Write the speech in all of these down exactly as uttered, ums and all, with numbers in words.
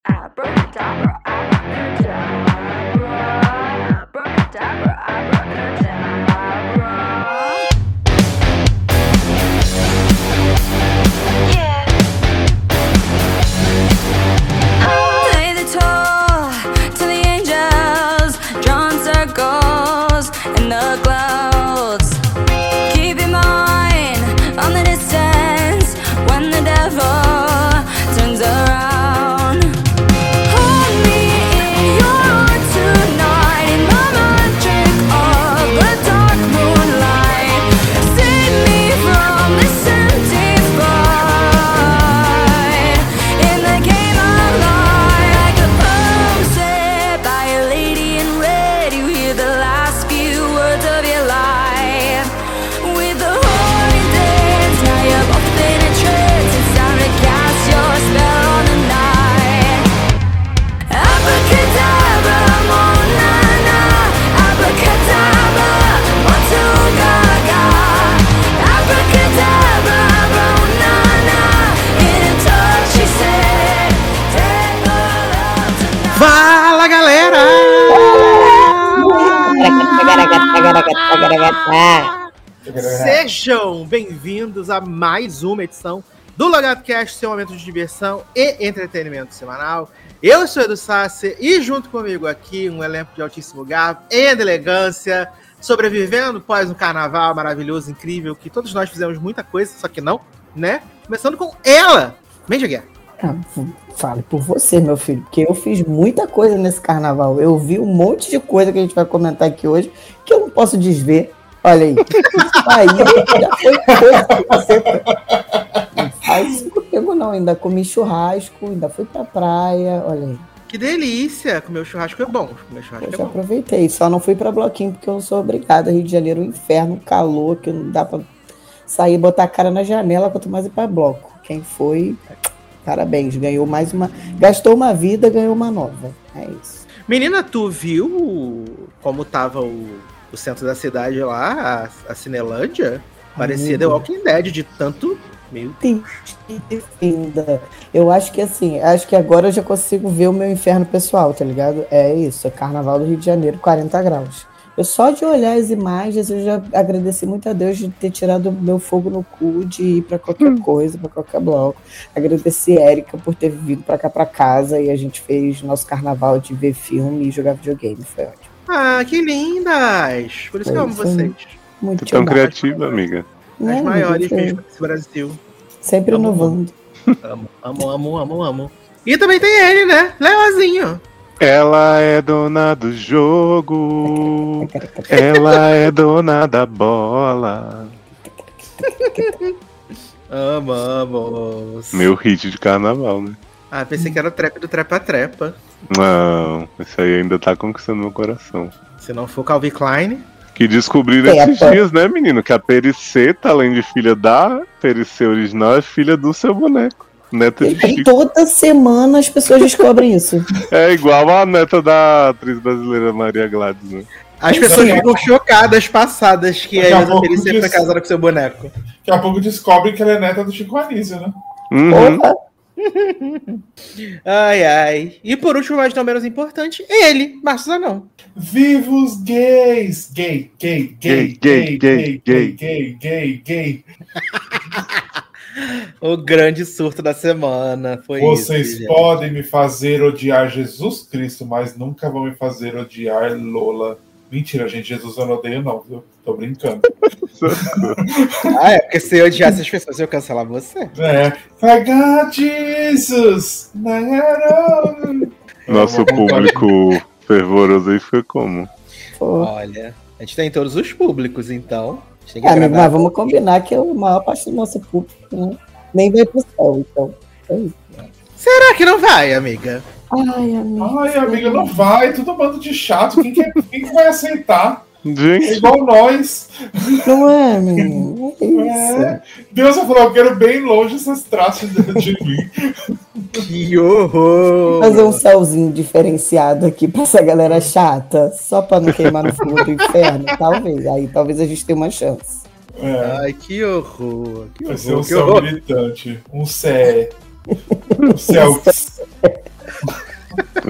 Abracadabra, abracadabra, abracadabra, abracadabra. Yeah. Play the tour to the angels, drawn circles in the clouds. Keep your mind on the distance when the devil turns around. Fala, galera! Sejam bem-vindos a mais uma edição do LogadoCast, seu momento de diversão e entretenimento semanal. Eu sou Edu Sasser e junto comigo aqui um elenco de altíssimo garbo e elegância, sobrevivendo após um carnaval maravilhoso, incrível, que todos nós fizemos muita coisa, só que não, né? Começando com ela, Menja Guerra. Ah, fale por você, meu filho, porque eu fiz muita coisa nesse carnaval. Eu vi um monte de coisa que a gente vai comentar aqui hoje que eu não posso desver. Olha aí. Isso aí já foi coisa que você... Não faz isso comigo, não. Ainda comi churrasco, ainda fui pra praia. Olha aí. Que delícia! Comer o churrasco é bom. Comer churrasco eu é já bom. Aproveitei. Só não fui pra bloquinho porque eu não sou obrigada. Rio de Janeiro, um inferno, calor, que não dá pra sair e botar a cara na janela, quanto mais ir pra bloco. Quem foi... Parabéns, ganhou mais uma... Gastou uma vida, ganhou uma nova. É isso. Menina, tu viu como tava o, o centro da cidade lá, a, a Cinelândia? Parecia The Walking Dead de tanto... Meu Deus. Ainda. Eu acho que assim, acho que agora eu já consigo ver o meu inferno pessoal, tá ligado? É isso, é Carnaval do Rio de Janeiro, quarenta graus. Eu só de olhar as imagens, eu já agradeci muito a Deus de ter tirado o meu fogo no cu, de ir pra qualquer hum. coisa, pra qualquer bloco. Agradeci a Érica por ter vindo pra cá pra casa e a gente fez nosso carnaval de ver filme e jogar videogame. Foi ótimo. Ah, que lindas! Por isso foi, que eu amo vocês. Muito tão criativa, amiga. As é, maiores mesmo desse Brasil. Sempre amo, inovando. Amo, amo, amo, amo, amo. E também tem ele, né? Leozinho. Ela é dona do jogo, ela é dona da bola. Amamos. Meu hit de carnaval, né? Ah, pensei que era o trap do Trepa-Trepa. Não, isso aí ainda tá conquistando meu coração. Se não for Calvin Klein... Que descobriram é, esses é, dias, né, menino? Que a Periceta, além de filha da Pericê original, é filha do seu boneco. Neta de Chico. Toda semana as pessoas descobrem isso. É igual a neta da atriz brasileira Maria Gladys, né? As pessoas Sim, ficam chocadas, passadas, que a Elza Pericê foi casada com seu boneco. Daqui a pouco descobrem que ela é neta do Chico Anísio, né? Uhum. Ai, ai. E por último, mas não menos importante, ele, Márcio Zanon. Vivos gays! Gay, gay, gay, gay, gay, gay, gay, gay, gay. O grande surto da semana foi Vocês isso. Vocês podem me fazer odiar Jesus Cristo, mas nunca vão me fazer odiar Lola. Mentira, gente, Jesus eu não odeio não, viu? Tô brincando. Ah, é porque se eu odiasse as pessoas, eu cancelar você. É. I got Jesus! Nosso público fervoroso aí foi como? Olha, a gente tem todos os públicos, então... Ah, amigo, mas vamos combinar que é a maior parte do nosso público, né? Nem vai pro céu, então. É isso. Será que não vai, amiga? Ai, amiga. Ai, amiga, não vai. Tudo bando de chato. Quem que, quem que vai aceitar? Gente. É igual nós. Não é, menino? É isso. É. Deus falou, eu quero bem longe esses traços de mim. Que horror! Fazer um céuzinho diferenciado aqui pra essa galera chata, só pra não queimar no fogo do inferno, talvez. Aí talvez a gente tenha uma chance. É. Ai, que horror! Que Vai horror, ser um que céu horror. militante. Um cé. Um céu.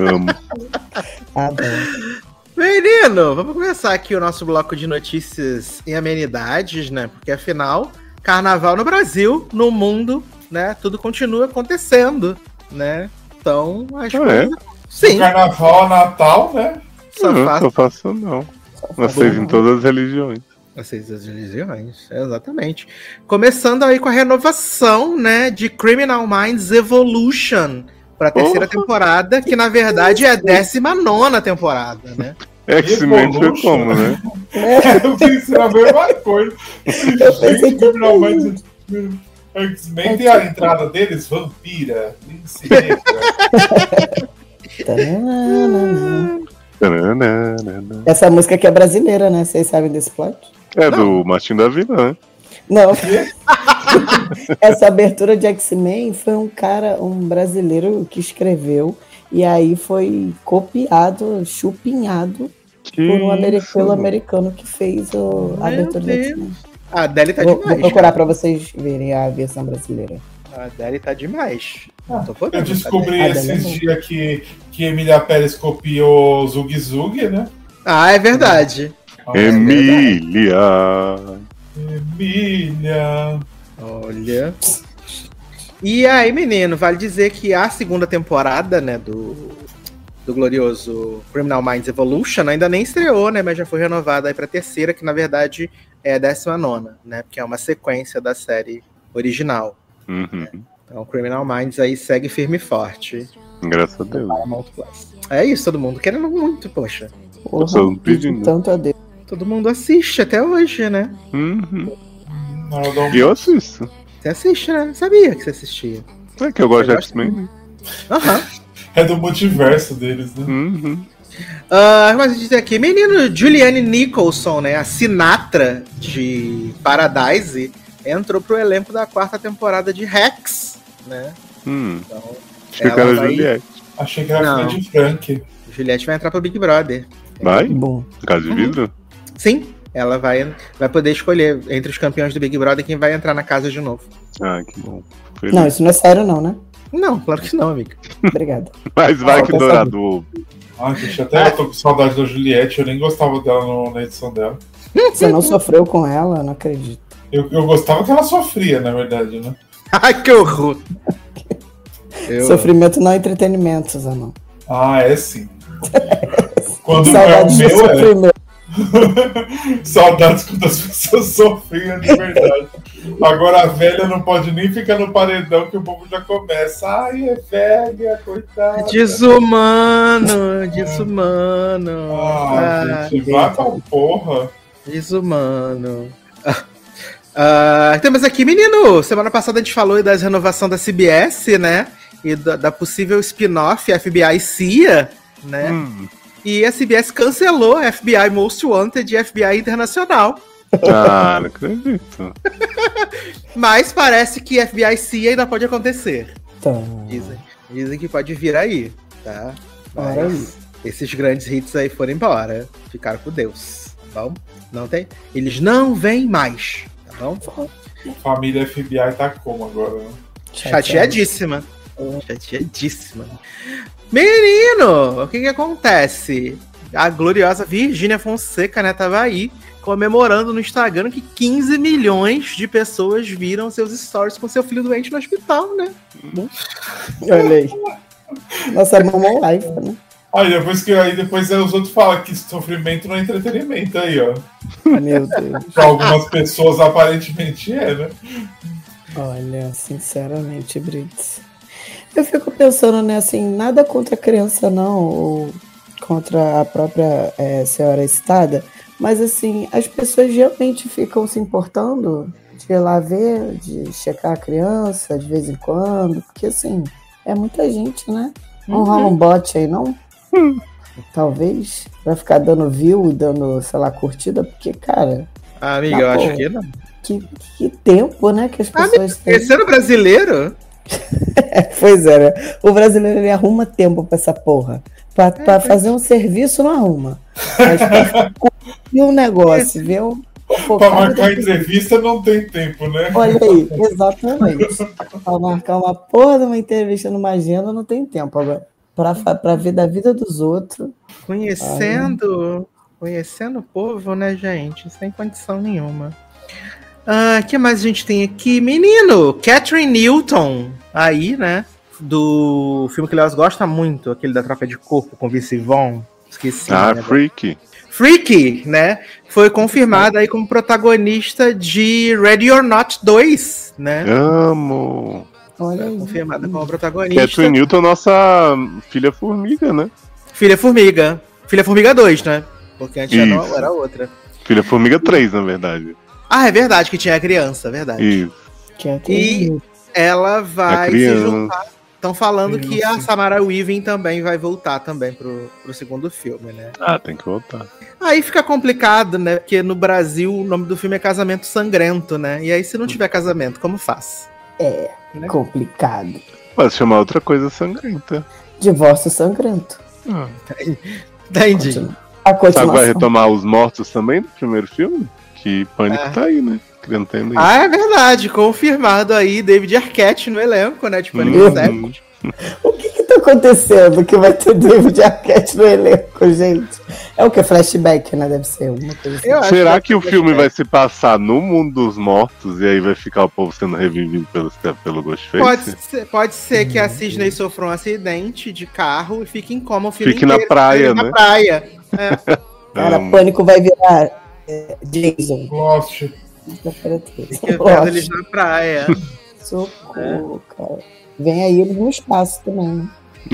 Amo. Adoro. Menino, vamos começar aqui o nosso bloco de notícias e amenidades, né? Porque afinal, carnaval no Brasil, no mundo, né? Tudo continua acontecendo, né? Então, as Ah, coisas. é? Sim, Carnaval, Natal, né? só Não, faço só faço não. Vocês em todas as religiões. vocês as religiões, exatamente. Começando aí com a renovação, né, de Criminal Minds Evolution para a terceira Porra. temporada, que na verdade é a décima nona temporada, né? X-Men foi como, né? Eu pensei na mesma coisa. pensei Gente, que- finalmente. X-Men tem a entrada deles, vampira, Lince Negra. Tananana. Tananana. Essa música aqui é brasileira, né? Vocês sabem desse plot? É do Martin da Vila, né? Não. Essa abertura de X-Men foi um cara, um brasileiro que escreveu e aí foi copiado, chupinhado Que por um ameri- isso? pelo americano que fez o, a Meu abertura de Deus. X-Men. A Adele tá Vou, vou demais. procurar cara. pra vocês verem a versão brasileira. A Adele tá demais. Não tô Eu podendo, descobri Ah, esses beleza. dias que, que Emília Pérez copiou Zug Zug, né? Ah, é verdade. Ah, Emília. Emília. Olha. E aí, menino, vale dizer que a segunda temporada, né, do, do glorioso Criminal Minds Evolution ainda nem estreou, né, mas já foi renovada aí pra terceira, que na verdade é a décima nona, né, porque é uma sequência da série original. Uhum. Então, Criminal Minds aí segue firme e forte. Graças a Deus. Paramount Plus. É isso, todo mundo querendo muito, poxa. Porra, Só não pedi pedindo. tanto a Deus. Todo mundo assiste até hoje, né? Uhum. Não, eu dou- E eu assisto. Você assiste, né? Sabia que você assistia. É que eu gosto Você de gosta? X-Men. Aham. É do multiverso deles, né? Uhum. Ah, mas dizer aqui, menino Julianne Nicholson, né? A Sinatra de Paradise, entrou pro elenco da quarta temporada de Rex, né? Hum. Então, Achei que ela era vai- Juliette. Achei que era Não. filha de Frank. Juliette vai entrar pro Big Brother. Vai? Bom. Casa de vidro? Sim, ela vai, vai poder escolher entre os campeões do Big Brother quem vai entrar na casa de novo. Ah, que bom. Feliz. Não, isso não é sério não, né? Não, claro que não, amiga. Obrigada. Mas vai Só que pra Dourado. Ai, gente, até eu tô com saudade da Juliette, eu nem gostava dela no- na edição dela. Você não sofreu com ela? Não acredito. Eu, eu gostava que ela sofria, na verdade, né? Ai, que horror! Eu- Sofrimento não é entretenimento, Zanon. Ah, é sim. Quando é o Saudades do meu, é. sofrimento. Saudades quando as pessoas sofriam de verdade. Agora a velha não pode nem ficar no paredão que o povo já começa. Ai, é velha, coitada. Desumano, desumano. Ah, Ah, gente, vai pra porra. desumano. Ah, temos aqui, menino. Semana passada a gente falou das renovação da C B S, né? E da, da possível spin-off F B I C I A, né? Hum. E a C B S cancelou a F B I Most Wanted e F B I Internacional. Ah, não acredito. Mas parece que F B I C I A ainda pode acontecer. Tá. Dizem, dizem que pode vir aí, tá? Ora aí. Mas esses grandes hits aí foram embora. Ficaram com Deus, tá bom? Não tem? Eles não vêm mais, tá bom? Família F B I tá como agora, né? Chateadíssima. Chateadíssima. Menino, o que que acontece? A gloriosa Virgínia Fonseca, né, tava aí comemorando no Instagram que quinze milhões de pessoas viram seus stories com seu filho doente no hospital, né? Olha aí. Nossa, mamão life, né? Aí depois que aí depois os outros falam que sofrimento não é entretenimento aí, ó. Meu Deus. Pra algumas pessoas aparentemente é, né? Olha, sinceramente, Brits. Eu fico pensando, né, assim, nada contra a criança, não, ou contra a própria é, senhora Estada, mas, assim, as pessoas realmente ficam se importando de ir lá ver, de checar a criança de vez em quando, porque, assim, é muita gente, né? Não rola um bot aí, não? Talvez, vai ficar dando view e dando, sei lá, curtida, porque, cara, Ah, amiga, Tá eu acho bom. que não. que, que tempo, né, que as Ah, pessoas têm. Sendo brasileiro? Pois é, né? O brasileiro ele arruma tempo pra essa porra. Pra, pra fazer um serviço não arruma. Mas pra curtir um negócio, ver um. Pra marcar entrevista não tem tempo, né? Olha aí, exatamente. Pra marcar uma porra de uma entrevista numa agenda não tem tempo agora. pra, fa- pra ver da vida dos outros. Conhecendo, conhecendo o povo, né, gente? Sem condição nenhuma. Ah, o que mais a gente tem aqui? Menino, Catherine Newton, aí, né? Do filme que o Léo gosta muito, aquele da Troca de Corpo com Vince Vaughn. Esqueci. Ah, né? Freaky. Freaky, né? Foi confirmada aí como protagonista de Ready or Not dois, né? Amo. Olha aí. Confirmada como protagonista. Catherine Newton, nossa filha formiga, né? Filha Formiga. Filha Formiga dois, né? Porque antes já não Isso. era outra. Filha formiga três, na verdade. Ah, é verdade que tinha a criança, é verdade. Isso. Que é E aquele- ela A vai se criança. juntar. Estão falando que a Isso. Samara Weaving também vai voltar também pro, pro segundo filme, né? Ah, tem que voltar. Aí fica complicado, né? Porque no Brasil o nome do filme é Casamento Sangrento, né? E aí se não tiver casamento, como faz? É complicado. Pode chamar outra coisa sangrenta. Divórcio sangrento. Ah. Entendi. Continua. A Sabe, vai continuação. retomar os mortos também do primeiro filme? Que Pânico Ah. tá aí, né? Criando isso. Ah, é verdade. Confirmado aí David Arquette no elenco, né? Tipo, Pânico Uhum. sete. O que que tá acontecendo que vai ter David Arquette no elenco, gente? É o que? Flashback, né? Deve ser uma coisa assim. Eu acho Será vai que o ser filme vai flashback. se passar no mundo dos mortos e aí vai ficar o povo sendo revivido pelo, pelo Ghostface? Pode ser, pode ser que a Sidney sofra um acidente de carro e fique em coma o filme Fique na inteiro. praia, Fique né? Na praia. É. Cara, Amo. Pânico vai virar é, Jason. Lost. Fique vendo eles na praia. Socorro, cara. Vem aí eles no espaço também, né?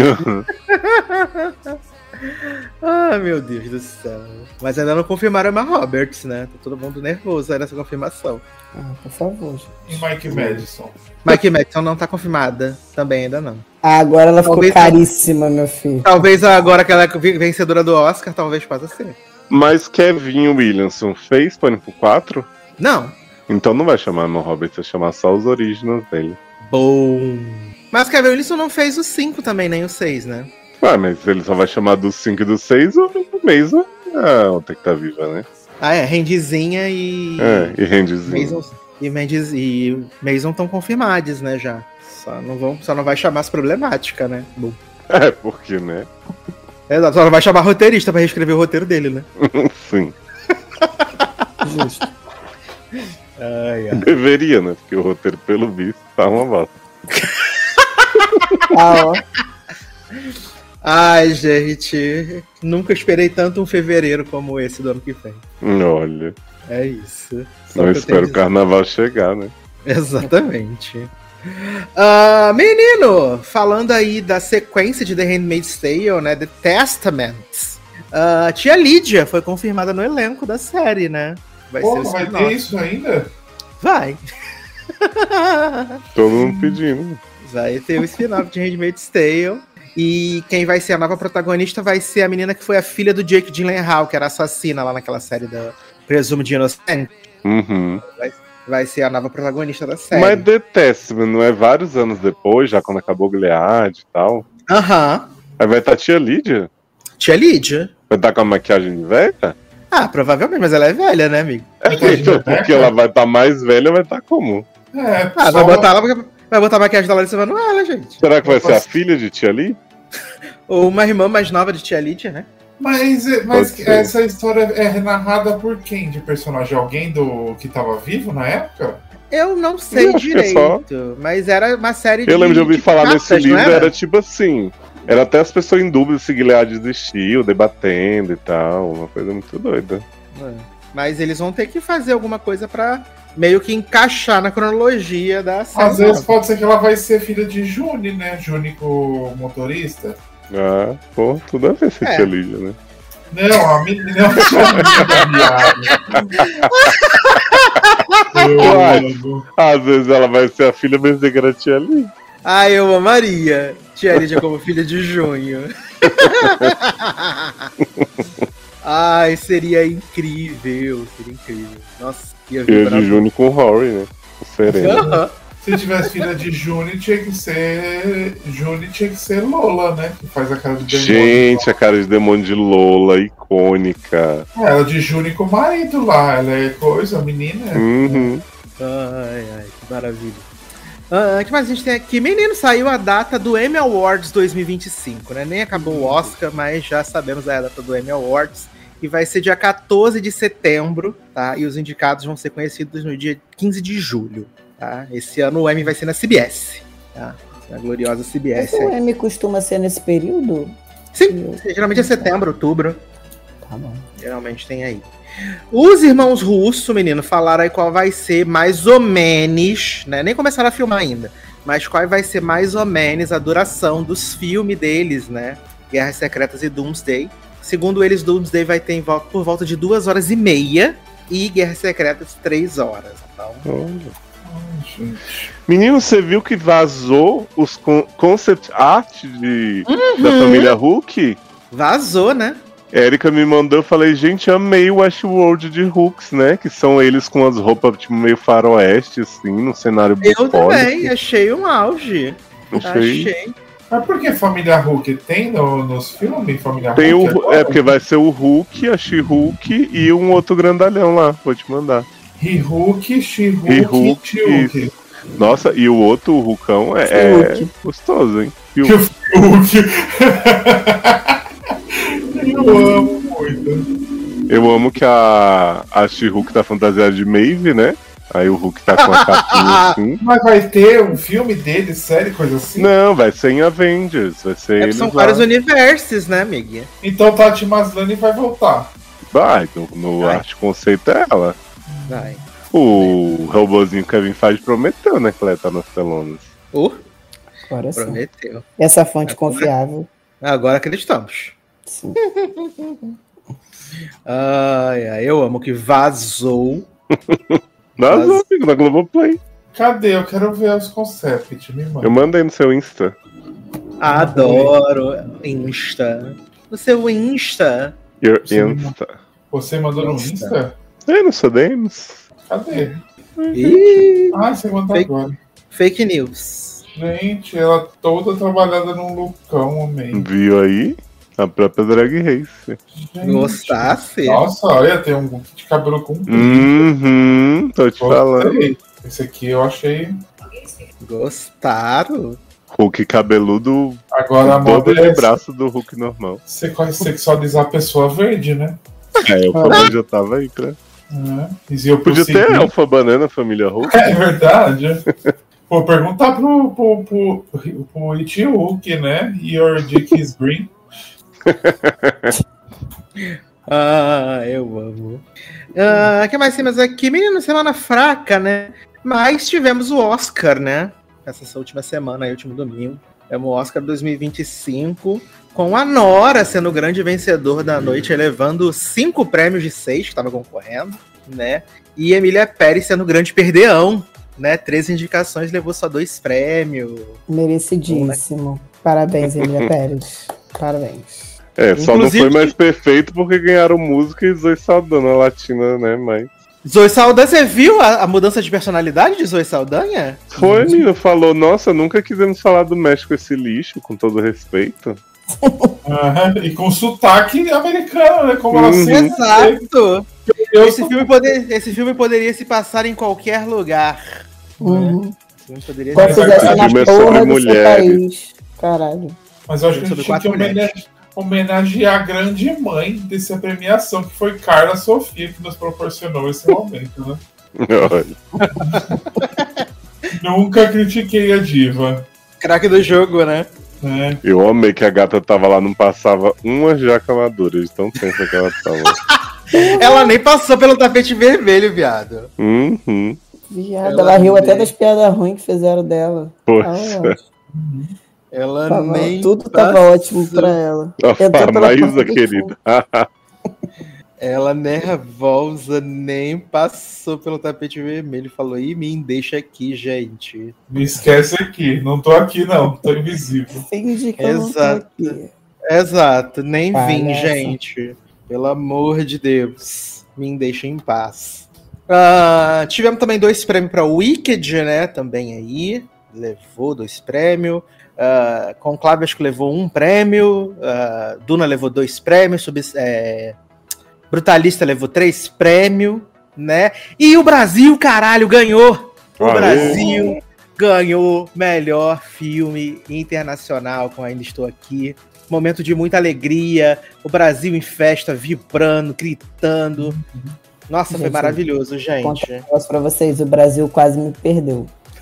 Ah, meu Deus do céu. Mas ainda não confirmaram a Emma Roberts, né? Tá todo mundo nervoso aí nessa confirmação. Ah, por favor, gente. E Mike Madison. Mike Madison não tá confirmada. Também ainda não. Ah, agora ela ficou Talvez- caríssima, meu filho. Talvez agora que ela é vencedora do Oscar, talvez possa ser. Mas Kevin Williamson fez Pânico quatro? Não. Então não vai chamar Emma Roberts, vai chamar só os originals dele. Bom. Mas Kevin Wilson não fez o cinco também, nem o seis, né? Ah, mas ele só vai chamar do cinco e do seis ou do Mason? Ah, ela tem que estar viva, né? Ah, é. Randyzinha e. É, e Randyzinho. Mason e Mendes e Mason estão confirmados, né, já. Só não, vão, só não vai chamar as problemáticas, né? Bom. É, porque, né? Exato, só não vai chamar roteirista pra reescrever o roteiro dele, né? Sim. Justo. Ai, ai. Deveria, né? Porque o roteiro, pelo visto, tá uma bosta. Ah, ó. Ai, gente. Nunca esperei tanto um fevereiro como esse do ano que vem. Olha, É isso. Só não que eu tenho espero a o carnaval chegar, né? dizer. Exatamente. Ah, menino, falando aí da sequência de The Handmaid's Tale, né? The Testament. Ah, tia Lídia foi confirmada no elenco da série, né? Vai Pô, ser o vai spin-off. ter isso ainda? Vai. Todo mundo pedindo. Vai ter o spin-off de Handmaid's Tale. E quem vai ser a nova protagonista vai ser a menina que foi a filha do Jake Gyllenhaal, que era assassina lá naquela série da Presumo de Inocente. Uhum. Vai ser a nova protagonista da série. Mas deteste, não é vários anos depois, já quando acabou o Gilead e tal. Aham. Aí vai estar a tia Lídia? Tia Lídia. Vai estar com a maquiagem de velha? Ah, provavelmente, mas ela é velha, né, amigo? É, Maquiagem então, de velha? porque ela vai estar mais velha, vai estar comum. É, Ah, só- vai botar ela porque vai botar a maquiagem da Larissa Manoela, gente. Será que vai Eu ser a posso- filha de tia Lee? Ou uma irmã mais nova de Tia Lídia, né? Mas, mas Pode ser. essa história é narrada por quem de personagem? Alguém do que tava vivo na época? Eu não sei Eu acho que é só- direito, mas era uma série de Eu lembro de ouvir de falar cartas, nesse não livro, era? tipo assim. Era até as pessoas em dúvida se Gilead existiu, debatendo e tal. Uma coisa muito doida. É. Mas eles vão ter que fazer alguma coisa pra meio que encaixar na cronologia da série. Às vezes pode ser que ela vai ser filha de Juni, né? Júnico motorista. Ah, pô, tudo a ver se É. tia Lídia, né? Não, a menina não é Uai. viado. Às vezes ela vai ser a filha, mas dizer que era a tia Lee. Ai, eu amaria Tia Lídia como filha de Junho. Ai, seria incrível, seria incrível. Nossa, ia Filha vibrar. de Juni com Rory, né? O Sereno. Aham. Se tivesse filha de Juni, tinha que ser. Juni tinha que ser Lola, né? Que faz a cara de demônio. Gente, a cara de demônio de Lola, icônica. É, ela de Juni com o marido lá. Ela é coisa, menina. Uhum. Ai, ai, que maravilha. O que mais a gente tem aqui? Menino, saiu a data do Emmy Awards dois mil e vinte e cinco, né? Nem acabou o Oscar, mas já sabemos a data do Emmy Awards. E vai ser dia quatorze de setembro, tá? E os indicados vão ser conhecidos no dia quinze de julho, tá? Esse ano o Emmy vai ser na C B S, tá? Na gloriosa C B S. Esse o Emmy costuma ser nesse período? Sim, geralmente é setembro, outubro. Tá bom. Geralmente tem aí. Os irmãos Russo, menino, falaram aí qual vai ser mais ou menos, né? Nem começaram a filmar ainda, mas qual vai ser mais ou menos a duração dos filmes deles, né? Guerras Secretas e Doomsday. Segundo eles, Doomsday vai ter em volta, por volta de duas horas e meia e Guerras Secretas três horas. Então, oh. Menino, você viu que vazou os con- concept art de, uhum. da família Hulk? Vazou, né? Érica me mandou, eu falei, gente, amei o Westworld de Hulks, né? Que são eles com as roupas tipo, meio faroeste, assim, no cenário bucólico. Eu também, achei um auge. Achei. achei. Mas por que Família Hulk? Tem no, nos filmes Família Tem Hulk? O, é porque vai ser o Hulk, a She-Hulk e um outro grandalhão lá, vou te mandar. He-Hulk, She-Hulk, She-Hulk. Nossa, e o outro, o Hulkão, é, é gostoso, hein? E o Hulk. Eu amo muito. Eu amo que a, a She-Hulk tá fantasiada de Maeve, né? Aí o Hulk tá com a capinha assim. Mas vai ter um filme dele, série, coisa assim? Não, vai ser em Avengers. Vai ser é, são vários universos, né, Miguel? Então Tati Maslany vai voltar. Vai, no, no vai. arte conceito é ela. Vai. O robôzinho Kevin Feige prometeu, né, que ela tá nas telonas. Uh, Agora sim. Prometeu. Essa fonte Agora, confiável. Agora acreditamos. Sim. Ai, ai, eu amo que vazou. Vazou, amigo, na Globoplay. Cadê? Eu quero ver os concepts, me manda. Eu mandei no seu Insta. Adoro Insta. No seu Insta. Your Você Insta. Você mandou no Insta? Insta? É, no seu Dems. Cadê? Ih, Ah, você mandou Fake. agora. fake news. Gente, ela toda trabalhada num lookão, amém. Viu aí? A própria Drag Race. Gente. Gostasse? Nossa, olha, tem um de cabelo comprido. Uhum, tô te falando. Gostei. Esse aqui eu achei. Gostaram? Hulk cabeludo, Agora a todo moda de é braço do Hulk normal. você sexualizar a pessoa verde, né? É, o Fabão já tava aí, pra... É. E eu Podia ter Elfa Banana, família Hulk. É verdade. Vou perguntar pro, pro, pro, pro, pro It Hulk, né? Your dick is green. Ah, eu amo. O uh, que mais temos aqui? Menino, semana fraca, né? Mas tivemos o Oscar, né? Essa última semana, aí, último domingo. É o Oscar dois mil e vinte e cinco, com a Nora sendo o grande vencedor da noite, elevando cinco prêmios de seis que estava concorrendo, né? E Emília Pérez sendo o grande perdeão, né? Três indicações, levou só dois prêmios. Merecidíssimo. Né? Parabéns, Emília Pérez. Parabéns. É, só Inclusive, não foi mais perfeito porque ganharam música e Zoe Saldana latina, né? Mas... Zoe Saldanha, você viu a, a mudança de personalidade de Zoe Saldanha? Foi, menino, falou, nossa, nunca quisemos falar do México esse lixo, com todo respeito. Uhum. E com sotaque americano, né? Como ela Uhum. sempre Exato! Eu Esse sou... filme, poder, esse filme poderia se passar em qualquer lugar. Uhum. Né? Esse filme poderia Qual se fizesse passar... na filme é porra sobre do seu mulheres. país. Caralho. Mas eu acho que a Sobre gente tinha que quatro mulheres. homenage... homenagear a grande mãe dessa premiação, que foi Carla Sofia, que nos proporcionou esse momento, né? Olha. Nunca critiquei a diva. Craque do jogo, né? É. Eu amei que a gata tava lá, não passava uma jaca madura, de tão tensa que ela tava. Ela nem passou pelo tapete vermelho, viado. Uhum. Viado, Ela ela riu nem- até das piadas ruins que fizeram dela. Pois Tava é. ótimo. Ela Tava- nem tudo tava passou. ótimo pra ela. A Entrou pela Maísa, porta do querida. Ela nervosa nem passou pelo tapete vermelho. Falou, ih, me deixa aqui, gente. Me esquece aqui, não tô aqui não, tô invisível. Finge que eu não tô Exato. aqui. Exato, nem vim, Palhaça. gente. Pelo amor de Deus, me deixa em paz. Ah, tivemos também dois prêmios para Wicked, né? Também aí. Levou dois prêmios. Uh, Conclave acho que levou um prêmio. Uh, Duna levou dois prêmios. Sub, é, Brutalista levou três prêmios, né? E o Brasil, caralho, ganhou! O Aê. Brasil ganhou melhor filme internacional com Ainda Estou Aqui. Momento de muita alegria, o Brasil em festa, vibrando, gritando. Nossa, gente, foi maravilhoso, gente. Conta um negócio pra vocês, o Brasil quase me perdeu.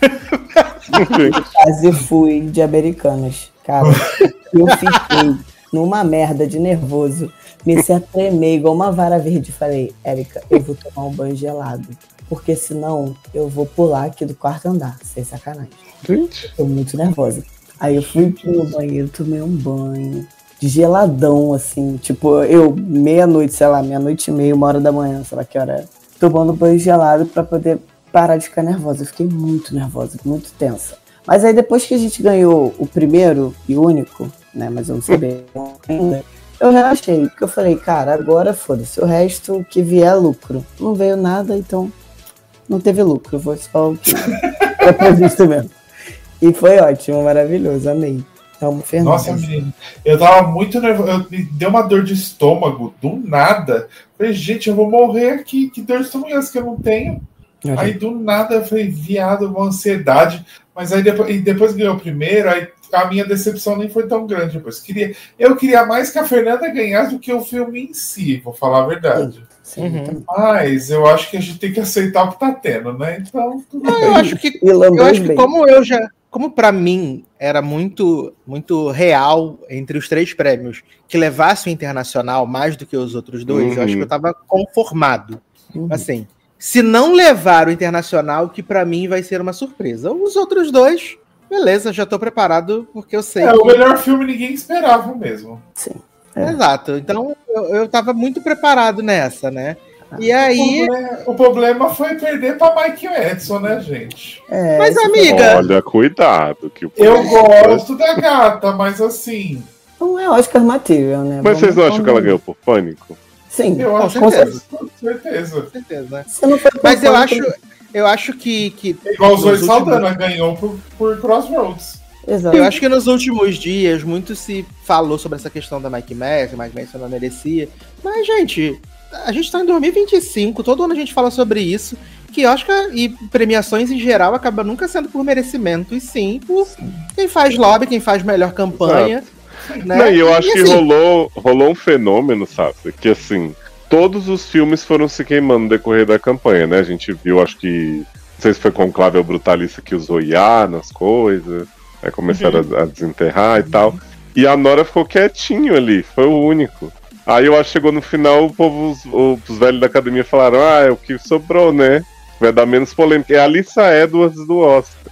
Quase fui de Americanas. Cara, eu fiquei numa merda de nervoso. Comecei a tremer igual uma vara verde. Falei, Érica, eu vou tomar um banho gelado. Porque senão eu vou pular aqui do quarto andar. Sem sacanagem. Gente. Tô muito nervosa. Aí eu fui no banheiro, tomei um banho geladão, assim. Tipo, eu, meia-noite, sei lá, meia-noite e meia, uma hora da manhã, sei lá que hora era. Tomando banho gelado pra poder parar de ficar nervosa. Eu fiquei muito nervosa, muito tensa. Mas aí depois que a gente ganhou o primeiro e único, né, mas eu não sabia ainda, eu relaxei. Porque eu falei, cara, agora foda-se. O resto que vier é lucro. Não veio nada, então não teve lucro. Foi só o que era previsto mesmo. E foi ótimo, maravilhoso, amei. Amo Fernando. Nossa, menino, eu tava muito nervoso, me deu uma dor de estômago, do nada. Falei, gente, eu vou morrer aqui, que dor de estômago é essa que eu não tenho? Uhum. Aí do nada eu falei, viado, uma ansiedade. Mas aí depois, e depois ganhou o primeiro, aí a minha decepção nem foi tão grande. Depois. Queria, eu queria mais que a Fernanda ganhasse do que o filme em si, vou falar a verdade. Sim. Uhum. Mas eu acho que a gente tem que aceitar o que tá tendo, né? Então, tudo não, bem. Eu acho que, eu acho que como eu já... Como pra mim era muito, muito real entre os três prêmios que levasse o internacional mais do que os outros dois, uhum. eu acho que eu tava conformado. Uhum. Assim, se não levar o internacional, que pra mim vai ser uma surpresa. Os outros dois, beleza, já tô preparado, porque eu sei É, que... o melhor filme ninguém esperava mesmo. Sim. É. Exato. Então eu, eu tava muito preparado nessa, né? E aí... O problema, o problema foi perder pra Mike Edson, né, gente? É, mas, amiga... Olha, cuidado. Que o eu gosto da gata, mas assim... Não é Oscar Material, né? Mas Vamos vocês não acham que ela ganhou por Pânico? Sim, eu acho com certeza. Com certeza. Com certeza. Não foi mas eu acho, eu acho que... que é igual o Zoe últimos... Saldana ganhou por, por Crossroads. Exato. Eu acho que nos últimos dias muito se falou sobre essa questão da Mike Madison, Mike Madison não merecia. Mas, gente... A gente tá em dois mil e vinte e cinco, todo ano a gente fala sobre isso, que Oscar e premiações em geral acaba nunca sendo por merecimento, e sim por quem faz lobby, quem faz melhor campanha. Né? Não, e eu acho e que assim, rolou, rolou um fenômeno, sabe? Que assim, todos os filmes foram se queimando no decorrer da campanha, né? A gente viu, acho que, não sei se foi Conclave ou Brutalista que usou I A nas coisas, aí começaram uhum. a, a desenterrar e tal. E a Nora ficou quietinho ali, foi o único. Aí eu acho que chegou no final, o povo, os, os velhos da academia falaram, ah, é o que sobrou, né? Vai dar menos polêmica. É a Alissa Edwards do Oscar.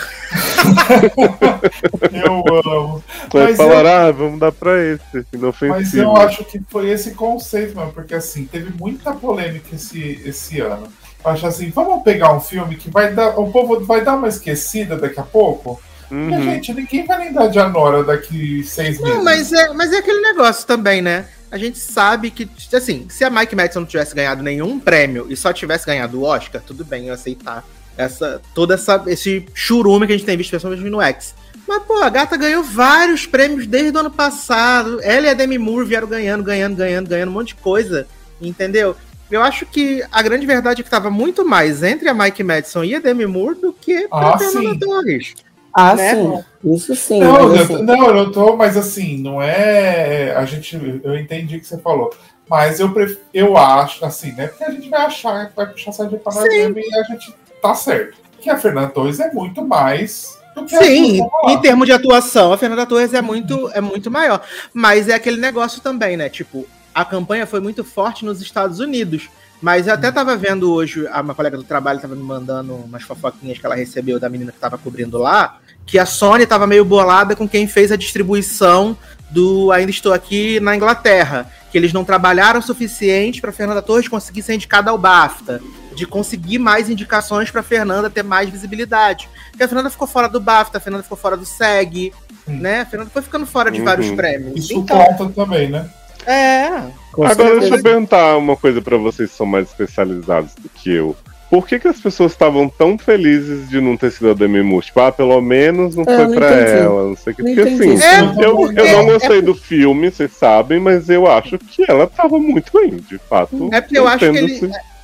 Eu amo. Vai falar, eu... ah, vamos dar pra esse, inofensivo. Mas eu acho que foi esse conceito, mano, porque assim, teve muita polêmica esse, esse ano. Eu acho assim, vamos pegar um filme que vai dar, o povo vai dar uma esquecida daqui a pouco. Uhum. E, gente, ninguém vai lembrar de Anora daqui seis meses. Não, mas é, mas é aquele negócio também, né? A gente sabe que, assim, se a Mike Madison não tivesse ganhado nenhum prêmio e só tivesse ganhado o Oscar, tudo bem eu aceitar essa, todo essa, esse churume que a gente tem visto, principalmente no X. Mas, pô, a gata ganhou vários prêmios desde o ano passado. Ela e a Demi Moore vieram ganhando, ganhando, ganhando, ganhando um monte de coisa, entendeu? Eu acho que a grande verdade é que tava muito mais entre a Mike Madison e a Demi Moore do que ah, a Fernanda Torres. Ah, né? Sim. Isso sim. Não, mas, eu, assim... não, eu não tô, mas assim, não é. A gente, eu entendi o que você falou. Mas eu, pref... eu acho, assim, né? Porque a gente vai achar, vai puxar sardinha pra nós mesmo e a gente tá certo. Que a Fernanda Torres é muito mais do que sim, a em termos de atuação, a Fernanda Torres é muito, é muito maior. Mas é aquele negócio também, né? Tipo, a campanha foi muito forte nos Estados Unidos. Mas eu até tava vendo hoje, uma colega do trabalho tava me mandando umas fofoquinhas que ela recebeu da menina que tava cobrindo lá, que a Sony tava meio bolada com quem fez a distribuição do Ainda Estou Aqui na Inglaterra, que eles não trabalharam o suficiente pra Fernanda Torres conseguir ser indicada ao BAFTA, de conseguir mais indicações pra Fernanda ter mais visibilidade. Porque a Fernanda ficou fora do BAFTA, a Fernanda ficou fora do SEG, hum. né? A Fernanda foi ficando fora de uhum. vários prêmios. Isso então, conta também, né? É. Agora deixa eu perguntar uma coisa pra vocês que são mais especializados do que eu. Por que, que as pessoas estavam tão felizes de não ter sido a Demi Moore? Tipo, ah, pelo menos não foi não pra entendi. ela, não sei o que. Porque assim, é, eu, eu não gostei é, do filme, vocês sabem, mas eu acho que ela tava muito bem, de fato. É porque eu acho que ele,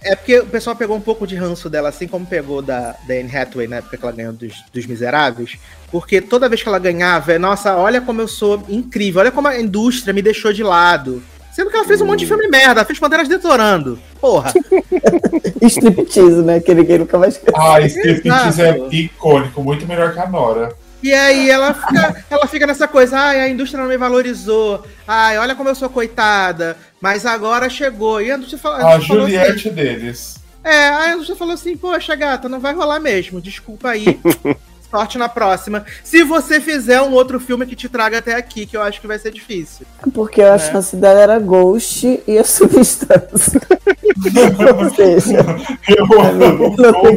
É porque o pessoal pegou um pouco de ranço dela, assim como pegou da, da Anne Hathaway na época que ela ganhou dos, dos Miseráveis. Porque toda vez que ela ganhava, é, nossa, olha como eu sou incrível, olha como a indústria me deixou de lado. Sendo que ela fez um monte de filme merda, ela fez Panteras Detorando. Porra. Striptease, né? Aquele que nunca mais esquece. Ah, Striptease é icônico, muito melhor que a Nora. E aí ela fica, ela fica nessa coisa, ai, a indústria não me valorizou, ai, olha como eu sou coitada, mas agora chegou. E a indústria falou, a A Juliette assim, deles. É, a indústria falou assim, poxa, gata, não vai rolar mesmo, desculpa aí, sorte na próxima. Se você fizer um outro filme que te traga até aqui, que eu acho que vai ser difícil. Porque a é. chance dela era Ghost e a Substância. Ou seja, eu amigo, não tem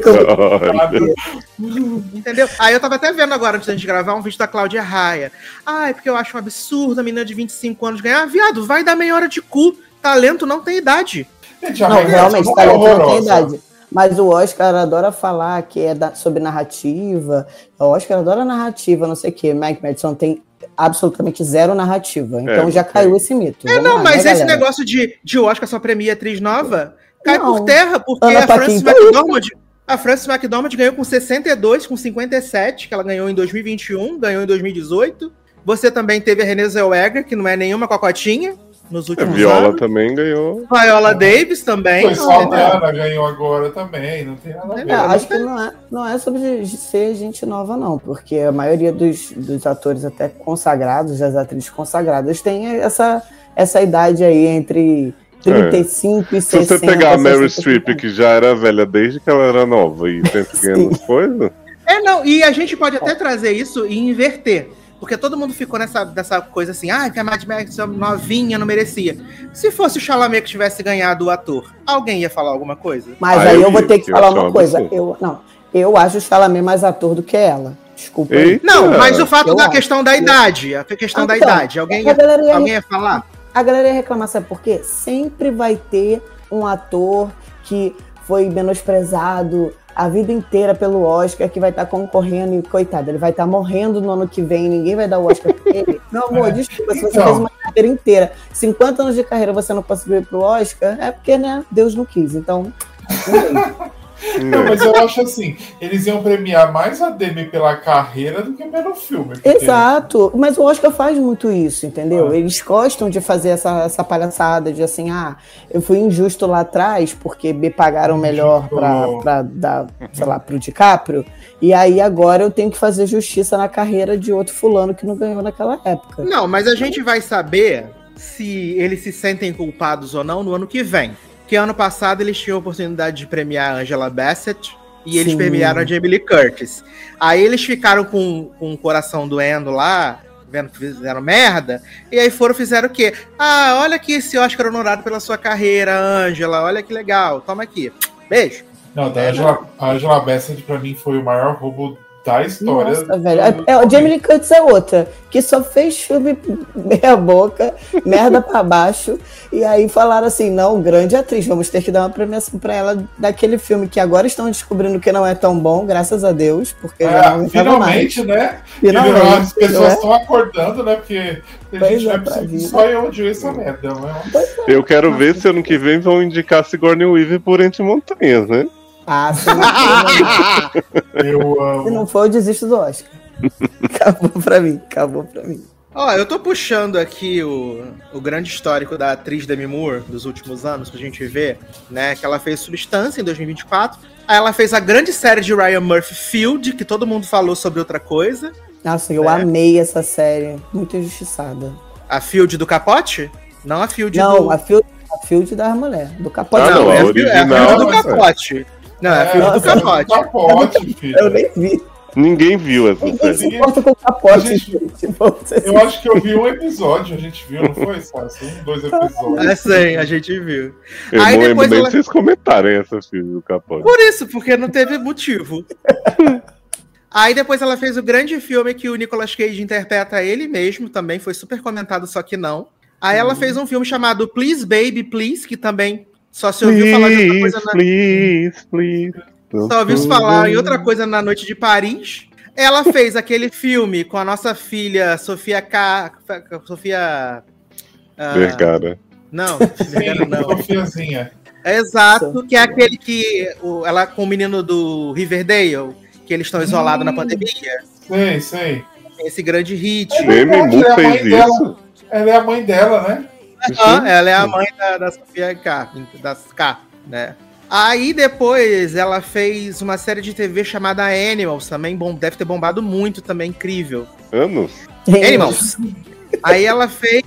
como... Entendeu? Aí eu tava até vendo agora, antes da gente gravar, um vídeo da Cláudia Raia. Ai, porque eu acho um absurdo a menina de vinte e cinco anos ganhar. Viado, vai dar meia hora de cu. Talento não tem idade. Gente, não, realmente, talento não tem idade. Mas o Oscar adora falar que é da, sobre narrativa. O Oscar adora narrativa, não sei o quê. Mike Madison tem absolutamente zero narrativa. Então é, já caiu esse mito. É, não, lá, mas né, esse galera? negócio de, de Oscar só premia atriz nova cai não. por terra, porque Ana a Frances McDormand, a Frances McDormand ganhou com sessenta e dois, com cinquenta e sete, que ela ganhou em dois mil e vinte e um, ganhou em dois mil e dezoito. Você também teve a Renée Zellweger, que não é nenhuma cocotinha. Nos últimos a Viola anos. também ganhou. Viola Davis também. Foi Saldana, ganhou agora também. Não tem nada a ver. É, acho que não é, não é sobre ser gente nova, não. Porque a maioria dos, dos atores até consagrados, das atrizes consagradas, tem essa, essa idade aí entre trinta e cinco é. e sessenta. Se você pegar a Meryl Streep, que já era velha desde que ela era nova e sempre ganhando as coisas... É, não. E a gente pode até trazer isso e inverter. Porque todo mundo ficou nessa, nessa coisa assim, ah, que a Mad Max novinha não merecia. Se fosse o Chalamet que tivesse ganhado o ator, alguém ia falar alguma coisa? Mas ah, aí eu, eu vou ter que, que falar uma coisa. Eu, não, eu acho o Chalamet mais ator do que ela. Desculpa. Eita. Não, mas o fato eu da acho. questão da idade, a questão ah, da então, idade, alguém ia, ia, alguém ia falar? A galera ia reclamar, sabe por quê? Sempre vai ter um ator que foi menosprezado a vida inteira pelo Oscar, que vai estar tá concorrendo e, coitado, ele vai estar tá morrendo no ano que vem, ninguém vai dar o Oscar pra ele. Meu amor, é. desculpa, se você então. fez uma carreira inteira, cinquenta anos de carreira você não conseguiu ir pro Oscar, é porque, né, Deus não quis, então... Não, mas eu acho assim, eles iam premiar mais a Demi pela carreira do que pelo filme. Porque... Exato, mas o Oscar faz muito isso, entendeu? Ah. Eles gostam de fazer essa, essa palhaçada de assim, ah, eu fui injusto lá atrás porque me pagaram melhor pra, pra dar, sei lá, pro DiCaprio, e aí agora eu tenho que fazer justiça na carreira de outro fulano que não ganhou naquela época. Não, mas a gente vai saber se eles se sentem culpados ou não no ano que vem. Que ano passado eles tinham a oportunidade de premiar a Angela Bassett e eles Sim. premiaram a Jamie Lee Curtis. Aí eles ficaram com, com o coração doendo lá, vendo que fizeram merda, e aí foram fizeram o quê? Ah, olha aqui esse Oscar honorado pela sua carreira, Angela, olha que legal, toma aqui. Beijo. Não, da Angela, a Angela Bassett pra mim foi o maior roubo da história. Nossa, velho. É, é, o Jamie Lee Curtis é outra, que só fez filme meia boca, merda pra baixo, e aí falaram assim, não, grande atriz, vamos ter que dar uma premiação pra ela daquele filme que agora estão descobrindo que não é tão bom, graças a Deus, porque é, já não finalmente, mais. né? Finalmente, as pessoas estão é? acordando, né? Porque a pois gente é, vai precisar só eu odiar essa merda. Né? É. Eu quero ver se ano que vem vão indicar Sigourney Weaver por Entre Montanhas, né? Ah, se não for, eu amo. Se não for, eu desisto do Oscar. Acabou pra mim, acabou pra mim. Ó, eu tô puxando aqui o, o grande histórico da atriz Demi Moore dos últimos anos pra gente ver, né? Que ela fez Substância em dois mil e vinte e quatro. Aí ela fez a grande série de Ryan Murphy, Field, que todo mundo falou sobre outra coisa. Nossa, eu né? amei essa série. Muito injustiçada. A Field do Capote? Não a Field não, do... do... a Field, a Field da mulher, do Capote. Ah, não, não, a é, original, é a Field do é. Capote. Não, é a Field do Capote. Capote, filho. Eu nem vi. Ninguém viu essa Ninguém série. se importa com o Capote. Gente, gente. Eu acho que eu vi um episódio, a gente viu, não foi, Sassi? Um, dois episódios. É sim, a gente viu. Eu Aí não lembro depois nem ela... de vocês comentarem essa filme do Capote. Por isso, porque não teve motivo. Aí depois ela fez o grande filme que o Nicolas Cage interpreta ele mesmo, também foi super comentado, só que não. Aí ela fez um filme chamado Please Baby Please, que também só se ouviu falar de outra coisa na... Please, please. Só ouviu se falar em outra coisa na Noite de Paris. Ela fez aquele filme com a nossa filha Sofia K... Sofia... Uh... Vergara. Não, Vergara não. Sofiazinha. Exato, que é aquele que o, ela com o menino do Riverdale, que eles estão isolados hum, na pandemia. Sei, sei. Esse grande hit. É Demi Moore fez isso? Dela. Ela é a mãe dela, né? Uhum, ela é a mãe da, da Sofia K, das K, né? Aí depois ela fez uma série de T V chamada Animals, também bom, deve ter bombado muito, também incrível. Anos? Animals. Aí ela fez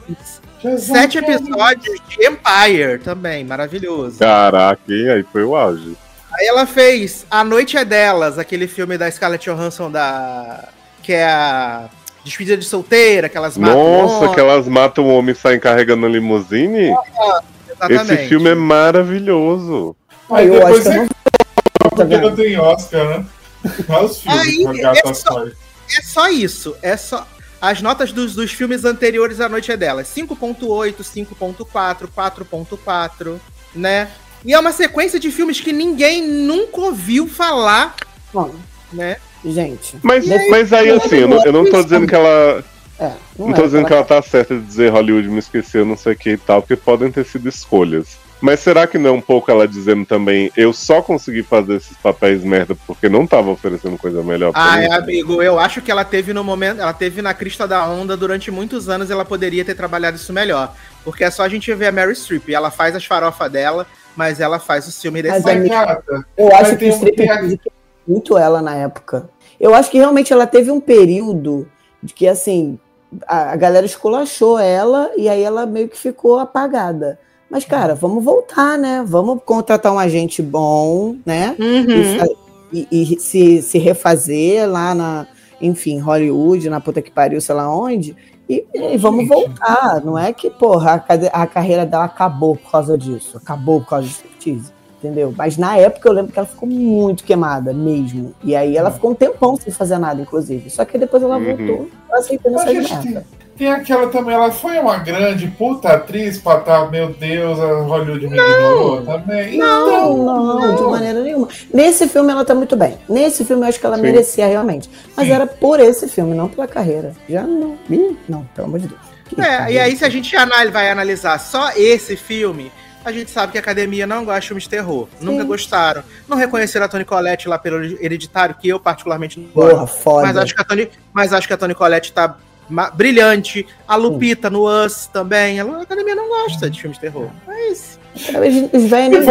sete episódios de Empire também, maravilhoso. Caraca, aí foi o auge. Aí ela fez A Noite é Delas, aquele filme da Scarlett Johansson, da... que é a Despedida de Solteira, que elas matam Nossa, que elas matam o homem e saem carregando a limusine? Ah, exatamente. Esse filme é maravilhoso. Aí depois você... Porque não tem Oscar, né? Olha os filmes Aí, é, só, é só isso, é só... As notas dos, dos filmes anteriores à Noite é Delas, cinco ponto oito, cinco ponto quatro, quatro ponto quatro, né? E é uma sequência de filmes que ninguém nunca ouviu falar, Bom, né? Gente. Mas, aí, mas aí, assim, eu não, eu não tô dizendo que ela... É, não, não tô é, dizendo ela... que ela tá certa de dizer Hollywood me esqueceu, não sei o que e tal, porque podem ter sido escolhas. Mas será que não é um pouco ela dizendo também, eu só consegui fazer esses papéis merda porque não tava oferecendo coisa melhor pra ah, mim? É, amigo, eu acho que ela teve no momento, ela teve na crista da onda durante muitos anos, ela poderia ter trabalhado isso melhor. Porque é só a gente ver a Meryl Streep, ela faz as farofas dela, mas ela faz o filme desse. Mas, cara, eu acho que o Streep um... muito ela na época. Eu acho que realmente ela teve um período de que, assim, a, a galera esculachou ela e aí ela meio que ficou apagada. Mas, cara, vamos voltar, né? Vamos contratar um agente bom, né? Uhum. E, e, e se, se refazer lá na, enfim, Hollywood, na puta que pariu, sei lá onde. E, e vamos voltar. Não é que, porra, a, a carreira dela acabou por causa disso. Acabou por causa de striptease. Entendeu? Mas na época eu lembro que ela ficou muito queimada mesmo. E aí ela ficou um tempão sem fazer nada, inclusive. Só que depois ela uhum. voltou aceitando essa merda. Tem aquela também, ela foi uma grande puta atriz pra estar, meu Deus, a Hollywood me ignorou também. Não, então, não, não, de maneira nenhuma. Nesse filme ela tá muito bem. Nesse filme eu acho que ela Sim. merecia realmente. Mas Sim. era por esse filme, não pela carreira. Já não. Ih, não, pelo amor de Deus. Que é, carreira. E aí se a gente vai analisar só esse filme, a gente sabe que a academia não gosta de filmes de terror. Sim. Nunca gostaram. Não reconheceram a Toni Collette lá pelo Hereditário, que eu particularmente não gosto. Porra, foda. Mas acho que a Toni, mas acho que a Toni Collette tá brilhante. A Lupita no Us também. A academia não gosta de filmes de terror. É isso. Os velhos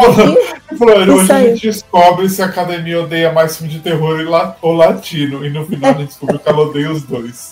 hoje a gente descobre se a academia odeia mais filme de terror ou latino. E no final a gente descobre que ela odeia os dois.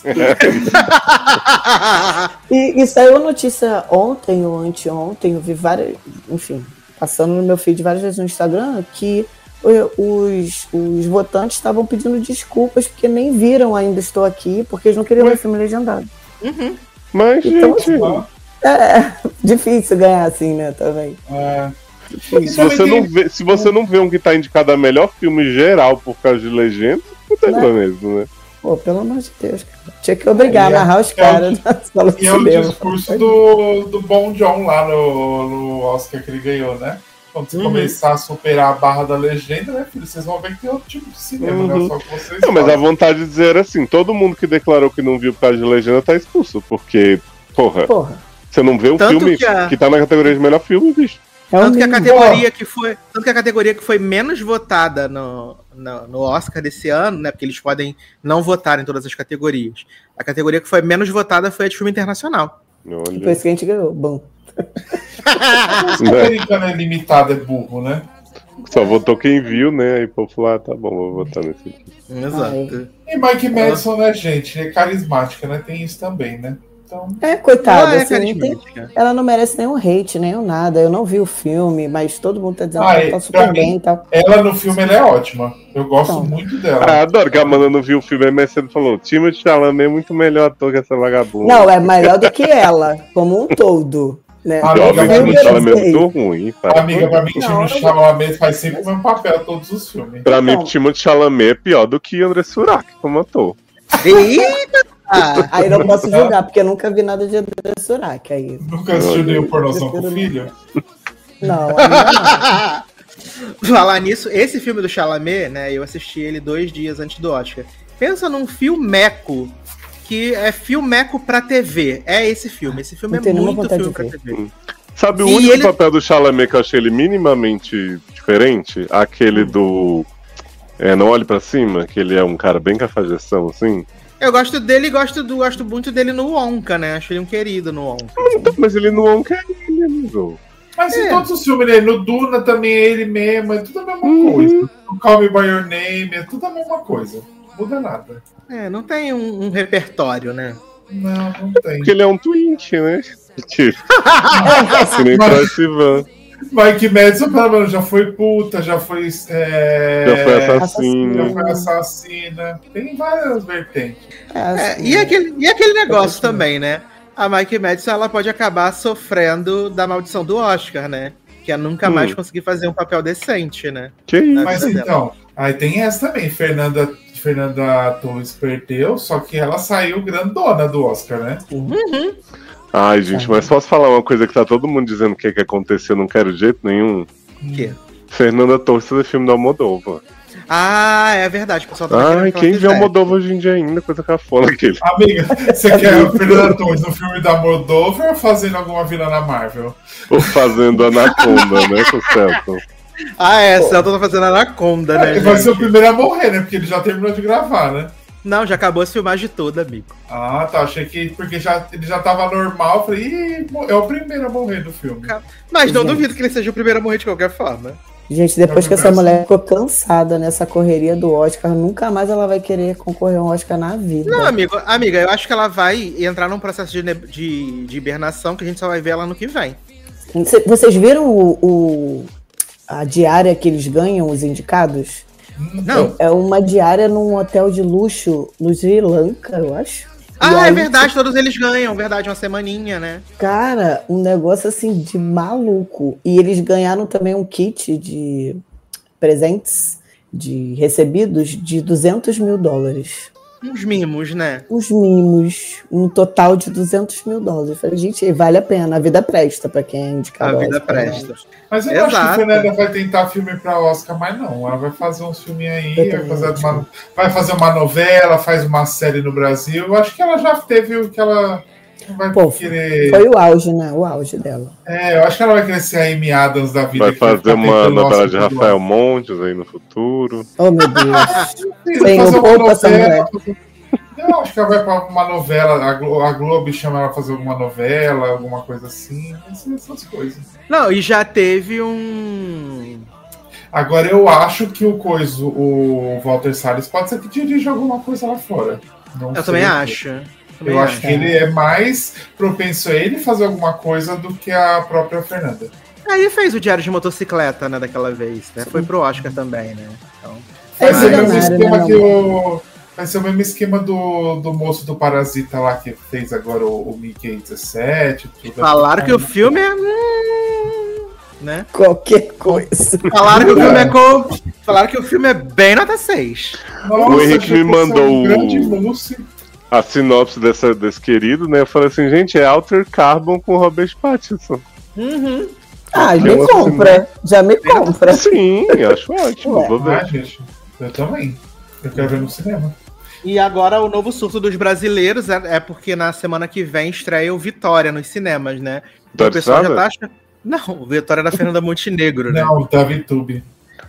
e, e saiu a notícia ontem ou anteontem, eu vi várias, enfim, passando no meu feed várias vezes no Instagram, que Os, os votantes estavam pedindo desculpas porque nem viram Ainda Estou Aqui, porque eles não queriam ver o filme legendado. Uhum. Mas, então, gente... Assim, é difícil ganhar assim, né, também. É. Se você, não vê, se você não vê um que tá indicado a melhor filme geral por causa de legenda, não tem problema mesmo, né? Pô, pelo amor de Deus, cara. Tinha que obrigar a amarrar os caras. E é o discurso do, do Bom John lá no, no Oscar que ele ganhou, né? Quando você uhum. começar a superar a barra da legenda, né, filho? Vocês vão ver que tem outro tipo de cinema, uhum. né? Só que vocês não, mas a vontade de dizer assim, todo mundo que declarou que não viu por causa de legenda tá expulso, porque, porra, porra. você não vê o tanto filme que, a... que tá na categoria de melhor filme, bicho. É tanto, que a categoria que foi, tanto que a categoria que foi menos votada no, no, no Oscar desse ano, né? Porque eles podem não votar em todas as categorias. A categoria que foi menos votada foi a de filme internacional. Olha. Foi isso que a gente ganhou. Bom. O americano é limitado, é burro, né? Só votou quem viu, né? Aí o povo falou, ah, tá bom, vou votar nesse aqui. Exato. E Mike Madison, né, gente? É carismática, né? Tem isso também, né? Então... É, coitada, é assim, tem, ela não merece nenhum hate, nenhum nada. Eu não vi o filme, mas todo mundo tá dizendo ah, que ela tá super bem e tal. Ela no filme ela é ótima. Eu gosto então. muito dela. Ah, adoro que a Amanda não viu o filme, aí mais cedo falou: Timothée Chalamet é muito melhor ator que essa vagabunda. Não, é melhor do que ela, como um todo. Né? Amiga, amiga, Timothée Chalamet é muito ruim. Para. Amiga, pra mim, Timothée Chalamet faz sempre o mesmo papel todos os filmes. Pra então. mim, Timothée Chalamet é pior do que André Surak como ator. Eita! Ah, aí não posso julgar, porque eu nunca vi nada de André Surak. Aí. Nunca assistiu nenhum pornozão com o filho? Não, ainda não. Falar nisso, esse filme do Chalamet, né, eu assisti ele dois dias antes do Oscar. Pensa num filmeco, que é filmeco pra T V. É esse filme, esse filme é muito filme pra T V. Sabe o E único ele- papel do Chalamet que eu achei ele minimamente diferente? Aquele do... É, Não Olhe Pra Cima, que ele é um cara bem cafajestão, assim. Eu gosto dele e gosto, do, gosto muito dele no Wonka, né? Acho ele um querido no Wonka. Então, mas ele não é um cara, amigo. Mas em É. todos os filmes, né? No Duna também é ele mesmo, é tudo a mesma Uhum. coisa. No Call Me By Your Name, é tudo a mesma coisa. Não muda nada. É, não tem um, um repertório, né? Não, não tem. Porque ele é um twink, né? Que, que nem Mas- Troye Sivan. Mike Madison, pelo menos, já foi puta, já foi. É... Já foi Já assassino. foi assassina. Tem várias vertentes. É, É, assim, e, aquele, e aquele negócio continuo. também, né? A Mike Madison, ela pode acabar sofrendo da maldição do Oscar, né? Que é nunca Hum. mais conseguir fazer um papel decente, né? Que isso? Mas vida então, aí tem essa também. Fernanda, Fernanda Torres perdeu, só que ela saiu grandona do Oscar, né? Ai, gente, mas posso falar uma coisa que tá todo mundo dizendo que, que aconteceu, eu não quero de jeito nenhum? O quê? Fernanda Torres fazer filme da Almodóvar. Ah, é verdade. O pessoal tá querendo Ai, que ela quem vê fizesse. Almodóvar hoje em dia ainda, coisa cafona aquele. Amiga, você quer a Fernanda Torres no filme da Moldova ou fazendo alguma vilã na Marvel? Ou fazendo Anaconda, né, com o Celton. Ah, é, Celton tá fazendo Anaconda, né? Ele vai gente? ser o primeiro a morrer, né? Porque ele já terminou de gravar, né? Não, já acabou a filmagem toda, amigo. Ah, tá. Achei que porque já, ele já tava normal. Falei, ih, é o primeiro a morrer do filme. Mas não Gente. duvido que ele seja o primeiro a morrer de qualquer forma. Gente, depois Eu que essa penso- mulher ficou cansada nessa correria do Oscar, nunca mais ela vai querer concorrer a um Oscar na vida. Não, amigo, amiga, eu acho que ela vai entrar num processo de, ne- de, de hibernação que a gente só vai ver ela no que vem. Cê- Vocês viram o, o- a diária que eles ganham, os indicados? Não. É uma diária num hotel de luxo no Sri Lanka, eu acho. E Ah, é aí, verdade, todos eles ganham, verdade, uma semaninha, né? Cara, um negócio assim de maluco. E eles ganharam também um kit de presentes, de recebidos, de duzentos mil dólares. Uns mimos, né? Uns mimos, um total de duzentos mil dólares. Eu falei, gente, vale a pena, a vida presta pra quem é A indicado. ao vida Oscar, né? presta. Mas eu não acho que a Exato. Fernanda vai tentar filme pra Oscar, mas não. Ela vai fazer uns filminhos aí, Eu vai também fazer, acho. uma, vai fazer uma novela, faz uma série no Brasil. Eu acho que ela já teve o que ela vai Pô, querer. Foi o auge, né? O auge dela. É, eu acho que ela vai querer ser a Amy Adams da vida. Vai que vai fazer ficar uma tentando novela Oscar de todo Rafael ano. Montes aí no futuro. Oh, meu Deus. Sim, Senhor, fazer uma poupa essa novela, fazer- Eu acho que ela vai pra uma novela, a Glo- a Globo chama ela pra fazer alguma novela, alguma coisa assim, essas coisas. Não, e já teve um. Agora eu acho que o coisa, o Walter Salles pode ser que dirija alguma coisa lá fora. Não Eu sei também o quê. acho. Também Eu acho que ele é mais propenso a ele fazer alguma coisa do que a própria Fernanda. Aí fez o Diário de Motocicleta, né, daquela vez, né? Foi pro Oscar também, né? Então, Vai É ser o mesmo milionário, esquema né, que não? o. Vai ser o mesmo esquema do, do moço do Parasita lá que fez agora o, o Mickey dezessete. Tudo falaram que o filme é. hum, né? Qualquer coisa. Falaram que o filme é com. Falaram que o filme é bem nota seis. Nossa, O Henrique achei me que fosse mandou um o- grande mousse. A sinopse dessa, desse querido, né? Eu falei assim, gente, é Alter Carbon com Robert Pattinson. Uhum. Ah, me Eu compra. Já me compra. Sim, acho ótimo. Ué. Vou Ah, ver. gente, eu também. Eu quero ver no cinema. E agora o novo surto dos brasileiros é, é porque na semana que vem estreia o Vitória nos cinemas, né? Então o Vitória pessoal já Estrada? tá achando. Não, o Vitória é da Fernanda Montenegro, né? Não, da VTube.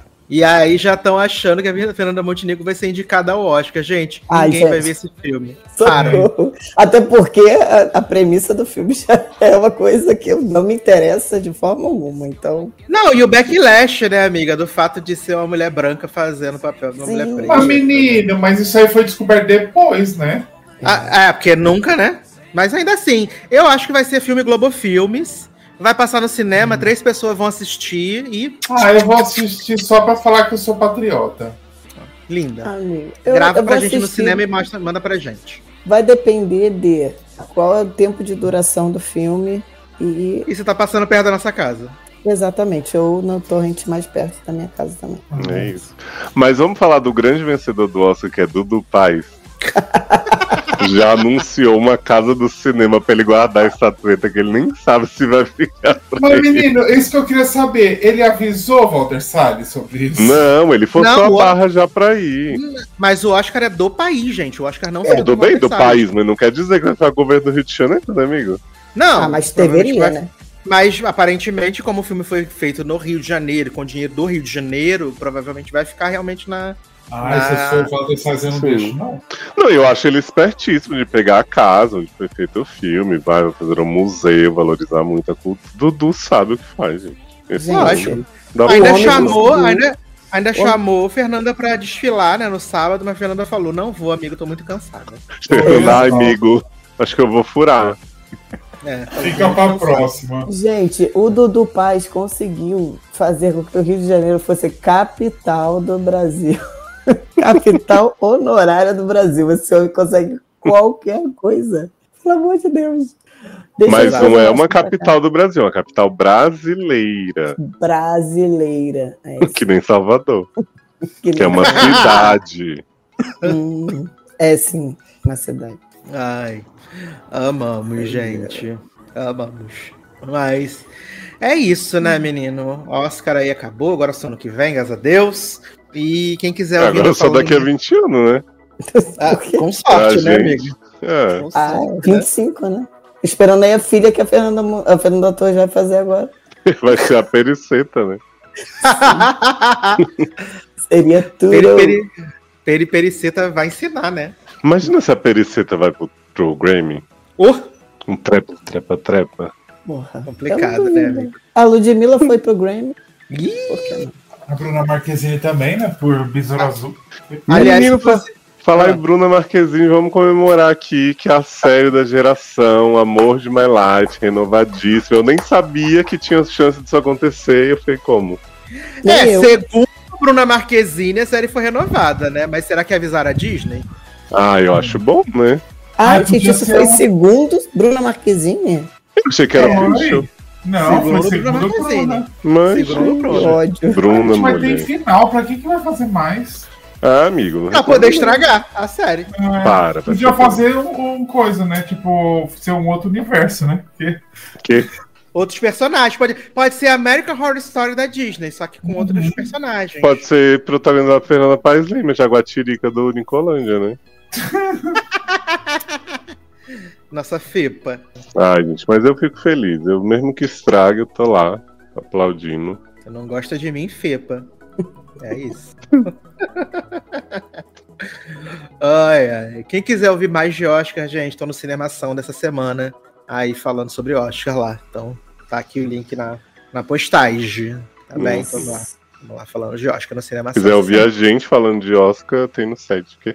E aí já estão achando que a Fernanda Montenegro vai ser indicada ao Oscar. Gente, Ai, ninguém gente. vai ver esse filme. Para. Socorro. Até porque a, a premissa do filme já é uma coisa que não me interessa de forma alguma. Então, Não, e o backlash, né, amiga, do fato de ser uma mulher branca fazendo o papel de uma Sim. mulher preta. Mas, menino, mas isso aí foi descoberto depois, né? Ah, é, porque nunca, né? Mas ainda assim, eu acho que vai ser filme Globo Filmes. Vai passar no cinema, Hum. três pessoas vão assistir e. Ah, eu vou assistir só pra falar que eu sou patriota. Linda. amigo, eu, Grava eu pra vou gente no assistir. cinema e mostra, manda pra gente. Vai depender de qual é o tempo de duração do filme e E você tá passando perto da nossa casa. exatamente, ou na torrente mais perto da minha casa também. É isso. Mas vamos falar do grande vencedor do Oscar, que é Dudu Paes. Já anunciou uma casa do cinema pra ele guardar a estatueta, que ele nem sabe se vai ficar pra Mas, ele. menino, isso que eu queria saber. Ele avisou Walter Salles sobre isso? Não, ele forçou Não, a o- barra já pra ir. Mas o Oscar é do país, gente. O Oscar não É, foi Tudo do bem Walter do Salles. país, mas não quer dizer que vai ficar o governo do Rio de Janeiro, né, amigo? Não. Ah, mas provavelmente deveria, vai- né? Mas, aparentemente, como o filme foi feito no Rio de Janeiro, com dinheiro do Rio de Janeiro, provavelmente vai ficar realmente na... Ah, na... se for falar de fazer um beijo, não. Não, eu acho ele espertíssimo de pegar a casa onde foi feito o filme, vai fazer um museu, valorizar muito a cultura. Dudu sabe o que faz, gente. Esse Gente, dá Ainda Homem chamou, do- ainda, ainda Homem- chamou Fernanda pra desfilar, né, no sábado, mas Fernanda falou, não vou, amigo, tô muito cansada. Ai, amigo, acho que eu vou furar. É, Fica pra próxima. Gente, o Dudu Paz conseguiu fazer com que o Rio de Janeiro fosse capital do Brasil. Capital honorária do Brasil. Esse homem consegue qualquer coisa. Pelo amor de Deus. Deixa Mas eu fazer não é essa uma pra capital do Brasil, é uma capital brasileira. cá. Brasileira. É isso. Que nem Salvador, Que que é uma nem- cidade. Hum, é sim, uma cidade. Ai, amamos, gente. Amamos. Mas é isso, né, menino? O Oscar aí acabou, agora só ano que vem, graças a Deus. E quem quiser ouvir Agora eu só falando- daqui a vinte anos, né? Ah, Por quê? com sorte, Ah, né, gente. amigo? É. Com Ah, sorte, né? vinte e cinco, né? Esperando aí a filha que a Fernanda, Mo- a Fernanda Torres vai fazer agora. Vai ser a periceta, né? Seria tudo. Peri, peri, peri Periceta vai ensinar, né? Imagina se a periceta vai pro, pro Grammy. Oh, Um trepa, trepa, trepa. Porra. complicado, Eu não né, duvido. amigo? A Ludmilla foi pro Grammy. Ih, Por que não? A Bruna Marquezine também, né? Por Besouro Azul. aliás, Menino, se fosse- Falar Ah. em Bruna Marquezine, vamos comemorar aqui que a série da geração, Amor de My Life, renovadíssima. Eu nem sabia que tinha chance disso acontecer e eu fiquei como? Nem é, eu. segundo Bruna Marquezine, a série foi renovada, né? Mas será que avisaram a Disney? Ah, eu acho bom, né? Ah, Ai, gente, podia isso ser foi um- segundo Bruna Marquezine? Eu achei que era É, bicho. Não, Segundo foi Bruna segundo Marquezine. Bruna. Mas, Segundo Que Bruna. ódio. Bruna, Mas tem mulher. final, pra que, que vai fazer mais? Ah, amigo. Não Pra poder estragar a série. É, Para, vai podia ser fazer um, um coisa, né? Tipo, ser um outro universo, né? Porque que Outros personagens. Pode, pode ser American Horror Story da Disney, só que com outros Uhum. personagens. pode ser protagonizado Fernanda Paes Lima, Jaguatirica do Nicolândia, né? Nossa Fepa. Ai, gente, mas eu fico feliz. Eu mesmo que estrague, eu tô lá, aplaudindo. Você não gosta de mim, Fepa. É isso. Ai, ai. Quem quiser ouvir mais de Oscar, gente, tô no Cinemação dessa semana. Aí falando sobre Oscar lá. Então, tá aqui o link na, na postagem. Tá bem? Nossa. Então, lá. Vamos lá falando de Oscar no Se Cinemação. quiser ouvir a gente falando de Oscar, tem no site. Porque...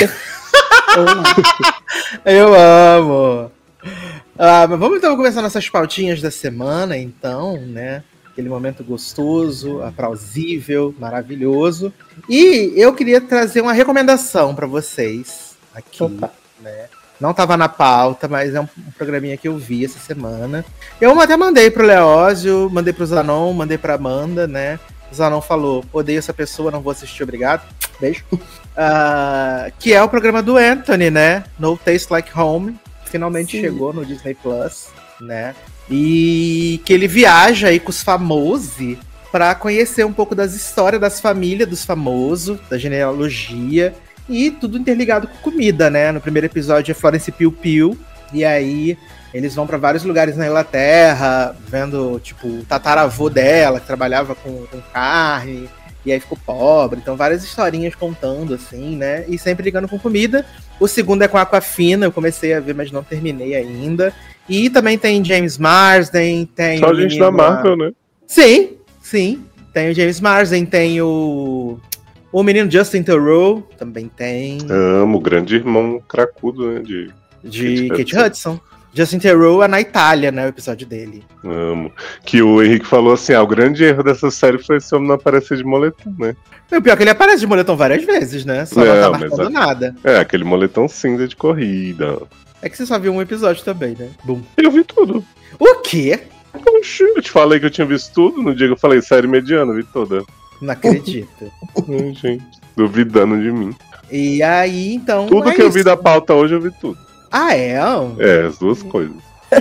Ou não. Eu amo! Ah, mas vamos então começar nossas pautinhas da semana, então, né? Aquele momento gostoso, aplausível, maravilhoso. E eu queria trazer uma recomendação para vocês aqui, Opa. né? Não estava na pauta, mas é um, um programinha que eu vi essa semana. Eu até mandei pro Leózio, mandei pro Zanon, mandei pra Amanda, né? O Zanon falou, odeio essa pessoa, não vou assistir, obrigado. Beijo. Ah, que é o programa do Anthony, né? No Taste Like Home. Finalmente Sim. chegou no Disney Plus, né? E que ele viaja aí com os famosos para conhecer um pouco das histórias das famílias dos famosos, da genealogia e tudo interligado com comida, né? No primeiro episódio é Florence Pugh Pugh, e aí eles vão para vários lugares na Inglaterra, vendo, tipo, o tataravô dela, que trabalhava com, com carne, e aí ficou pobre. Então, várias historinhas contando, assim, né? E sempre ligando com comida. O segundo é com Aquafina, eu comecei a ver, mas não terminei ainda. E também tem James Marsden, tem... Só o a gente menino da lá- Marvel, né? Sim, sim. Tem o James Marsden, tem o... O menino Justin Theroux, também tem. Amo, o grande irmão cracudo, né? De... De Kate Kate Hudson. Justin Theroux é na Itália, né? O episódio dele. Amo. Que o Henrique falou assim: ah, o grande erro dessa série foi esse homem não aparecer de moletom, né? E o pior é que ele aparece de moletom várias vezes, né? Só não, Não, tá mas marcando a- nada. É, aquele moletom cinza de corrida. É que você só viu um episódio também, né? Bum. Eu vi tudo. O quê? Oxi, eu te falei que eu tinha visto tudo. No dia que eu falei série mediana, eu vi toda. Não acredito. Ai, gente, duvidando de mim. E aí, então. Tudo é que eu isso. vi da pauta hoje, eu vi tudo. Ah, é? É, as duas coisas.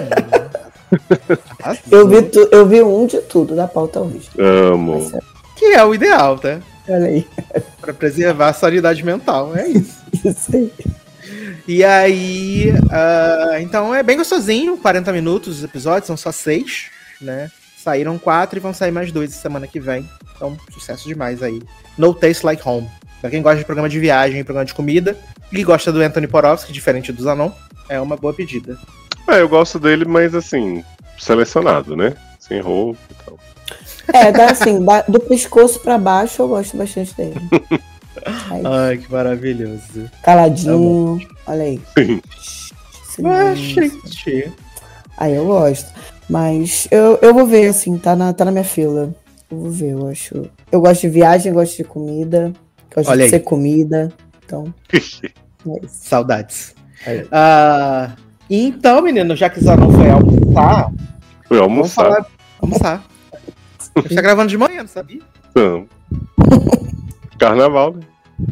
Eu vi, tu- eu vi um de tudo da pauta hoje. Amo. Que é o ideal, tá? Olha aí. Pra preservar a sanidade mental. É isso. Isso aí. E aí, ah, então é bem gostosinho, quarenta minutos os episódios, são só seis, né? Saíram quatro e vão sair mais dois semana que vem. Então, sucesso demais aí. No Taste Like Home. Pra quem gosta de programa de viagem e programa de comida, e gosta do Anthony Porowski, diferente do Zanon, é uma boa pedida. É, eu gosto dele, mas assim, selecionado, né? Sem roupa e tal. É, dá assim, do pescoço pra baixo eu gosto bastante dele. Aí, ai, que maravilhoso. caladinho, tá, olha aí. Sim. Ah, gente. Aí eu gosto. Mas eu, eu vou ver, assim, tá na, tá na minha fila. Eu vou ver, eu acho. Eu gosto de viagem, gosto de comida. Gosto Olha de aí. ser comida. Então. É isso. Saudades. Aí. Ah, então, menino, já que o Zanon foi almoçar, Foi vamos almoçar. falar. Almoçar. A gente tá gravando de manhã, não sabia? Então, carnaval, né?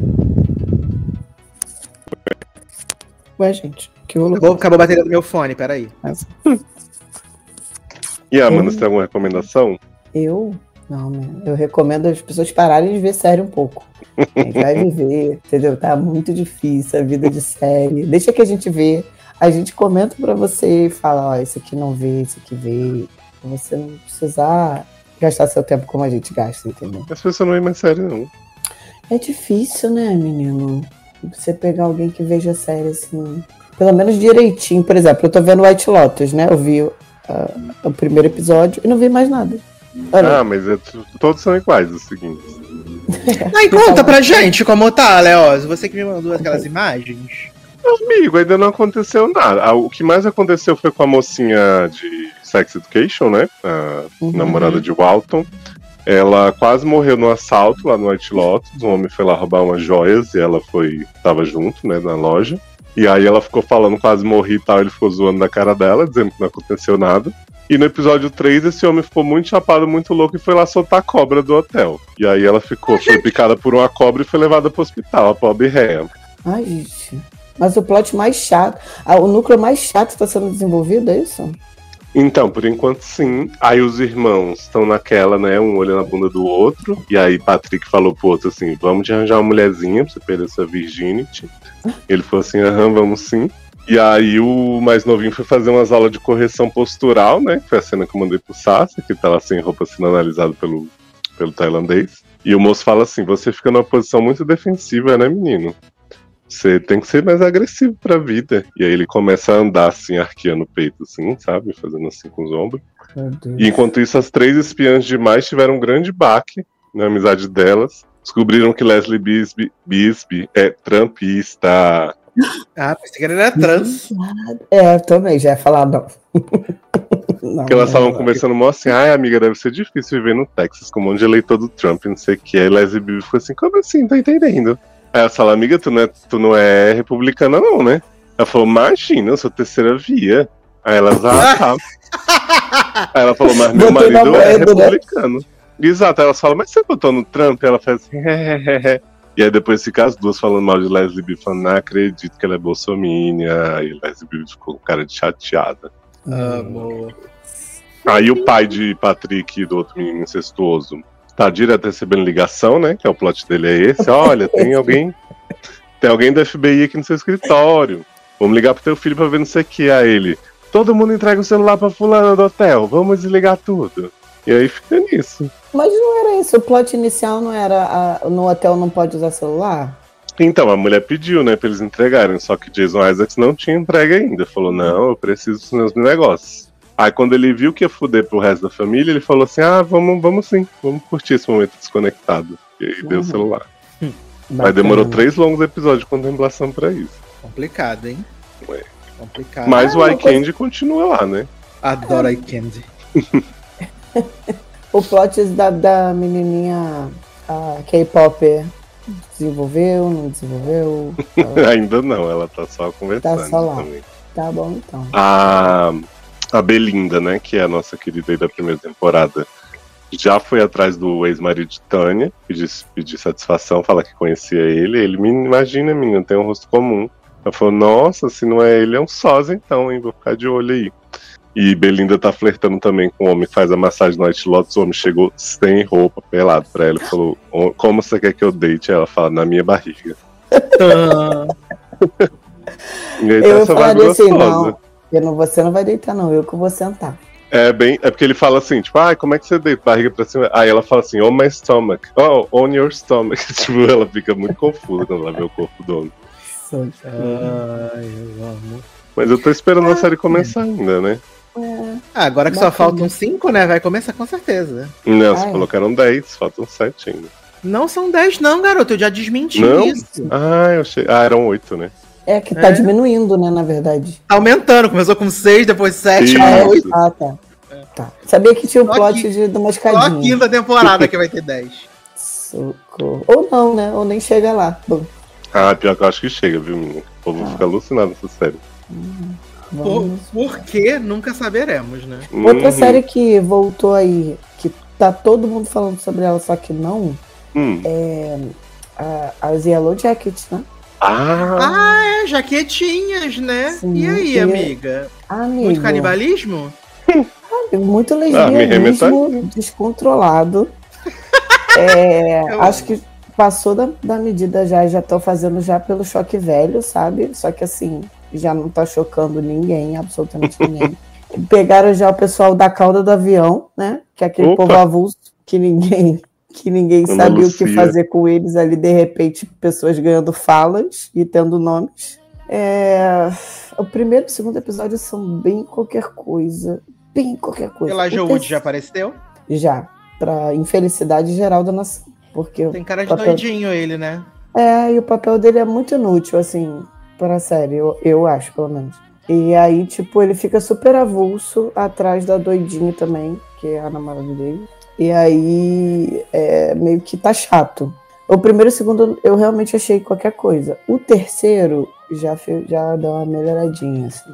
Ué, gente, que rolou? Acabou, acabou a bateria do meu fone, peraí. E a Amanda, você tem alguma recomendação? Eu? Não, né? Eu recomendo as pessoas pararem de ver série um pouco. A gente vai viver, entendeu? Tá muito difícil a vida de série. Deixa que a gente vê. A gente comenta pra você e fala, ó, esse aqui não vê, esse aqui vê. Pra você não precisar gastar seu tempo como a gente gasta, entendeu? As pessoas não é mais sério, não. É difícil, né, menino? Você pegar alguém que veja série assim, pelo menos direitinho. Por exemplo, eu tô vendo White Lotus, né? Eu vi uh, o primeiro episódio e não vi mais nada. Olha. Ah, mas é, todos são iguais, os seguintes. Aí conta pra gente como tá, Leoz. Você que me mandou aquelas imagens. Amigo, ainda não aconteceu nada. Ah, o que mais aconteceu foi com a mocinha de Sex Education, né? A Uhum. namorada de Walton. Ela quase morreu no assalto lá no White Lotus. Um homem foi lá roubar umas joias e ela foi, tava junto, né, na loja. E aí ela ficou falando, quase morri e tal. Ele ficou zoando na cara dela, dizendo que não aconteceu nada. E no episódio três, esse homem ficou muito chapado, muito louco e foi lá soltar a cobra do hotel. E aí ela ficou, foi picada por uma cobra e foi levada pro hospital, a pobre réia. Ai, gente. Mas o plot mais chato, ah, o núcleo mais chato está sendo desenvolvido, é isso? Então, por enquanto sim. Aí os irmãos estão naquela, né? Um olhando a bunda do outro. E aí Patrick falou pro outro assim: vamos te arranjar uma mulherzinha pra você perder sua virginity. Ele falou assim: aham, vamos sim. E aí o mais novinho foi fazer umas aulas de correção postural, né? Que foi a cena que eu mandei pro Sasha, que tá lá sem roupa sendo analisado pelo, pelo tailandês. E o moço fala assim: você fica numa posição muito defensiva, né, menino? Você tem que ser mais agressivo pra vida. E aí ele começa a andar assim, arqueando o peito, assim, sabe? Fazendo assim com os ombros. Meu Deus. E enquanto isso, as três espiãs demais tiveram um grande baque na amizade delas. Descobriram que Leslie Bisbee, Bisbee é trumpista. Ah, pensei que ele era trans. É, eu também, já ia falar, não. Não, Porque elas não, estavam não. conversando mó assim, ai amiga, deve ser difícil viver no Texas com um monte de eleitor do Trump, não sei o que. Aí Leslie Bisbee ficou assim, como assim? Não tô entendendo. Aí ela falou, amiga, tu não, é, tu não é republicana não, né? Ela falou, imagina, eu sou terceira via. Aí elas, ah, tá. Aí ela falou, mas meu Botou na marido é moeda, né? republicano. Exato, aí elas falam, mas você votou no Trump? Ela faz assim, hehehe. E aí depois fica as duas falando mal de Leslie Bisbee, falando, não acredito que ela é bolsominion. Aí Leslie Bisbee ficou com cara de chateada. Amor. Aí o pai de Patrick e do outro menino incestuoso tá direto recebendo ligação, né? Que é o plot dele é esse. Olha, tem alguém. Tem alguém do F B I aqui no seu escritório. Vamos ligar pro teu filho pra ver não sei o que. Aí ele. Todo mundo entrega o celular pra fulana do hotel. Vamos desligar tudo. E aí fica nisso. Mas não era isso, o plot inicial não era a- no hotel não pode usar celular? Então, a mulher pediu, né, pra eles entregarem. Só que Jason Isaacs não tinha entregue ainda. Falou, não, eu preciso dos meus negócios. Aí quando ele viu que ia fuder pro resto da família, ele falou assim, ah, vamos, vamos sim. Vamos curtir esse momento desconectado. E aí deu o Uhum. celular. Aí Bacana. demorou três longos episódios de contemplação pra isso. Complicado, hein? Ué. Complicado. Mas Ah, o uma iCandy continua lá, né? Adoro iCandy. O plot da, da menininha a K-pop desenvolveu, não desenvolveu? Ela- Ainda não, ela tá só conversando. Tá só lá. também. Tá bom, então. A, a Belinda, né, que é a nossa querida aí da primeira temporada, já foi atrás do ex-marido de Tânia, pedir, pedir satisfação, falar que conhecia ele. Ele, me imagina, menina, tem um rosto comum. Ela falou, nossa, se não é ele, é um sósia então, hein, vou ficar de olho aí. E Belinda tá flertando também com o homem que faz a massagem no White Lotus. O homem chegou sem roupa, pelado pra ela. E falou, "Ô, como você quer que eu deite?" Ela fala, na minha barriga. E aí tá Eu essa vibe falaria assim, gostosa. não, eu não, você não vai deitar não, eu que vou sentar. É bem. É porque ele fala assim, tipo, ah, como é que você deita barriga pra cima? Aí ela fala assim, on my stomach. Oh, on your stomach. Tipo, ela fica muito confusa quando ela vê o corpo do homem. Ai, eu amo. Mas eu tô esperando a série começar ainda, né? Ah, agora que só faltam cinco, né? Vai começar com certeza. Não, Ah, se é. colocaram dez, faltam sete ainda. Não são dez, não, garoto. Eu já desmenti Não? isso. Ah, eu achei. Ah, eram oito, né? É que tá É? diminuindo, né, na verdade. Tá aumentando. Começou com seis, depois sete, Isso. agora Ah, oito. ah, tá. Tá. Sabia que tinha o Só plot que- de, de uma Só a escadinha. quinta temporada que vai ter dez. Socorro. Ou não, né? Ou nem chega lá. Bom, Ah, pior que eu acho que chega, viu, menino? O povo Ah. fica alucinado nessa série. Por, vamos. por que? Nunca saberemos, né? Outra Uhum. série que voltou aí, que tá todo mundo falando sobre ela, só que não, Hum. é a, as Yellow Jackets, né? Ah, Ah, é, jaquetinhas, né? Sim, e aí, e- amiga? Amigo, Muito canibalismo? muito Ah, me lesbianismo descontrolado. É, Eu acho que passou da, da medida já, já estão fazendo já pelo choque velho, sabe? Só que assim, já não tá chocando ninguém, absolutamente ninguém. Pegaram já o pessoal da cauda do avião, né? Que é aquele Opa. povo avulso que ninguém, que ninguém Ana sabia o que Lucia. fazer com eles ali, de repente, pessoas ganhando falas e tendo nomes. É, o primeiro e o segundo episódio são bem qualquer coisa. Bem qualquer coisa. Elijah O Wood terceiro- já apareceu? Já, pra infelicidade geral da nação. Porque Tem cara de papel- doidinho ele, né? é, e o papel dele é muito inútil, assim, pra série, eu, eu acho, pelo menos. E aí, tipo, ele fica super avulso atrás da doidinha também, que é a namorada dele. E aí, é, meio que tá chato. O primeiro e o segundo eu realmente achei qualquer coisa. O terceiro já, fe- já deu uma melhoradinha, assim.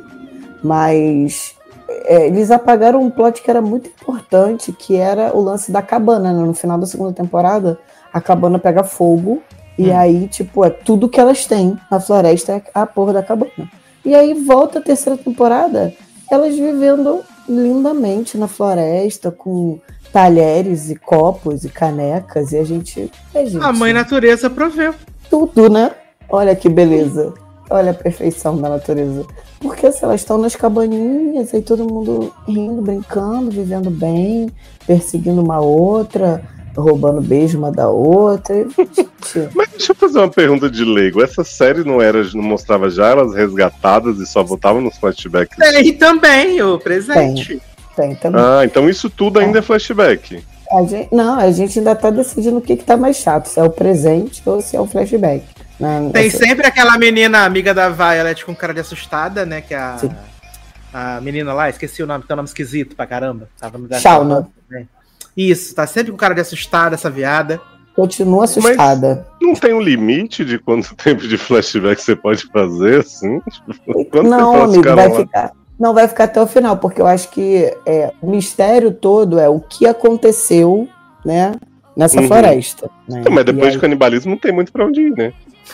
Mas é, eles apagaram um plot que era muito importante, que era o lance da cabana, né? No final da segunda temporada, a cabana pega fogo. E Hum. aí, tipo, é tudo que elas têm na floresta é a porra da cabana. E aí volta a terceira temporada, elas vivendo lindamente na floresta, com talheres e copos e canecas, e a gente. É, gente A mãe natureza proveu. tudo, né? Olha que beleza. Olha a perfeição da natureza. Porque se elas estão nas cabaninhas, aí todo mundo rindo, brincando, vivendo bem, perseguindo uma outra, roubando beijo uma da outra. E, gente, mas deixa eu fazer uma pergunta de leigo. Essa série não era, não mostrava já elas resgatadas e só voltava nos flashbacks? E também o presente. tem também. Ah, então isso tudo ainda é flashback. A gente, não, a gente ainda tá decidindo o que, que tá mais chato, se é o presente ou se é o flashback. Né? Tem Essa- sempre aquela menina amiga da Violet com cara de assustada, né? Que é a, Sim. a menina lá, esqueci o nome, tem um nome esquisito pra caramba. Tava no Shauna. Isso, tá sempre com cara de assustada essa viada. Continua assustada. Não tem um limite de quanto tempo de flashback você pode fazer, assim? Tipo, quanto Não, tempo elas amigo, ficaram vai lá? ficar. Não vai ficar até o final, porque eu acho que é, o mistério todo é o que aconteceu, né, nessa Uhum. floresta. Né? Não, mas E depois aí- de canibalismo não tem muito pra onde ir, né?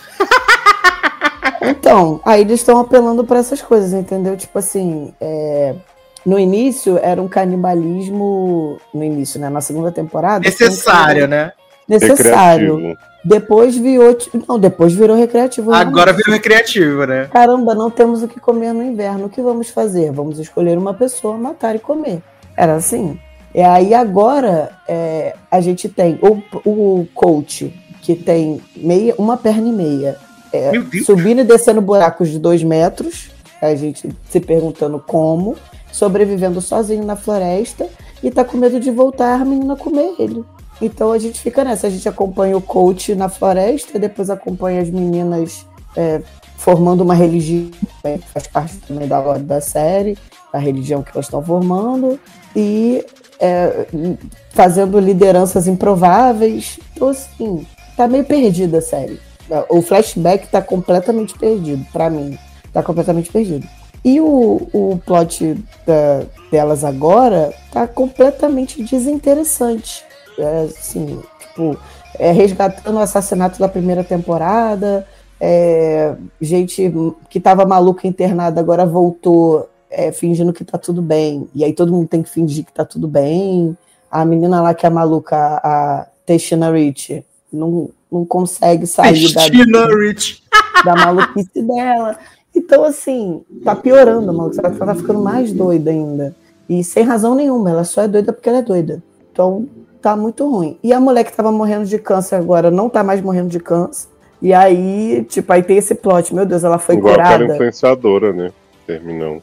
Então, aí eles estão apelando para essas coisas, entendeu? Tipo assim, é, no início era um canibalismo. No início, né? Na segunda temporada. Necessário, né? Necessário. Recreativo. Depois virou. Não, depois virou recreativo. Agora realmente. virou recreativo, né? Caramba, não temos o que comer no inverno. O que vamos fazer? Vamos escolher uma pessoa, matar e comer. Era assim. E aí agora é, a gente tem o, o coach, que tem meia, uma perna e meia. É, Meu Deus. subindo e descendo buracos de dois metros. A gente se perguntando como. Sobrevivendo sozinho na floresta. E tá com medo de voltar a menina comer ele. Então a gente fica nessa. A gente acompanha o coach na floresta. E depois acompanha as meninas é, formando uma religião. Né, que faz parte também da lore da série. A religião que elas estão formando. E é, fazendo lideranças improváveis. Então assim, tá meio perdida a série. O flashback tá completamente perdido, pra mim. Tá completamente perdido. E o, o plot da- delas agora tá completamente desinteressante. É, assim, tipo, é, resgatando o assassinato da primeira temporada, é, gente que tava maluca internada agora voltou é, fingindo que tá tudo bem. E aí todo mundo tem que fingir que tá tudo bem. A menina lá que é maluca, a Tashina Rich, não, não consegue sair da, Christina Rich. da maluquice dela. Então, assim, tá piorando, mano. Ela tá ficando mais doida ainda. E sem razão nenhuma, ela só é doida porque ela é doida. Então, tá muito ruim. E a mulher que tava morrendo de câncer agora não tá mais morrendo de câncer. E aí, tipo, aí tem esse plot. Meu Deus, ela foi Igual curada. aquela influenciadora, né? Terminou.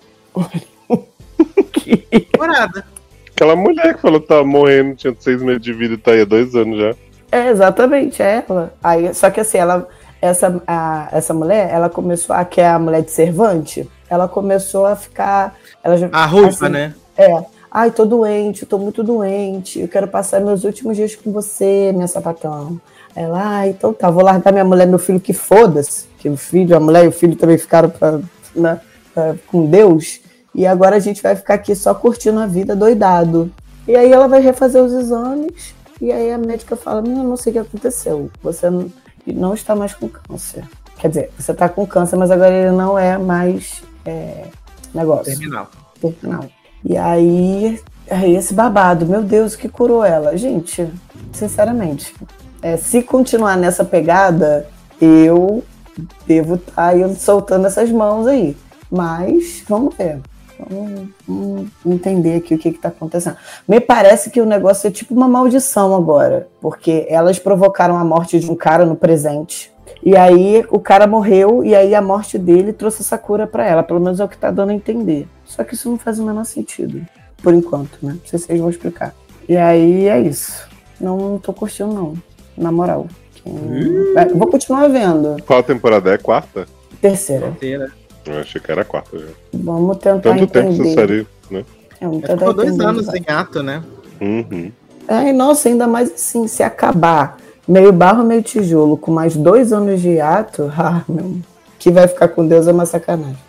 Curada. Aquela mulher que falou que tava morrendo, tinha seis meses de vida e tá aí há dois anos já. É, exatamente, é ela. Aí, só que assim, ela, essa, a, essa mulher, ela começou, a que é a mulher de Cervante, ela começou a ficar... Ela já, A ruiva, assim, né? É. Ai, tô doente, tô muito doente, eu quero passar meus últimos dias com você, minha sapatão. Ela, ah, então tá, vou largar minha mulher e meu filho, que foda-se, que o filho, a mulher e o filho também ficaram pra, né, pra, com Deus, e agora a gente vai ficar aqui só curtindo a vida doidado. E aí ela vai refazer os exames, e aí a médica fala, menina, não sei o que aconteceu, você não, não está mais com câncer. Quer dizer, você tá com câncer, mas agora ele não é mais é, negócio. Terminal. Terminal. E aí, é esse babado, meu Deus, o que curou ela? Gente, sinceramente, é, se continuar nessa pegada, eu devo estar tá soltando essas mãos aí. Mas, vamos ver. Vamos, vamos entender aqui o que está acontecendo. Me parece que o negócio é tipo uma maldição agora, porque elas provocaram a morte de um cara no presente. E aí o cara morreu e aí a morte dele trouxe essa cura para ela. Pelo menos é o que tá dando a entender. Só que isso não faz o menor sentido. Por enquanto, né? Não sei se vocês vão explicar. E aí é isso. Não, não tô curtindo, não. Na moral. Hum. Vou continuar vendo. Qual temporada é? Quarta? Terceira. Terceira. Eu achei que era a quarta já. Vamos tentar Tanto entender. tempo essa série, né? É, um Ficou dois anos em ato, né? Uhum. Ai, nossa, ainda mais assim, se acabar meio barro, meio tijolo, com mais dois anos de ato, ah, meu, que vai ficar com Deus é uma sacanagem.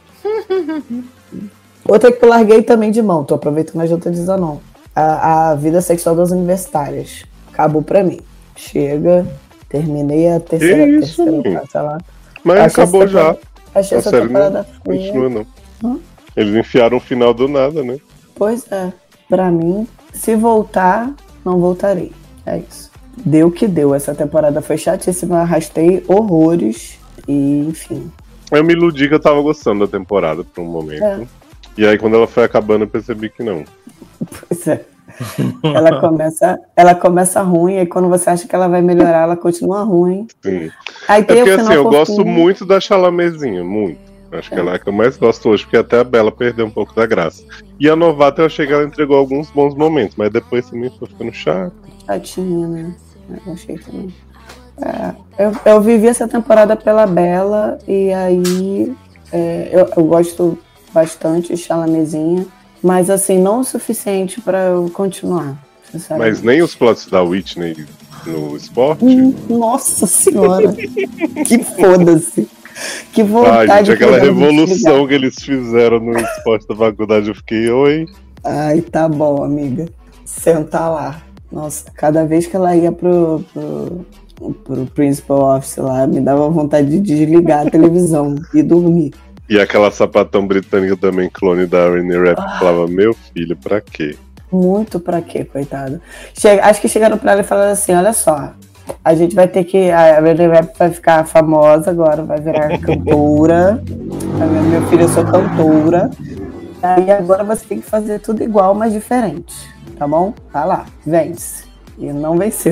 Outra que eu larguei também de mão, tô aproveitando a janta de Zanon. A, a vida sexual das universitárias. Acabou pra mim. Chega, terminei a terceira, Que isso, terceira sei lá. Mas Achei acabou essa já. temporada- Achei A essa série temporada não feia. continua, não. Hum? Eles enfiaram o final do nada, né? Pois é. Pra mim, se voltar, não voltarei. É isso. Deu o que deu. Essa temporada foi chatíssima, arrastei horrores e, enfim. Eu me iludi que eu tava gostando da temporada por um momento. É. E aí quando ela foi acabando eu percebi que não. Pois é. Ela começa, ela começa ruim, e quando você acha que ela vai melhorar, ela continua ruim. Sim. Aí É tem porque o assim, final eu fofinho. gosto muito da Chalamezinha, muito. Acho que ela é a que eu mais gosto hoje, porque até a Bela perdeu um pouco da graça. E a Novata eu achei que ela entregou alguns bons momentos, mas depois também foi ficando chato. Chatinha, né? Eu achei também. É, eu, eu vivi essa temporada pela Bela, e aí é, eu, eu gosto bastante de Chalamezinha, mas assim, não o suficiente pra eu continuar, sinceramente. Mas nem os plots da Whitney no esporte. Hum, Nossa senhora! Que foda-se! Que vontade. Ai, gente, aquela que eu dava de revolução desligar. que eles fizeram no esporte da faculdade, eu fiquei, oi. Ai, tá bom, amiga. Senta lá. Nossa, cada vez que ela ia pro, pro, pro Principal Office lá, me dava vontade de desligar a televisão e dormir. E aquela sapatão britânica também, clone da Renee Rapp, que falava, meu filho, pra quê? Muito pra quê, coitado. Chega, acho que chegaram pra ela e falaram assim, olha só, a gente vai ter que... A Renee Rapp vai ficar famosa agora, vai virar cantora. Meu filho, eu sou cantora. Aí agora você tem que fazer tudo igual, mas diferente. Tá bom? Tá lá, vence. E não venceu.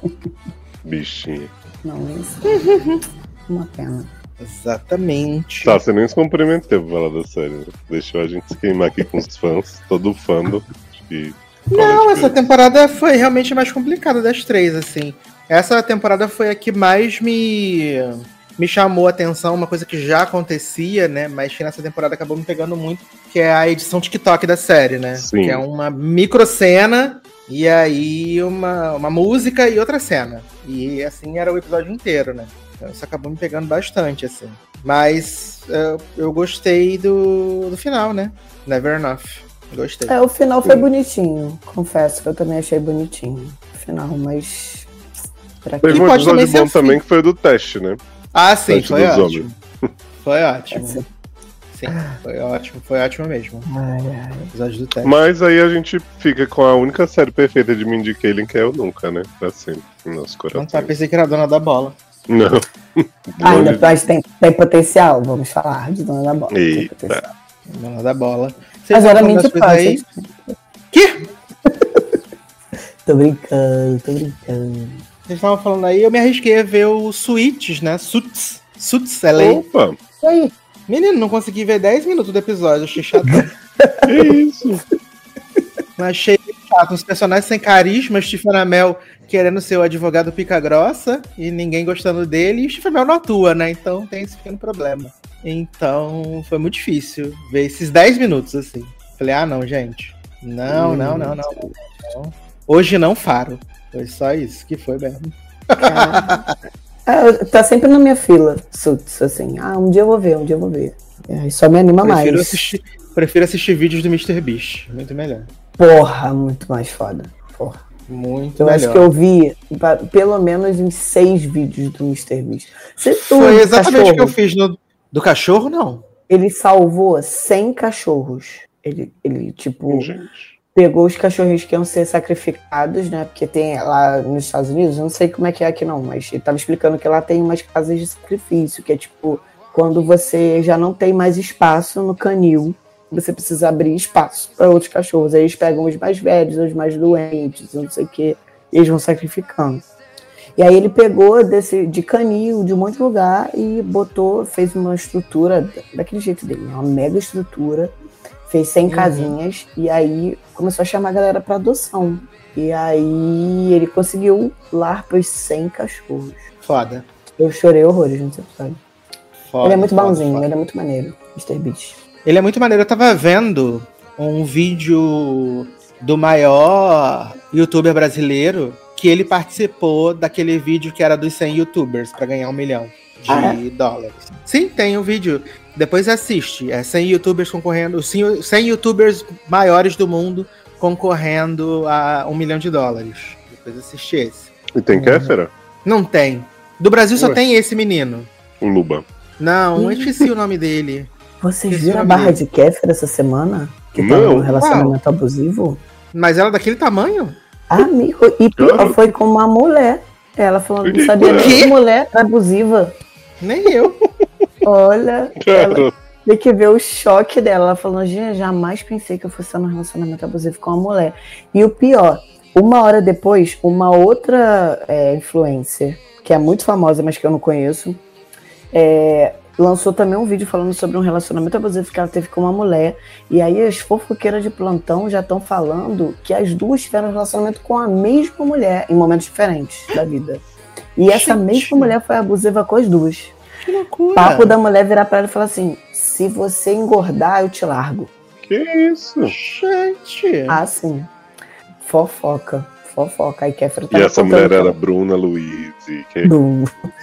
Bichinha. Não venceu. Uma pena. Exatamente. Tá, você nem se comprometeu pra falar da série, né? Deixou a gente se queimar aqui com os fãs, todo fando. E... Não, essa temporada foi realmente mais complicada das três, assim. Essa temporada foi a que mais me, me chamou a atenção, uma coisa que já acontecia, né? Mas que nessa temporada acabou me pegando muito, que é a edição TikTok da série, né? Sim. Que é uma microcena, e aí uma, uma música e outra cena. E assim era o episódio inteiro, né? Então isso acabou me pegando bastante, assim. Mas eu, eu gostei do, do final, né? Never Enough. Gostei. É, o final foi bonitinho. Confesso que eu também achei bonitinho. O final, mas... Pra Teve quê? um pode episódio também ser bom assim. também que foi do teste, né? Ah, sim, Teste foi dos ótimo. Foi ótimo. Essa- Sim, foi ótimo, foi ótimo mesmo. Ai, ai. Episódio do teste. Mas aí a gente fica com a única série perfeita de Mindy Kaling, que é Eu Nunca, né? Pra sempre, em nosso Não coração. tá, pensei que era a dona da bola. Não. Ah, ainda Longe- mas tem, tem potencial, vamos falar de Dona da Bola. Tem Eita. potencial. Dona da bola. Vocês Mas era vão falando mente das coisas aí? fácil. Que? Tô brincando, tô brincando. Vocês estavam falando aí, eu me arrisquei a ver o Suits, né? Suits. Suits, L A. Opa, E aí? Menino, não consegui ver dez minutos do episódio, achei chato. que isso? Achei chato. Os personagens sem carisma, Stephen Amell querendo ser o advogado pica grossa e ninguém gostando dele. E o Stephen Amell não atua, né? Então tem esse pequeno problema. Então foi muito difícil ver esses dez minutos, assim. Falei, ah, não, gente. Não, Hum. não, não, não, não, não. Hoje não faro. Foi só isso que foi mesmo. Ah, tá sempre na minha fila, Suits, assim. Ah, um dia eu vou ver, um dia eu vou ver. É, só me anima Prefiro mais. assistir, prefiro assistir vídeos do mister Beast. Muito melhor. Porra, muito mais foda. Porra. Muito Eu melhor. acho que eu vi pa- pelo menos uns seis vídeos do mister Beast. Se tu, Foi exatamente o que eu cachorro, fiz no, do cachorro, não. ele salvou cem cachorros. Ele, ele tipo, Gente. pegou os cachorros que iam ser sacrificados, né? Porque tem lá nos Estados Unidos, eu não sei como é que é aqui não, mas ele tava explicando que lá tem umas casas de sacrifício, que é tipo, quando você já não tem mais espaço no canil, você precisa abrir espaço para outros cachorros. Aí eles pegam os mais velhos, os mais doentes, não sei o que, e eles vão sacrificando. E aí ele pegou desse, de canil, de um monte de lugar, e botou, fez uma estrutura daquele jeito dele, uma mega estrutura, fez cem Uhum. casinhas, e aí começou a chamar a galera para adoção. E aí ele conseguiu lar para os cem cachorros. Foda. Eu chorei horrores nesse episódio. Foda, Ele é muito foda, bonzinho, foda. ele é muito maneiro, mister Beast. Ele é muito maneiro. Eu tava vendo um vídeo do maior youtuber brasileiro que ele participou daquele vídeo que era dos cem youtubers pra ganhar um milhão de Ah, dólares. Sim, tem um vídeo. Depois assiste. É cem youtubers concorrendo, cem cem youtubers maiores do mundo concorrendo a um milhão de dólares. Depois assiste esse. E tem Kéfera? Não tem. Do Brasil só Ué. tem esse menino. O Luba. Não, eu esqueci o nome dele. Vocês Esse viram a nome barra dele. de Kéfera essa semana? Que Não. tava num relacionamento abusivo? Mas ela é daquele tamanho? Amigo, e pior, Cara. foi com uma mulher. Ela falou, não Que sabia nem quê? que mulher era abusiva. Nem eu. Olha, ela Cara, tem que ver o choque dela. Ela falou, gente, jamais pensei que eu fosse estar num relacionamento abusivo com uma mulher. E o pior, uma hora depois, uma outra é, influencer, que é muito famosa, mas que eu não conheço, é, lançou também um vídeo falando sobre um relacionamento abusivo que ela teve com uma mulher. E aí as fofoqueiras de plantão já estão falando que as duas tiveram um relacionamento com a mesma mulher em momentos diferentes da vida. E essa Gente. mesma mulher foi abusiva com as duas. Que loucura. Papo da mulher virar pra ela e falar assim, se você engordar, eu te largo. que isso? Gente. Ah, sim. Fofoca. Fofoca. Aí Kéfera E tava essa contando mulher que era ela- Bruna Luiz. Que... Do...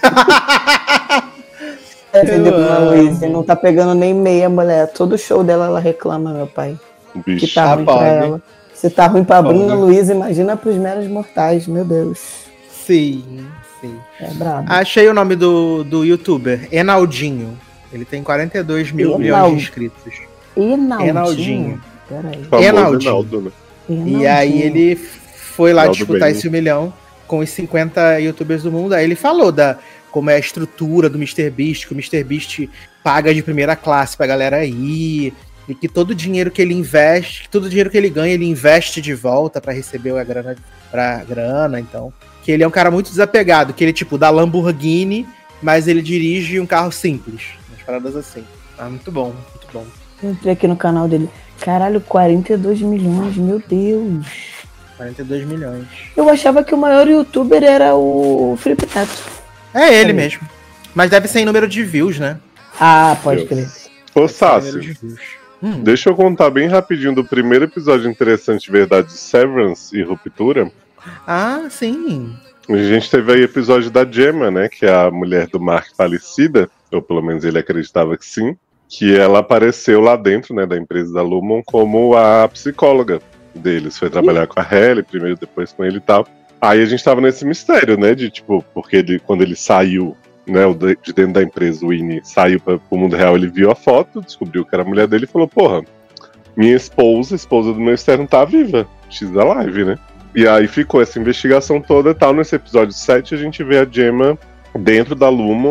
É, entendeu, Eu Bruna amo. Luiz? E não tá pegando nem meia mulher. Todo show dela ela reclama, meu pai. Que Bicho. tá Ah, ruim pra pode. ela. Se tá ruim pra Pode. Bruna Luiz, imagina pros meros mortais. Meu Deus. Sim, sim. É brabo. Achei o nome do, do youtuber, Enaldinho. Ele tem quarenta e dois mil milhões Enaldo. de inscritos. Enaldinho. Enaldinho. Peraí. Famoso Enaldinho. Enaldo, né? E aí ele foi lá Enaldo disputar Bem. esse milhão com os cinquenta youtubers do mundo. Aí ele falou da como é a estrutura do mister Beast, que o mister Beast paga de primeira classe pra galera ir, e que todo o dinheiro que ele investe, todo o dinheiro que ele ganha, ele investe de volta pra receber a grana, pra grana, então. Que ele é um cara muito desapegado, que ele, tipo, dá Lamborghini, mas ele dirige um carro simples. Umas paradas assim. Ah, muito bom, muito bom. Eu entrei aqui no canal dele. Caralho, quarenta e dois milhões, meu Deus. quarenta e dois milhões. Eu achava que o maior youtuber era o Felipe Neto. É ele Sim. mesmo. Mas deve ser em número de views, né? Ah, pode Deus. crer. Ô, Número Sácio, de views. Hum. deixa eu contar bem rapidinho do primeiro episódio interessante de verdade de Severance e Ruptura. Ah, sim. A gente teve aí o episódio da Gemma, né? Que é a mulher do Mark falecida, ou pelo menos ele acreditava que sim. Que ela apareceu lá dentro, né, da empresa da Lumon como a psicóloga deles. Foi trabalhar com a Halle, primeiro, depois com ele e tal. Aí a gente tava nesse mistério, né, de tipo, porque ele, quando ele saiu, né, o de de dentro da empresa, o Winnie saiu para o mundo real, ele viu a foto, descobriu que era a mulher dele e falou, porra, minha esposa, esposa do meu externo tá viva, X da live, né? E aí ficou essa investigação toda e tal. Nesse episódio sete a gente vê a Gemma dentro da Lumon,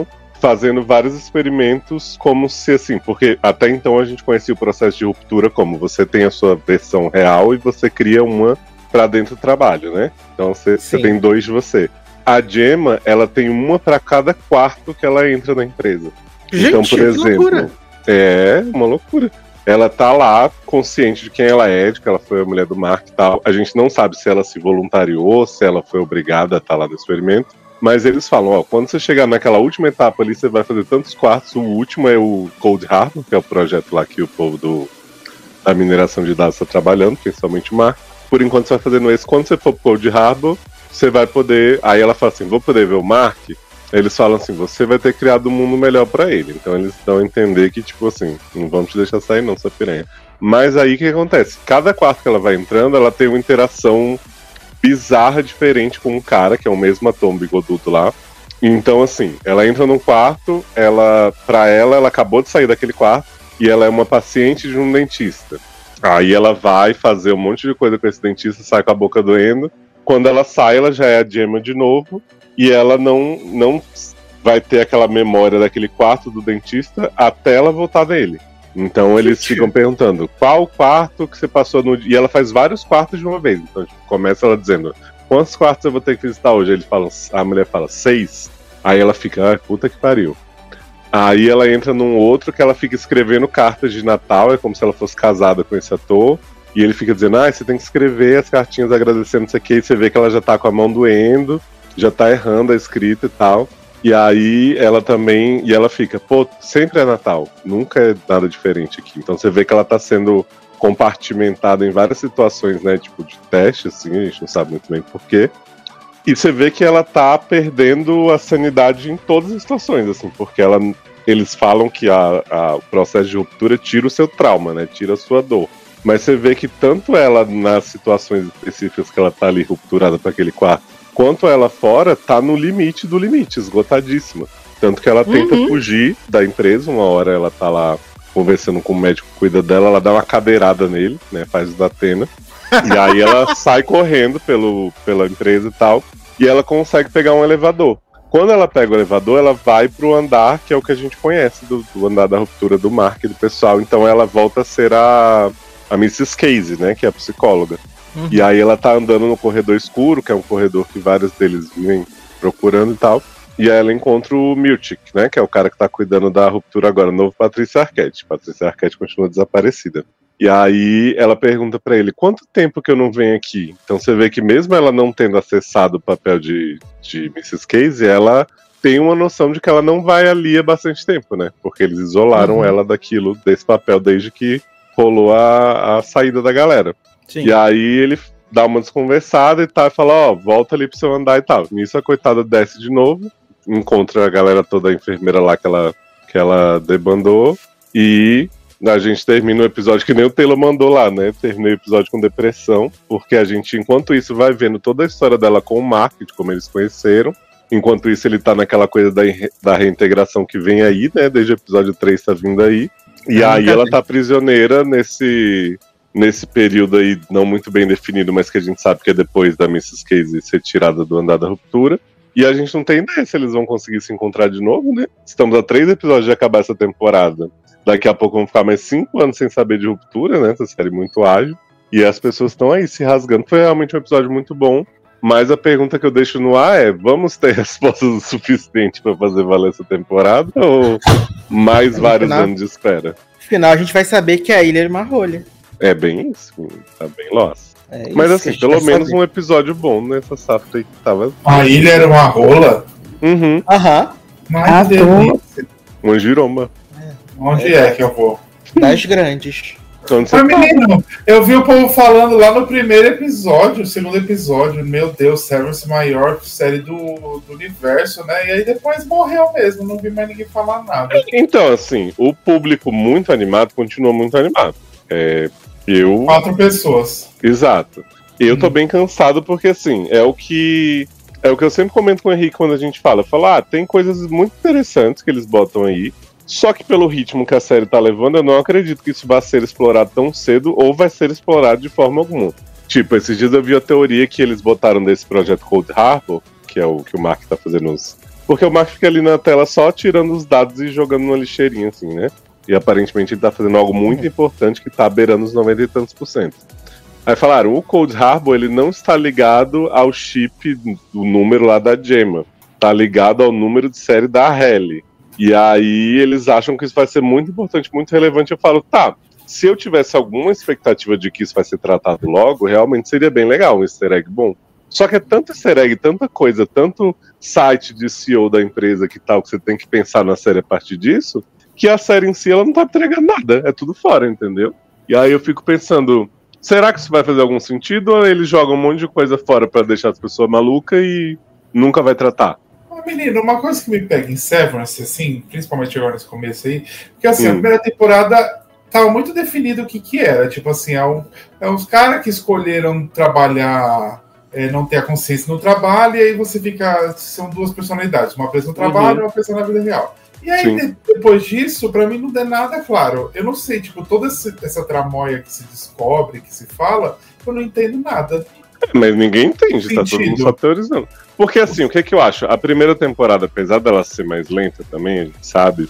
fazendo vários experimentos como se assim, porque até então a gente conhecia o processo de ruptura como você tem a sua versão real e você cria uma pra dentro do trabalho, né? Então você, você tem dois de você. A Gemma, ela tem uma pra cada quarto que ela entra na empresa. Gente, então, por que exemplo, loucura. É uma loucura. Ela tá lá, consciente de quem ela é, de que ela foi a mulher do Mark e tal. A gente não sabe se ela se voluntariou, se ela foi obrigada a estar lá no experimento. Mas eles falam, ó, quando você chegar naquela última etapa ali, você vai fazer tantos quartos. O último é o Cold Harbor, que é o projeto lá que o povo do, da mineração de dados está trabalhando, principalmente o Mark. Por enquanto você vai fazendo esse. Quando você for pro Cold Harbor, você vai poder... Aí ela fala assim, vou poder ver o Mark? Eles falam assim, você vai ter criado um mundo melhor pra ele. Então eles dão a entender que, tipo assim, não vamos te deixar sair não, sua piranha. Mas aí o que acontece? Cada quarto que ela vai entrando, ela tem uma interação bizarra, diferente com um cara, que é o mesmo ator bigodudo lá. Então, assim, ela entra num quarto, ela, pra ela, ela acabou de sair daquele quarto, e ela é uma paciente de um dentista. Aí ela vai fazer um monte de coisa com esse dentista, sai com a boca doendo. Quando ela sai, ela já é a Gemma de novo, e ela não, não vai ter aquela memória daquele quarto do dentista até ela voltar nele. Então eles Gente. ficam perguntando, qual quarto que você passou no dia? E ela faz vários quartos de uma vez. Então tipo, começa ela dizendo, quantos quartos eu vou ter que visitar hoje? Ele fala, a mulher fala, seis. Aí ela fica, ah, puta que pariu. Aí ela entra num outro que ela fica escrevendo cartas de Natal, é como se ela fosse casada com esse ator. E ele fica dizendo, ah, você tem que escrever as cartinhas agradecendo isso aqui. E você vê que ela já tá com a mão doendo, já tá errando a escrita e tal. E aí ela também, e ela fica, pô, sempre é Natal, nunca é nada diferente aqui. Então você vê que ela tá sendo compartimentada em várias situações, né, tipo de teste, assim, a gente não sabe muito bem porquê. E você vê que ela tá perdendo a sanidade em todas as situações, assim, porque ela, eles falam que a, a, o processo de ruptura tira o seu trauma, né, tira a sua dor. Mas você vê que tanto ela, nas situações específicas que ela tá ali rupturada para aquele quarto, quanto ela fora, tá no limite do limite, esgotadíssima. Tanto que ela tenta uhum. fugir da empresa, uma hora ela tá lá conversando com o médico que cuida dela, ela dá uma cadeirada nele, né, faz o da Atena, e aí ela sai correndo pelo, pela empresa e tal, e ela consegue pegar um elevador. Quando ela pega o elevador, ela vai pro andar, que é o que a gente conhece, do, do andar da ruptura do Mark e do pessoal, então ela volta a ser a, a missus Casey, né, que é a psicóloga. Uhum. E aí ela tá andando no corredor escuro, que é um corredor que vários deles vêm procurando e tal. E aí ela encontra o Milchick, né? Que é o cara que tá cuidando da ruptura agora, o novo Patrícia Arquette. Patrícia Arquette continua desaparecida. E aí ela pergunta pra ele, quanto tempo que eu não venho aqui? Então você vê que mesmo ela não tendo acessado o papel de, de missus Casey, ela tem uma noção de que ela não vai ali há bastante tempo, né? Porque eles isolaram uhum. ela daquilo, desse papel, desde que rolou a, a saída da galera. Sim. E aí ele dá uma desconversada e tal, e fala, ó, oh, volta ali pro seu andar e tal. Nisso a coitada desce de novo, encontra a galera toda, a enfermeira lá que ela, que ela debandou, e a gente termina o episódio que nem o Taylor mandou lá, né? Terminei o episódio com depressão, porque a gente, enquanto isso, vai vendo toda a história dela com o Mark, de como eles conheceram. Enquanto isso, ele tá naquela coisa da, da reintegração que vem aí, né? Desde o episódio três tá vindo aí. E ah, aí ela tá prisioneira nesse... nesse período aí não muito bem definido, mas que a gente sabe que é depois da missus Casey ser tirada do andar da ruptura. E a gente não tem ideia se eles vão conseguir se encontrar de novo, né? Estamos a três episódios de acabar essa temporada. Daqui a pouco vão ficar mais cinco anos sem saber de ruptura, né? Essa série muito ágil. E as pessoas estão aí se rasgando. Foi realmente um episódio muito bom. Mas a pergunta que eu deixo no ar é, vamos ter respostas o suficiente para fazer valer essa temporada? Ou mais vários final, anos de espera? No final a gente vai saber que a ilha é uma rolha. É bem isso, tá bem lost. É Mas assim, pelo menos saber. Um episódio bom nessa safra aí que tava. A ilha era uma rola? Uhum. Aham. Mas delícia. Uma giromba. É. Onde é. é que eu vou? Das grandes. Onde você ah, menino, eu vi o povo falando lá no primeiro episódio, segundo episódio, meu Deus, Severance, maior série do, do universo, né? E aí depois morreu mesmo, não vi mais ninguém falar nada. Então, assim, o público muito animado continua muito animado. É. Eu... Quatro pessoas. Exato. Eu hum. tô bem cansado porque, assim, é o que é o que eu sempre comento com o Henrique quando a gente fala. Eu falo, ah, tem coisas muito interessantes que eles botam aí, só que pelo ritmo que a série tá levando, eu não acredito que isso vai ser explorado tão cedo ou vai ser explorado de forma alguma. Tipo, esses dias eu vi a teoria que eles botaram desse projeto Cold Harbor, que é o que o Mark tá fazendo os, Porque o Mark fica ali na tela só tirando os dados e jogando numa lixeirinha, assim, né? E aparentemente ele tá fazendo algo muito importante que tá beirando os noventa e tantos por cento. Aí falaram, o Cold Harbor, ele não está ligado ao chip do número lá da Gemma. Tá ligado ao número de série da Halle. E aí eles acham que isso vai ser muito importante, muito relevante. Eu falo, tá, se eu tivesse alguma expectativa de que isso vai ser tratado logo, realmente seria bem legal, um easter egg bom. Só que é tanto easter egg, tanta coisa, tanto site de C E O da empresa que tal, que você tem que pensar na série a partir disso, que a série em si ela não tá entregando nada, é tudo fora, entendeu? E aí eu fico pensando, será que isso vai fazer algum sentido ou eles jogam um monte de coisa fora pra deixar as pessoas malucas e nunca vai tratar? Ah, menino, uma coisa que me pega em Severance, assim, principalmente agora nesse começo aí, porque assim, Hum. a primeira temporada tava muito definido o que que era, tipo assim, é, um, é uns caras que escolheram trabalhar, é, não ter a consciência no trabalho, e aí você fica, são duas personalidades, uma pessoa no trabalho e uma pessoa na vida real. E aí, de, depois disso, pra mim não dá nada claro. Eu não sei, tipo, toda essa, essa tramóia que se descobre, que se fala, eu não entendo nada. Mas ninguém entende, Sentido. tá todo mundo só teorizando. Porque assim, o que é que eu acho? A primeira temporada, apesar dela ser mais lenta também, a gente sabe,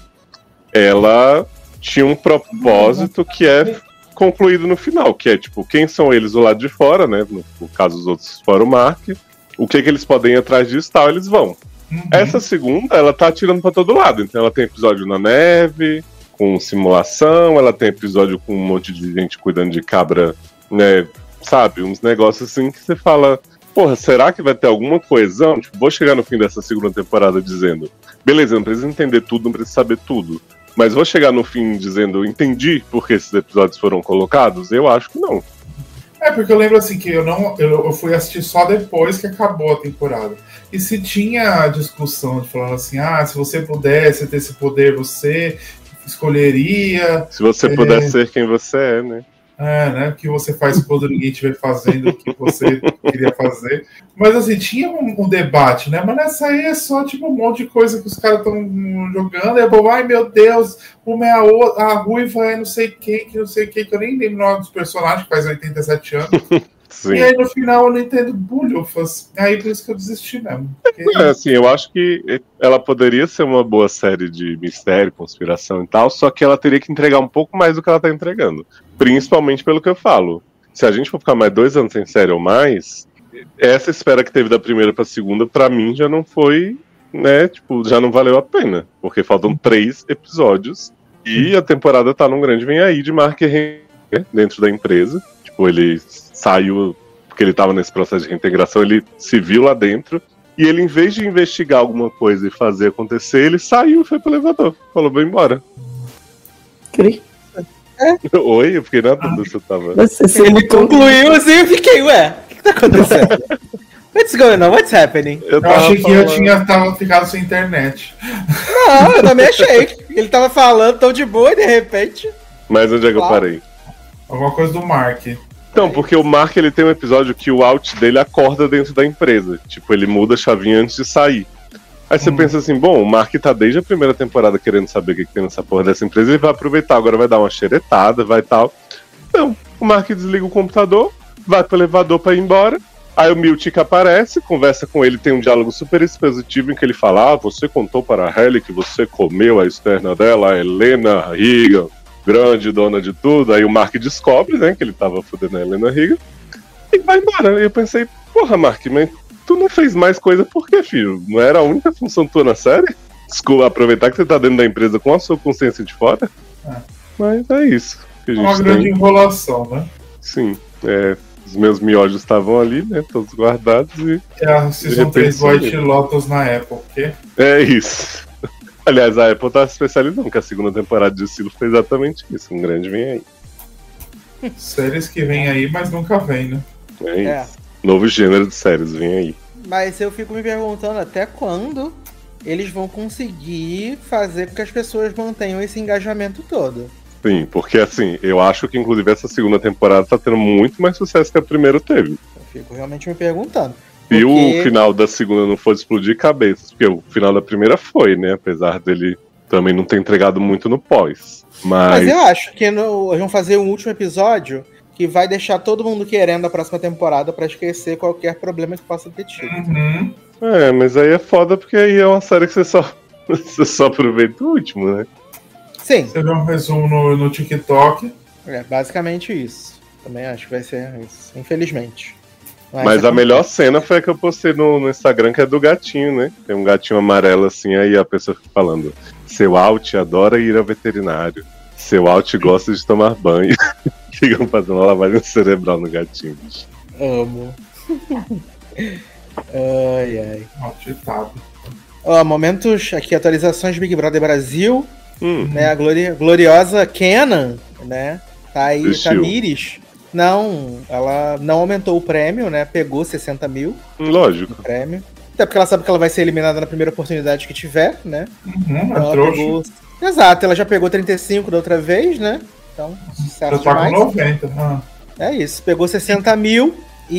ela tinha um propósito que é concluído no final, que é tipo, quem são eles do lado de fora, né? No, no caso os outros fora o Mark, o que é que eles podem ir atrás disso e tal, eles vão. Uhum. Essa segunda, ela tá atirando pra todo lado. Então ela tem episódio na neve, com simulação, ela tem episódio com um monte de gente cuidando de cabra, né? Sabe? Uns negócios assim que você fala, porra, será que vai ter alguma coesão? Tipo, vou chegar no fim dessa segunda temporada dizendo, beleza, não precisa entender tudo, não precisa saber tudo. Mas vou chegar no fim dizendo, entendi por que esses episódios foram colocados? Eu acho que não. É, porque eu lembro assim que eu não eu, eu fui assistir só depois que acabou a temporada. E se tinha discussão de falando assim, ah, se você pudesse ter esse poder, você escolheria. Se você é, puder ser quem você é, né? É, né? O que você faz quando ninguém estiver fazendo o que você queria fazer. Mas assim, tinha um, um debate, né? Mas nessa aí é só tipo um monte de coisa que os caras estão jogando. E é bom, ai meu Deus, uma é a, outra, a ruiva é não sei quem, que não sei quem, que eu nem lembro o nome dos personagens, que faz oitenta e sete anos. Sim. E aí no final eu não entendo bulhufas. Aí por isso que eu desisti mesmo. Porque... É, assim, eu acho que ela poderia ser uma boa série de mistério, conspiração e tal, só que ela teria que entregar um pouco mais do que ela tá entregando. Principalmente pelo que eu falo. Se a gente for ficar mais dois anos sem série ou mais, essa espera que teve da primeira pra segunda, pra mim, já não foi, né, tipo, já não valeu a pena. Porque faltam três episódios e a temporada tá num grande vem aí de Mark Henry dentro da empresa. Tipo, ele saiu, porque ele tava nesse processo de reintegração, ele se viu lá dentro, e ele, em vez de investigar alguma coisa e fazer acontecer, ele saiu e foi pro elevador. Falou, vou embora. Cri. Oi, eu fiquei na dúvida se eu tava... Você se Ele mutou. concluiu assim, eu fiquei, ué, o que, que tá acontecendo? What's going on? What's happening? Eu, Eu achei que eu falando- tinha tava ficado sem internet. Não, eu também achei. Ele tava falando tão de boa e de repente. Mas onde é que eu Claro. parei? Alguma coisa do Mark. Então, porque o Mark, ele tem um episódio que o out dele acorda dentro da empresa. Tipo, ele muda a chavinha antes de sair. Aí você Hum. pensa assim, bom, o Mark tá desde a primeira temporada querendo saber o que, que tem nessa porra dessa empresa, ele vai aproveitar, agora vai dar uma xeretada, vai tal. Não, o Mark desliga o computador, vai pro elevador pra ir embora, aí o Miltic aparece, conversa com ele, tem um diálogo super expositivo em que ele fala, ah, você contou para a Halle que você comeu a externa dela, a Helena Regan, grande dona de tudo, aí o Mark descobre, né, que ele tava fudendo a Helena Regan, e vai embora. E eu pensei, porra, Mark, mas tu não fez mais coisa por quê, filho? Não era a única função tua na série? Desculpa, aproveitar que você tá dentro da empresa com a sua consciência de fora? É. Mas é isso que a É uma gente grande tem. enrolação, né? Sim, é, os meus miojos estavam ali, né, todos guardados e É a Season De três repente, White Lotus na Apple, porque é isso. Aliás, a Apple tá se especializando, que a segunda temporada de Silo foi exatamente isso, um grande vem aí. séries que vem aí, mas nunca vem, né? É isso. É. Novo gênero de séries, vem aí. Mas eu fico me perguntando até quando eles vão conseguir fazer com que as pessoas mantenham esse engajamento todo. Sim, porque assim, eu acho que inclusive essa segunda temporada tá tendo muito mais sucesso que a primeira teve. Eu fico realmente me perguntando. E Porque- o final da segunda não foi explodir cabeças, porque o final da primeira foi, né? Apesar dele também não ter entregado muito no pós. Mas, Mas eu acho que no- eles vão fazer um último episódio que vai deixar todo mundo querendo a próxima temporada pra esquecer qualquer problema que possa ter tido. Uhum. É, mas aí é foda porque aí é uma série que você só, você só aproveita o último, né? Sim, Você vê um resumo no, no TikTok. é basicamente isso. Também acho que vai ser isso, infelizmente. Mas a acontece. melhor cena foi a que eu postei no, no Instagram, que é do gatinho, né? Tem um gatinho amarelo assim, aí a pessoa fica falando: seu Alt adora ir ao veterinário. Seu Alt gosta de tomar banho. Ficam fazendo uma lavagem cerebral no gatinho. Bicho. Amo. Ai, ai. Maltitado. Ó, momentos aqui, atualizações de Big Brother Brasil, Hum, né? A glori- gloriosa Kenan, né? Tá aí, Desistiu. Tamires. Não, ela não aumentou o prêmio, né? Pegou sessenta mil lógico. o prêmio. Até porque ela sabe que ela vai ser eliminada na primeira oportunidade que tiver, né? Uhum, é Ela trouxa. pegou... Exato, ela já pegou trinta e cinco da outra vez, né? Então, Já sucesso tá com demais. noventa. Ah. É isso, pegou sessenta mil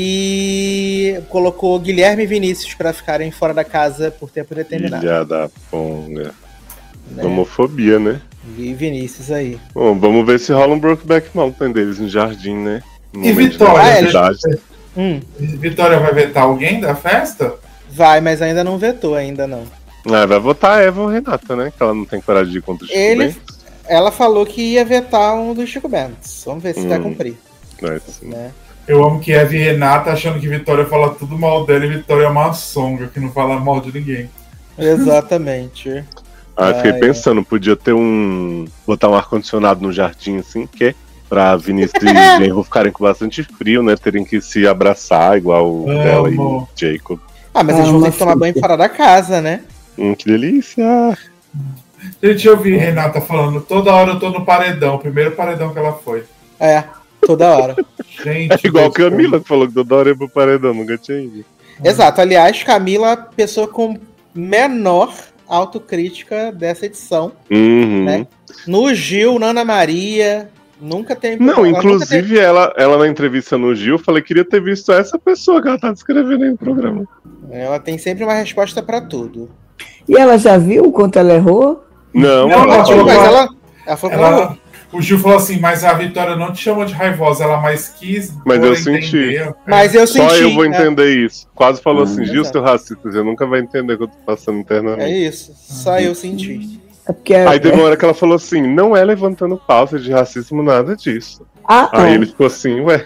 e colocou Guilherme e Vinícius pra ficarem fora da casa por tempo determinado. Filha da ponga. Né? Homofobia, né? E Vinícius aí. Bom, vamos ver se rola um Brokeback Mountain deles no jardim, né? No E momento de Vitória? necessidade. Hum, Vitória vai vetar alguém da festa? vai, mas ainda não vetou, ainda não. Ah, vai votar a Eva ou Renata, né? Que ela não tem coragem de ir contra o Chico Ele- Bento. Ela falou que ia vetar um dos Chico Bentes. Vamos ver se vai Hum. cumprir, É, sim. né? Eu amo que Eva e Renata achando que Vitória fala tudo mal dela e Vitória é uma songa que não fala mal de ninguém. Exatamente. Ah, eu fiquei Ai, pensando, podia ter um. Botar um ar-condicionado no jardim, assim, que é pra Vinícius e Genro ficarem com bastante frio, né? Terem que se abraçar, igual o Amo. Bella e Jacob. Ah, mas Ah, eles vão ter uma que tomar fica. banho fora da casa, né? Hum, que delícia! Gente, eu vi Renata falando, toda hora eu tô no paredão, o primeiro paredão que ela foi. É, toda hora. Gente, É igual Deus, Camila, que falou que toda hora ia pro paredão, nunca tinha ido. Exato. Aliás, Camila, pessoa com menor autocrítica dessa edição. Uhum. Né? No Gil, na Ana Maria, nunca tem. Não, ela nunca inclusive ela, ela na entrevista no Gil, eu falei que queria ter visto essa pessoa que ela tá descrevendo aí no programa. tem- ela tem sempre uma resposta pra tudo. E ela já viu o quanto ela errou? Não, Não, ela não, falou- Mas ela- ela, ela falou que Ela, o Gil falou assim, mas a Vitória não te chamou de raivosa, ela mais quis. Mas por eu senti. entender. Mas eu só senti. eu vou né? entender isso. Quase falou assim, Gil, Exato. seu racista, você nunca vai entender o que eu tô passando É internamente. isso. Só eu senti. É porque Aí teve uma hora que ela falou assim, não é levantando pauta de racismo, nada disso. Ah, Aí não. ele ficou assim, ué,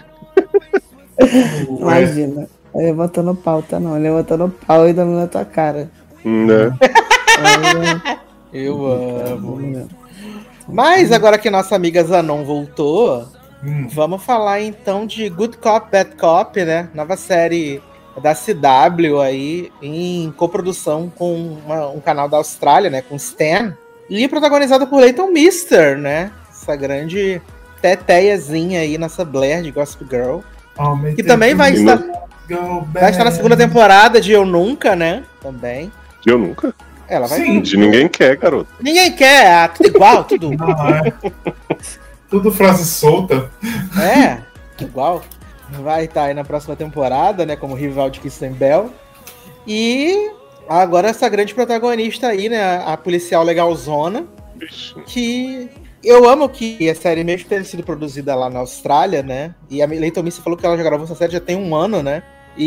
Imagina. Levantando pauta, não. Levantando pau e dando na tua cara. né? Olha, Eu amo. Mas agora que nossa amiga Zanon voltou, Hum, vamos falar então de Good Cop, Bad Cop, né? Nova série da C W aí, em coprodução com uma- um canal da Austrália, né? Com Stan. E protagonizada por Leighton Mister, né? Essa grande teteiazinha aí, nossa Blair de Gossip Girl. Que também vai estar, vai estar na segunda temporada de Eu Nunca, né? Também. Eu nunca. Ela vai. Sim. De ninguém quer, garoto. Ninguém quer, ah, tudo igual, tudo. Não, é. Tudo frase solta. É, igual. Vai estar aí na próxima temporada, né? Como rival de Kristen Bell. E agora essa grande protagonista aí, né? A policial legalzona. Bicho. Que eu amo que a série, mesmo tendo sido produzida lá na Austrália, né? E a Leighton Mister falou que ela já gravou essa série já tem um ano, né?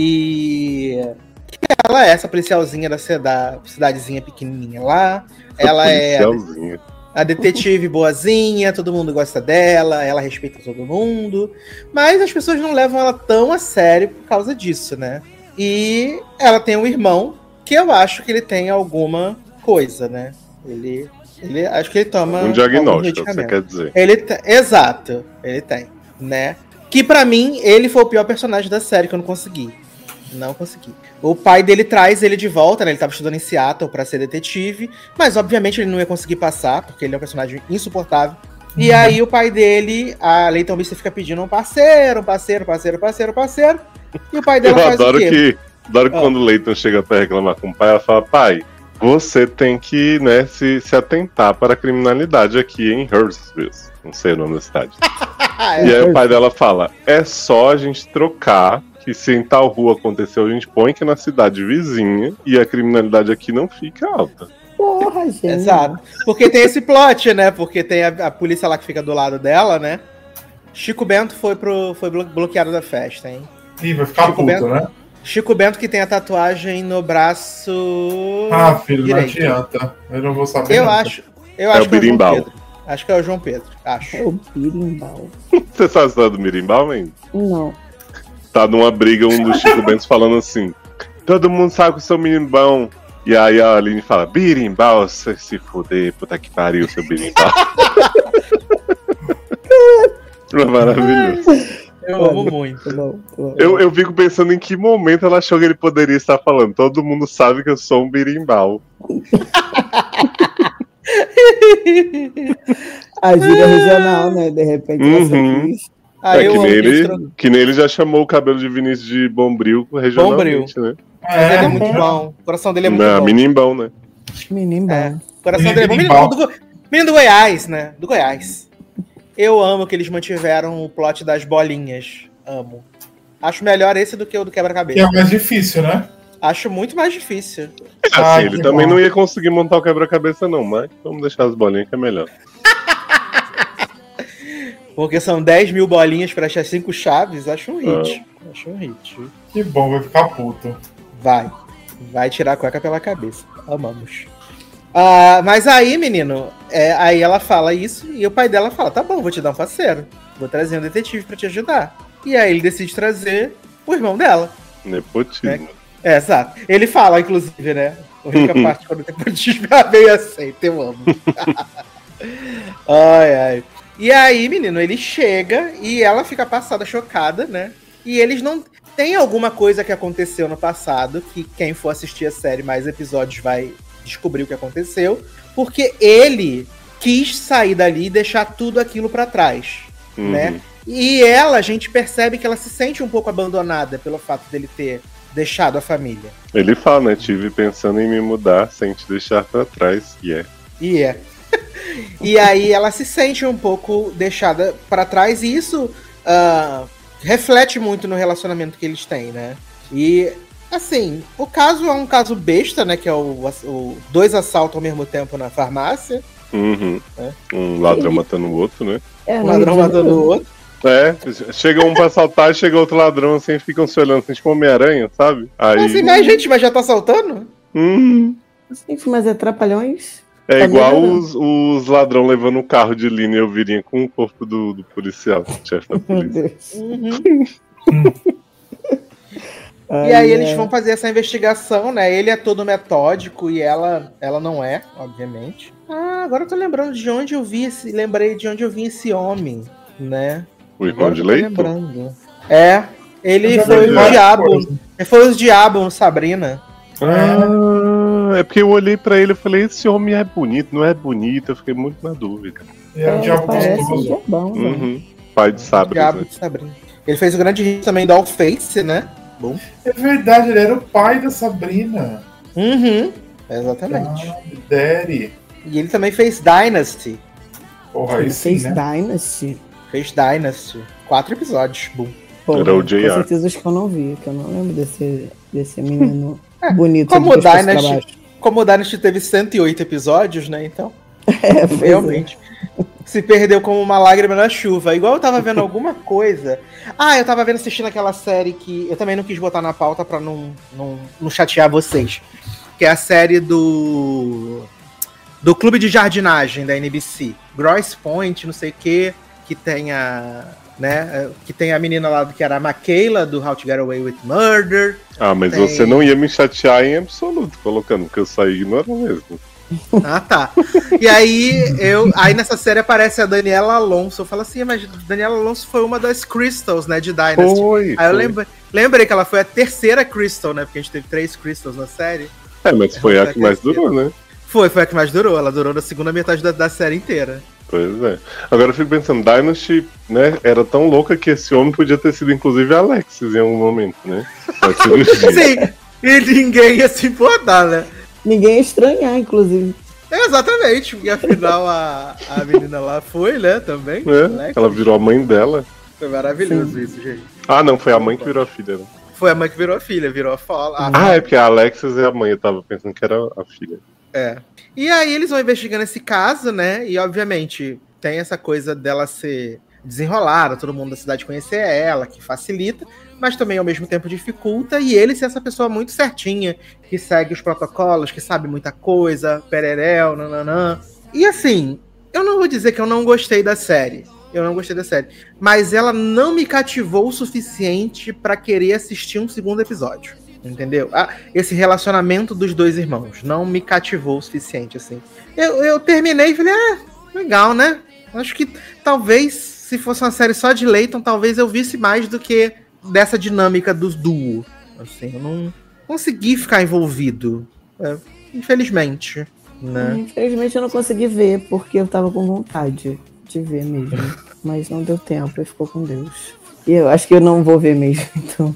E ela é essa policialzinha da cida- cidadezinha pequenininha lá. Ela é Policialzinha. a detetive boazinha, todo mundo gosta dela, ela respeita todo mundo. Mas as pessoas não levam ela tão a sério por causa disso, né? E ela tem um irmão que eu acho que ele tem alguma coisa, né? Ele, ele acho que ele toma Um algum diagnóstico, você medicamento. quer dizer. Ele te- exato, ele tem, né? Que pra mim ele foi o pior personagem da série que eu não consegui. Não consegui. O pai dele traz ele de volta, né? Ele tava estudando em Seattle pra ser detetive, mas obviamente ele não ia conseguir passar, porque ele é um personagem insuportável. E aí o pai dele, a Leighton Mister fica pedindo um parceiro, um parceiro, parceiro, parceiro, parceiro. E o pai Eu dela faz adoro o quê? que, adoro que Ah. quando o Leighton chega pra reclamar com o pai, ela fala, pai, você tem que, né, se, se atentar para a criminalidade aqui em Hurstville. Não sei o nome da cidade. Ah, E é. aí o pai dela fala, é só a gente trocar, que se em tal rua aconteceu, a gente põe que na cidade vizinha e a criminalidade aqui não fica alta. porra, gente. Exato. Porque tem esse plot, né? Porque tem a, a polícia lá que fica do lado dela, né? Chico Bento foi, pro, foi blo- bloqueado da festa, hein? Ih, vai ficar Chico puto, Bento. né? Chico Bento que tem a tatuagem no braço. Ah, filho, direito. não adianta. Eu não vou saber. Eu nunca. acho. Eu É acho o que é o João birimbau. Pedro. Acho que é o João Pedro. Acho. É o birimbau. Você sabe a história do Mirimbal, hein? Não. Tá numa briga um dos Chico Bento falando assim: todo mundo sabe que eu sou Mirimbão. E aí a Aline fala: Birimbau, você se fuder, puta que pariu, seu Birimbau. É maravilhoso. Eu amo muito. Tá bom, tá bom. Eu, eu fico pensando em que momento ela achou que ele poderia estar falando. Todo mundo sabe que eu sou um birimbau. A gíria regional, né? De repente Uhum. você quis. Aí é eu que amo nem, que eles ele, trocam. que nem ele já chamou o cabelo de Vinícius de Bombril regionalmente, né? Mas ele é É, muito é. bom. O coração dele é muito Não, bom. Minimbão, né? Menimbau. É. O coração dele é bom. Menino Birimbau. do, Go- menino do Goiás, né? Do Goiás. Eu amo que eles mantiveram o plot das bolinhas. Amo. Acho melhor esse do que o do que é quebra-cabeça. mais difícil, né? Acho muito mais difícil. Assim, Ai, ele que também bom. não ia conseguir montar o quebra-cabeça, não, mas vamos deixar as bolinhas que é melhor. Porque são dez mil bolinhas para achar cinco chaves. Acho um hit. Acho um hit. Que bom, vai ficar puto. Vai. Vai tirar a cueca pela cabeça. Amamos. Ah, mas aí, menino, é, aí ela fala isso e o pai dela fala: tá bom, vou te dar um parceiro. Vou trazer um detetive pra te ajudar. E aí ele decide trazer o irmão dela. Nepotismo. É, exato. Ele fala, inclusive, né? A única parte quando o nepotismo é meio aceito, eu amo. Ai, ai. E aí, menino, ele chega e ela fica passada, chocada, né? E eles não... Tem alguma coisa que aconteceu no passado, que quem for assistir a série mais episódios vai descobrir o que aconteceu, porque ele quis sair dali e deixar tudo aquilo pra trás, Uhum. né? E ela, a gente percebe que ela se sente um pouco abandonada pelo fato dele ter deixado a família. Ele fala, né? Tive pensando em me mudar sem te deixar pra trás. E é. E é. E aí ela se sente um pouco deixada pra trás e isso ah, reflete muito no relacionamento que eles têm, né? E, assim, o caso é um caso besta, né? Que é o, o dois assaltos ao mesmo tempo na farmácia. Uhum. É. Um ladrão Ele- matando o outro, né? É, Um no ladrão Rio de matando o Janeiro. outro. É, chega um pra assaltar e chega outro ladrão assim, ficam se olhando assim, tipo Homem-Aranha, sabe? Aí. Assim, mas gente, mas já tá assaltando? Hum, Gente, mas é Trapalhões? é Tá igual melhorando. os, os ladrão levando o carro de linha e eu viria com o corpo do, do policial, do chefe da Meu polícia. Deus. Uhum. Ai, E aí eles é. vão fazer essa investigação, né? Ele é todo metódico e ela, ela não é, obviamente. Ah, agora eu tô lembrando de onde eu vi esse. Lembrei de onde eu vi esse homem, né? O irmão Agora de eu tô leito? lembrando. É, ele Eu já foi vi o várias diabo. coisas. Ele foi o diabo no Sabrina. Ah, é porque eu olhei pra ele e falei, esse homem é bonito, não é bonito? Eu fiquei muito na dúvida. E é um É, diabo parece um gostoso. diabão, né? Uhum. Pai de Sabres, Diabo né? de Sabrina. Ele fez o grande hit também do All Face, né? Bom. É verdade, ele era o pai da Sabrina. Uhum. Exatamente. Ah, Daddy. E ele também fez Dynasty. Porra, aí Ele sim, fez né? Dynasty. Fez Dynasty. Quatro episódios. Bom. Pô, Era o J R. Com certeza os que eu não vi, que eu não lembro desse, desse menino bonito. Como de o pescoço pra Dynasty, baixo. como o Dynasty teve cento e oito episódios, né? Então, É, pois é. realmente. Se perdeu como uma lágrima na chuva. Igual eu tava vendo alguma coisa. Ah, eu tava vendo assistindo aquela série que eu também não quis botar na pauta pra não, não, não chatear vocês. Que é a série do. Do Clube de Jardinagem da N B C. Grosse Point, não sei o que. Que tem a. Né? Que tem a menina lá que era a Michaela, do How to Get Away with Murder. Ah, mas Tem. você não ia me chatear em absoluto colocando, porque eu saí ignorando mesmo. Ah, tá. E aí, eu, aí nessa série aparece a Daniela Alonso. Eu falo assim, mas Daniela Alonso foi uma das Crystals, né, de Dynasty. Foi. Aí eu foi. lembrei, lembrei que ela foi a terceira Crystal, né? Porque a gente teve três Crystals na série. É, mas foi Ela a foi que a mais terceira. durou, né? Foi, foi a que mais durou. Ela durou na segunda metade da, da série inteira. Pois é. Agora eu fico pensando, Dynasty, né, era tão louca que esse homem podia ter sido inclusive Alexis em algum momento, né? Na cirurgia. Sim, e ninguém ia se importar, né? Ninguém ia estranhar, inclusive. Exatamente, porque afinal a, a menina lá foi, né, também. É, Né? ela virou a mãe dela. Foi maravilhoso isso, gente. Ah, não, foi a mãe que virou a filha. Né? Foi a mãe que virou a filha, virou a fala. a Ah, é porque a Alexis é a mãe, eu tava pensando que era a filha. É. E aí eles vão investigando esse caso, né? E obviamente tem essa coisa dela ser desenrolada, todo mundo da cidade conhecer ela, que facilita, mas também ao mesmo tempo dificulta, e ele ser essa pessoa muito certinha, que segue os protocolos, que sabe muita coisa, pereréu, nananã. E assim, eu não vou dizer que eu não gostei da série, eu não gostei da série, mas ela não me cativou o suficiente pra querer assistir um segundo episódio, entendeu? Ah, esse relacionamento dos dois irmãos não me cativou o suficiente, assim. Eu, eu terminei e falei, ah, legal, né? Acho que talvez, se fosse uma série só de Leighton, talvez eu visse mais do que dessa dinâmica dos duo. Assim, eu não consegui ficar envolvido, é, infelizmente, né? Infelizmente eu não consegui ver, porque eu tava com vontade de ver mesmo. Mas não deu tempo e ficou com Deus. E eu acho que eu não vou ver mesmo, então.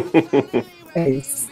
É isso.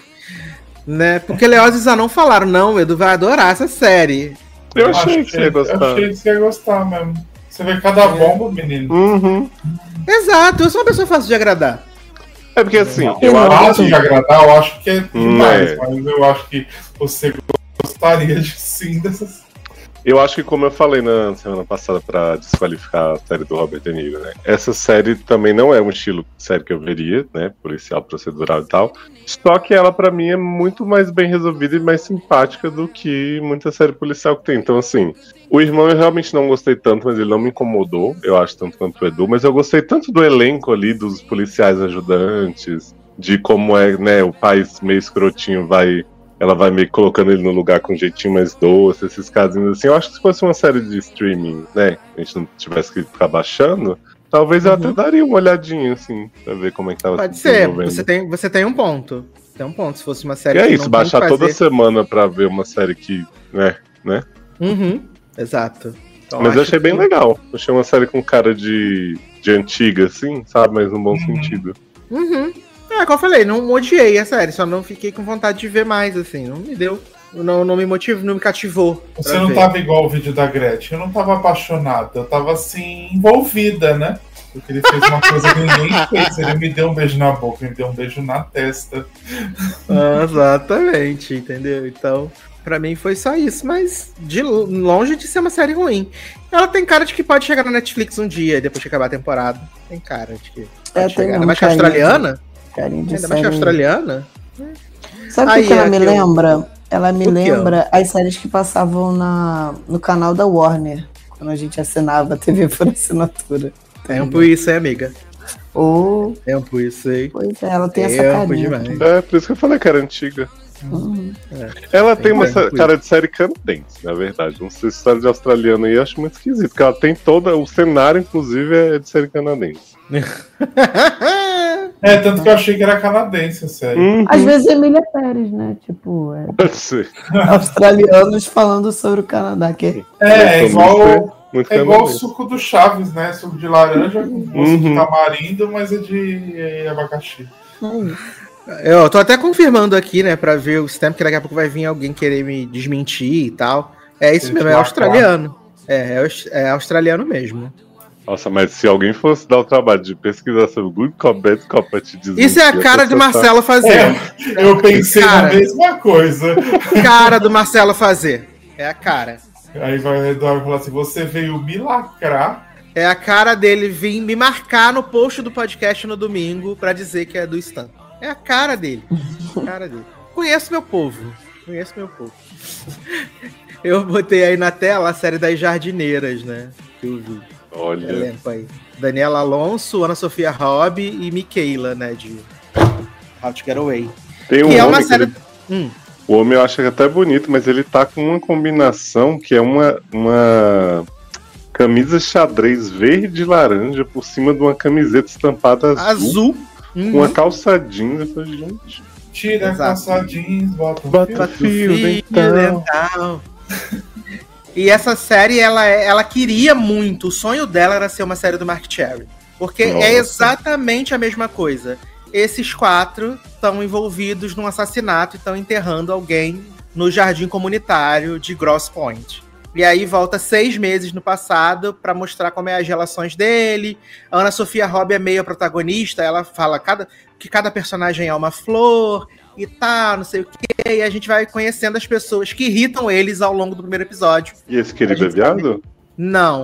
Né? Porque Leoz e Zanon falaram, não, o Edu vai adorar essa série. Eu achei que você ia gostar. Eu achei que você ia gostar mesmo. Você vê cada bomba, menino. Uhum. Exato, eu sou uma pessoa fácil de agradar. É porque assim, eu, Eu acho acho de agradar, eu acho que é demais, é. mas eu acho que você gostaria de sim dessas. Eu acho que, como eu falei na semana passada pra desqualificar a série do Robert De Niro, né? Essa série também não é um estilo de série que eu veria, né? Policial, procedural e tal. Só que ela, pra mim, é muito mais bem resolvida e mais simpática do que muita série policial que tem. Então, assim, o irmão eu realmente não gostei tanto, mas ele não me incomodou. Eu acho tanto quanto o Edu. Mas eu gostei tanto do elenco ali, dos policiais ajudantes, de como é, né? O pai meio escrotinho vai... Ela vai meio colocando ele no lugar com um jeitinho mais doce, esses casinhos assim. Eu acho que se fosse uma série de streaming, né? A gente não tivesse que ficar baixando, talvez eu Uhum. até daria uma olhadinha, assim, pra ver como é que tava Pode se ser, desenvolvendo. você tem, você tem um ponto. Tem um ponto, se fosse uma E série é que isso, não baixar tem que toda fazer... semana pra ver uma série que, né, né? Uhum, exato. Então, Mas eu acho achei bem que- legal. Eu achei uma série com cara de, de antiga, assim, sabe? Mas num bom Uhum. sentido. Uhum. É, como eu falei, não odiei a série, só não fiquei com vontade de ver mais, assim, não me deu, não, não me motivou, não me cativou. Você pra não ver. tava igual o vídeo da Gretchen, eu não tava apaixonada, eu tava assim, envolvida, né? Porque ele fez uma coisa que ninguém fez, ele me deu um beijo na boca, me deu um beijo na testa. Ah, exatamente, entendeu? Então, pra mim foi só isso, mas de longe de ser uma série ruim. Ela tem cara de que pode chegar na Netflix um dia, depois de acabar a temporada. Tem cara de que pode É, tem chegar. Ainda mesmo, mais que a carinha. australiana. Carinho de Ainda mais que a série. australiana. Sabe o Aí, que, que ela é me que eu- lembra? Ela me O que, ó? lembra as séries que passavam na, no canal da Warner, quando a gente assinava a T V por assinatura. Tempo isso, hein, amiga? Ou, Tempo isso, hein? pois é, ela tem essa Tempo carinha. demais. É, por isso que eu falei que era antiga. Uhum. Ela tem, Tem uma tempo sé- cara de série canadense, na verdade. Não sei se série de australiano aí, eu acho muito esquisito. Porque ela tem toda. O cenário, inclusive, é de série canadense. É, tanto que eu achei que era canadense, sério. Uhum. Às vezes é Emília Pérez, né? Tipo, é, Pode ser. australianos falando sobre o Canadá. Que É, é Muito- igual, muito é igual o canadense. suco do Chaves, né? Suco de laranja com gosto Uhum. de tamarindo, mas é de é, abacaxi. é isso. Eu tô até confirmando aqui, né, pra ver o stamp, que daqui a pouco vai vir alguém querer me desmentir e tal. É isso Ele mesmo, te é marcar. australiano. É, é, aus- é australiano mesmo. Nossa, mas se alguém fosse dar o trabalho de pesquisar sobre Good Cop, Bad Cop pra te dizer. Isso é a cara de Marcelo fazer. É, eu pensei Cara. na mesma coisa. Cara do Marcelo fazer. É a cara. Aí vai o Eduardo falar assim: você veio me lacrar. É a cara dele vir me marcar no post do podcast no domingo pra dizer que é do Stan. É a cara dele. A cara dele. Conheço meu povo. Conheço meu povo. Eu botei aí na tela a série das jardineiras, né? Que eu vi. Olha. Elenco aí. Daniela Alonso, Ana Sofia Robb e Michaela, né? De How to Get Away. Tem um Que é homem uma que série. ele- Hum. O homem eu acho que é até bonito, mas ele tá com uma combinação que é uma, uma camisa xadrez verde e laranja por cima de uma camiseta estampada azul, Azul. com Uhum. uma calça jeans. Eu falei, gente, Tira a Exato. calça jeans, bota um bota fio. fio dental. dental. E essa série, ela, é- ela queria muito. O sonho dela era ser uma série do Mark Cherry. Porque Nossa. é exatamente a mesma coisa. Esses quatro estão envolvidos num assassinato e estão enterrando alguém no jardim comunitário de Grosse Pointe. E aí volta seis meses no passado pra mostrar como é as relações dele. A Ana Sofia Robb é meio a protagonista, ela fala cada, que cada personagem é uma flor e tá, não sei o quê. E a gente vai conhecendo as pessoas que irritam eles ao longo do primeiro episódio. E esse querido A é gente sabe. viado? Não.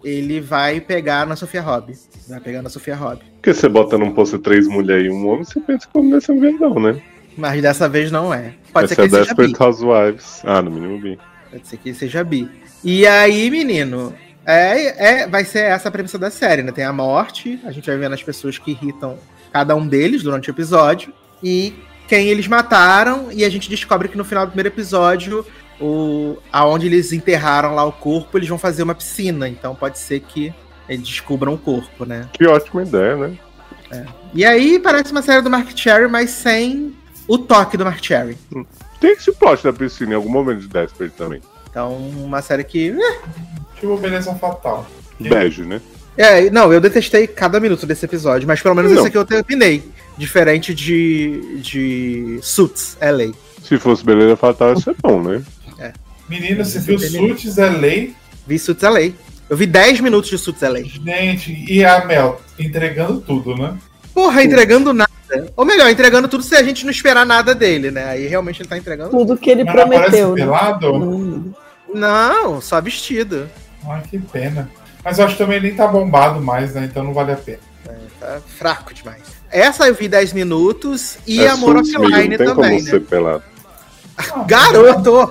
ele vai pegar na Sofia Robb. Vai pegar na Sofia Robb. Porque você bota num posto três mulheres e um homem, você pensa que vai ser um verdão, né? Mas dessa vez não é. Pode Essa ser que é ele seja bi. Desperate Housewives. Ah, no mínimo bi. Pode ser que ele seja bi. E aí, menino, é, é, vai ser essa a premissa da série, né? Tem a morte, a gente vai vendo as pessoas que irritam cada um deles durante o episódio, e quem eles mataram, e a gente descobre que no final do primeiro episódio, o, aonde eles enterraram lá o corpo, eles vão fazer uma piscina, então pode ser que eles descubram o corpo, né? Que ótima ideia, né? É. E aí parece uma série do Mark Cherry, mas sem o toque do Mark Cherry. Tem esse plot da piscina em algum momento de Desperate também. Então, uma série que... eh, Tipo, beleza fatal. Bege, né? É, não, eu detestei cada minuto desse episódio, mas pelo menos Não. esse aqui eu terminei. Diferente de, de Suits, L A. Se fosse Beleza Fatal, isso é bom, né? Menino, você viu Suits, L A? Vi Suits L A. Eu vi dez minutos de Suits L A. Gente, e a Mel entregando tudo, né? Porra, entregando nada. Ou melhor, entregando tudo se a gente não esperar nada dele, né? Aí realmente ele tá entregando tudo. Tudo que ele Mas não aparece prometeu. Né? pelado? Hum. Não, só vestido. Ai, que pena. Mas eu acho que também nem tá bombado mais, né? Então não vale a pena. É, tá fraco demais. Essa eu vi dez minutos e é Amor Suits, Offline amigo, não tem também, como né? ser pelado. Garoto!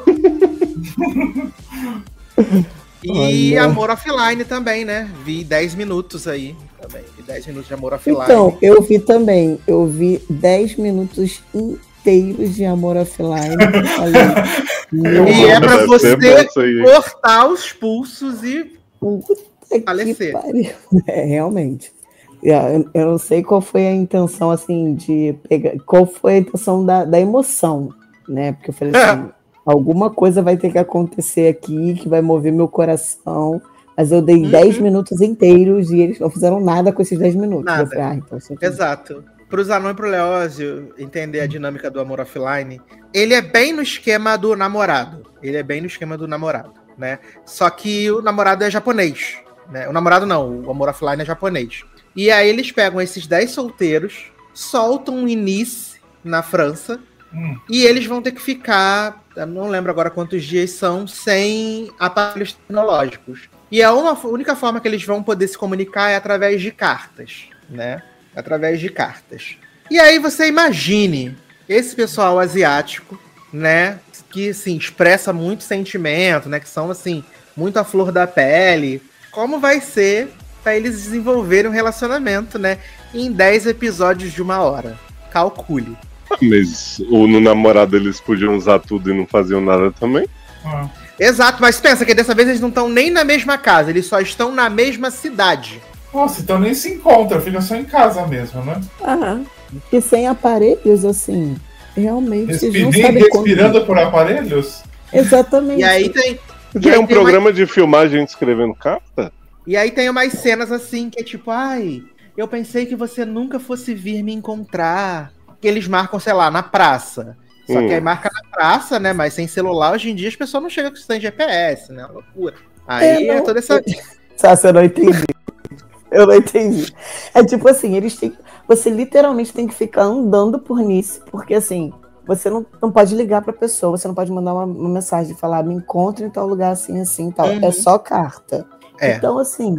E Olha. Amor Offline também, né? Vi dez minutos aí também. Vi dez minutos de Amor Offline. Então, eu vi também. Eu vi dez minutos inteiros de Amor Offline. Eu falei, meu E é pra Deve você ser bom isso aí, hein? cortar os pulsos e puta que falecer. pariu. É, realmente. Eu, eu não sei qual foi a intenção, assim, de pegar. Qual foi a intenção da, da emoção, né? Porque eu falei assim, alguma coisa vai ter que acontecer aqui que vai mover meu coração. Mas eu dei Uhum. dez minutos inteiros e eles não fizeram nada com esses dez minutos. Nada. Eu falei, ah, então isso aqui- Exato. Pro Zanon e pro Leózio entender a dinâmica do Amor Offline, ele é bem no esquema do namorado. Ele é bem no esquema do namorado, né? Só que o namorado é japonês, né? O namorado não, o Amor Offline é japonês. E aí eles pegam esses dez solteiros, soltam um início na França, Hum. e eles vão ter que ficar, eu não lembro agora quantos dias são, sem aparelhos tecnológicos. E a uma, a única forma que eles vão poder se comunicar é através de cartas, né? Através de cartas. E aí você imagine esse pessoal asiático, né? Que, assim, expressa muito sentimento, né? Que são, assim, muito à flor da pele. Como vai ser para eles desenvolverem um relacionamento, né? Em dez episódios de uma hora. Calcule. Mas o, no namorado eles podiam usar tudo e não faziam nada também? Ah. Exato, mas pensa que dessa vez eles não estão nem na mesma casa, eles só estão na mesma cidade. Nossa, então nem se encontra, fica só em casa mesmo, né? Ah, e sem aparelhos, assim, realmente vocês não Respirando, sabem quando... respirando por aparelhos? Exatamente. E aí tem. E Já é aí um tem programa de filmagem escrevendo carta? E aí tem umas cenas assim, que é tipo, ai, eu pensei que você nunca fosse vir me encontrar. Que eles marcam, sei lá, na praça. Só Hum. que aí marca na praça, né? Mas sem celular, hoje em dia as pessoas não chegam sem G P S, né? Loucura. Aí É, é, não. toda essa. Sassi, eu não entendi. Eu não entendi. É tipo assim, eles têm. Você literalmente tem que ficar andando por Nice, porque assim, você não, não pode ligar pra pessoa, você não pode mandar uma, uma mensagem e falar, me encontre em tal lugar assim, assim, tal. Uhum. É só carta. É. Então, assim,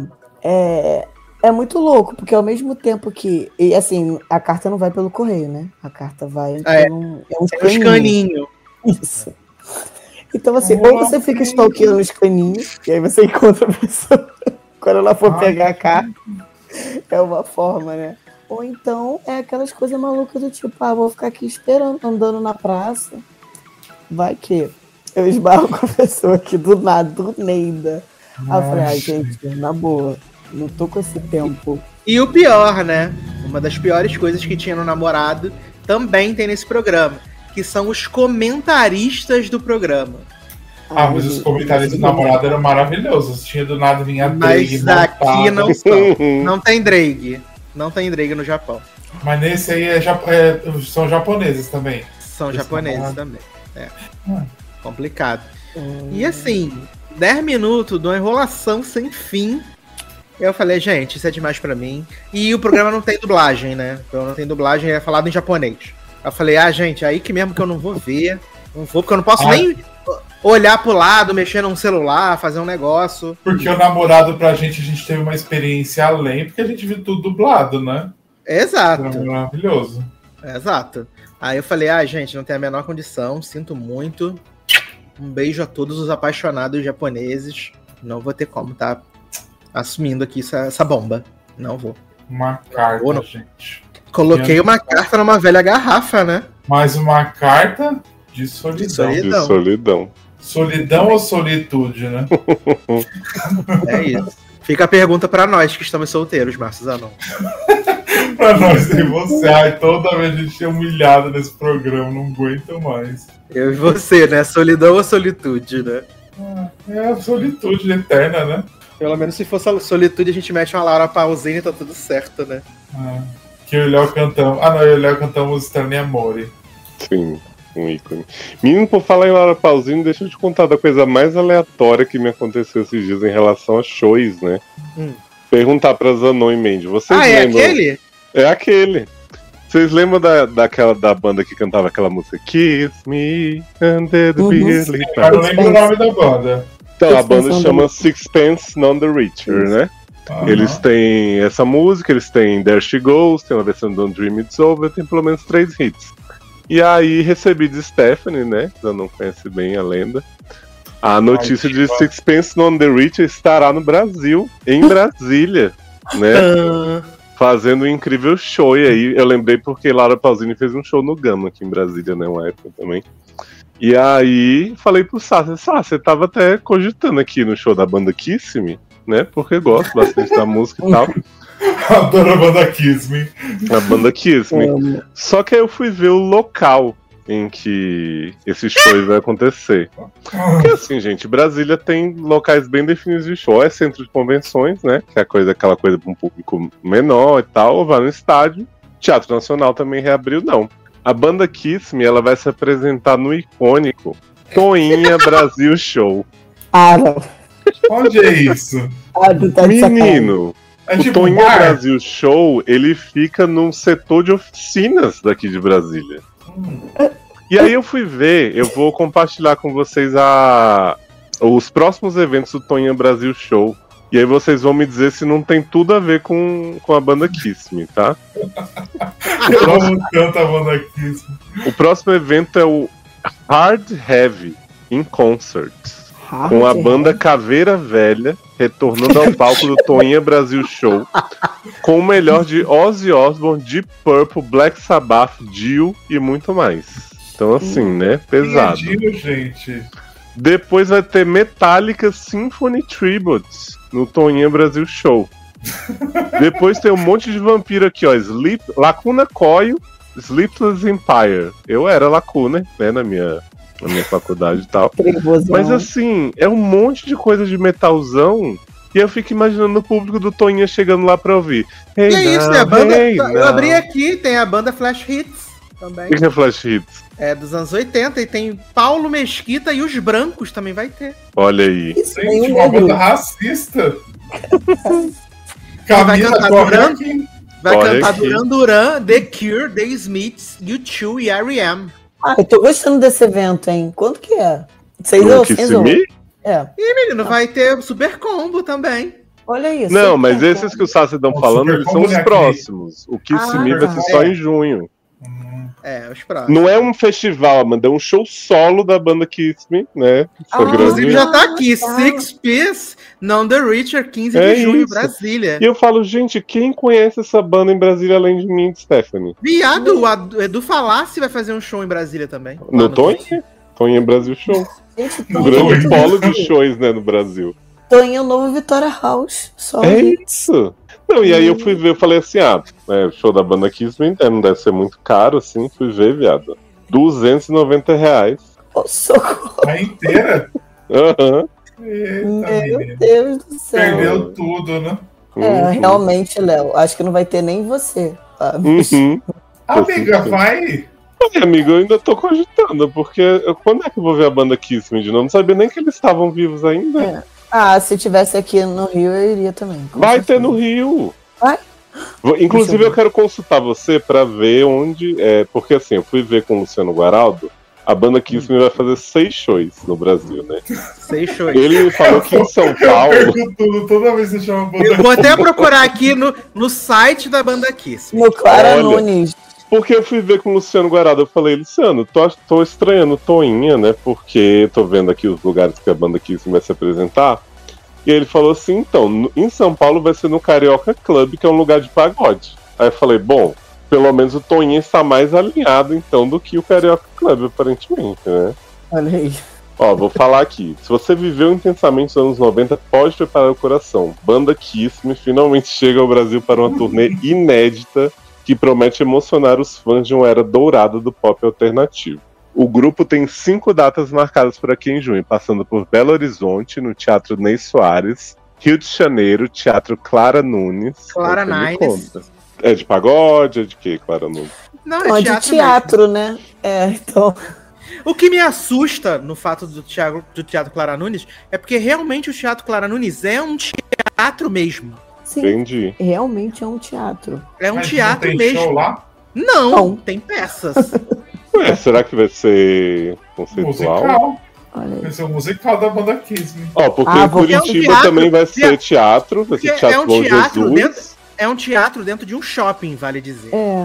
é, é muito louco, porque ao mesmo tempo que. E assim, a carta não vai pelo correio, né? A carta vai É. pelo. É um É os caninho. caninhos. Isso. Então, assim, ou você fica stalkeando os caninhos, e aí você encontra a pessoa quando ela for Ai, pegar a carta. É uma forma, né? Ou então é aquelas coisas malucas do tipo, ah, vou ficar aqui esperando, andando na praça. Vai que eu esbarro com a pessoa aqui do nada, do Neida. Aí eu falei, ai, gente, na boa, não tô com esse tempo. E o pior, né? Uma das piores coisas que tinha no Namorado também tem nesse programa, que são os comentaristas do programa. Ah, mas os comentários do namorado eram maravilhosos. Tinha do nada vinha a Drake Mas aqui montada. não são. Não tem Drake. Não tem Drake no Japão. Mas nesse aí é, ja- é- são japoneses também. São Esse japoneses namorado. também. É. Hum. Complicado. E assim, dez minutos de uma enrolação sem fim. Eu falei, gente, isso é demais pra mim. E o programa não tem dublagem, né? Então não tem dublagem, é falado em japonês. Eu falei, ah, gente, aí que mesmo que eu não vou ver. Não vou, porque eu não posso Ah. nem. olhar pro lado, mexer num celular, fazer um negócio. Porque o namorado, pra gente, a gente teve uma experiência além, porque a gente viu tudo dublado, né? Exato. Era maravilhoso. Exato. Aí eu falei, ah, gente, não tem a menor condição, sinto muito. Um beijo a todos os apaixonados japoneses. Não vou ter como tá assumindo aqui essa, essa bomba. Não vou. Uma carta, Ou não. gente. Coloquei uma carta numa velha garrafa, né? Mais uma carta de solidão. De solidão. De solidão. Solidão ou solitude, né? É isso. Fica a pergunta pra nós que estamos solteiros, Márcio Zanon. Pra nós e você. Ai, toda vez a gente é humilhado nesse programa, não aguento mais. Eu e você, né? Solidão ou solitude, né? Ah, é a solitude eterna, né? Pelo menos se for sol- solitude, a gente mete uma Laura Pausini e tá tudo certo, né? Ah, que eu e o Léo cantamos. Ah, não, eu e o Léo cantamos Strani Amore. Sim, um ícone. Menino, por falar em Laura Pausini, deixa eu te contar da coisa mais aleatória que me aconteceu esses dias em relação a shows, né? Hum. Perguntar pra Zanon e Mandy. Vocês Ah, é lembram? aquele? É aquele. Vocês lembram da, daquela, da banda que cantava aquela música Kiss Me Under the Uhum. Beerly Eu não lembro o nome da banda. Então, a banda Sixpence chama None Sixpence None the Richer, né? Aham. Eles têm essa música, eles têm There She Goes, tem uma versão do Don't Dream It's Over, tem pelo menos três hits. E aí recebi de Stephanie, né? Já não conhece bem a lenda. A notícia Ai, de que Sixpence None the Richer estará no Brasil, em Brasília, né? Ah, Fazendo um incrível show. E aí eu lembrei porque Laura Pausini fez um show no Gama aqui em Brasília, né? Uma época também. E aí falei pro Sá, Sá, você tava até cogitando aqui no show da banda Kiss Me, né? Porque gosto bastante da música e tal. Adoro a banda Kiss Me. A banda Kiss Me. Amo. Só que aí eu fui ver o local em que esse show vai acontecer. Porque assim, gente, Brasília tem locais bem definidos de show. É centro de convenções, né? Que é coisa, aquela coisa para um público menor e tal. Ou vai no estádio. Teatro Nacional também reabriu, não. A banda Kiss Me, ela vai se apresentar no icônico Toinha Brasil Show. Ah, não. Onde é isso? Ah, tu tá de sacanagem. Menino, É o tipo Toinha bar? Brasil Show, ele fica num setor de oficinas daqui de Brasília. E aí eu fui ver, eu vou compartilhar com vocês a, os próximos eventos do Toinha Brasil Show. E aí vocês vão me dizer se não tem tudo a ver com, com a banda Kiss Me, tá? Eu amo tanto a banda Kiss Me. O próximo evento é o Hard Heavy in Concert, Hard com a Heavy. banda Caveira Velha retornando ao palco do Toinha Brasil Show, com o melhor de Ozzy Osbourne, Deep Purple, Black Sabbath, Dio e muito mais. Então assim, né? Pesado. Dio, gente. Depois vai ter Metallica Symphony Tributes no Toinha Brasil Show. Depois tem um monte de vampiro aqui, ó. Sleep, Lacuna Coil, Sleepless Empire. Eu era Lacuna, né, na minha, na minha faculdade e tal. Trevozão. Mas assim, é um monte de coisa de metalzão. E eu fico imaginando o público do Toinha chegando lá pra ouvir. Hey e é isso, now, né? A banda. hey Eu now. abri aqui, tem a banda Flash Hits também. O que é Flash Hits? É dos anos oitenta e tem Paulo Mesquita e os Brancos também vai ter. Olha aí. Isso, Gente, nenhum uma negro. banda racista. Vai Camila cantar corre Duran? aqui. Vai Olha cantar aqui. Duran Duran, The Cure, The Smiths, U dois e R E M. Ah, eu tô gostando desse evento, hein? Quanto que é? Seis No ou Kiss seis ou... Me? É, E, menino, vai ter Super Combo também. olha isso. Não, eu mas quero. esses que o Sassi estão O falando, Super eles são Combo os é aquele- próximos. O Kiss Ah, Me vai ser só é. em junho. É, os próximos. Não é um festival, Amanda, é um show solo da banda Kiss Me, né? Essa Ah, grande- Inclusive já tá aqui, tá. Six Piece, None the Richer, quinze É de junho, isso. Brasília. E eu falo, gente, quem conhece essa banda em Brasília além de mim, Stephanie? Viado, o Edu Falassi vai fazer um show em Brasília também. Lá No Toinha? Toinha Brasil Show. Gente, Um No Toinho, grande Toinha. polo de shows, né, no Brasil. Toinho é o novo Vitória House. Só É hits. isso. Não, e aí eu fui ver, eu falei assim, ah, é, o show da banda Kiss Me, é, não deve ser muito caro, assim, fui ver, viado. duzentos e noventa reais. Oh, socorro. A inteira. Aham. Eita, Meu menino. Deus do céu. Perdeu tudo, né? É, Uhum. realmente, Léo. Acho que não vai ter nem você. Ah, bicho. Uhum. Amiga, vai. Ai, amigo, eu ainda tô cogitando, porque eu- quando é que eu vou ver a banda Kiss Me de novo? Não sabia nem que eles estavam vivos ainda. É. Ah, se tivesse aqui no Rio, eu iria também. com Vai certeza. ter no Rio. Vai? Vou- Inclusive, Deixa eu eu quero consultar você pra ver onde. É, porque assim, eu fui ver com o Luciano Guaraldo a banda Kiss Me vai fazer seis shows no Brasil, né? Seis shows. Ele falou que em São Paulo... Eu pergunto tudo, toda vez que você chama a banda Eu vou até procurar aqui no, no site da banda Kiss. No Clara Olha. Nunes. Porque eu fui ver com o Luciano Guarada, eu falei, Luciano, tô, tô estranhando Toinha, né? Porque tô vendo aqui os lugares que a banda Kiss Me vai se apresentar. E ele falou assim, então, no- em São Paulo vai ser no Carioca Club, que é um lugar de pagode. Aí eu falei, bom, pelo menos o Toinha está mais alinhado, então, do que o Carioca Club, aparentemente, né? Olha aí. Ó, vou falar aqui. Se você viveu intensamente os anos noventa, pode preparar o coração. Banda Kiss Me finalmente chega ao Brasil para uma turnê inédita que promete emocionar os fãs de uma era dourada do pop alternativo. O grupo tem cinco datas marcadas por aqui em junho, passando por Belo Horizonte, no Teatro Ney Soares, Rio de Janeiro, Teatro Clara Nunes. Clara Aí você me Nunes. conta. É de pagode? É de quê, Clara Nunes? Não, Não, é é de teatro, teatro, né? É, então. mesmo. O que me assusta no fato do teatro, do teatro Clara Nunes é porque realmente o Teatro Clara Nunes é um teatro mesmo. Sim, Entendi. realmente é um teatro. É um Mas teatro não tem mesmo. show lá? Não, Não. tem peças. Ué, será que vai ser conceitual? Musical. Olha aí. Vai ser o musical da banda Kiss Me. Ó, porque Ah, em vou- Curitiba É um teatro, também vai ser teatro. teatro, vai ser Porque Teatro é um Bom teatro Jesus. dentro- É um teatro dentro de um shopping, vale dizer. É.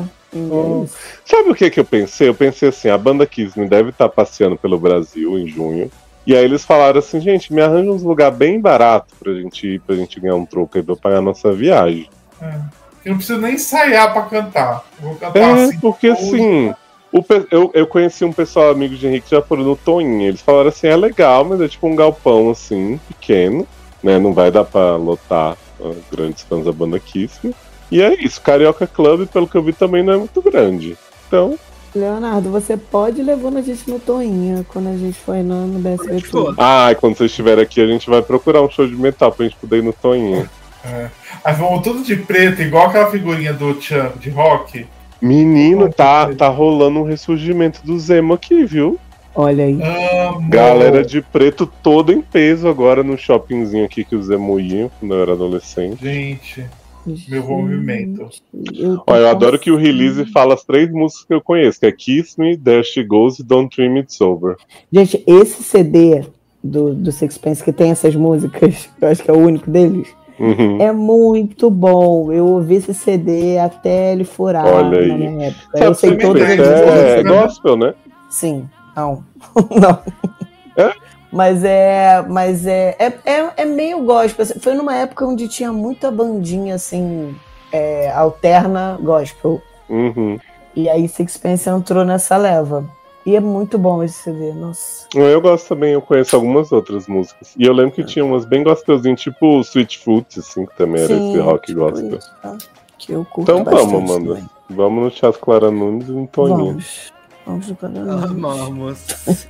é isso. Sabe o que que eu pensei? Eu pensei assim, a banda Kiss Me deve estar passeando pelo Brasil em junho. E aí eles falaram assim, gente, me arranja uns lugares bem baratos pra gente ir, pra gente ganhar um troco aí pra eu pagar a nossa viagem. É. Eu não preciso nem ensaiar pra cantar. Eu vou cantar É, assim. porque tudo. assim, o pe- eu, eu conheci um pessoal amigo de Henrique que já foram no Toinha. Eles falaram assim, é legal, mas é tipo um galpão assim, pequeno, né? Não vai dar pra lotar uh, grandes fãs da banda Kiss Me. E é isso, Carioca Club, pelo que eu vi, também não é muito grande. Então, Leonardo, você pode levando a gente no Toinha quando a gente foi no, no B S B Tipo, Tour. ah, e quando vocês estiverem aqui, a gente vai procurar um show de metal pra gente poder ir no Toinha. É. Aí vamos tudo de preto, igual aquela figurinha do Tchan de rock. Menino, tá, tá rolando um ressurgimento do Zemo aqui, viu? Olha aí. Amo. Galera de preto toda em peso agora no shoppingzinho aqui que o Zemo ia quando eu era adolescente. Gente, meu movimento. Eu tô Olha, eu adoro que o passando. release fala as três músicas que eu conheço, que é Kiss Me, There She Goes e Don't Dream It's Over. Gente, esse C D do, do Sixpence que tem essas músicas, eu acho que é o único deles, Uhum. é muito bom. Eu ouvi esse C D até ele furar Olha aí. na minha época. Sabe Eu sei também todas tem as esse músicas. é gospel, né? Sim, não. não. É? Mas é. Mas é, é, é, é meio gospel. assim. Foi numa época onde tinha muita bandinha assim, é, alterna gospel. Uhum. E aí Sixpence entrou nessa leva. E é muito bom esse C D, nossa. Eu gosto também, eu conheço algumas outras músicas. E eu lembro que tinha umas bem gospelzinhas, tipo Sweet Fruit, assim, que também era esse rock tipo gospel. isso, tá? Que eu curto Então vamos, bastante Amanda. também. Vamos no Teatro Clara Nunes e no Toninho. Vamos. Vamos no Paraná. Amamos.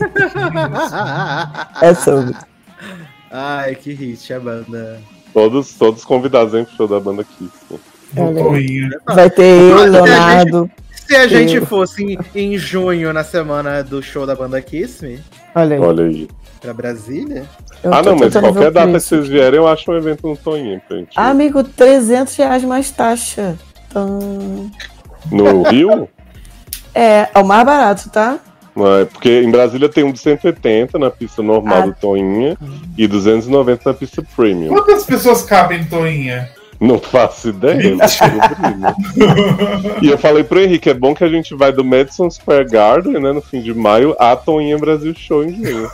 É sobre. Ai, que hit a banda. Todos, todos convidados hein, pro show da banda Kiss. Né? Olha Do aí. Toinho. Vai ter eu, Mas, Leonardo. Se a gente Eu. fosse em, em junho, na semana do show da banda Kiss Me, Olha aí. Olha aí. pra Brasília, Eu Ah, tô não, mas tentando ver qualquer o data que preço. vocês vierem, eu acho um evento no Toninho pra gente. ir. Ah, amigo, trezentos reais mais taxa. Então, No Rio? é, é o mais barato, tá? Não, é porque em Brasília tem um de cento e oitenta na pista normal Ah. do Toinha e duzentos e noventa na pista premium. Quantas pessoas cabem em Toinha? Não faço ideia. eu descobri, né? E eu falei pro Henrique, é bom que a gente vai do Madison Square Garden, né, no fim de maio, a Toinha Brasil Show em junho.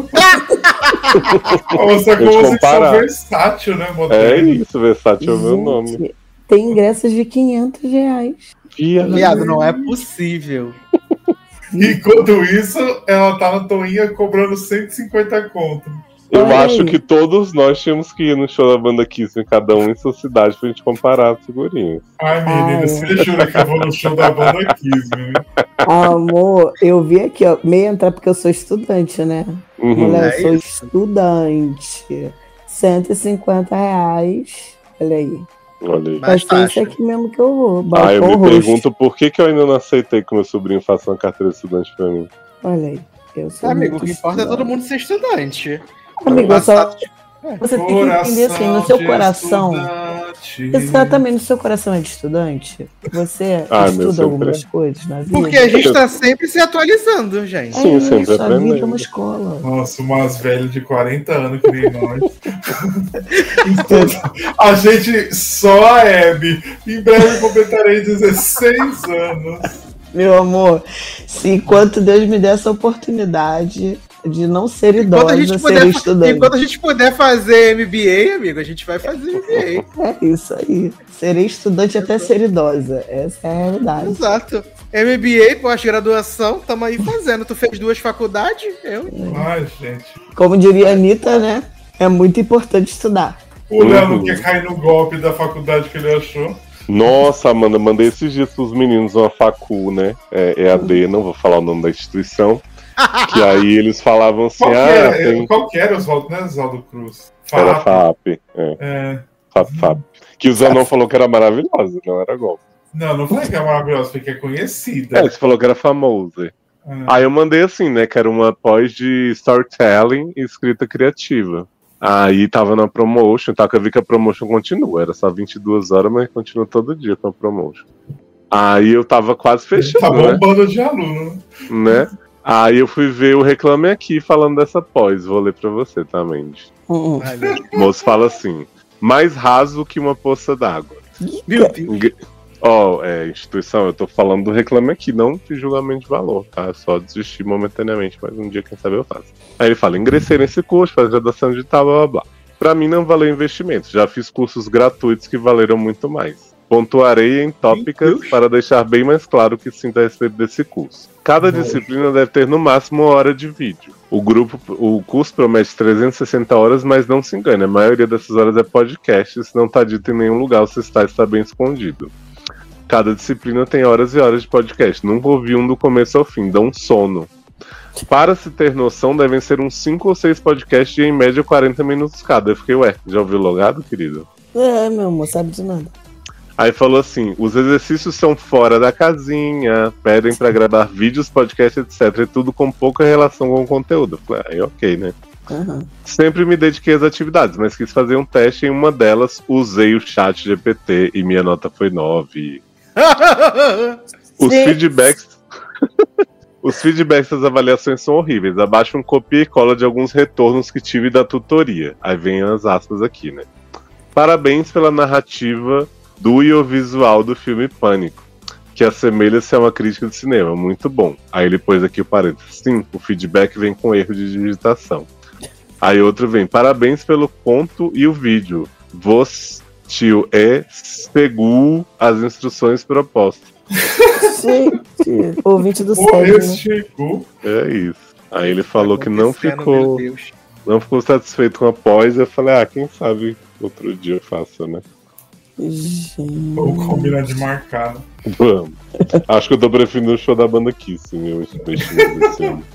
Você é Vou te como vocês são comparar. versátil, né, É moderno? isso, Versátil é o meu nome. Gente, tem ingressos de quinhentos reais. Viado. viado, não é possível. Enquanto isso, ela tá na Toinha cobrando cento e cinquenta conto. Eu Olha acho aí. que todos nós tínhamos que ir no show da banda Kiss, cada um em sua cidade, pra gente comparar as figurinhas. Ai, menina, Ai. você jura que eu vou no show da banda Kiss, né? Amor, eu vi aqui, ó, meia entrar porque eu sou estudante, né? Uhum. Mulher, É eu sou isso. estudante. cento e cinquenta reais. Olha aí. Olha aí. Mas Vai ser isso taxa. aqui mesmo que eu vou. Ah, eu Balcão me roxo. pergunto por que, que eu ainda não aceitei que meu sobrinho faça uma carteira de estudante pra mim. Olha aí. Eu sou Amigo, o muito que importa é todo estudante. mundo ser estudante. Amigo, eu só, Passar- você tem que entender assim, no seu coração. Exatamente, no seu coração é de estudante? Você Ah, meu, estuda algumas sempre. coisas na vida? Porque a gente tá sempre se atualizando, gente. Sim, é sempre isso, a vida é aprendendo. uma escola. Nossa, umas velhas de quarenta anos que nem nós. Então, a gente só a Hebe. Em breve completarei dezesseis anos. Meu amor, se enquanto Deus me der essa oportunidade de não ser Enquanto a, idosa, gente ser puder, estudante. enquanto a gente puder fazer M B A, amigo, a gente vai fazer M B A. É isso aí. Serei estudante até ser idosa. Essa é a realidade. Exato. M B A, pós-graduação, tamo aí fazendo. Tu fez duas faculdades? Eu. Ai, gente. Como diria a Anitta, né? É muito importante estudar. O Léo não Uhum. quer cair no golpe da faculdade que ele achou. Nossa, Amanda, mandei esses dias pros meninos uma facu, né? É, E A D, não vou falar o nome da instituição. Que aí eles falavam assim, Qual que ah, era, tem... qual que era Oswaldo? Não é Oswaldo Cruz. Era Fap. FAP. É, É. FAP, FAP. Que o Zanon falou que era maravilhosa, não era golpe. Não, não falei que é maravilhosa, foi que é conhecida. É, você falou que era famosa. Ah. Aí eu mandei assim, né? Que era uma pós de storytelling e escrita criativa. Aí tava na promotion, tá? Que eu vi que a promotion continua. Era só vinte e duas horas, mas continua todo dia com a promotion. Aí eu tava quase fechando, Tá né? bombando de aluno. né? Aí eu fui ver o Reclame Aqui falando dessa pós. Vou ler pra você, tá, Mandy? Hum, hum. O moço fala assim: mais raso que uma poça d'água. Meu Deus. Ó, é, instituição, eu tô falando do Reclame Aqui, não de julgamento de valor, tá? É só desistir momentaneamente, mas um dia, quem sabe, eu faço. Aí ele fala: ingressei nesse curso, faz graduação digital, blá blá blá. Pra mim não valeu investimento, já fiz cursos gratuitos que valeram muito mais. Pontuarei em tópicas para deixar bem mais claro o que sinto a respeito desse curso. Cada Nossa. disciplina deve ter no máximo uma hora de vídeo. O grupo, o curso promete trezentas e sessenta horas, mas não se engane, a maioria dessas horas é podcast, se não está dito em nenhum lugar, se está, está bem escondido. Cada disciplina tem horas e horas de podcast. Nunca ouvi um do começo ao fim, dá um sono. Para se ter noção, devem ser uns cinco ou seis podcasts de em média quarenta minutos cada. Eu fiquei, ué, já ouviu logado, querido? É, meu amor, sabe de nada. Aí falou assim: os exercícios são fora da casinha, pedem pra gravar vídeos, podcasts, etcétera. E tudo com pouca relação com o conteúdo. Eu falei, aí ok, né? Uhum. Sempre me dediquei às atividades, mas quis fazer um teste. Em uma delas, usei o chat G P T e minha nota foi nove. Os Sim. feedbacks. Os feedbacks das avaliações são horríveis. Abaixo um copia e cola de alguns retornos que tive da tutoria. Aí vem as aspas aqui, né? Parabéns pela narrativa do e o visual do filme Pânico, que assemelha-se a uma crítica de cinema. Muito bom. Aí ele pôs aqui o parênteses. Sim, o feedback vem com erro de digitação. Aí outro vem: parabéns pelo conto e o vídeo. Vos, tio, é segundo as instruções propostas. Gente, ouvinte do Morreu, Sérgio, né? chegou. É isso. Aí ele falou que não Acontecendo, ficou, meu Deus. não ficou satisfeito com a pós. Eu falei, ah, quem sabe outro dia eu faço, né? Gente. Vou combinar de marcar, né? Vamos. Acho que eu tô preferindo o show da banda Kiss, meu investimento desse ano.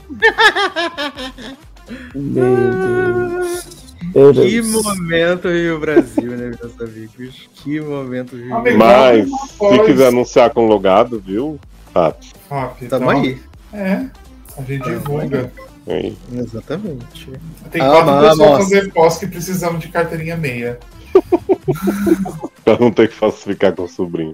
Meu Deus. Meu Deus. Que momento Rio Brasil, né, meus amigos? Que momento Rio Amigo, Brasil. Mas, uma se pós. quiser anunciar com logado, viu? Tá. Ah, Tamo então, aí. É, a gente divulga. Aí. Exatamente. Tem Ah, quatro mas, pessoas nossa. fazer pós que precisamos de carteirinha meia. Pra não ter que falsificar com o sobrinho.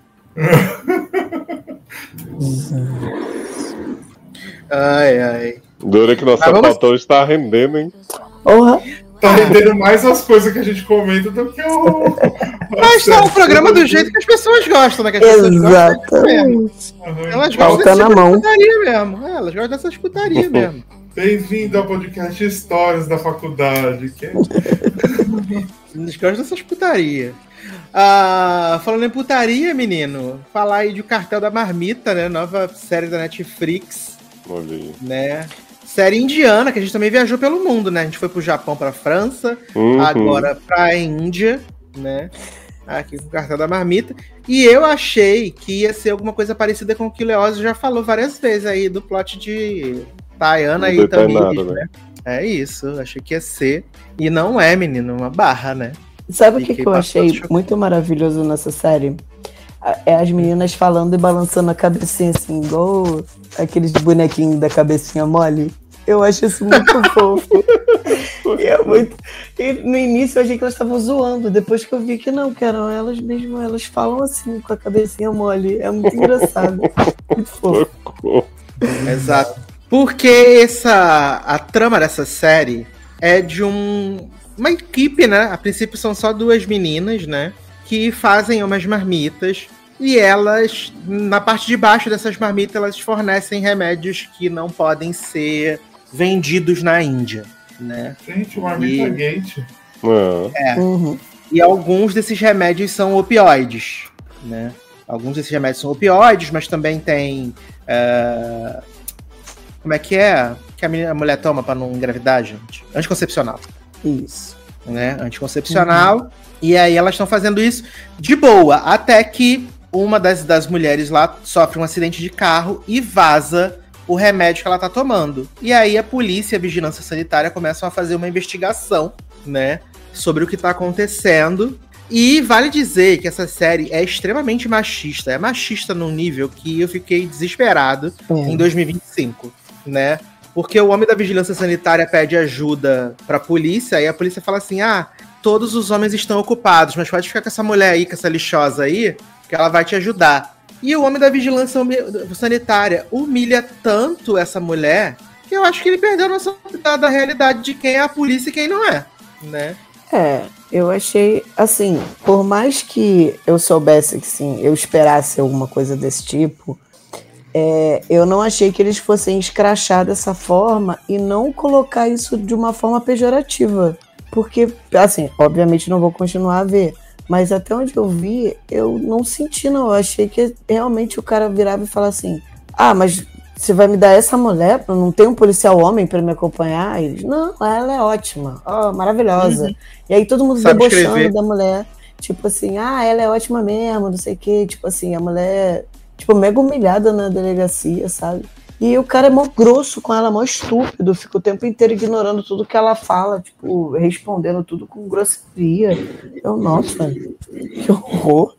Ai, ai. Dura que nossa Mas vamos- pauta hoje tá rendendo, hein? Porra. Tá rendendo mais as coisas que a gente comenta do que o. Mas tá o programa do jeito que as pessoas gostam, né? Que as pessoas gostam mesmo. Exatamente. Uhum. Elas Pauta gostam na dessa mão. putaria mesmo. É, elas gostam dessas putaria mesmo. Bem-vindo ao podcast Histórias da Faculdade. Que... Eles gostam dessas putaria. Ah, falando em putaria, menino, falar aí de O Cartel da Marmita, né? Nova série da Netflix, Olha aí. né? Série indiana, que a gente também viajou pelo mundo, né? A gente foi pro Japão, pra França, Uhum. agora pra Índia, né? Aqui com o Cartel da Marmita. E eu achei que ia ser alguma coisa parecida com o que o Leózio já falou várias vezes aí, do plot de Tayana Não e detalhe Tamires, nada, né? É isso, achei que ia ser. E não é, menino, uma barra, né? Sabe o que, Fiquei que eu bastante achei chocado. muito maravilhoso nessa série? A- É as meninas falando e balançando a cabecinha assim, igual aqueles bonequinhos da cabecinha mole. Eu acho isso muito fofo. E, é muito... e no início eu achei que elas estavam zoando, depois que eu vi que não, que eram elas mesmo, elas falam assim, com a cabecinha mole. É muito engraçado. Muito fofo. Exato. Porque essa, a trama dessa série é de um, uma equipe, né? A princípio são só duas meninas, né? Que fazem umas marmitas. E elas, na parte de baixo dessas marmitas, elas fornecem remédios que não podem ser vendidos na Índia, né? Gente, marmita E- gate. É. Uhum. E alguns desses remédios são opioides, né? Alguns desses remédios são opioides, mas também tem... é, Como é que é? Que a, menina, a mulher toma pra não engravidar, gente? Anticoncepcional. Isso. Né? Anticoncepcional. Uhum. E aí elas estão fazendo isso de boa, até que uma das, das mulheres lá sofre um acidente de carro e vaza o remédio que ela tá tomando. E aí a polícia e a vigilância sanitária começam a fazer uma investigação, né, sobre o que tá acontecendo. E vale dizer que essa série é extremamente machista. É machista num nível que eu fiquei desesperado É. em dois mil e vinte e cinco, né? Porque o homem da vigilância sanitária pede ajuda pra polícia e a polícia fala assim, ah, todos os homens estão ocupados, mas pode ficar com essa mulher aí, com essa lixosa aí, que ela vai te ajudar. E o homem da vigilância sanitária humilha tanto essa mulher que eu acho que ele perdeu a noção da, da realidade de quem é a polícia e quem não é, né? É, eu achei, assim, por mais que eu soubesse que, sim, eu esperasse alguma coisa desse tipo, é, eu não achei que eles fossem escrachar dessa forma e não colocar isso de uma forma pejorativa. Porque, assim, obviamente não vou continuar a ver, mas até onde eu vi, eu não senti, não. Eu achei que realmente o cara virava e falava assim, ah, mas você vai me dar essa mulher? Não tem um policial homem pra me acompanhar? E eles, não, ela é ótima, ó, maravilhosa. Uhum. E aí todo mundo Sabe debochando escrever. da mulher, tipo assim, ah, ela é ótima mesmo, não sei o quê. Tipo assim, a mulher, tipo, mega humilhada na delegacia, sabe? E o cara é mó grosso com ela, mó estúpido, fica o tempo inteiro ignorando tudo que ela fala, tipo, respondendo tudo com grosseria. Eu, nossa, que horror.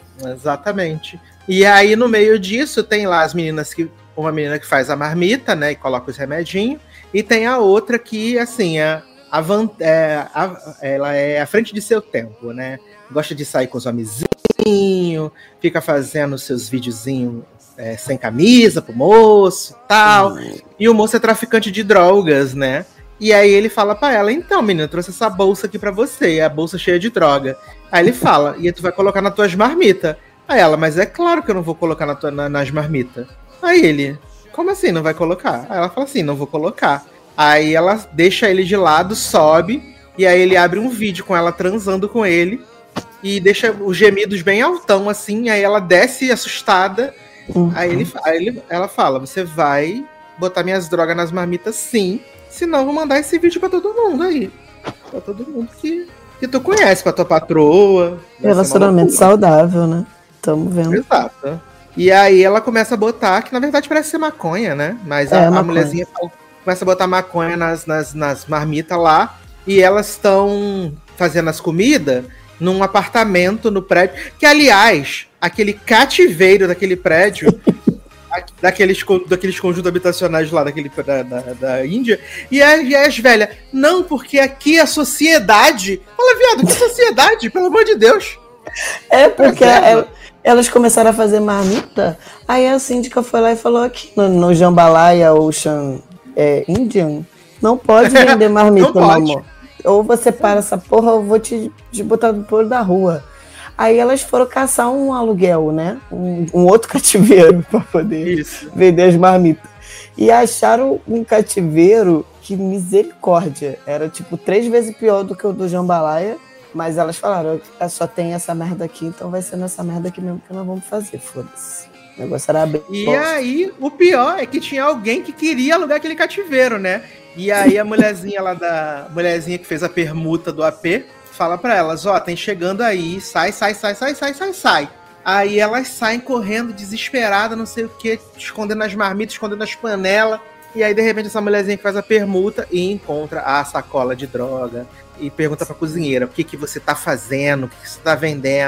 Exatamente. E aí, no meio disso, tem lá as meninas que... Uma menina que faz a marmita, né? E coloca os remedinhos. E tem a outra que, assim, é a, van- é, a- ela é à frente de seu tempo, né? Gosta de sair com os homenzinhos, fica fazendo seus videozinhos é, sem camisa pro moço e tal. E o moço é traficante de drogas, né? E aí ele fala pra ela, então, menina, eu trouxe essa bolsa aqui pra você, é a bolsa cheia de droga. Aí ele fala, e aí tu vai colocar nas tuas marmitas. Aí ela, mas é claro que eu não vou colocar na tua- na- nas marmitas. Aí ele, como assim não vai colocar? Aí ela fala assim, não vou colocar. Aí ela deixa ele de lado, sobe, e aí ele abre um vídeo com ela transando com ele, e deixa os gemidos bem altão, assim, aí ela desce assustada, Uhum. aí, ele, aí ele, ela fala, você vai botar minhas drogas nas marmitas sim, senão eu vou mandar esse vídeo pra todo mundo aí. Pra todo mundo que, que tu conhece, pra tua patroa. Vai ser uma Relacionamento loucura. saudável, né? Tamo vendo. Exato. E aí ela começa a botar, que na verdade parece ser maconha, né? Mas É, a, a maconha. mulherzinha fala- começa a botar maconha nas, nas, nas marmitas lá. E elas estão fazendo as comidas num apartamento no prédio. Que, aliás, aquele cativeiro daquele prédio, a- daqueles, con- daqueles conjuntos habitacionais lá daquele, da, da, da Índia. E as, e as velhas, não, porque aqui a sociedade. Fala, viado, que sociedade? Pelo amor de Deus. É, porque Reserva. ela- elas começaram a fazer marmita, aí a síndica foi lá e falou aqui no, no Jambalaya Ocean é, Indian, não pode vender marmita, Não meu pode. amor. Ou você para essa porra, ou eu vou te, te botar do pulo da rua. Aí elas foram caçar um aluguel, né? Um, um outro cativeiro para poder Isso. vender as marmitas. E acharam um cativeiro que, misericórdia, era tipo três vezes pior do que o do Jambalaya. Mas elas falaram, "Ah, só tem essa merda aqui, então vai ser nessa merda aqui mesmo que nós vamos fazer, foda-se." O negócio era bem... E aí, o pior é que tinha alguém que queria alugar aquele cativeiro, né? E aí a mulherzinha lá da... mulherzinha que fez a permuta do A P fala pra elas, ó, tem chegando aí, sai, sai, sai, sai, sai, sai, sai. Aí elas saem correndo, desesperadas, não sei o que, escondendo as marmitas, escondendo as panelas. E aí, de repente, essa mulherzinha que faz a permuta e encontra a sacola de droga. E pergunta pra cozinheira, o que, que você tá fazendo, o que, que você tá vendendo.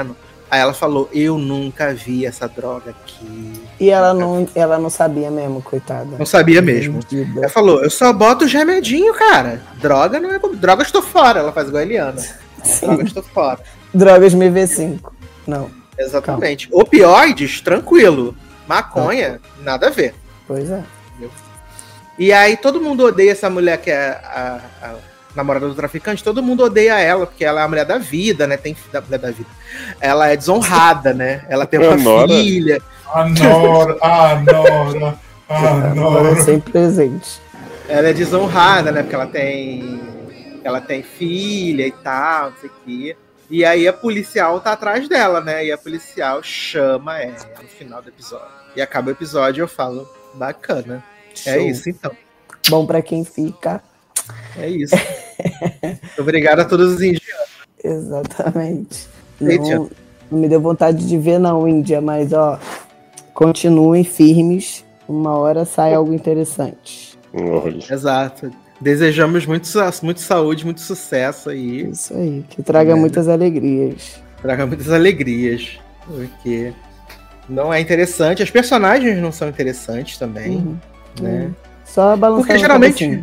Aí ela falou, eu nunca vi essa droga aqui. E ela não, ela não sabia mesmo, coitada. Não sabia mesmo. Ela falou, eu só boto os remedinhos, cara. Droga não é... Droga estou fora. Ela faz igual a Eliana. Droga estou fora. Drogas M V cinco. Não. Exatamente. Calma. Opioides, tranquilo. Maconha, não. Nada a ver. Pois é. E aí todo mundo odeia essa mulher que é a, a namorada do traficante. Todo mundo odeia ela, porque ela é a mulher da vida, né? Tem da mulher da vida. Ela é desonrada, né? Ela tem uma Nora. filha. A Nora, a Nora, a Nora. Sempre presente. Ela é desonrada, né? Porque ela tem... Ela tem filha e tal, não sei o quê. E aí a policial tá atrás dela, né? E a policial chama ela no final do episódio. E acaba o episódio e eu falo, bacana. Show. É isso, então. Bom pra quem fica. É isso. Obrigado a todos os indianos. Exatamente. Não, não me deu vontade de ver não, Índia, mas ó, continuem firmes. Uma hora sai algo interessante. Olha. Exato. Desejamos muito, muito saúde, muito sucesso aí. Isso aí, que traga é. muitas alegrias. Traga muitas alegrias. Porque não é interessante. As personagens não são interessantes também. Uhum. Né? Uhum. Só balançar. Porque geralmente.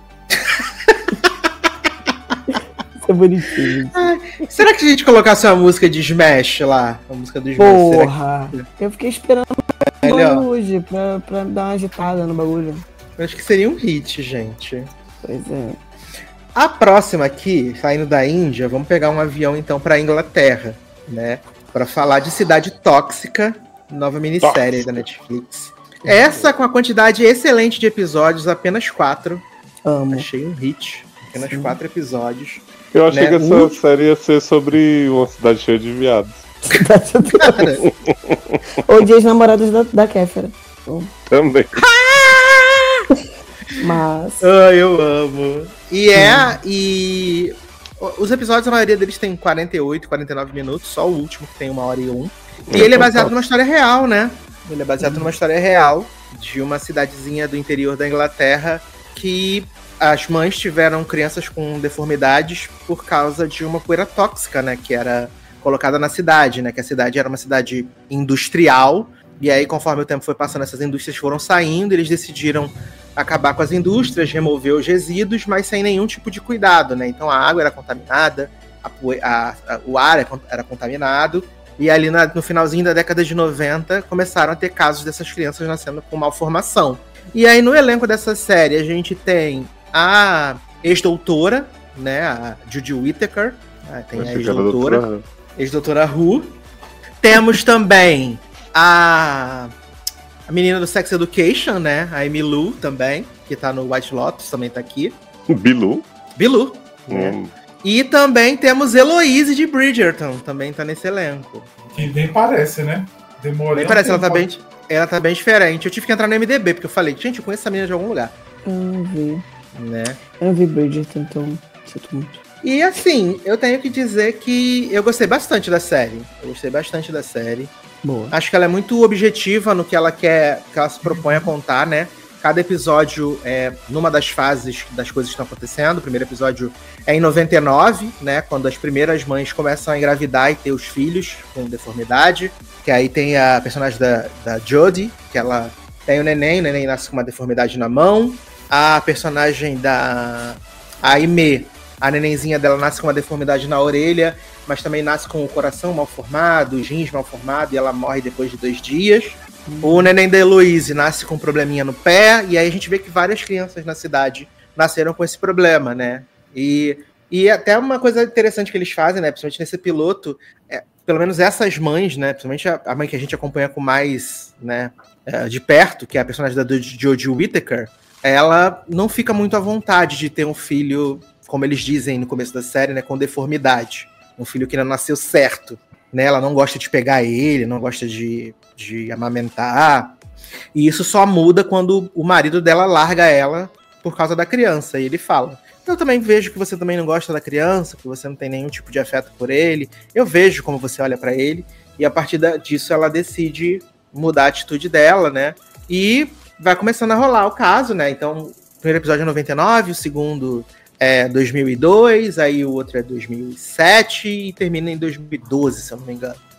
Isso é bonitinho. Ai, será que a gente colocasse uma música de Smash lá? A música do Smash? Porra! Que... Eu fiquei esperando o hoje pra, pra dar uma agitada no bagulho. Eu acho que seria um hit, gente. Pois é. A próxima aqui, saindo da Índia, vamos pegar um avião então pra Inglaterra, né? Pra falar de Cidade Tóxica, nova minissérie da Netflix. Essa com a quantidade excelente de episódios, apenas quatro. Amo. Achei um hit. Apenas Sim. quatro episódios. Eu achei né? que essa uh. série ia ser sobre uma cidade cheia de viados. Cara. Ou de ex-namorados da, da Kéfera. Também. Mas. Ah, eu amo. E é. E. Os episódios, a maioria deles tem quarenta e oito, quarenta e nove minutos, só o último que tem uma hora e um. E ele é baseado numa história real, né? Ele é baseado numa história real de uma cidadezinha do interior da Inglaterra que as mães tiveram crianças com deformidades por causa de uma poeira tóxica, né? Que era colocada na cidade, né? Que a cidade era uma cidade industrial. E aí, conforme o tempo foi passando, essas indústrias foram saindo, eles decidiram acabar com as indústrias, remover os resíduos, mas sem nenhum tipo de cuidado, né? Então a água era contaminada, a, a, a, o ar era contaminado. E ali na, no finalzinho da década de noventa, começaram a ter casos dessas crianças nascendo com malformação. E aí no elenco dessa série a gente tem a ex-doutora, né, a Judy Whittaker, tem a ex-doutora, ex-doutora Who. Temos também a, a menina do Sex Education, né, a Amy Lou também, que tá no White Lotus, também tá aqui. Bilu? Bilu, hum. né? E também temos Heloise de Bridgerton, também tá nesse elenco. Que nem parece, né? Demorou. Nem parece, ela tá, bem, ela tá bem diferente. Eu tive que entrar no M D B, porque eu falei, gente, eu conheço essa menina de algum lugar. Eu não vi. Né? Eu não vi Bridgerton, então sinto muito. E assim, eu tenho que dizer que eu gostei bastante da série. Eu gostei bastante da série. Boa. Acho que ela é muito objetiva no que ela quer, que ela se propõe a contar, né? Cada episódio é numa das fases das coisas que estão acontecendo. O primeiro episódio é em noventa e nove, né? Quando as primeiras mães começam a engravidar e ter os filhos com deformidade. Que aí tem a personagem da, da Jodie, que ela tem o neném, o neném nasce com uma deformidade na mão. A personagem da Aimee, a nenenzinha dela nasce com uma deformidade na orelha, mas também nasce com o coração mal formado, os rins mal formados, e ela morre depois de dois dias. O neném da Heloise nasce com um probleminha no pé, e aí a gente vê que várias crianças na cidade nasceram com esse problema, né? E, e até uma coisa interessante que eles fazem, né? Principalmente nesse piloto, é, pelo menos essas mães, né? Principalmente a, a mãe que a gente acompanha com mais, né, é, de perto, que é a personagem da Jodie Whittaker, ela não fica muito à vontade de ter um filho, como eles dizem no começo da série, né? Com deformidade. Um filho que não nasceu certo. Né, ela não gosta de pegar ele, não gosta de, de amamentar. E isso só muda quando o marido dela larga ela por causa da criança. E ele fala, eu também vejo que você também não gosta da criança, que você não tem nenhum tipo de afeto por ele. Eu vejo como você olha pra ele. E a partir disso ela decide mudar a atitude dela, né? E vai começando a rolar o caso, né? Então, o primeiro episódio é noventa e nove, o segundo é dois mil e dois, aí o outro é dois mil e sete e termina em dois mil e doze, se eu não me engano.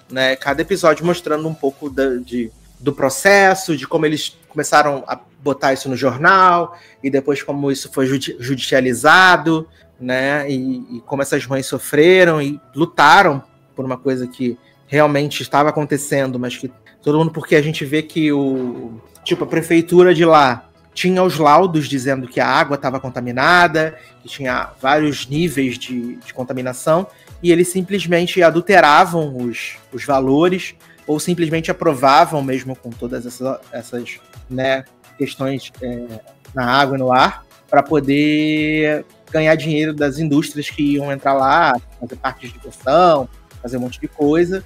né? Cada episódio mostrando um pouco da, de, do processo, de como eles começaram a botar isso no jornal, e depois como isso foi judi- judicializado, né? E, e como essas mães sofreram e lutaram por uma coisa que realmente estava acontecendo, mas que todo mundo, porque a gente vê que o tipo, a prefeitura de lá tinha os laudos dizendo que a água estava contaminada, que tinha vários níveis de, de contaminação, e eles simplesmente adulteravam os, os valores, ou simplesmente aprovavam mesmo com todas essas, essas né, questões é, na água e no ar, para poder ganhar dinheiro das indústrias que iam entrar lá, fazer parques de diversão, fazer um monte de coisa.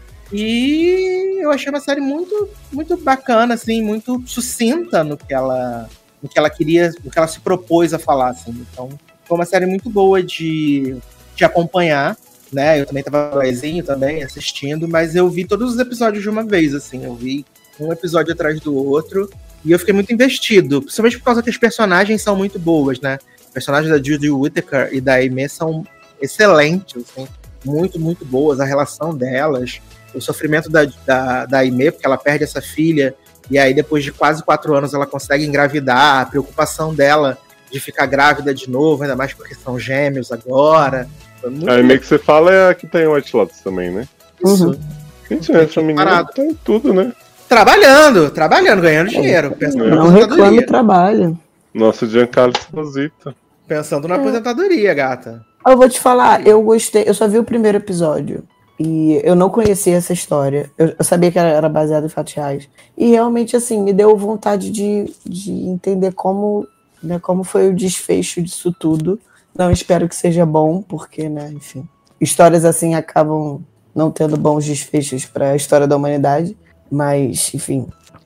E eu achei uma série muito, muito bacana, assim, muito sucinta no que ela, no que ela queria, no que ela se propôs a falar, assim. Então, foi uma série muito boa de, de acompanhar, né? Eu também estava lezinho também assistindo, mas eu vi todos os episódios de uma vez, assim. Eu vi um episódio atrás do outro e eu fiquei muito investido, principalmente por causa que as personagens são muito boas, né? Os personagens da Jodie Whittaker e da Aimee são excelentes, assim, muito, muito boas. A relação delas, o sofrimento da, da, da Aimee, porque ela perde essa filha, e aí depois de quase quatro anos ela consegue engravidar, a preocupação dela de ficar grávida de novo, ainda mais porque são gêmeos agora. A Aimee que você fala é a que tem White Lotus também, né? Isso. Uhum. Gente, essa menina tá em tudo, né? Trabalhando, trabalhando, ganhando dinheiro. Pensando na Não reclame aposentadoria. trabalho. Nosso Giancarlo Esposito. Pensando na aposentadoria, gata. Eu vou te falar, eu gostei, eu só vi o primeiro episódio. E eu não conhecia essa história. Eu, eu sabia que era, era baseado em fatos reais. E realmente, assim, me deu vontade de, de entender como, né, como foi o desfecho disso tudo. Não espero que seja bom, porque, né, enfim, histórias assim acabam não tendo bons desfechos para a história da humanidade. Mas, enfim,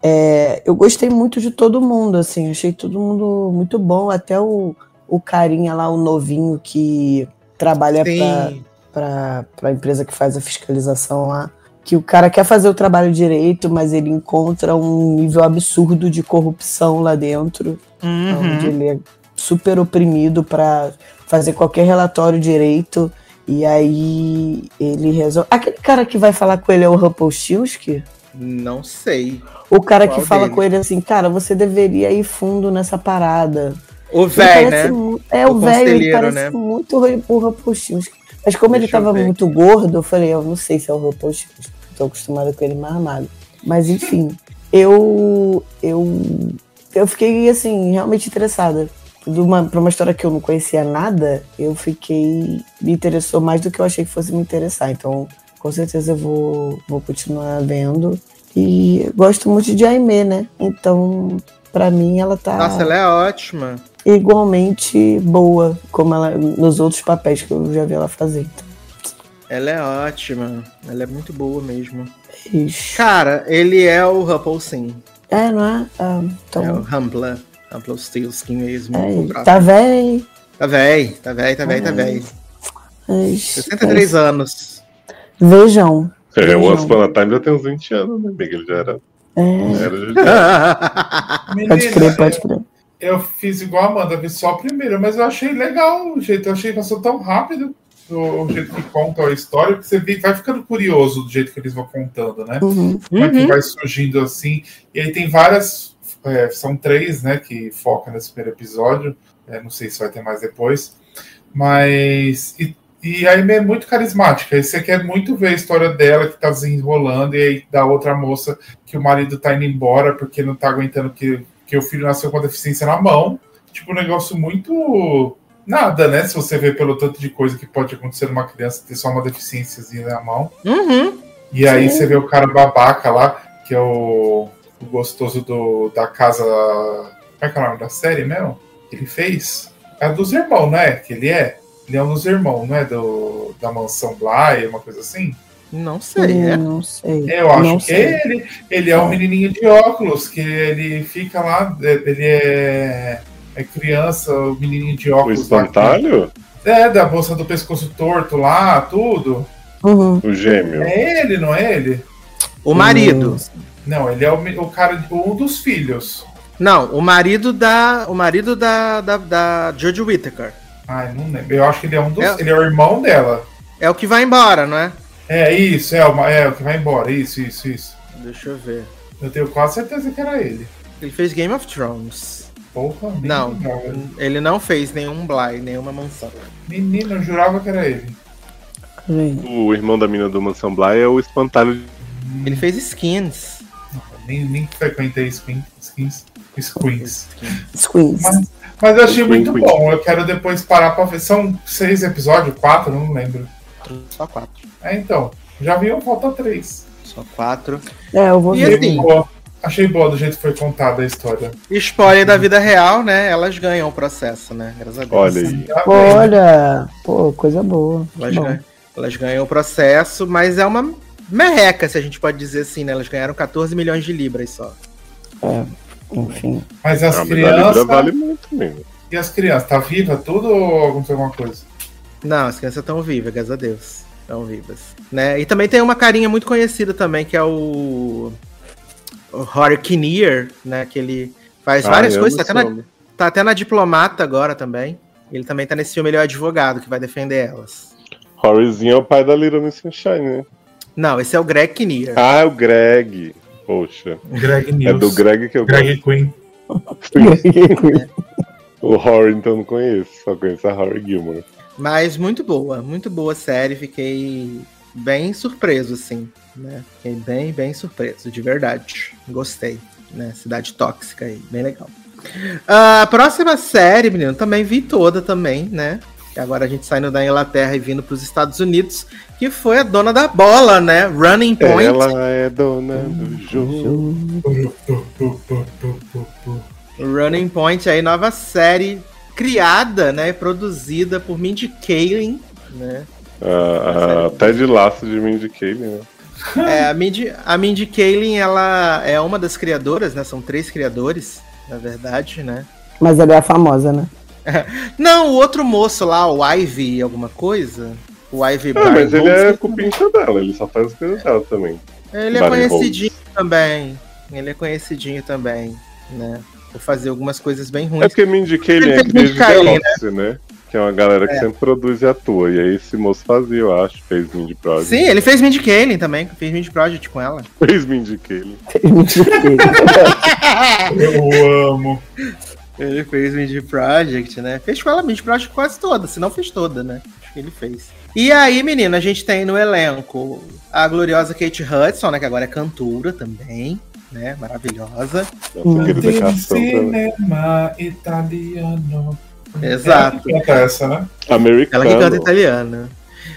é, eu gostei muito de todo mundo, assim, achei todo mundo muito bom. Até o, o carinha lá, o novinho que trabalha para para a empresa que faz a fiscalização lá, que o cara quer fazer o trabalho direito, mas ele encontra um nível absurdo de corrupção lá dentro, Uhum. onde ele é super oprimido para fazer qualquer relatório direito, e aí ele resolve... Aquele cara que vai falar com ele é o Rumpelstiltskin? Não sei. O cara Qual que fala deles? com ele assim, cara, você deveria ir fundo nessa parada. O Ele velho, parece né? mu- É, O o velho, ele conselheiro, parece né? muito o Rumpelstiltskin. Mas como ele Deixa eu tava ver muito gordo, eu falei, eu não sei se é o Rumpelstiltskin. Tô acostumada com ele mais magro. Mas enfim, eu, eu, eu fiquei, assim, realmente interessada. De uma, pra uma história que eu não conhecia nada, eu fiquei... Me interessou mais do que eu achei que fosse me interessar. Então, com certeza eu vou, vou continuar vendo. E gosto muito de Aimee, né? Então, pra mim, ela tá Nossa, ela é ótima. igualmente boa, como ela nos outros papéis que eu já vi ela fazer. Então, Ela é ótima. Ela é muito boa mesmo. ixi. Cara, ele é o Rumpelstiltskin. É, não é? Ah, É o então, Rumpler. Rumpelstiltskin mesmo. é, O braço. tá velho. Tá velho, tá velho, tá velho, tá Ai. velho. Ixi, sessenta e três anos. Vejam. É, o Vejam. Once Upon a Time já tem uns vinte anos, né, amiga? Ele já era. É, era já... pode Menina, crer, pode crer. eu fiz igual a Amanda, vi só a primeira, mas eu achei legal o jeito, eu achei que passou tão rápido o, o jeito que conta a história, que você vê- vai ficando curioso do jeito que eles vão contando, né? Uhum. Como é que Uhum. vai surgindo assim. E aí tem várias, é, são três, né, que focam nesse primeiro episódio. É, não sei se vai ter mais depois. Mas. E, e a Aimee é muito carismática. E você quer muito ver a história dela que tá desenrolando, e aí da outra moça que o marido tá indo embora porque não tá aguentando que, que o filho nasceu com a deficiência na mão. Tipo, um negócio muito. Nada, né? Se você vê pelo tanto de coisa que pode acontecer numa criança ter só uma deficiênciazinha na mão. Uhum. E aí Sim. você vê o cara babaca lá, que é o, o gostoso do, da casa. Como é que é o nome da série mesmo? Que ele fez? É dos irmãos, não é? Que ele é? Ele é um dos irmãos, não é? Do, da mansão Bly, uma coisa assim? Não sei, é. Não sei. Eu acho Não que sei. é ele. Ele é um menininho de óculos, que ele fica lá, ele é, é criança, o menininho de O óculos. lá que- espantalho? É, da bolsa do pescoço torto lá, tudo. Uhum. O gêmeo. É ele, não é ele? O marido. Não, ele é o, me- o cara, um dos filhos. Não, o marido da. O marido da, da, da Jodie Whittaker. Ai, não lembro. Eu acho que ele é um dos. É. Ele é o irmão dela. É o que vai embora, não é? É isso, é, uma, é o que vai embora. Isso, isso, isso. Deixa eu ver. Eu tenho quase certeza que era ele. Ele fez Game of Thrones. Porra, nem Não, lembrava. ele não fez nenhum Bly, nenhuma mansão. Menino, eu jurava que era ele. O irmão da mina do Mansão Bly é o espantalho de... Ele fez Skins. Nem, nem frequentei skins. skins. Squeens. Squeeze. Mas, mas eu achei Squeeze, muito Squeeze. bom. Eu quero depois parar pra ver. São seis episódios? Quatro? Não lembro. Só quatro. É, então. Já viu, falta três. Só quatro. É, eu vou E ver. assim, Boa. Achei boa do jeito que foi contada a história. spoiler da vida real, né? Elas ganham o processo, né? Graças a Deus. Olha aí. Já vi. Olha, pô, coisa boa. Elas, Bom. ganham, elas ganham o processo, mas é uma merreca, se a gente pode dizer assim, né? Elas ganharam catorze milhões de libras só. É, enfim. Mas as A medalha crianças. vale muito mesmo. E as crianças? Tá viva tudo ou aconteceu alguma coisa? Não, as crianças estão vivas, graças a Deus. Estão vivas. Né? E também tem uma carinha muito conhecida também, que é o, o Rory Kinnear, né? Que ele faz Ah, várias eu coisas. não Tá até, na, soube. tá até na Diplomata agora também. Ele também tá nesse filme, ele é o advogado que vai defender elas. Horacezinho é o pai da Little Miss Sunshine, né? Não, esse é o Greg Kinnear. Ah, é o Greg. Poxa. Greg News. É do Greg que eu Greg Queen. gosto. O Horror, então, não conheço. Só conheço a Horror Gilmore. Mas muito boa, muito boa a série. Fiquei bem surpreso, assim, né? Fiquei bem, bem surpreso, de verdade. Gostei, né? Cidade Tóxica aí, bem legal. A próxima série, menino, também vi toda também, né? E agora a gente saindo da Inglaterra e vindo para os Estados Unidos, que foi a dona da bola, né? Running Point. Ela é dona do jogo. Running Point, aí nova série criada, né? Produzida por Mindy Kaling, né? A, a Ted Lasso de Mindy Kaling, né? É, a Mindy, a Mindy Kaling, ela é uma das criadoras, né? São três criadores, na verdade, né? Mas ela é a famosa, né? Não, o outro moço lá, o Ivy alguma coisa, o Ivy Ah, mas ele é Barnes, cupincha dela, ele só faz as coisas dela também. ele é Barney conhecidinho também, ele é conhecidinho também, né? Por fazer algumas coisas bem É ruins. porque Mindy Kaling é Ele fez cria de Mindy Kaling, The Office, né? Que é uma galera que sempre produz e atua. E aí esse moço fazia, eu acho, fez Mindy Project. Sim, ele fez Mindy Kaling também, fez Mindy Project com ela. Fez Mindy Kaling. Eu amo. Ele fez Mindy Project, né? Fez com ela Mindy Project quase toda, se não fez toda, né? Acho que ele fez. E aí, menina, a gente tem no elenco a gloriosa Kate Hudson, né? Que agora é cantora também, né? Maravilhosa. Nossa querida Tem canção também. cinema italiano. Exato. É que canta essa, né? Americano. Ela que canta italiana.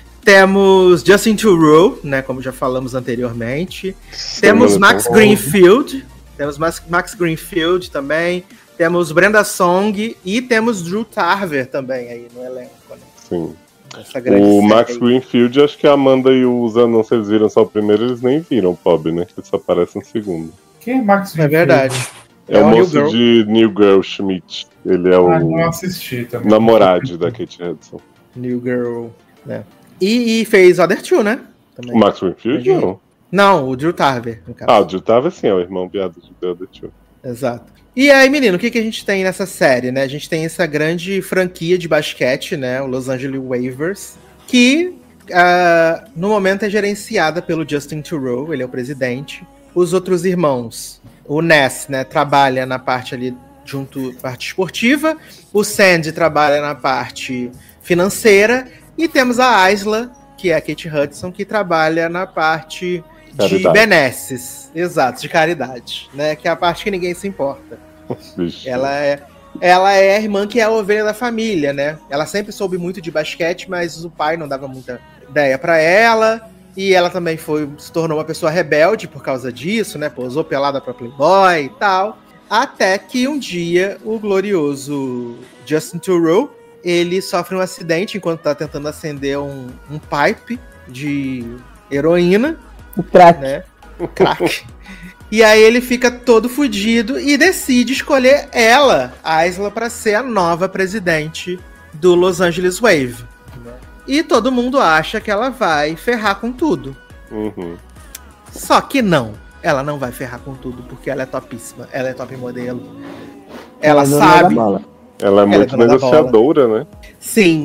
Temos Justin Theroux, né? Como já falamos anteriormente. Temos Semana Max tão- Greenfield. Temos Max, Max Greenfield também. Temos Brenda Song e temos Drew Tarver também aí no elenco, né? Sim. Essa grande O série Max aí. Greenfield, acho que a Amanda e o Zan, não sei se eles viram só o primeiro, eles nem viram o Pob, né? Ele só aparece no segundo. Quem é Max É verdade. É, É o o New moço Girl. de New Girl Schmidt. Ele é o Ah, não assisti também. namorado da Kate Hudson. New Girl, né? E, e fez Other Two, né? Também. O Max Greenfield, Entendi. não. Não, o Drew Tarver, no caso. Ah, o Jill tava assim, é o irmão viado de The Other Two. Exato. E aí, menino, o que, que a gente tem nessa série, né? A gente tem essa grande franquia de basquete, né? O Los Angeles Wavers, que ah, no momento é gerenciada pelo Justin Theroux, ele é o presidente. Os outros irmãos, o Ness, né, trabalha na parte ali junto, parte esportiva. O Sandy trabalha na parte financeira. E temos a Isla, que é a Kate Hudson, que trabalha na parte de Caridade. benesses. Exato, de caridade, né? Que é a parte que ninguém se importa. Vixe. Ela é, ela é a irmã que é a ovelha da família, né? Ela sempre soube muito de basquete, mas o pai não dava muita ideia pra ela. E ela também foi, se tornou uma pessoa rebelde por causa disso, né? Posou pelada pra Playboy e tal. Até que um dia o glorioso Justin Theroux, ele sofre um acidente enquanto tá tentando acender um, um pipe de heroína, O crack. né? O crack. E aí ele fica todo fudido e decide escolher ela, a Isla, para ser a nova presidente do Los Angeles Wave. E todo mundo acha que ela vai ferrar com tudo. Uhum. Só que não. Ela não vai ferrar com tudo, porque ela é topíssima. Ela é top modelo. Ela é dona da sabe. bola. Ela é é muito dona da negociadora, né? Sim.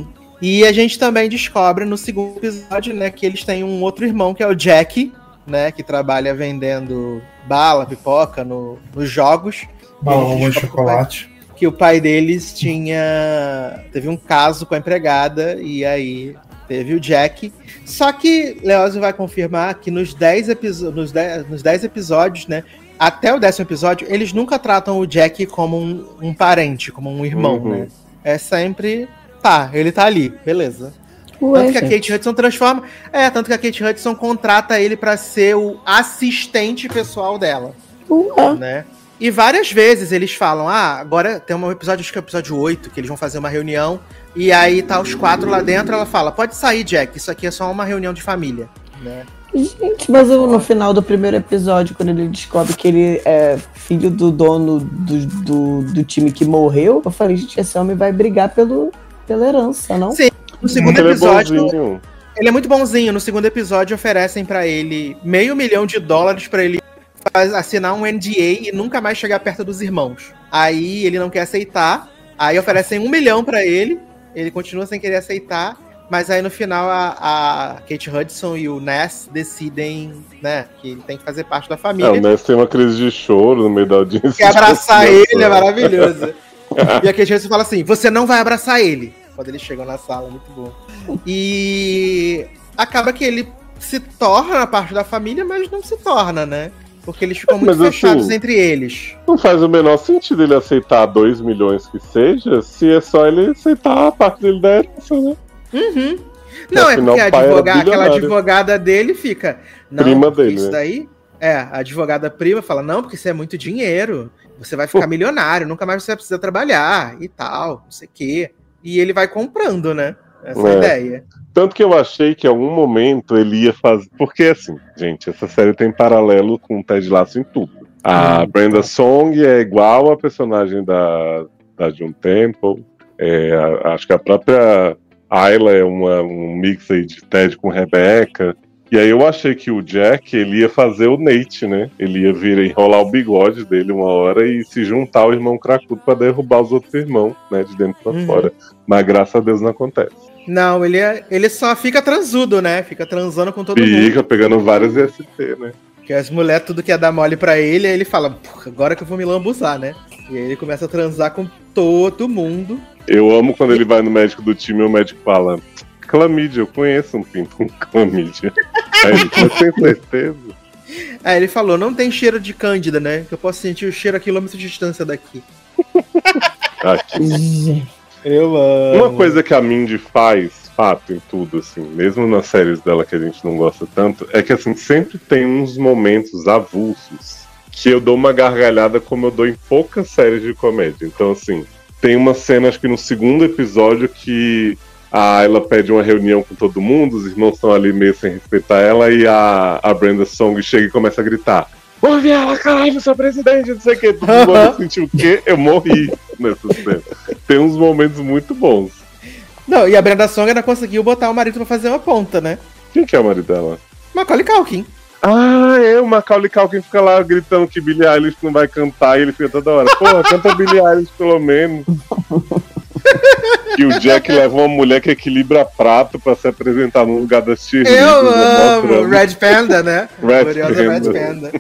E a gente também descobre no segundo episódio, né, que eles têm um outro irmão, que é o Jack, né, que trabalha vendendo bala, pipoca no, nos jogos. Balão de chocolate. Que o pai deles tinha... teve um caso com a empregada, e aí teve o Jack. Só que Leózio vai confirmar que nos dez nos dez, nos dez episódios, né, até o décimo episódio, eles nunca tratam o Jack como um, um parente, como um irmão, uhum. né? É sempre... Tá, ele tá ali, beleza. Ué, tanto que gente. a Kate Hudson transforma... É, tanto que a Kate Hudson contrata ele pra ser o assistente pessoal dela. Ué. Né? E várias vezes eles falam, ah, agora tem um episódio, acho que é o episódio oito, que eles vão fazer uma reunião, e aí tá os quatro lá dentro, ela fala, pode sair, Jack, isso aqui é só uma reunião de família, né? Gente, mas eu, no final do primeiro episódio, quando ele descobre que ele é filho do dono do, do, do time que morreu, eu falei, gente, esse homem vai brigar pelo, pela herança, não? Sim, no segundo ele episódio... É ele é muito bonzinho. No segundo episódio, oferecem pra ele meio milhão de dólares pra ele assinar um N D A e nunca mais chegar perto dos irmãos. Aí ele não quer aceitar, aí oferecem um milhão pra ele, ele continua sem querer aceitar, mas aí no final a, a Kate Hudson e o Ness decidem, né, que ele tem que fazer parte da família. É, o Ness tem uma crise de choro no meio da audiência. Quer abraçar ele, é maravilhoso. E a Kate Hudson fala assim, você não vai abraçar ele. Quando eles chegam na sala, muito bom. E acaba que ele se torna parte da família, mas não se torna, né? Porque eles ficam muito mas, fechados assim, entre eles. Não faz o menor sentido ele aceitar dois milhões que seja, se é só ele aceitar a parte dele da herança, né? Uhum. Não, é porque a advogada, aquela advogada dele fica... Não, prima dele, isso daí... É, a advogada prima fala, não, porque isso é muito dinheiro. Você vai ficar milionário, nunca mais você vai precisar trabalhar e tal, não sei o quê. E ele vai comprando, né? Essa é. ideia. Tanto que eu achei que em algum momento ele ia fazer... Porque, assim, gente, essa série tem paralelo com o Ted Lasso em tudo. A hum, Brenda tá. Song é igual a personagem da, da June Temple. É, a, acho que a própria Ayla é uma, um mix aí de Ted com Rebecca. E aí eu achei que o Jack, ele ia fazer o Nate, né? Ele ia vir enrolar o bigode dele uma hora e se juntar ao irmão cracudo pra derrubar os outros irmãos, né? De dentro pra uhum. fora. Mas graças a Deus não acontece. Não, ele, é, ele só fica transudo, né? Fica transando com todo fica, mundo. Fica pegando vários I S T, né? Porque as mulheres tudo quer dar mole pra ele, aí ele fala, agora que eu vou me lambuzar, né? E aí ele começa a transar com todo mundo. Eu amo quando ele vai no médico do time e o médico fala, clamídia, eu conheço um pinto com clamídia. Aí ele, mas tem certeza? Aí ele falou, não tem cheiro de cândida, né? Que eu posso sentir o cheiro a quilômetros de distância daqui. Aqui. Eu amo. Uma coisa que a Mindy faz, fato, em tudo, assim, mesmo nas séries dela que a gente não gosta tanto, é que, assim, sempre tem uns momentos avulsos que eu dou uma gargalhada como eu dou em poucas séries de comédia. Então, assim, tem uma cena, acho que no segundo episódio, que a ela pede uma reunião com todo mundo, os irmãos estão ali meio sem respeitar ela, e a, a Brenda Song chega e começa a gritar, ouve ela, caralho, seu presidente, não sei o que. Todo mundo sentiu o quê? Eu morri nessa cena. Tem uns momentos muito bons. Não, e a Brenda Song ainda conseguiu botar o marido pra fazer uma ponta, né? Quem que é o marido dela? Macaulay Culkin. Ah, é, o Macaulay Culkin fica lá gritando que Billie Eilish não vai cantar e ele fica toda hora, porra, canta Billie Eilish pelo menos. Que o Jack leva uma mulher que equilibra prato pra se apresentar no lugar da Shirley. Eu amo Red Panda, né? Red Panda. Red Panda.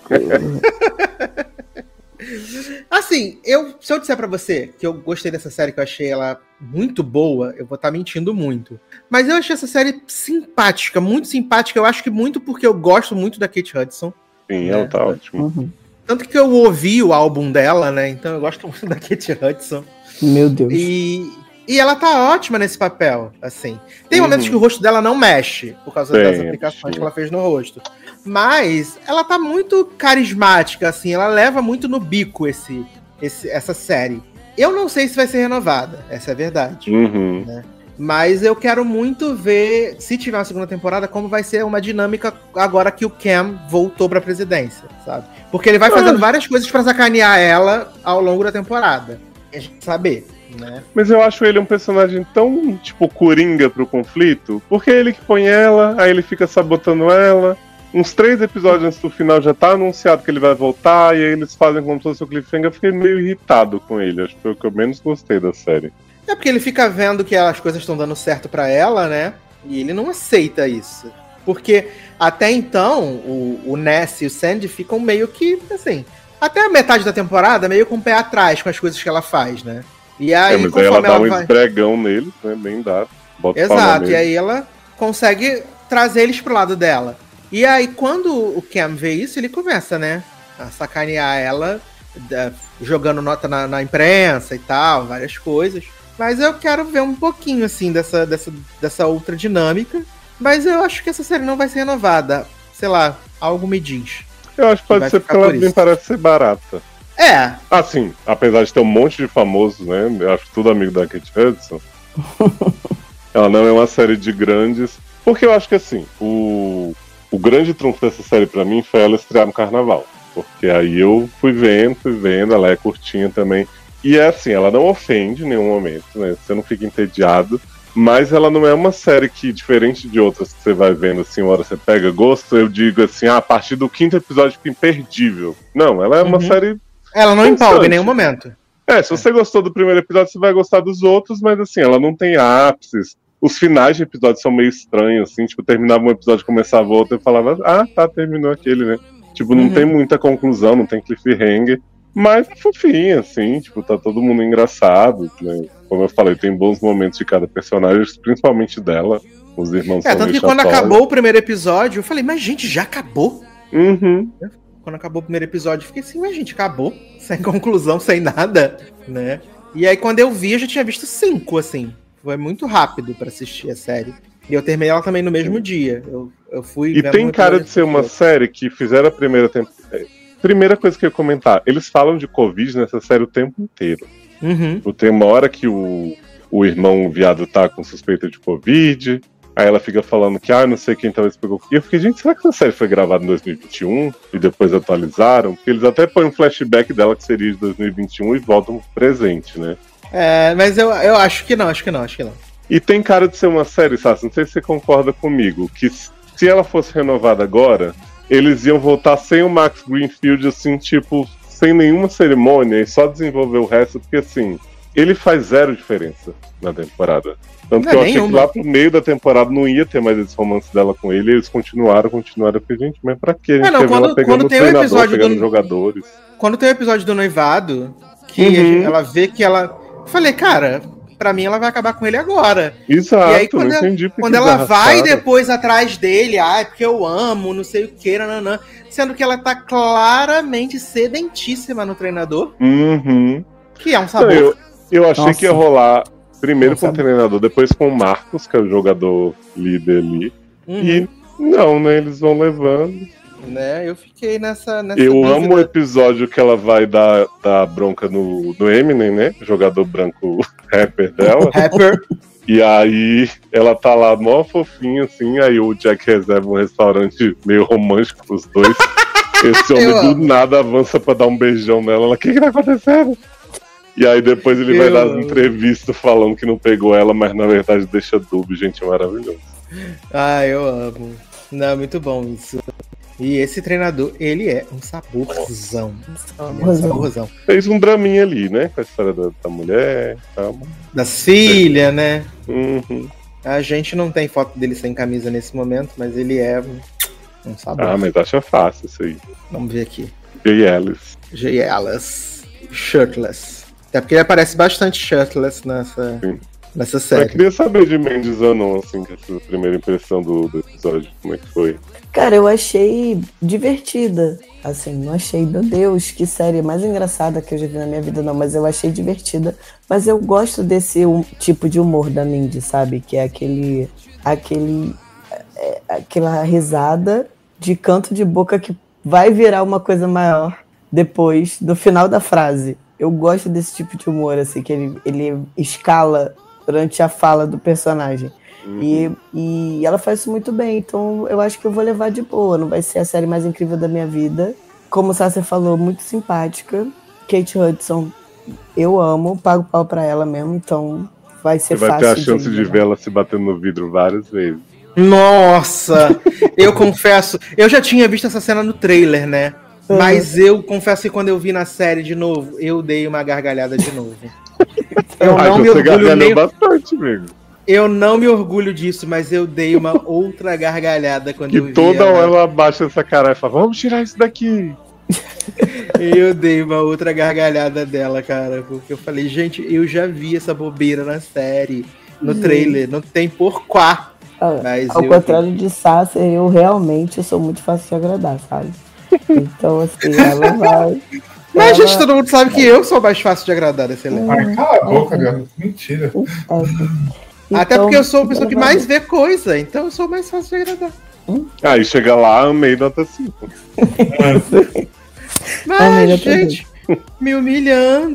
Assim, eu, se eu disser pra você que eu gostei dessa série, que eu achei ela muito boa, eu vou estar mentindo muito. Mas eu achei essa série simpática, muito simpática. Eu acho que muito porque eu gosto muito da Kate Hudson. Sim, né? Ela tá ótima. Uhum. Tanto que eu ouvi o álbum dela, né? Então eu gosto muito da Kate Hudson. Meu Deus. E, e ela tá ótima nesse papel, assim. Tem uhum. momentos que o rosto dela não mexe, por causa Sim, das aplicações que ela fez no rosto. Mas ela tá muito carismática, assim. Ela leva muito no bico esse, esse, essa série. Eu não sei se vai ser renovada, essa é a verdade. Uhum. Né? Mas eu quero muito ver, se tiver uma segunda temporada, como vai ser uma dinâmica agora que o Cam voltou pra presidência, sabe? Porque ele vai fazendo várias coisas pra sacanear ela ao longo da temporada. A gente saber, né? Mas eu acho ele um personagem tão, tipo, coringa pro conflito, porque é ele que põe ela, aí ele fica sabotando ela. Uns três episódios antes do final já tá anunciado que ele vai voltar, e aí eles fazem como se fosse o cliffhanger. Eu fiquei meio irritado com ele, acho que foi o que eu menos gostei da série. É porque ele fica vendo que as coisas estão dando certo pra ela, né? E ele não aceita isso. Porque até então, o, o Ness e o Sandy ficam meio que, assim, até a metade da temporada, meio com o pé atrás com as coisas que ela faz, né? E aí, é, mas aí ela dá ela um vai... esfregão neles, né? Bem dado. Bota Exato, e aí ela consegue trazer eles pro lado dela. E aí, quando o Cam vê isso, ele começa, né? A sacanear ela, da, jogando nota na, na imprensa e tal, várias coisas. Mas eu quero ver um pouquinho, assim, dessa, dessa, dessa outra dinâmica. Mas eu acho que essa série não vai ser renovada. Sei lá, algo me diz. Eu acho que pode ser porque ela por me parece ser barata. É. Assim, apesar de ter um monte de famosos, né? Eu acho que tudo amigo da Kate Hudson. Ela não é uma série de grandes. Porque eu acho que, assim, o, o grande trunfo dessa série pra mim foi ela estrear no carnaval. Porque aí eu fui vendo, fui vendo, ela é curtinha também. E é assim, ela não ofende em nenhum momento, né? Você não fica entediado. Mas ela não é uma série que, diferente de outras que você vai vendo, assim, uma hora você pega gosto, eu digo assim, ah, a partir do quinto episódio fica imperdível. Não, ela é uma Uhum. série... Ela não constante. empolga em nenhum momento. É, se você gostou do primeiro episódio, você vai gostar dos outros, mas assim, ela não tem ápices. Os finais de episódios são meio estranhos, assim, tipo, terminava um episódio, começava outro, eu falava, ah, tá, terminou aquele, né? Tipo, não Uhum. tem muita conclusão, não tem cliffhanger, mas é fofinha, assim, tipo, tá todo mundo engraçado, né? Como eu falei, tem bons momentos de cada personagem, principalmente dela, os irmãos É, são tanto que meio quando chatórios. acabou o primeiro episódio, eu falei, mas gente, já acabou? Uhum. Quando acabou o primeiro episódio, eu fiquei assim, mas gente, acabou? Sem conclusão, sem nada, né? E aí quando eu vi, eu já tinha visto cinco, assim. Foi muito rápido pra assistir a série. E eu terminei ela também no mesmo dia. Eu, eu fui E vendo tem um cara episódio de ser uma depois. série que fizeram a primeira temporada. Primeira coisa que eu ia comentar, eles falam de Covid nessa série o tempo inteiro. Uhum. Tem uma hora que o, o irmão viado tá com suspeita de Covid, aí ela fica falando que, ah, não sei quem talvez pegou. E eu fiquei, gente, será que essa série foi gravada em dois mil e vinte e um e depois atualizaram? Porque eles até põem um flashback dela que seria de dois mil e vinte e um e voltam pro presente, né? É, mas eu, eu acho que não, acho que não, acho que não. E tem cara de ser uma série, Sassi, não sei se você concorda comigo, que se ela fosse renovada agora, eles iam voltar sem o Max Greenfield, assim, tipo, sem nenhuma cerimônia e só desenvolver o resto, porque, assim, ele faz zero diferença na temporada. Tanto Não, que eu achei nenhuma. que lá pro meio da temporada não ia ter mais esse romance dela com ele, e eles continuaram, continuaram, porque, gente, mas pra quê? A gente É, não, quer ver quando- ela pegando quando o tem o treinador, episódio pegando do- jogadores. Quando tem o episódio do noivado, que Uhum. ela vê que ela... Eu falei, cara, pra mim ela vai acabar com ele agora. Exato, E aí, quando não ela- entendi porque Quando eles ela vai arrastaram. depois atrás dele, ah, é porque eu amo, não sei o que, nananã. Sendo que ela tá claramente sedentíssima no treinador, Uhum. que é um Não, sabor. eu, eu achei Nossa. que ia rolar primeiro Não com o sabe. treinador, depois com o Marcos, que é o jogador líder ali. Uhum. E não, né? Eles vão levando. Né? Eu fiquei nessa, nessa Eu dúvida. amo o episódio que ela vai dar, dar bronca no, no Eminem, né? Jogador branco rapper dela. Rapper. E aí ela tá lá mó fofinha, assim, aí o Jack reserva um restaurante meio romântico pros dois. Esse homem Eu do amo. nada avança pra dar um beijão nela. Ela, o que que tá acontecendo? E aí depois ele vai Eu dar amo. as entrevistas falando que não pegou ela, mas na verdade deixa dúvida. Gente, é maravilhoso. Ah, eu amo. Não, muito bom isso. E esse treinador, ele é um saborzão. Ele é um saborzão. Fez um draminha ali, né? Com a história da, da mulher e tal. Das filhas, né? Uhum. A gente não tem foto dele sem camisa nesse momento, mas ele é um, um sabor. Ah, mas acha fácil isso aí. Vamos ver aqui. Jay Ellis. J. Ellis. Shirtless. Até porque ele aparece bastante shirtless nessa, Sim. nessa Eu série. queria saber de Mendes ou não, assim, que essa primeira impressão do, do episódio, como é que foi? Cara, eu achei divertida. Assim, não achei, meu Deus, que série mais engraçada que eu já vi na minha vida, não. Mas eu achei divertida. Mas eu gosto desse um, tipo de humor da Mindy, sabe? Que é aquele... aquele é, aquela risada de canto de boca que vai virar uma coisa maior depois, do final da frase. Eu gosto desse tipo de humor, assim, que ele, ele escala durante a fala do personagem. E, e ela faz isso muito bem, então eu acho que eu vou levar de boa. Não vai ser a série mais incrível da minha vida. Como o Sassi falou, muito simpática. Kate Hudson, eu amo, pago pau pra ela mesmo, então vai ser Você vai fácil. ter a chance de ver ela se batendo no vidro várias vezes. Nossa! Eu confesso, eu já tinha visto essa cena no trailer, né? Uhum. Mas eu confesso que quando eu vi na série de novo, eu dei uma gargalhada de novo. Eu Ai, não me você orgulho gargalhou nem... bastante, amigo. Eu não me orgulho disso, mas eu dei uma outra gargalhada quando eu Que vi toda ela. hora ela abaixa essa cara e fala, vamos tirar isso daqui. Eu dei uma outra gargalhada dela, cara, porque eu falei, gente, eu já vi essa bobeira na série, no Gente. trailer, não tem porquá. Ah, Mas ao eu- contrário de Sasser, eu realmente sou muito fácil de agradar, sabe? Então, assim, ela vai. Mas, ela- gente, todo mundo sabe que eu sou mais fácil de agradar desse elenco. Ai, cala a boca, Uhum. garoto. Mentira. É. Até Então, porque eu sou a pessoa ela que vai- mais vê coisa, então eu sou mais fácil de agradar. Aí chega lá, amei nota cinco. Mas, Amiga, gente, me humilhando.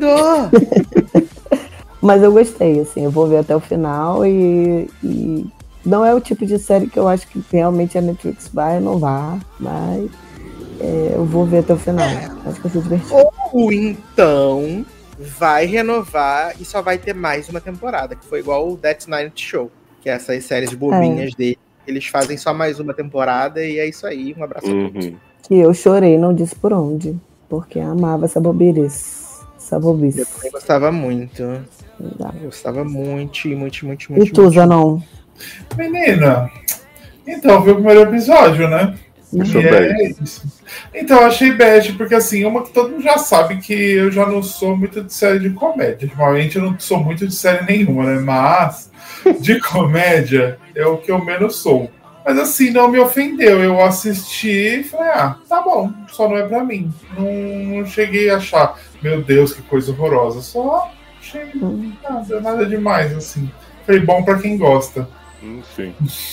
Mas eu gostei, assim, eu vou ver até o final e, e não é o tipo de série que eu acho que realmente a Netflix vai inovar, mas é, eu vou ver até o final. Acho que vai ser divertido. Ou então vai renovar e só vai ter mais uma temporada, que foi igual o That's Night Show, que é essas séries bobinhas dele. Eles fazem só mais uma temporada e é isso aí. Um abraço a todos. Uhum. Que eu chorei, não disse por onde, porque eu amava essa bobeirice, essa bobice. Eu também gostava muito. Exato. Eu gostava muito, muito, muito, E muito. tu, muito. Zanon? Menina, então, viu o primeiro episódio, né? Achou E é bad. isso. Então, eu achei bad, porque assim, uma que todo mundo já sabe que eu já não sou muito de série de comédia. Ultimamente eu não sou muito de série nenhuma, né? Mas de comédia é o que eu menos sou. Mas assim, não me ofendeu. Eu assisti e falei, ah, tá bom, só não é pra mim. Não, não cheguei a achar, meu Deus, que coisa horrorosa. Só achei nada, nada demais, assim. Foi bom pra quem gosta. Enfim.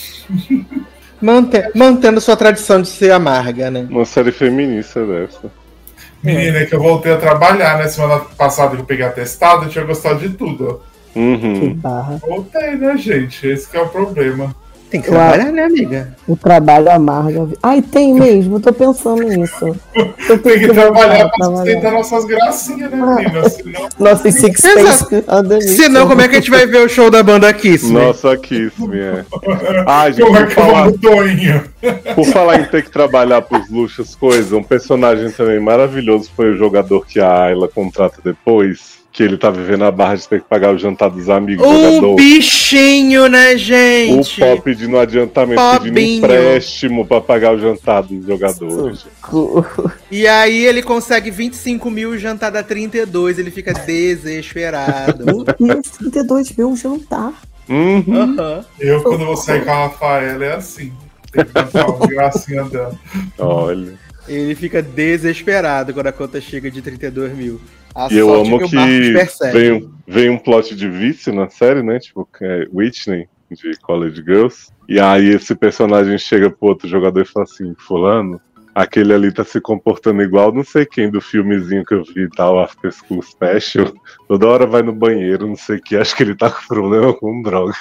Mante- mantendo sua tradição de ser amarga, né? Uma série feminista dessa. Menina, é que eu voltei a trabalhar, né? Semana passada que eu peguei atestado, eu tinha gostado de tudo. Que Uhum. barra. Voltei, né, gente? Esse que é o problema. Tem que Claro. trabalhar, né, amiga? O trabalho amarga. Ai, tem mesmo, tô pensando nisso. Eu Tem que trabalhar pra trabalhar. sustentar nossas gracinhas, né, menina? Senão... Nossa, six face underneath. Senão, como é que a gente vai ver o show da banda Kiss? né? Nossa, Kiss Me, é. Ah, gente, Como é por que eu falar, vou Toinho? por falar em ter que trabalhar pros luxos, coisa, um personagem também maravilhoso foi o jogador que a Ayla contrata depois, que ele tá vivendo a barra de ter que pagar o jantar dos amigos do O jogador. bichinho, né, O gente? pó pedindo adiantamento, pedindo Pobinho. empréstimo pra pagar o jantar dos jogadores. E aí ele consegue vinte e cinco mil e o jantar dá trinta e dois, ele fica desesperado. Meu Deus, trinta e dois mil jantar. Uhum. Aham. Eu, quando vou sair com a Rafaela, é assim. Tem que dançar uma gracinha dela. Olha. Ele fica desesperado quando a conta chega de trinta e dois mil. A E eu sorte amo é que o que Marcos percebe. vem, um- vem um plot de vício na série, né? Tipo, que é Whitney, de College Girls. E aí esse personagem chega pro outro jogador e fala assim, fulano, aquele ali tá se comportando igual não sei quem do filmezinho que eu vi e tal, After School Special. Toda hora vai no banheiro, não sei o que, acho que ele tá com problema com droga.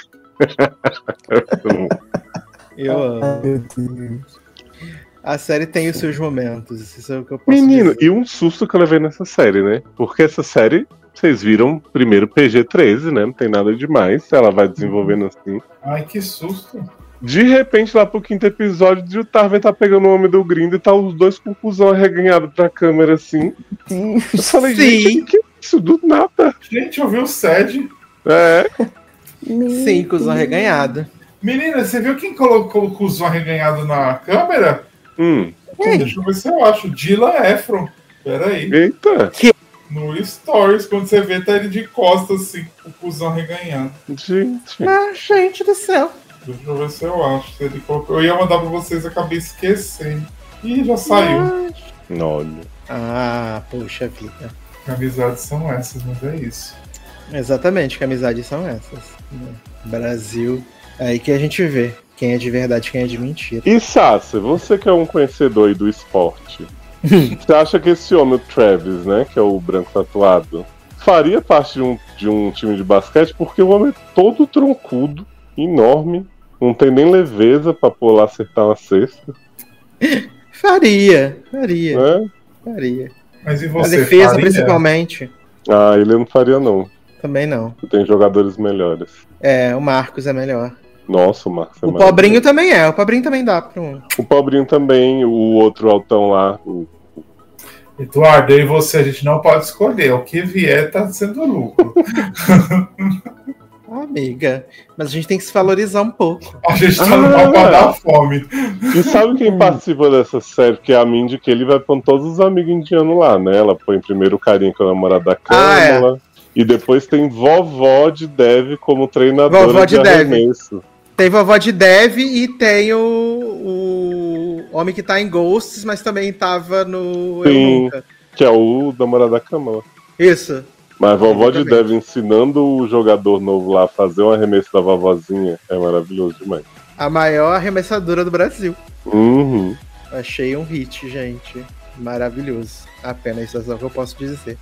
Eu amo. Meu Deus. A série tem os seus momentos, isso é o que eu posso Menino, dizer. e um susto que eu levei nessa série, né? Porque essa série, vocês viram, primeiro P G treze, né? Não tem nada demais, ela vai desenvolvendo assim. Ai, que susto. De repente, lá pro quinto episódio, o Tarvin tá pegando o homem do Grindo e tá os dois com o cuzão arreganhado pra câmera, assim. Eu falei, Sim. gente, que isso? Do nada. Gente, eu vi o Sed. É. Sim, cuzão arreganhado. Menina, você viu quem colocou o cuzão arreganhado na câmera? Hum. Quem? Deixa eu ver se eu acho. Dylan Efron. Pera aí. Eita. No Stories, quando você vê, tá ele de costas, assim, com o cuzão arreganhado. Gente. Ah, gente do céu. Deixa eu ver se eu acho. Se ele colocou... Eu ia mandar pra vocês, acabei esquecendo. Ih, já saiu. Olha. Ah, poxa vida. Amizades são essas, mas é isso. Exatamente, que amizades são essas. Brasil. É aí que a gente vê quem é de verdade e quem é de mentira. E Sassi, você que é um conhecedor aí do esporte, você acha que esse homem, o Travis, né, que é o branco tatuado, faria parte de um, de um time de basquete? Porque o homem é todo troncudo, enorme, não tem nem leveza pra pular, acertar uma cesta, Faria, faria, né? Mas faria. e A você, defesa, faria? principalmente. Ah, ele não faria não, Também não. tem jogadores melhores. É, o Marcos é melhor. Nossa, o Marcos é O maravilhoso. pobrinho também é. O pobrinho também dá pra um. O pobrinho também, o outro altão lá, o Eduardo, eu e você, a gente não pode escolher. O que vier tá sendo lucro. Amiga, mas a gente tem que se valorizar um pouco. A gente tá Ah, no mal pra dar fome. E sabe quem participa dessa série? Que é a Mindy, que ele vai com todos os amigos indianos lá, né? Ela põe primeiro o carinha com a namorada da Câmara. Ah, é. E depois tem vovó de Dev como treinadora vovó de, de Dev. arremesso. Tem vovó de Dev e tem o, o homem que tá em Ghosts, mas também tava no Sim, Eu Nunca. Que é o namorado da Câmara. Isso. Mas a vovó de Dev ensinando o jogador novo lá a fazer um arremesso da vovozinha é maravilhoso demais. A maior arremessadora do Brasil. Uhum. Achei um hit, gente. Maravilhoso. Apenas isso é só que eu posso dizer.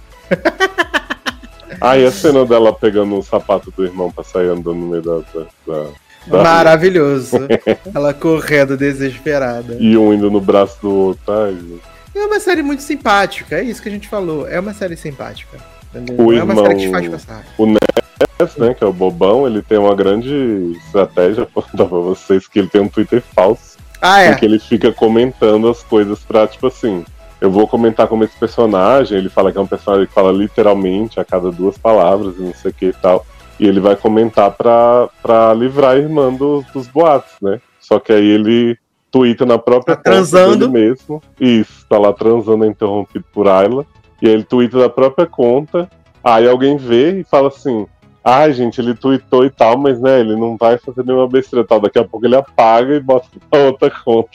Ah, e a cena dela pegando o sapato do irmão pra sair andando no meio da... da, da Maravilhoso. Ela correndo desesperada. E um indo no braço do outro. Ai, é uma série muito simpática, é isso que a gente falou. É uma série simpática. Entendeu? O Não irmão, é uma série que te faz passar. O Ness, né, que é o bobão, ele tem uma grande estratégia, vou dar pra vocês, que ele tem um Twitter falso. Ah, é? Em que ele fica comentando as coisas pra, tipo assim, eu vou comentar como esse personagem, ele fala que é um personagem que fala literalmente a cada duas palavras e não sei o que e tal. E ele vai comentar pra, pra livrar a irmã dos, dos boatos, né? Só que aí ele twitta na própria tá transando dele mesmo. Isso, tá lá transando, interrompido por Ayla. E aí ele twitta da própria conta. Aí alguém vê e fala assim: ai, ah, gente, ele tweetou e tal, mas né, ele não vai fazer nenhuma besteira e tal. Daqui a pouco ele apaga e bota na outra conta.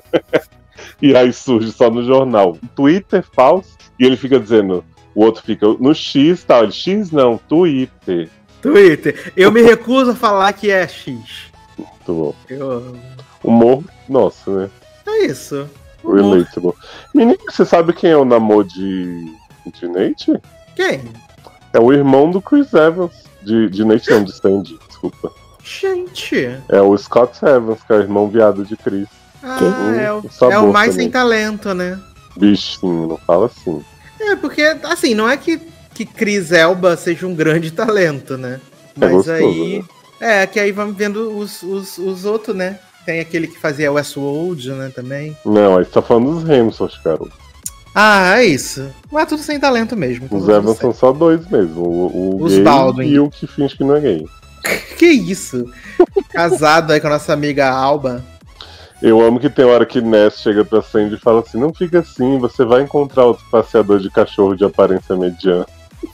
E aí surge só no jornal Twitter falso. E ele fica dizendo, o outro fica no X e tal. Ele, X não, Twitter. Twitter. Eu me recuso a falar que é X. Muito bom. Eu... Humor, nossa, né? É isso. Relatable. Menino, você sabe quem é o namoro de, de Nate? Quem? É o irmão do Chris Evans. De, de Nate não, de Sandy, desculpa. Gente. É o Scott Evans, que é o irmão viado de Chris. Ah, hum, é, o, é o mais também. Sem talento, né? Bichinho, não fala assim. É, porque, assim, não é que, que Chris Elba seja um grande talento, né? Mas é gostoso, aí... Né? É, que aí vamos vendo os, os, os outros, né? Tem aquele que fazia Westworld, né, também. Não, aí você tá falando dos Hemsworth, cara. Ah, é isso. Não é tudo sem talento mesmo. Os Evans são só dois mesmo. O, o os gay Baldwin. E o que finge que não é gay. Que isso? Casado aí com a nossa amiga Alba. Eu amo que tem hora que Ness chega pra Sandy e fala assim, não fica assim, você vai encontrar outro passeador de cachorro de aparência mediana.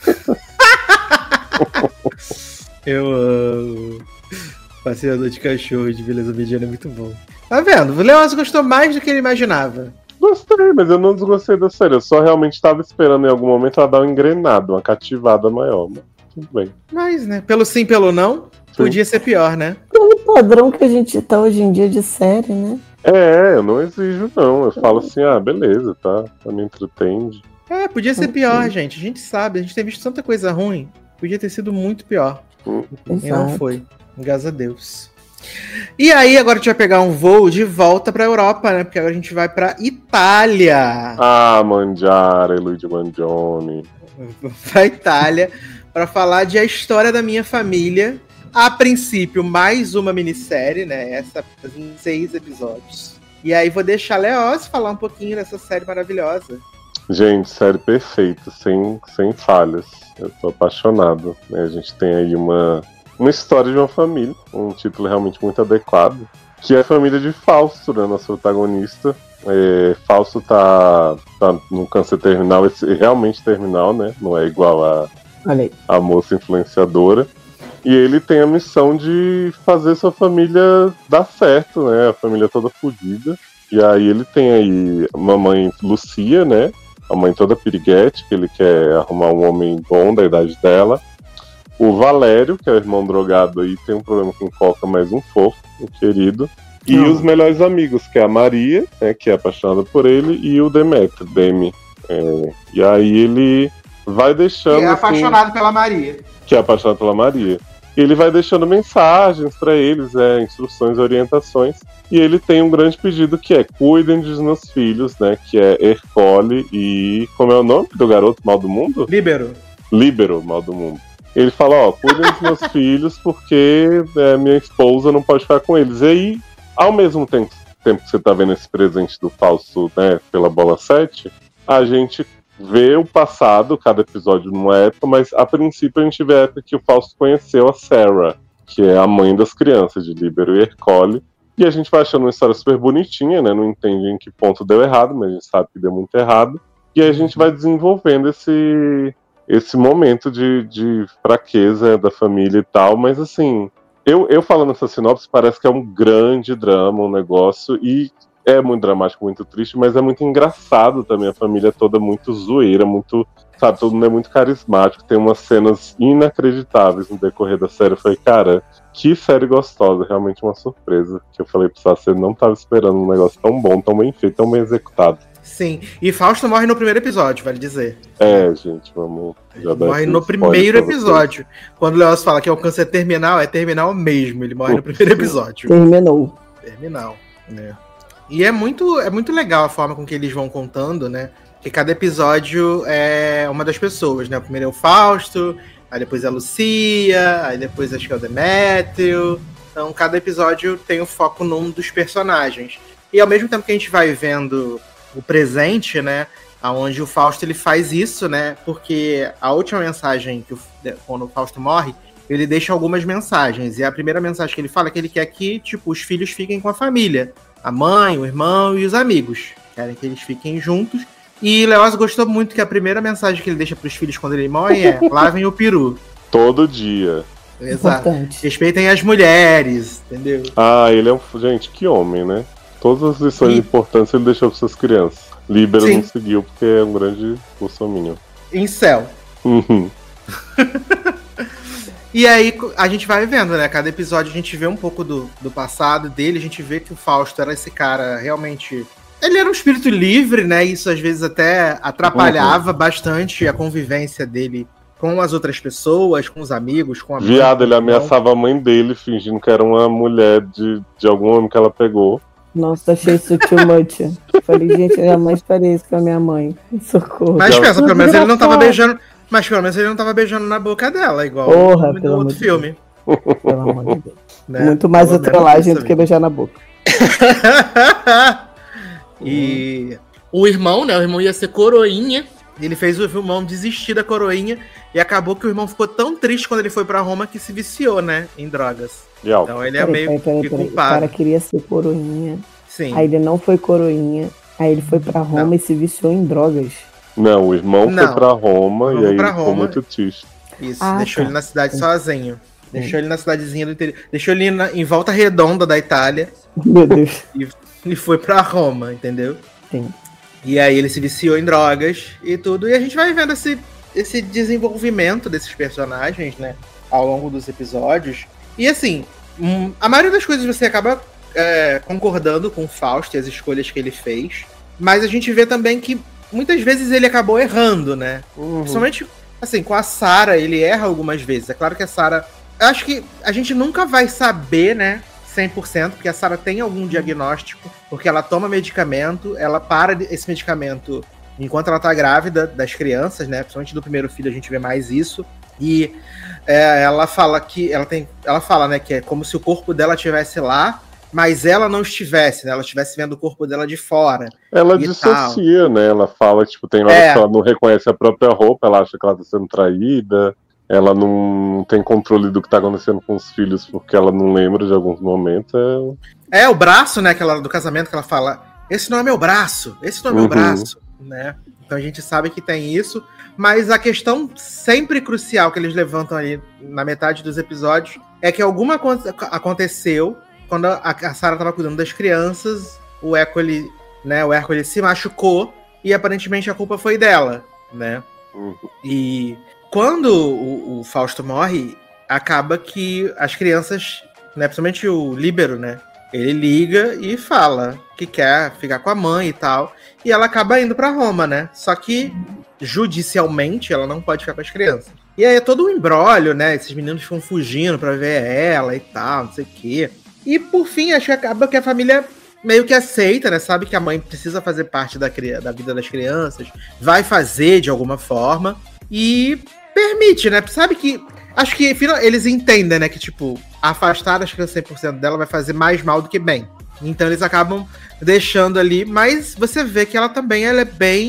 Eu amo. Passeador de cachorro de beleza mediana é muito bom. Tá vendo? O Leôncio gostou mais do que ele imaginava. Gostei, mas eu não desgostei da série. Eu só realmente tava esperando em algum momento ela dar uma engrenada, uma cativada maior. Mas tudo bem. Mas, né? Pelo sim, pelo não, sim. Podia ser pior, né? Pelo padrão que a gente tá hoje em dia de série, né? É, eu não exijo, não. Eu falo assim, ah, beleza, tá? Me entretende. É, podia ser pior, gente. A gente sabe, a gente tem visto tanta coisa ruim. Podia ter sido muito pior. Hum. E não foi. Graças a Deus. E aí, agora a gente vai pegar um voo de volta pra Europa, né? Porque agora a gente vai pra Itália. Ah, Mangiare, Luigi Mangione. Pra Itália, pra falar de A História da Minha Família. A princípio, mais uma minissérie, né? Essa em seis episódios. E aí vou deixar a Leoz falar um pouquinho dessa série maravilhosa. Gente, série perfeita, sem, sem falhas. Eu tô apaixonado. Né? A gente tem aí uma... Uma história de uma família, um título realmente muito adequado, que é a família de Fausto, né, nosso protagonista. É, Fausto tá, tá no câncer terminal, realmente terminal, né, não é igual a, a moça influenciadora. E ele tem a missão de fazer sua família dar certo, né, a família toda fodida. E aí ele tem aí a mamãe Lucia, né, a mãe toda piriguete, que ele quer arrumar um homem bom da idade dela. O Valério, que é o irmão drogado aí, tem um problema com coca, mas um fofo, um querido. E uhum. Os melhores amigos, que é a Maria, né, que é apaixonada por ele, e o Demetrio, Demi. É, e aí ele vai deixando... Que é apaixonado assim, pela Maria. Que é apaixonado pela Maria. E ele vai deixando mensagens para eles, é, instruções, orientações. E ele tem um grande pedido que é, cuidem dos meus filhos, né, que é Ercole e... Como é o nome do garoto mal do mundo? Líbero. Líbero, mal do mundo. Ele fala, ó, cuidem dos meus filhos porque é, minha esposa não pode ficar com eles. E aí, ao mesmo tempo, tempo que você tá vendo esse presente do falso, né, pela bola sete, a gente vê o passado, cada episódio numa época, mas a princípio a gente vê a época que o Fausto conheceu a Sarah, que é a mãe das crianças, de Líbero e Ercole. E a gente vai achando uma história super bonitinha, né? Não entende em que ponto deu errado, mas a gente sabe que deu muito errado. E aí a gente vai desenvolvendo esse, esse momento de, de fraqueza da família e tal. Mas assim, eu, eu falando essa sinopse, parece que é um grande drama, um negócio. E é muito dramático, muito triste, mas é muito engraçado também. A família é toda muito zoeira, muito... Sabe, todo mundo é muito carismático. Tem umas cenas inacreditáveis no decorrer da série. Eu falei, cara, que série gostosa. Realmente uma surpresa. Que eu falei pra você, não tava esperando um negócio tão bom, tão bem feito, tão bem executado. Sim, e Fausto morre no primeiro episódio, vale dizer. É, gente, vamos... Já morre no primeiro episódio. Quando o Leoz fala que é um câncer terminal, é terminal mesmo. Ele morre no primeiro episódio. Terminou. Terminal, né? E é muito, é muito legal a forma com que eles vão contando, né? Que cada episódio é uma das pessoas, né? O primeiro é o Fausto, aí depois é a Lucia, aí depois acho que é o Demétrio. Então, cada episódio tem o foco num dos personagens. E ao mesmo tempo que a gente vai vendo o presente, né? Onde o Fausto ele faz isso, né? Porque a última mensagem, que o, quando o Fausto morre, ele deixa algumas mensagens. E a primeira mensagem que ele fala é que ele quer que, tipo, os filhos fiquem com a família. A mãe, o irmão e os amigos. Querem que eles fiquem juntos. E Leoz gostou muito que a primeira mensagem que ele deixa pros filhos quando ele morre é: lavem o peru. Todo dia. Exato. Importante. Respeitem as mulheres, entendeu? Ah, ele é um... Gente, que homem, né? Todas as lições e... importantes ele deixou para suas crianças. Líbero não seguiu porque é um grande bolsominion. Incel. Uhum. E aí a gente vai vendo, né? Cada episódio a gente vê um pouco do, do passado dele. A gente vê que o Fausto era esse cara realmente... Ele era um espírito livre, né? Isso às vezes até atrapalhava uhum. bastante a convivência dele com as outras pessoas, com os amigos, com a mãe. Viado, ele ameaçava a mãe dele, fingindo que era uma mulher de, de algum homem que ela pegou. Nossa, achei isso too much. Falei, gente, eu jamais farei isso com a minha mãe. Socorro. Mas pensa, pelo menos ele não tava beijando. Mas pelo menos ele não tava beijando na boca dela, igual Porra, no outro filme. Pelo amor de Deus. Né? Muito mais a trollagem do que beijar na boca. E o irmão, né? O irmão ia ser coroinha. Ele fez o irmão desistir da coroinha. E acabou que o irmão ficou tão triste quando ele foi pra Roma que se viciou, né? Em drogas. Yeah. Então ele é peraí, meio peraí, peraí, que peraí. culpado. O cara queria ser coroinha. Sim. Aí ele não foi coroinha. Aí ele foi pra Roma não. e se viciou em drogas. Não, o irmão não. foi pra Roma e aí pra ele ficou Roma. muito triste. Isso, ah, deixou tá. ele na cidade Sim. sozinho. Sim. Deixou ele na cidadezinha do interior. Deixou ele na, em Volta Redonda da Itália. Meu Deus. E, e foi pra Roma, entendeu? Sim. E aí ele se viciou em drogas e tudo. E a gente vai vendo esse, esse desenvolvimento desses personagens, né? Ao longo dos episódios. E assim, hum, a maioria das coisas você acaba é, concordando com o Fausto e as escolhas que ele fez. Mas a gente vê também que muitas vezes ele acabou errando, né? Uhum. Principalmente, assim, com a Sarah, ele erra algumas vezes. É claro que a Sarah... Eu acho que a gente nunca vai saber, né? cem por cento, porque a Sarah tem algum diagnóstico, porque ela toma medicamento, ela para esse medicamento enquanto ela tá grávida das crianças, né? Principalmente do primeiro filho a gente vê mais isso. E é, ela fala que... Ela, tem, ela fala, né? Que é como se o corpo dela estivesse lá, mas ela não estivesse, né? Ela estivesse vendo o corpo dela de fora. Ela dissocia, tal. né? Ela fala, tipo, tem hora é. que ela não reconhece a própria roupa, ela acha que ela tá sendo traída, ela não tem controle do que tá acontecendo com os filhos porque ela não lembra de alguns momentos. É, é o braço, né? Aquela do casamento que ela fala, esse não é meu braço, esse não é meu uhum. braço, né? Então a gente sabe que tem isso, mas a questão sempre crucial que eles levantam ali na metade dos episódios é que alguma coisa aconteceu. Quando a Sarah estava cuidando das crianças, o Hércules, né, o Hércules se machucou e aparentemente a culpa foi dela, né? Uhum. E quando o, o Fausto morre, acaba que as crianças, né, principalmente o Líbero, né, ele liga e fala que quer ficar com a mãe e tal, e ela acaba indo para Roma, né? Só que judicialmente ela não pode ficar com as crianças. E aí é todo um imbróglio, né? Esses meninos ficam fugindo para ver ela e tal, não sei o quê. E, por fim, acho que acaba que a família meio que aceita, né? Sabe que a mãe precisa fazer parte da, da vida das crianças, vai fazer de alguma forma, e permite, né? Sabe que... Acho que eles entendem, né? Que, tipo, afastar as crianças cem por cento dela vai fazer mais mal do que bem. Então, eles acabam deixando ali, mas você vê que ela também ela é bem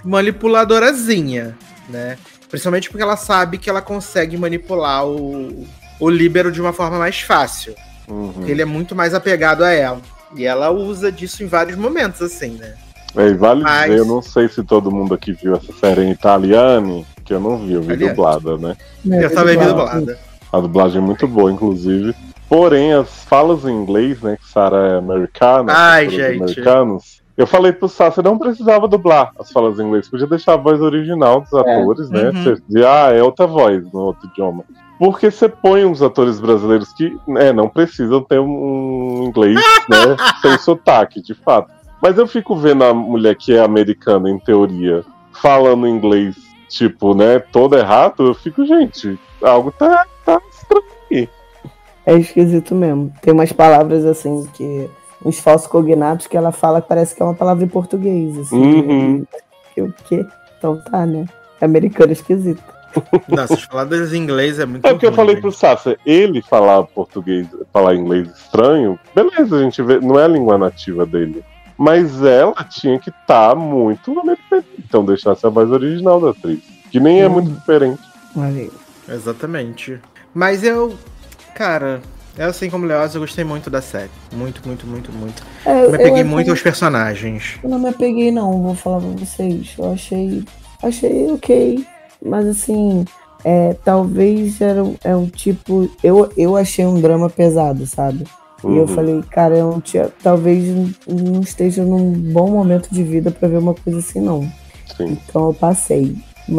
manipuladorazinha, né? Principalmente porque ela sabe que ela consegue manipular o, o Líbero de uma forma mais fácil. Uhum. Ele é muito mais apegado a ela. E ela usa disso em vários momentos, assim, né? É, e vale Mas... dizer, eu não sei se todo mundo aqui viu essa série em italiano, que eu não vi, eu vi Italiano. dublada, né? Eu também vi dublada. A dublagem é muito boa, inclusive. Porém, as falas em inglês, né, que Sarah é americana, Ai, todos gente. americanos, eu falei pro Sá, você não precisava dublar as falas em inglês, podia deixar a voz original dos atores, né? Uhum. Você dizia, ah, é outra voz no outro idioma. Porque você põe uns atores brasileiros que, né, não precisam ter um inglês, né, sem sotaque, de fato. Mas eu fico vendo a mulher que é americana, em teoria, falando inglês, tipo, né, todo errado, eu fico, gente, algo tá, tá estranho aí. É esquisito mesmo. Tem umas palavras assim que... uns falsos cognatos que ela fala que parece que é uma palavra em português. Assim. Uhum. E o quê? Então tá, né? Americano esquisito. Nossa, falar das em inglês é muito É porque eu ruim, falei gente. pro Sassa, ele falar português, falar inglês estranho, beleza, a gente vê, não é a língua nativa dele. Mas ela tinha que estar tá muito americana. Então deixasse a voz original da atriz. Que nem é Uhum. muito diferente. Olha aí. Exatamente. Mas eu, cara, eu assim como Leoz, eu gostei muito da série. Muito, muito, muito, muito. É, Eu me peguei até- muito aos personagens. Eu não me apeguei, não, vou falar pra vocês. Eu achei. Achei ok. Mas assim, é, talvez era um, é um tipo. Eu, eu achei um drama pesado, sabe? E eu Uhum. falei, cara, eu não tinha, talvez não esteja num bom momento de vida pra ver uma coisa assim, não. Sim. Então eu passei.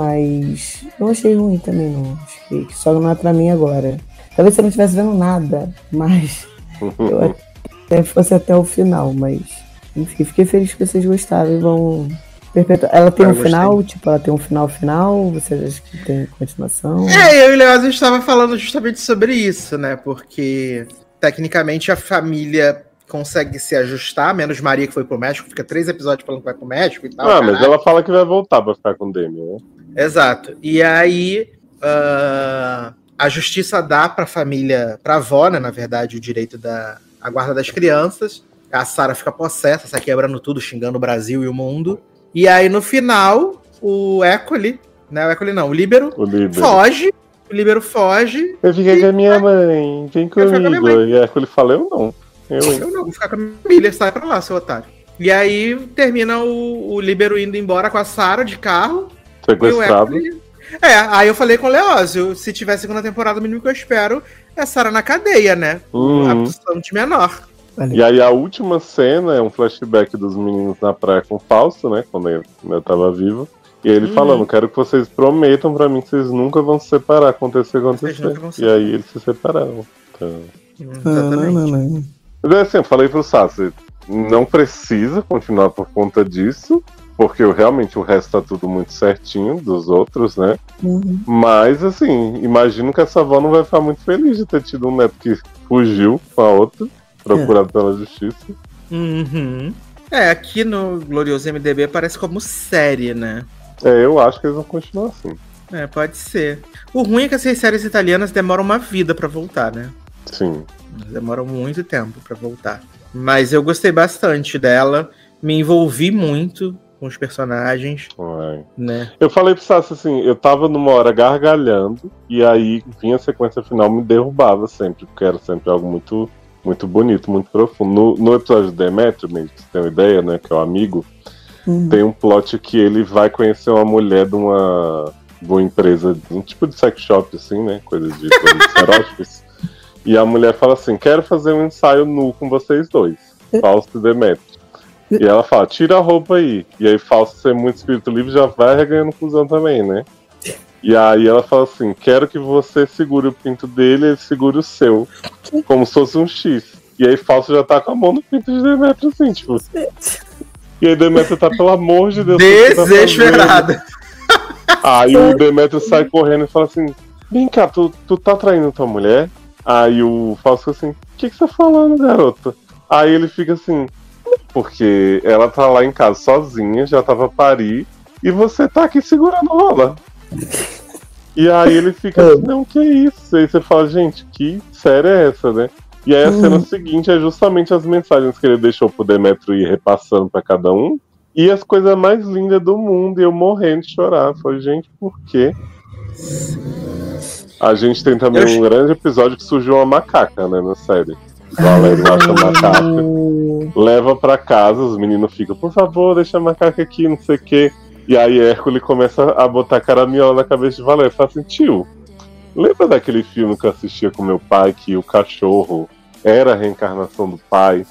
Mas não achei ruim também, não. Achei que só não é pra mim agora. Talvez se eu não estivesse vendo nada, mas eu até fosse até o final, mas enfim, fiquei feliz que vocês gostaram e vão perpetuar. Ela tem Eu um gostei. final, tipo, ela tem um final final, vocês acham que tem continuação? É, eu e o Leoz estava falando justamente sobre isso, né? Porque tecnicamente a família consegue se ajustar, menos Maria que foi pro México, fica três episódios falando que vai pro México e tal. Ah, mas caralho. ela fala que vai voltar pra ficar com o Demi, né? Exato. E aí ah, a justiça dá pra família, pra avó, né, na verdade, o direito da a guarda das crianças. A Sarah fica possessa, sai quebrando tudo, xingando o Brasil e o mundo. E aí no final, o École, né, o École não, o Líbero, O líder. foge, o Líbero foge. Eu fiquei com a minha mãe, vem ficar com a minha comigo. E aí ele fala, eu não. Eu, hein? Eu não, vou ficar com a minha família, sai pra lá, seu otário. E aí termina o, o Líbero indo embora com a Sarah de carro. E o Sequestrado. École... É, aí eu falei com o Leózio, se tiver segunda temporada, o mínimo que eu espero é a Sarah na cadeia, né? Uhum. Abdução de menor. E aí a última cena é um flashback dos meninos na praia com o Fausto, né? Quando eu, quando eu tava vivo. E ele Uhum. falando, quero que vocês prometam pra mim que vocês nunca vão se separar, acontecer o que Vocês acontecer. nunca vão se E aí eles se separaram. Então... Exatamente. Não, não, não. Mas é assim, eu falei pro Sassi, não precisa continuar por conta disso, porque eu, realmente o resto tá tudo muito certinho dos outros, né? Uhum. Mas assim, imagino que essa avó não vai ficar muito feliz de ter tido um neto que fugiu com a outra, procurado pela justiça. Uhum. É, aqui no Glorioso M D B parece como série, né? É, eu acho que eles vão continuar assim. É, pode ser. O ruim é que essas séries italianas demoram uma vida pra voltar, né? Sim. Demoram muito tempo pra voltar. Mas eu gostei bastante dela, me envolvi muito com os personagens, Vai. né? Eu falei pro Sassi assim, eu tava numa hora gargalhando, e aí vinha a sequência final, me derrubava sempre, porque era sempre algo muito, muito bonito, muito profundo. No, no episódio do Demetrio, mesmo, que você tem uma ideia, né, que é o amigo, Uhum. tem um plot que ele vai conhecer uma mulher de uma, de uma empresa, um tipo de sex shop, assim, né, coisas de produtos eróticos. E a mulher fala assim, quero fazer um ensaio nu com vocês dois, Fausto e Demetrio. E ela fala, tira a roupa aí. E aí Fausto, ser muito espírito livre, já vai reganhando cuzão também, né? E aí ela fala assim, quero que você segure o pinto dele e ele segure o seu, como se fosse um X. E aí Fausto já tá com a mão no pinto de Demetrio, assim, tipo... E aí Demetrio tá, pelo amor de Deus... o que você tá Desesperada. fazendo? Aí o Demetrio sai correndo e fala assim, vem cá, tu, tu tá traindo tua mulher? Aí o Fausto fica assim, o que, que você tá falando, garota? Aí ele fica assim, porque ela tá lá em casa sozinha, já tava a parir, e você tá aqui segurando rola. E aí ele fica assim, não, que isso? Aí você fala, gente, que série é essa, né? E aí a cena seguinte é justamente as mensagens que ele deixou pro Demetrio ir repassando pra cada um, E as coisas mais lindas do mundo, e eu morrendo de chorar. Falei, gente, por quê? A gente tem também Eu- um grande episódio que surgiu uma macaca, né, na série. O Valério acha a macaca, leva pra casa, os meninos ficam, por favor, deixa a macaca aqui, não sei o quê. E aí Hércules começa a botar caraminhola na cabeça de Valério. Fala assim, tio, lembra daquele filme que eu assistia com meu pai, que o cachorro era a reencarnação do pai?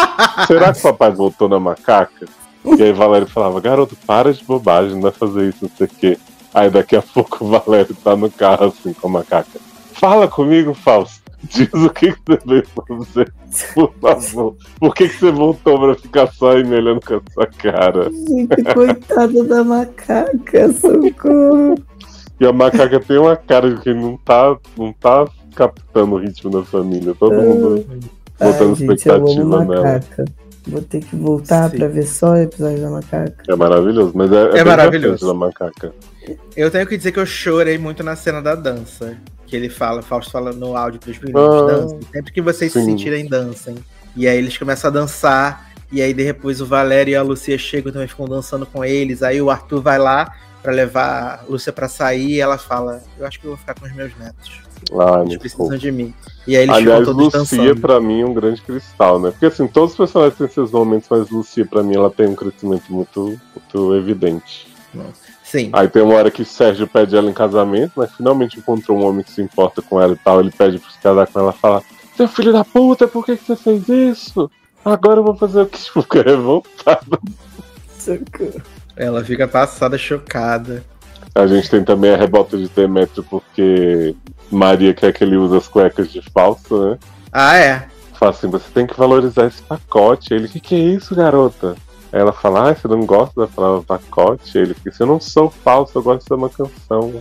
Será que o papai voltou na macaca? E aí Valério falava, garoto, para de bobagem, não vai fazer isso, não sei o quê. Aí daqui a pouco o Valério tá no carro assim com a macaca. Fala comigo, Fausto. Diz o que, que você veio fazer, por favor. Por que, que você voltou pra ficar só aí me olhando com a sua cara? Gente, coitada da macaca, socorro. E a macaca tem uma cara de quem não tá, não tá captando o ritmo da família. Todo mundo botando Ai, gente, eu expectativa amo nela. macaca. Vou ter que voltar Sim. pra ver só o episódio da macaca. É maravilhoso, mas é, é, É bem maravilhoso. da macaca. Eu tenho que dizer que eu chorei muito na cena da dança. Que ele fala, Fausto fala no áudio pros meninos, Ah, dancem. Sempre que vocês se sim. sentirem, dancem. E aí eles começam a dançar. E aí depois o Valério e a Lúcia chegam e também ficam dançando com eles. Aí o Arthur vai lá pra levar a Lúcia pra sair. E ela fala, eu acho que eu vou ficar com os meus netos. Ah, Eles muito precisam fofo. de mim. E aí eles Aliás, ficam todos Lucia, dançando. pra mim, é um grande cristal, né? Porque assim, todos os personagens têm seus momentos, mas Lucia, pra mim, ela tem um crescimento muito, muito evidente. Sim. Aí tem uma hora que Sérgio pede ela em casamento, né? Finalmente encontrou um homem que se importa com ela e tal. Ele pede pra se casar com ela e fala: seu filho da puta, por que, que você fez isso? Agora eu vou fazer o que? Tipo, fica revoltada. Socorro. Ela fica passada, chocada. A gente tem também a rebota de Demétrio porque Maria quer que ele use as cuecas de falso, né? Ah, é. Fala assim, você tem que valorizar esse pacote. Ele, o que, que é isso, garota? Aí ela fala, ah, você não gosta da palavra pacote? Ele fica assim, eu não sou falso, eu gosto de uma canção.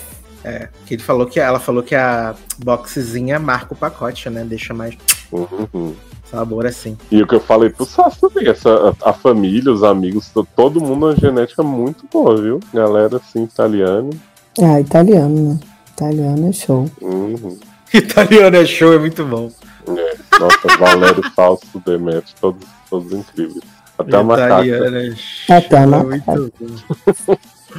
É. Que ele falou que ela falou que a boxezinha marca o pacote, né? Deixa mais Uhum. sabor assim. E o que eu falei pro Sassi também, essa, a, a família, os amigos, to- todo mundo, uma genética muito boa, viu? Galera assim, italiana. Ah, italiano, né? Italiano é show. Uhum. Italiano é show, é muito bom. É. Nossa, Valério, Fausto, Demetrio, todos, todos incríveis. Até a macaca. Italiano é show, Até a é macaca. muito bom.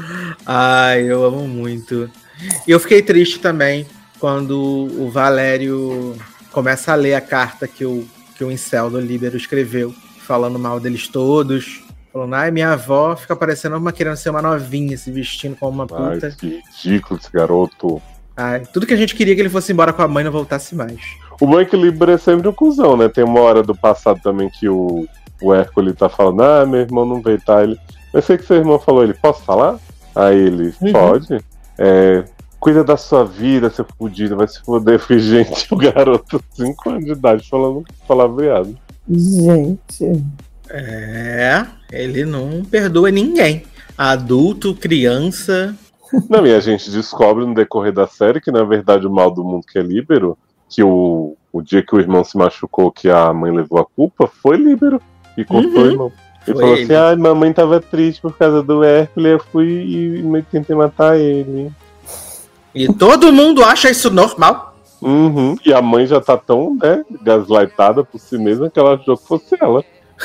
Ai, eu amo muito. E eu fiquei triste também quando o Valério começa a ler a carta que o, que o incel do Líbero escreveu, falando mal deles todos. Falando, ai, minha avó fica parecendo uma querendo ser uma novinha, se vestindo como uma Ai, puta. que ridículo esse garoto. Ai, tudo que a gente queria é que ele fosse embora com a mãe e não voltasse mais. O bom é que o Liber é sempre um cuzão, né? Tem uma hora do passado também que o, o Hércules tá falando, ah, meu irmão não veio, tá? Ele, eu sei que seu irmão falou, ele, posso falar? Aí ele, Uhum. pode. É, cuida da sua vida, seu fudido, vai se foder. Fui, gente, o garoto, cinco anos de idade, falando palavreado. Gente. É, ele não perdoa ninguém. Adulto, criança. Não, e a gente descobre no decorrer da série que, na verdade, o mal do mundo que é Líbero, que o, o dia que o irmão se machucou, que a mãe levou a culpa, foi Líbero e cortou Uhum. o irmão. Ele Foi falou ele. assim, ai, mamãe tava triste por causa do Hércules, eu fui e me tentei matar ele. E todo mundo acha isso normal. Uhum. E a mãe já tá tão, né, gaslightada por si mesma que ela achou que fosse ela.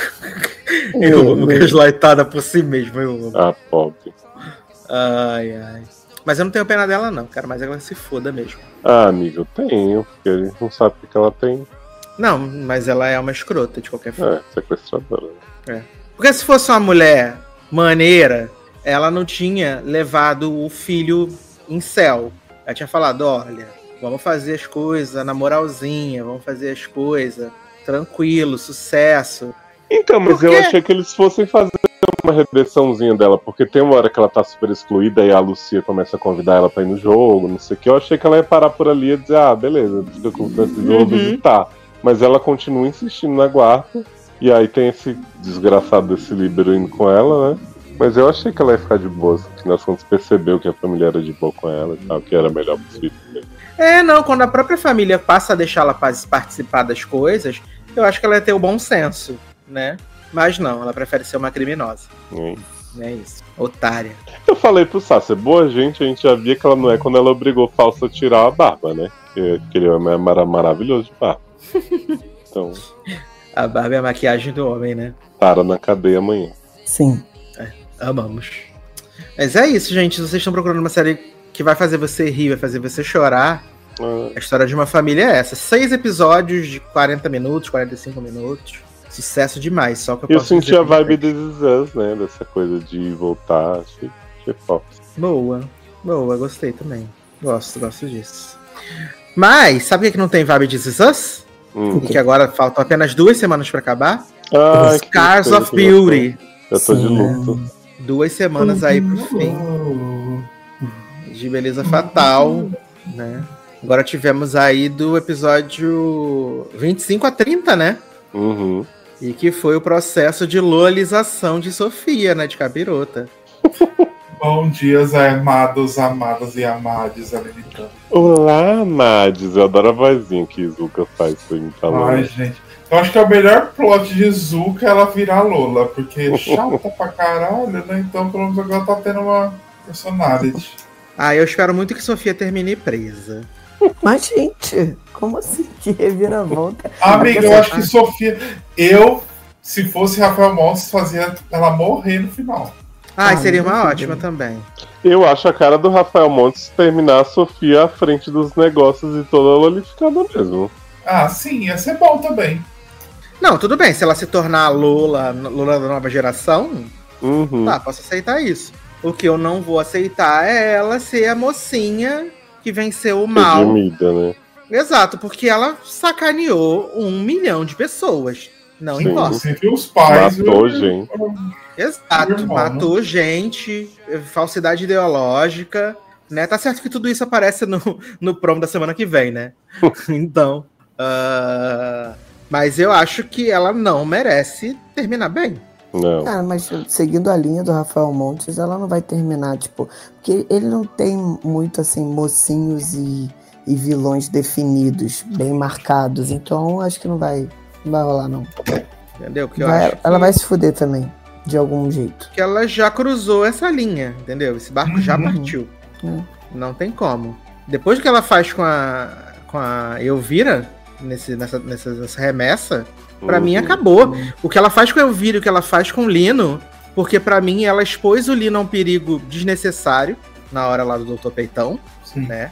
Eu amo gaslightada por si mesmo. Eu amo. A pobre. Ai, ai. Mas eu não tenho pena dela, não, cara. Mas ela se foda mesmo. Ah, amigo, eu tenho, porque a gente não sabe o que ela tem. Não, mas ela é uma escrota de qualquer forma. É, sequestradora. Porque se fosse uma mulher maneira, ela não tinha levado o filho em céu. Ela tinha falado, olha, vamos fazer as coisas na moralzinha, vamos fazer as coisas tranquilo, sucesso. Então, mas Por eu quê? achei que eles fossem fazer uma redençãozinha dela, porque tem uma hora que ela tá super excluída e a Lucia começa a convidar ela pra ir no jogo, não sei o que. Eu achei que ela ia parar por ali e dizer, ah, beleza, fica com esse jogo, Uhum. visitar. Mas ela continua insistindo na guarda, e aí tem esse desgraçado desse Líbero indo com ela, né? Mas eu achei que ela ia ficar de boa, que nós quando percebeu que a família era de boa com ela e tal, que era melhor pros filhos dele. É, não, quando a própria família passa a deixar ela pa- participar das coisas, eu acho que ela ia ter o bom senso, né? Mas não, ela prefere ser uma criminosa. Hein? É isso. Otária. Eu falei pro Sassi, boa gente, a gente já via que ela não é quando ela obrigou o Fausto a tirar a barba, né? Que aquele homem é mara- maravilhoso de barba. Então, A barba é a maquiagem do homem, né? para na cadeia amanhã. Sim. É, amamos. Mas é isso, gente. Se vocês estão procurando uma série que vai fazer você rir, vai fazer você chorar, Ah, a história de uma família é essa. Seis episódios de quarenta minutos, quarenta e cinco minutos. Sucesso demais, só que eu eu posso senti dizer a que não vibe tem. This Is Us, né? Dessa coisa de voltar. Achei, achei foda. Boa, boa, gostei também. Gosto, gosto disso. Mas, sabe o que que não tem vibe de This Is Us? Hum. E que agora faltam apenas duas semanas pra acabar? Ai, que Scars tristeza, of Beauty. Eu tô de Sim. luto. Duas semanas aí pro fim de Beleza Fatal, né? Agora tivemos aí do episódio vinte e cinco a trinta, né? Uhum. E que foi o processo de lolização de Sofia, né? De Capirota. Bom dia, amados, amadas e amades, Alenitão. Olá, Mades. Eu adoro a vozinha que Zuka faz pra mim falando. Ai, gente. Eu acho que é o melhor plot de Zuka ela virar Lola, porque é chata pra caralho, né? Então, pelo menos agora tá tendo uma personality. Ah, eu espero muito que Sofia termine presa. Mas, gente, como assim? Que reviravolta. Amiga, eu acho que Sofia. Eu, se fosse Rafael Montes, fazia ela morrer no final. Ah, Ah, seria não uma sei ótima bem. também. Eu acho a cara do Rafael Montes terminar a Sofia à frente dos negócios e toda lolificada mesmo. Ah, sim, ia ser bom também. Não, tudo bem, se ela se tornar a Lola, Lola da nova geração, Uhum. tá, posso aceitar isso. O que eu não vou aceitar é ela ser a mocinha que venceu o mal. Redimida, né? Exato, porque ela sacaneou um milhão de pessoas. Não Sim. importa. Inclusive os pais. Matou eu- gente. Exato, Irmão, matou gente, falsidade ideológica, né? Tá certo que tudo isso aparece no, no promo da semana que vem, né? Então, ah, mas eu acho que ela não merece terminar bem. Não. Cara, mas seguindo a linha do Rafael Montes, ela não vai terminar, tipo, porque ele não tem muito, assim, mocinhos e, e vilões definidos, bem marcados, então acho que não vai, não vai rolar, não. Entendeu? Que eu Vai- acho ela que, vai se fuder também, de algum jeito. que ela já cruzou essa linha, entendeu? Esse barco já Uhum. partiu. Uhum. Não tem como. Depois que ela faz com a, com a Elvira, nesse, nessa, nessa, nessa remessa, pra Uhum. mim acabou. O que ela faz com a Elvira e o que ela faz com o Lino, porque pra mim ela expôs o Lino a um perigo desnecessário na hora lá do doutor Peitão, Sim. né?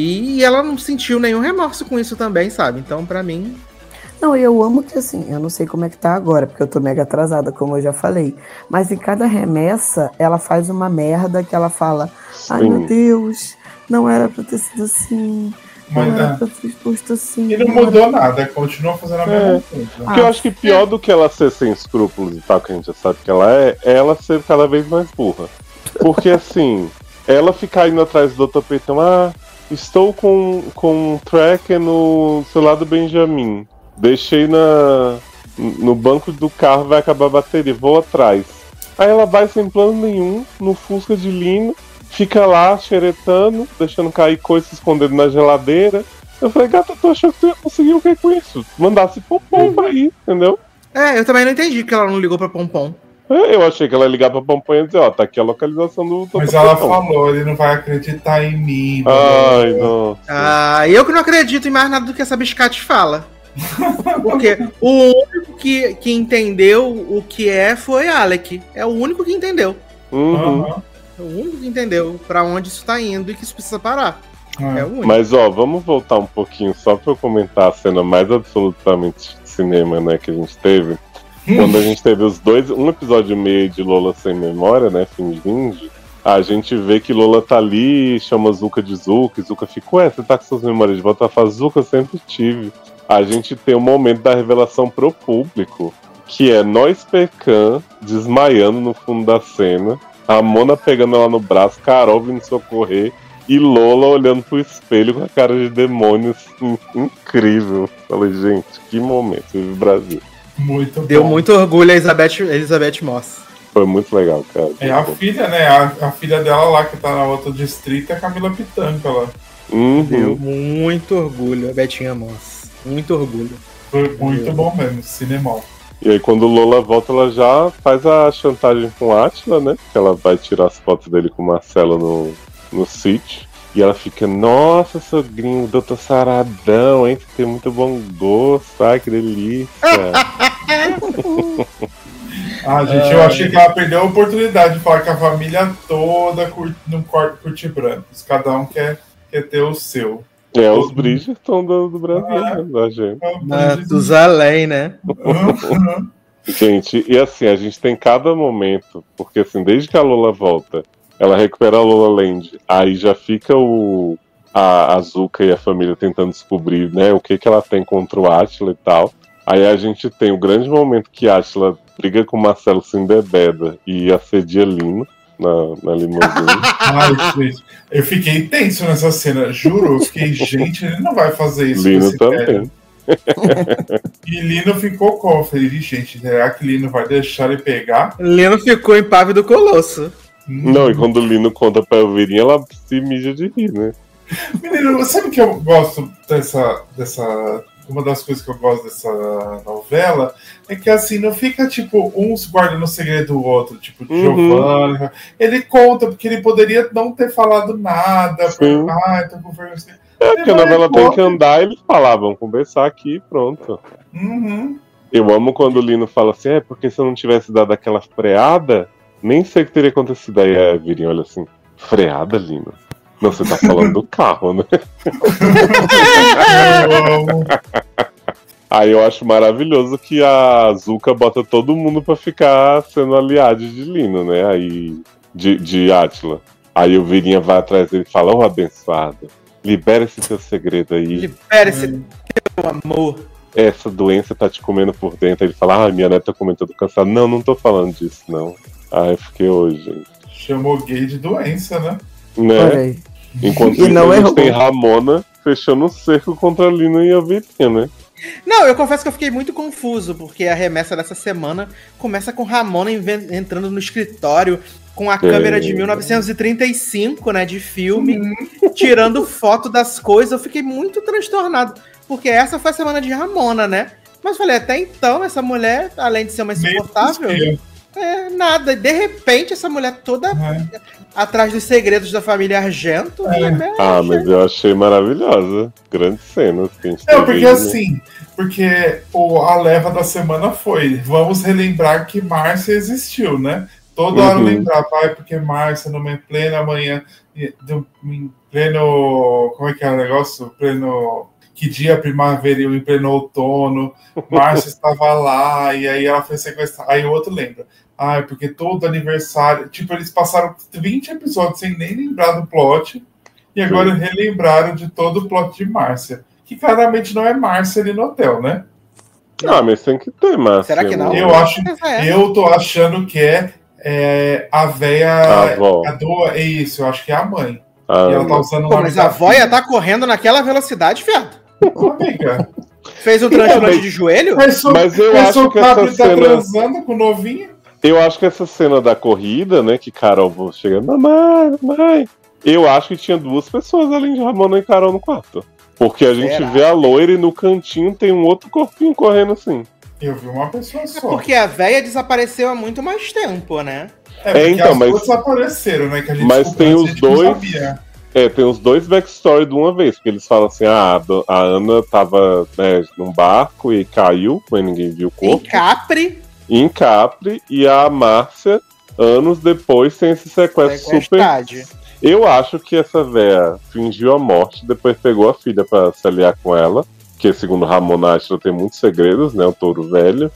E ela não sentiu nenhum remorso com isso também, sabe? Então, pra mim, Não, eu amo que, assim, eu não sei como é que tá agora, porque eu tô mega atrasada, como eu já falei, mas em cada remessa, ela faz uma merda que ela fala, ai Sim. meu Deus, não era pra ter sido assim, não Mas, era é. pra ter exposto assim. E não mudou nada, continua fazendo a mesma coisa. Porque eu acho que pior do que ela ser sem escrúpulos e tal, que a gente já sabe que ela é, é ela ser cada vez mais burra. Porque assim, ela ficar indo atrás do doutor Peitão, ah, estou com, com um tracker no celular do Benjamin. Deixei na, no banco do carro, vai acabar a bateria, vou atrás. Aí ela vai sem plano nenhum, no Fusca de Lino, fica lá xeretando, deixando cair coisas, se escondendo na geladeira. Eu falei, gata, tu achou que tu ia conseguir o que com isso? Mandasse pompom pra ir, entendeu? é, eu também não entendi que ela não ligou pra Pompom. É, eu achei que ela ia ligar pra Pompom e dizer, ó, tá aqui a localização do doutor Mas ela Peitão. falou, ele não vai acreditar em mim. Ai, blá, blá, blá. nossa. Ah, eu que não acredito em mais nada do que essa biscate fala. Porque o único que, que entendeu o que é foi Alec. É o único que entendeu. Uhum. Aham. É o único que entendeu pra onde isso tá indo e que isso precisa parar. É É. o único. Mas ó, vamos voltar um pouquinho só pra eu comentar a cena mais absolutamente de cinema, né, que a gente teve. Quando a gente teve os dois, um episódio e meio de Lola sem memória, né, fingindo, a gente vê que Lola tá ali, chama Zuka de Zuka, e Zuka fica, ué, você tá com suas memórias de volta? Ela fala, Zuka, eu sempre tive. A gente tem um momento da revelação pro público, que é nós Pecan desmaiando no fundo da cena, a Mona pegando ela no braço, Carol vindo socorrer, e Lola olhando pro espelho com a cara de demônio, assim, incrível. Falei, gente, que momento, vive o Brasil. Muito Deu bom. muito orgulho a Elizabeth, Elizabeth Moss. Foi muito legal, cara. É a filha, né? A, a filha dela lá que tá na outra distrito é a Camila Pitanga lá. Deu Uhum. muito orgulho a Betinha Moss. Muito orgulho. Foi muito bom mesmo, cinemão. E aí quando Lola volta, ela já faz a chantagem com a Átila, né? Que ela vai tirar as fotos dele com o Marcelo no, no sítio. E ela fica, nossa, sogrinho, doutor Saradão, hein? Você tem muito bom gosto, ai que delícia. Ah, gente, eu achei que ela perdeu a oportunidade de falar que a família toda curte, não curte brancos. Cada um quer, quer ter o seu. É, os Bridgerton do, do Brasil, ah, né? Da gente. Matusalém, né? Gente, e assim, a gente tem cada momento, porque assim, desde que a Lola volta, ela recupera a Lola Land, aí já fica o a Azuka e a família tentando descobrir, né, o que que ela tem contra o Átila e tal. Aí a gente tem o grande momento que Átila briga com o Marcelo se embebeda e assedia Lino na, na limusine. Ai, gente, eu fiquei tenso nessa cena, juro, eu fiquei, gente, ele não vai fazer isso. Lino também. E Lino ficou como? Eu falei, gente, será que Lino vai deixar ele pegar? Lino ficou impávido colosso. Hum. Não, e quando o Lino conta pra Elvirinha, ela se mija de rir, né? Menino, sabe que eu gosto dessa, dessa... Uma das coisas que eu gosto dessa novela é que, assim, não fica, tipo, uns guardando o segredo do outro, tipo, de Uhum. Giovanni. Ele conta, porque ele poderia não ter falado nada. Sim. Pra... Ah, então com vergonha. É, porque a novela tem que andar, eles falavam, conversar aqui e pronto. Uhum. Eu amo quando o Lino fala assim, é, porque se eu não tivesse dado aquela freada, nem sei o que teria acontecido. Aí a Virinha olha assim, freada, Lino? Não, você tá falando do carro, né? Aí eu acho maravilhoso que a Azuka bota todo mundo pra ficar sendo aliado de Lino, né? Aí, de, de Átila. Aí o Virinha vai atrás dele e fala, ô abençoado, libera esse teu segredo aí. Libera esse teu amor. Essa doença tá te comendo por dentro. Aí ele fala, ah, minha neta tá comendo todo cansado. Não, não tô falando disso, não. Aí eu fiquei hoje, gente. Chamou gay de doença, né? Né? Olha aí. Enquanto E não a gente errou. tem Ramona fechando o cerco contra a Lino e a Virinha, né? Não, eu confesso que eu fiquei muito confuso, porque a remessa dessa semana começa com Ramona inven- entrando no escritório com a câmera de mil novecentos e trinta e cinco, né, de filme, Uhum. tirando foto das coisas. Eu fiquei muito transtornado, porque essa foi a semana de Ramona, né? Mas eu falei, até então, essa mulher, além de ser uma insuportável, Meio é nada. De repente, essa mulher toda É. atrás dos segredos da família Argento. É. e, né, Ah, mas eu achei maravilhosa. Grandes cenas que a gente Não, teve porque aí, né? assim, porque o, a leva da semana foi, vamos relembrar que Márcia existiu, né? Toda hora Uhum. lembrar, pai, porque Márcia, numa plena manhã, do- em pleno, como é que é o negócio? Pleno, que dia primaveril, em pleno outono, Márcia estava lá, e aí ela foi sequestrada. Aí o outro lembra, ah, porque todo aniversário, tipo, eles passaram vinte episódios sem nem lembrar do plot, e agora relembraram de todo o plot de Márcia. Que claramente não é Márcia ali no hotel, né? Ah, mas tem que ter, Márcia. Será que não? Eu acho, Mas é. eu tô achando que é, é a véia. A avó. A do, é isso, eu acho que é a mãe. Ah, E ela tá usando o Pô, nome mas da a avó ia filha. tá correndo naquela velocidade, fiado. Ô, amiga. Fez um transplante de joelho? Mas, Mas eu acho que essa tá cena- transando com o novinho. Eu acho que essa cena da corrida, né, que Carol chega, mamãe, mamãe. Eu acho que tinha duas pessoas além de Ramona e Carol no quarto. Porque a gente Será? vê a loira e no cantinho tem um outro corpinho correndo assim. Eu vi uma pessoa É só. porque a véia desapareceu há muito mais tempo, né? É, porque então, as mas- duas apareceram, né? Que a gente mas descobriu tem antes, os a gente não dois- sabia. É, tem os dois backstory de uma vez, porque eles falam assim, ah, a do- a Ana tava, né, num barco e caiu, mas ninguém viu o Em corpo. Capri, Em Capri, e a Márcia, anos depois, tem esse sequestro super. sequestrade. Eu acho que essa véia fingiu a morte, depois pegou a filha pra se aliar com ela, que segundo Ramona Átila tem muitos segredos, né, o touro velho.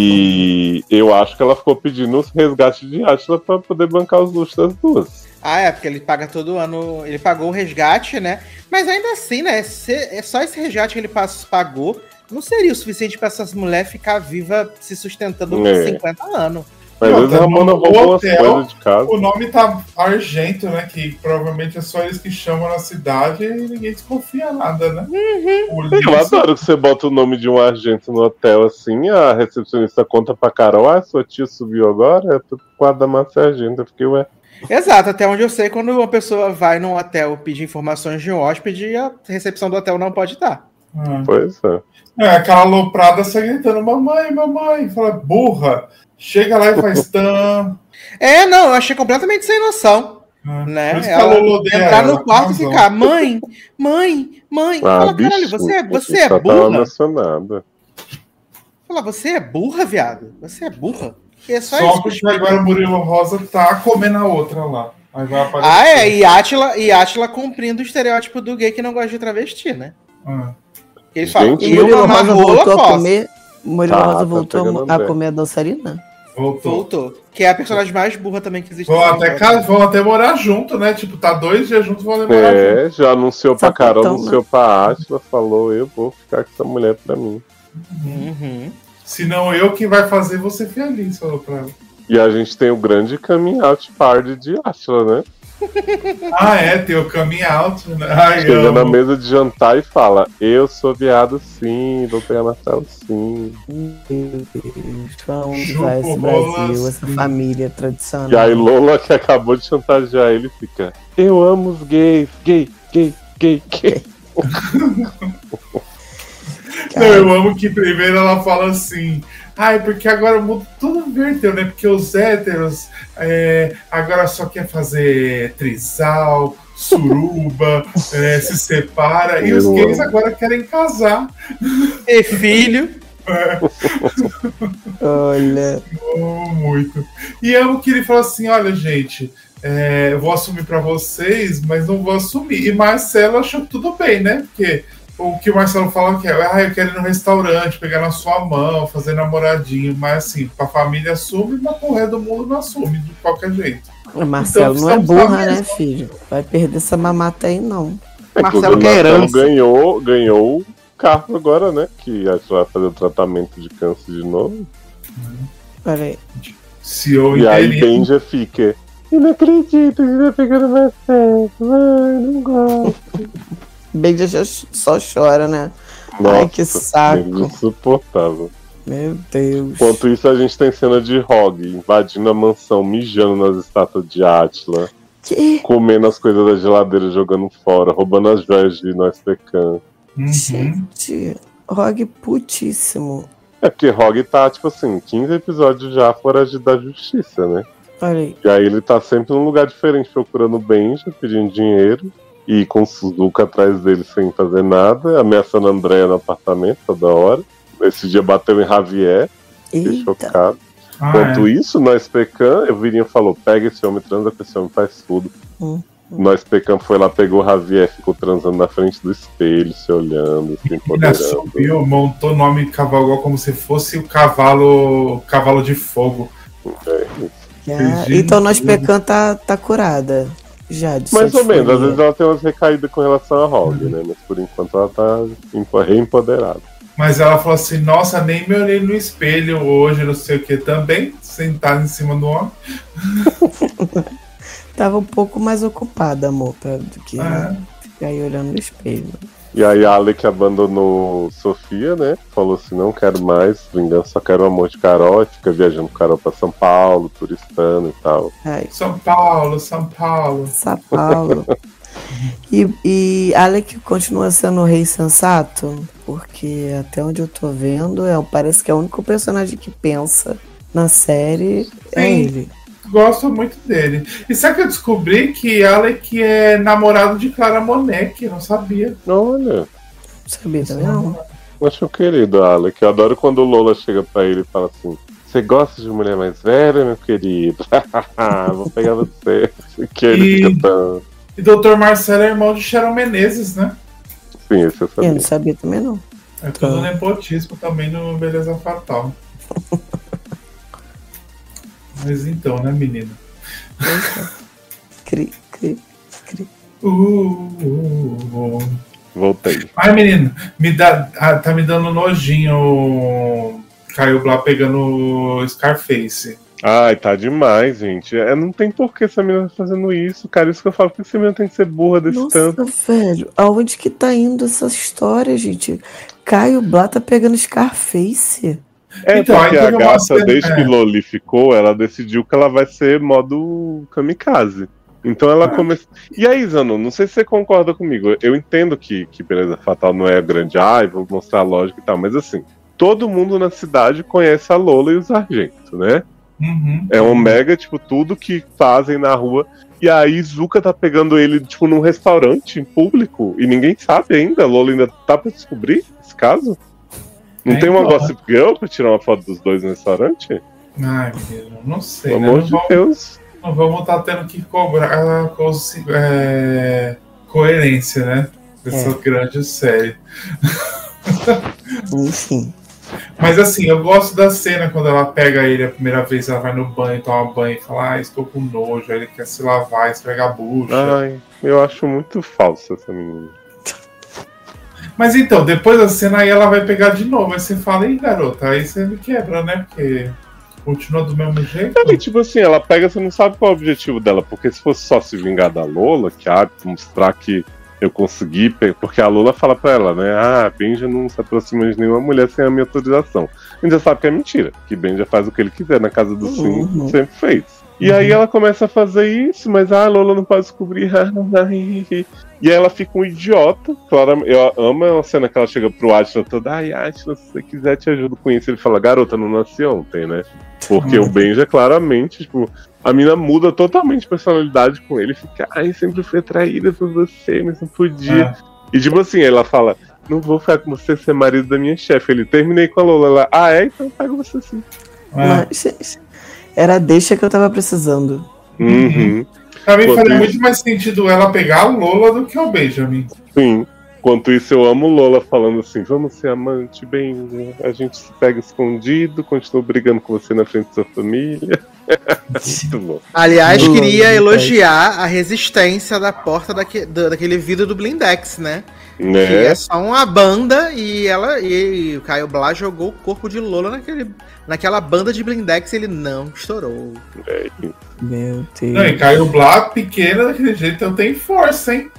E eu acho que ela ficou pedindo os resgates de Átila pra poder bancar os luxos das duas. Ah, é, porque ele paga todo ano. Ele pagou o resgate, né? Mas ainda assim, né? Se, é só esse resgate que ele pas- pagou não seria o suficiente pra essas mulheres ficar viva se sustentando por É. cinquenta anos. Mas às vezes a Outra, Ramona no roubou umas hotel, coisas de casa. O nome tá Argento, né? Que provavelmente é só eles que chamam na cidade e ninguém desconfia nada, né? Uhum. Polícia- Eu adoro que você bota o nome de um argento no hotel assim, a recepcionista conta pra Carol, ah, sua tia subiu agora, é por quadro da Márcia Argento. Eu fiquei, ué. Exato, até onde eu sei, quando uma pessoa vai num hotel pedir informações de um hóspede, a recepção do hotel não pode dar. Ah. Pois é. É, aquela aloprada sai gritando, mamãe, mamãe. Fala, burra. Chega lá e faz tan. É, não, eu achei completamente sem noção. Ah, Né? por isso que Ela a Lolo odeia entrar ela, no quarto e razão. ficar, mãe, mãe, mãe. Ah, Fala, bicho, caralho, você é, você já é tava burra? emocionada. Fala, você é burra, viado? Você é burra? Que é só, Só isso. porque agora o Murilo Rosa tá comendo a outra lá. Aí vai aparecer. Ah, é, e Átila, e Átila cumprindo o estereótipo do gay que não gosta de travesti, né? Ah. Ele fala, Gente, E eu Murilo mamar Rosa rola, voltou a posso. comer. Murilo Tá, Rosa tá voltou pegando a bem. comer a dançarina? Voltou. Voltou. Que é a personagem mais burra também que existe. Vão na até, novela. ca- vão até morar junto, né? Tipo, tá dois dias juntos, vão morar junto. É, já anunciou pra Carol, Sapatão, anunciou pra Átila, falou, eu vou ficar com essa mulher pra mim. Uhum. Se não eu, quem vai fazer você feliz, falou pra ela. E a gente tem o grande coming out party de Átila, né? Ah, é, tem o coming out, né? Ai, Chega eu... na mesa de jantar e fala, eu sou viado sim, vou pegar Marcelo sim. Meu Deus, pra onde Chupa vai esse o bolo Brasil, essa assim. família tradicional? E aí Lola, que acabou de chantagear ele, fica, eu amo os gays, gay, gay, gay, gay. Não, eu amo que primeiro ela fala assim, ai, porque agora o mundo tudo inverteu, né? Porque os héteros é, agora só quer fazer trisal, suruba, é, se separa, e os Eu gays amo. agora querem casar. E filho. Olha, Oh, muito. E amo que ele fala assim, olha, gente, é, eu vou assumir pra vocês, mas não vou assumir. E Marcelo achou tudo bem, né? Porque o que o Marcelo fala que é, ah, eu quero ir no restaurante, pegar na sua mão, fazer namoradinho, mas assim, pra família assume, mas pro resto do mundo não assume de qualquer jeito. o Marcelo Então, não é estamos burra, na né, mesma. filho? Vai perder essa mamata aí, não. Marcelo Inclusive, quer herança. ganhou, ganhou o carro agora, né? Que acho que vai fazer o tratamento de câncer de novo. Olha aí. Se eu E aí entender. Benja fica, eu não acredito que você tá pegando mais certo, ai, não gosto. Benja já só chora, né? Nossa, Ai, que saco. insuportável. Meu Deus. Enquanto isso, a gente tem cena de Rogue invadindo a mansão, mijando nas estátuas de Átila, Que? comendo as coisas da geladeira, jogando fora, roubando as joias de nós pecan. Uhum. Gente, Rogue putíssimo. É porque Rogue tá, tipo assim, quinze episódios já fora de, da justiça, né? Olha aí. E aí ele tá sempre num lugar diferente, procurando o Benja, pedindo dinheiro, e com o Suzuka atrás dele sem fazer nada, ameaçando a Andrea no apartamento toda hora. Esse dia bateu em Javier, fiquei Eita. chocado. Ah, Enquanto é. isso, nós Pecan, eu virinha falou, pega esse homem, transa com esse homem, faz tudo. Hum. Nós Pecan foi lá, pegou o Javier, ficou transando na frente do espelho, se olhando, se Ainda empoderando. subiu, montou o nome de cavalgou como se fosse o cavalo cavalo de fogo. É. Ah, Gente. então nós Pecan tá, tá curada. Já, de Mais ou menos, às disfonia. vezes ela tem umas recaídas com relação a Rogue, né? Mas por enquanto ela tá empo- reempoderada. Mas ela falou assim, nossa, nem me olhei no espelho hoje, não sei o que também, sentada em cima do homem. Tava um pouco mais ocupada, amor, pra, do que Ah. ficar aí olhando no espelho. E aí a Alec abandonou Sofia, né? Falou assim, não quero mais vingança, só quero o amor de Carol. E fica viajando com Carol pra São Paulo, turistando e tal. Ai, São Paulo, São Paulo. São Paulo. e, e Alec continua sendo o rei sensato, porque até onde eu tô vendo, é, parece que é o único personagem que pensa na série é Sim. ele. Gosto muito dele. E sabe que eu descobri que Alec é namorado de Clara Monet, eu não sabia. Olha, Não sabia também não. acho querido, Alec. Eu adoro quando o Lola chega pra ele e fala assim, você gosta de mulher mais velha, meu querido? Vou pegar você. Que ele E- fica tão... E doutor Marcelo é irmão de Sharon Menezes, né? Sim, esse eu Eu sabia. não sabia também não. É tudo Tá. nepotismo também no Beleza Fatal. Mas então, né, menina? Cri, cri, cri. Uh, uh, uh. Voltei. Ai, menino, me dá, ah, tá me dando nojinho Caio Blá pegando Scarface. Ai, tá demais, gente. É, não tem por que essa menina tá fazendo isso, cara. Isso que eu falo, por que essa menina tem que ser burra desse Nossa, tanto? velho, aonde que tá indo essa história, gente? Caio Blá tá pegando Scarface. É, Então, porque aí a teve uma gata, cena- desde é. que Loli ficou, ela decidiu que ela vai ser modo kamikaze. Então ela Ah. começou. E aí, Zano, não sei se você concorda comigo. Eu entendo que, que Beleza Fatal não é grande, ai, vou mostrar a lógica e tal, mas assim, todo mundo na cidade conhece a Lola e o Sargento, né? Uhum. É um mega, tipo, tudo que fazem na rua. E aí Zuka tá pegando ele, tipo, num restaurante em público e ninguém sabe ainda. A Lola ainda tá pra descobrir esse caso? Não É, tem uma então, Gossip Girl pra tirar uma foto dos dois no restaurante? Ai, menino, não sei. Pelo Né? amor Não de vamos, Deus. não vamos estar tendo que cobrar co- é, coerência, né? Dessa É. grande série. Enfim. Mas assim, eu gosto da cena quando ela pega ele a primeira vez, ela vai no banho, toma banho e fala, ah, estou com nojo, aí ele quer se lavar, esfrega a bucha. Ai, eu acho muito falsa essa menina. Mas então, depois da cena aí ela vai pegar de novo, aí você fala, ih, garota, aí você me quebra, né? Porque continua do mesmo jeito. É, tipo assim, ela pega, você não sabe qual é o objetivo dela, porque se fosse só se vingar da Lola, que ah, mostrar que eu consegui, pe- porque a Lola fala pra ela, né, ah, Benja não se aproxima de nenhuma mulher sem a minha autorização. A gente já sabe que é mentira, que Benja faz o que ele quiser na casa do Sim, Uhum. sempre fez. E Uhum. aí ela começa a fazer isso, mas ah, a Lola não pode descobrir. E aí ela fica um idiota. Claro, eu amo a cena que ela chega pro Atila toda, ai, Atila, se você quiser te ajudo com isso. Ele fala, garota, não nasci ontem, né? Porque Uhum. o Benja, claramente, tipo, a mina muda totalmente de personalidade com ele. Fica, ai, sempre fui atraída por você, mas não podia. É. E tipo assim, ela fala, não vou ficar com você, ser marido da minha chefe. Ele, terminei com a Lola. Ela, ah, é? Então eu pego você sim. É. Mas, era a deixa que eu tava precisando. Uhum. Pra mim Enquanto faria isso- muito mais sentido ela pegar a Lola do que o Benjamin. Sim. Enquanto isso, eu amo Lola falando assim, vamos ser amante, bem, a gente se pega escondido, continua brigando com você na frente da sua família. Muito bom. Aliás, Boa, queria verdade. elogiar a resistência da porta daque- da- daquele vidro do Blindex, né? Que Né? é só uma banda e ela e o Caio Blá jogou o corpo de Lola naquele, naquela banda de Blindex e ele não estourou. Meu Não, e Deus. Caio Blá, pequena daquele jeito, então tem força, hein?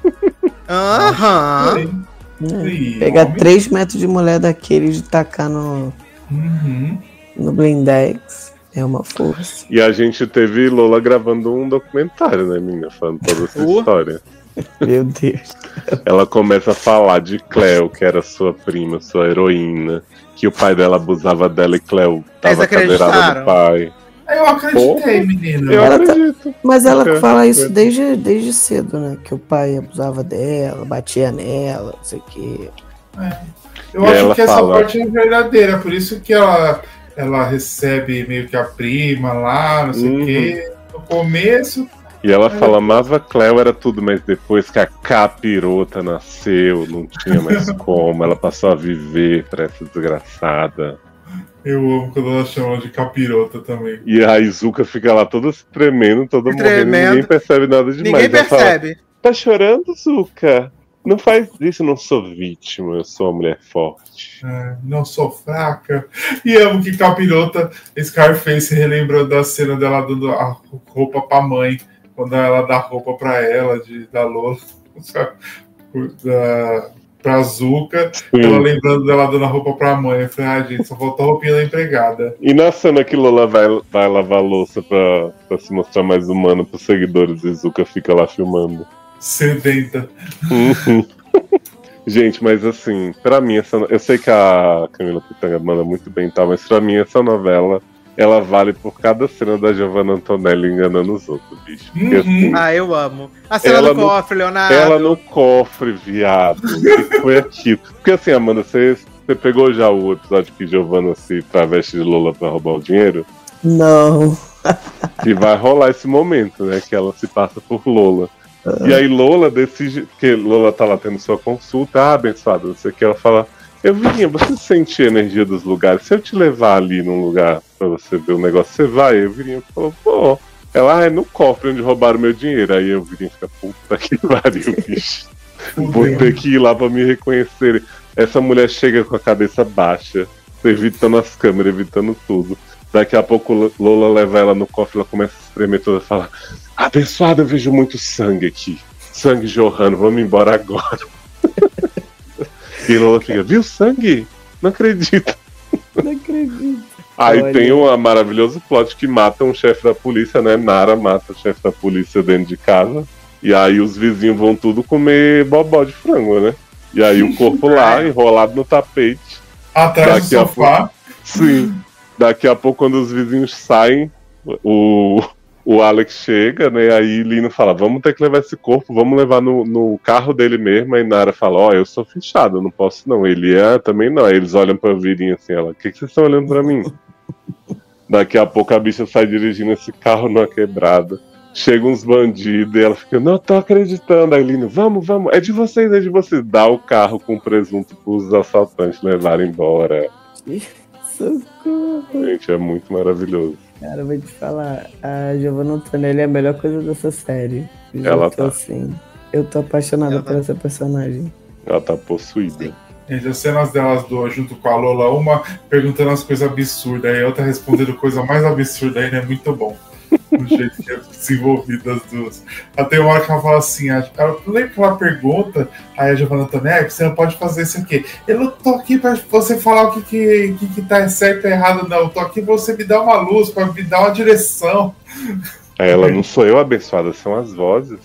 Aham. É, Ih, pegar homem. três metros de mulher daqueles e tacar no, Uhum. no Blindex é uma força. E a gente teve Lola gravando um documentário, né, menina? Falando toda essa Uh. história. Meu Deus. Ela começa a falar de Cleo, que era sua prima, sua heroína, que o pai dela abusava dela e Cleo Vocês tava cadeirada acreditaram? do pai. Eu acreditei, Porra. menina. Eu Ela tá- acredito. Mas ela É, fala isso é. desde, desde cedo, né? Que o pai abusava dela, batia nela, não sei o quê. Eu E acho ela que essa fala- parte é verdadeira, por isso que ela, ela recebe meio que a prima lá, não sei o Uhum. quê. No começo, E ela fala, amava Cleo, era tudo, mas depois que a capirota nasceu, não tinha mais como. Ela passou a viver pra essa desgraçada. eu amo quando ela chama de capirota também. E a Izuka fica lá toda se tremendo, toda Se morrendo, tremendo. ninguém percebe nada demais. Ninguém Ela fala, percebe. tá chorando, Zuka? Não faz isso, eu não sou vítima, eu sou uma mulher forte. É, não sou fraca. E amo que capirota, Scarface relembrando da cena dela dando a roupa pra mãe, quando ela dá roupa pra ela, de, da Lola, sabe? da, pra Zuka, ela lembrando dela dando a roupa pra mãe. Eu falei, ah, gente, só faltou a roupinha da empregada. E na cena que Lola vai, vai lavar a louça pra, pra se mostrar mais humana pros seguidores, e Zuka fica lá filmando. Sedenta. Uhum. Gente, mas assim, pra mim, essa, eu sei que a Camila Pitanga manda muito bem e tal, mas pra mim essa novela, ela vale por cada cena da Giovanna Antonelli enganando os outros, bicho. Porque, Uhum. assim, Ah, eu amo. A cena Ela do no- cofre, Leonardo. ela no cofre, viado. O que foi aquilo? Porque assim, Amanda, você, você pegou já o episódio que Giovanna se traveste de Lola pra roubar o dinheiro? Não. Que vai rolar esse momento, né? Que ela se passa por Lola. E aí Lola decide, porque Lola tá lá tendo sua consulta, ah, abençoada, não sei o que, ela fala, eu Virinha, você sente a energia dos lugares, se eu te levar ali num lugar pra você ver o negócio, você vai? Eu Virinha falou, pô, ela, ah, é no cofre onde roubaram meu dinheiro, aí eu Virinha fica, puta que pariu, bicho, vou ter que ir lá pra me reconhecer. Essa mulher chega com a cabeça baixa, evitando as câmeras, evitando tudo. Daqui a pouco Lola leva ela no cofre, ela começa a se tremer toda e fala, abençoada, eu vejo muito sangue aqui. Sangue jorrando, vamos embora agora. E Lola fica, viu sangue? Não acredito. Não acredito. Aí Olha. tem um maravilhoso plot que mata um chefe da polícia, né? Nara mata o chefe da polícia dentro de casa. E aí os vizinhos vão tudo comer bobó de frango, né? E aí o corpo lá, enrolado no tapete. Atrás Daqui do a sofá. Sim. Daqui a pouco, quando os vizinhos saem, o, o Alex chega, né? Aí Lino fala, vamos ter que levar esse corpo, vamos levar no, no carro dele mesmo. Aí Nara fala, ó, eu sou fechado, eu não posso não. Ele, é, também não. Aí eles olham pra Virinha assim, ela, o que, que vocês estão olhando pra mim? Daqui a pouco a bicha sai dirigindo esse carro numa quebrada. Chega uns bandidos e ela fica, não tô acreditando. Aí Lino, vamos, vamos, é de vocês, é de vocês. Dá o carro com presunto pros assaltantes levarem embora. Socorro. Gente, é muito maravilhoso. Cara, eu vou te falar, a Giovanna Antonelli é a melhor coisa dessa série. Eu Ela tô tá. assim, eu tô apaixonada Ela por tá. essa personagem. Ela tá possuída. Gente, as cenas delas duas junto com a Lola, uma perguntando as coisas absurdas, aí a outra respondendo coisa mais absurda ainda, é muito bom. O jeito que é desenvolvido as duas. Até uma hora que ela fala assim, ela, eu lembro que ela pergunta, aí a Giovanna Antonelli, você não pode fazer isso aqui. Eu não tô aqui pra você falar o que, que, que, que tá certo e errado, não. Eu tô aqui pra você me dar uma luz, pra me dar uma direção. Aí ela, não sou eu abençoada, são as vozes.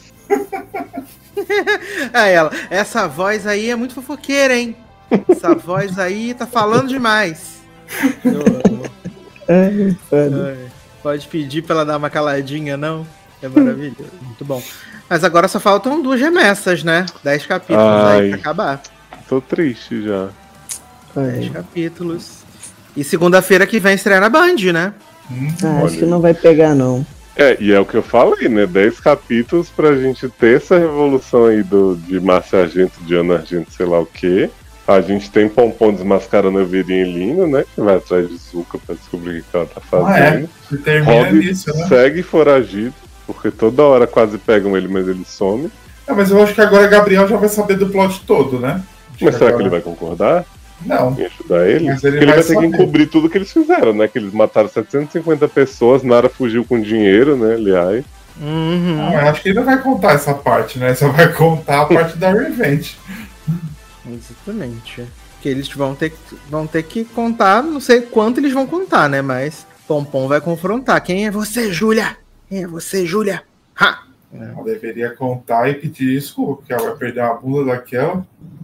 Aí ela, essa voz aí é muito fofoqueira, hein? Essa voz aí tá falando demais. Eu amo. Ai, foda. Ai, pode pedir pra ela dar uma caladinha, não? É maravilhoso, muito bom. Mas agora só faltam duas remessas, né? Dez capítulos Ai. aí pra acabar. Tô triste já. Dez Ai. capítulos. E segunda-feira que vem estreia na Band, né? Hum, Ah, acho Olha. que não vai pegar, não. É, e é o que eu falei, né? Dez capítulos pra gente ter essa revolução aí do, de Márcia Argento, de Ana Argento, sei lá o quê. A gente tem Pompom desmascarando a Verinha e Lino, né? Que vai atrás de Zuka pra descobrir o que ela tá Ah, é. fazendo. E termina Rob nisso, né? segue foragido, porque toda hora quase pegam ele, mas ele some. É, mas eu acho que agora Gabriel já vai saber do plot todo, né? Acho Mas será que agora- ele vai concordar Não. em ajudar ele? Mas ele Porque ele vai vai ter que saber. encobrir tudo que eles fizeram, né? Que eles mataram setecentas e cinquenta pessoas, Nara fugiu com dinheiro, né, aliás. Uhum. Não, eu acho que ele não vai contar essa parte, né? Só vai contar a parte da Revenge. Exatamente. Que eles vão ter, vão ter que contar, não sei quanto eles vão contar, né? Mas Pompom vai confrontar. Quem é você, Júlia? Quem é você, Júlia? Ha! Ela deveria contar e pedir desculpa, porque ela vai perder a bunda daquela.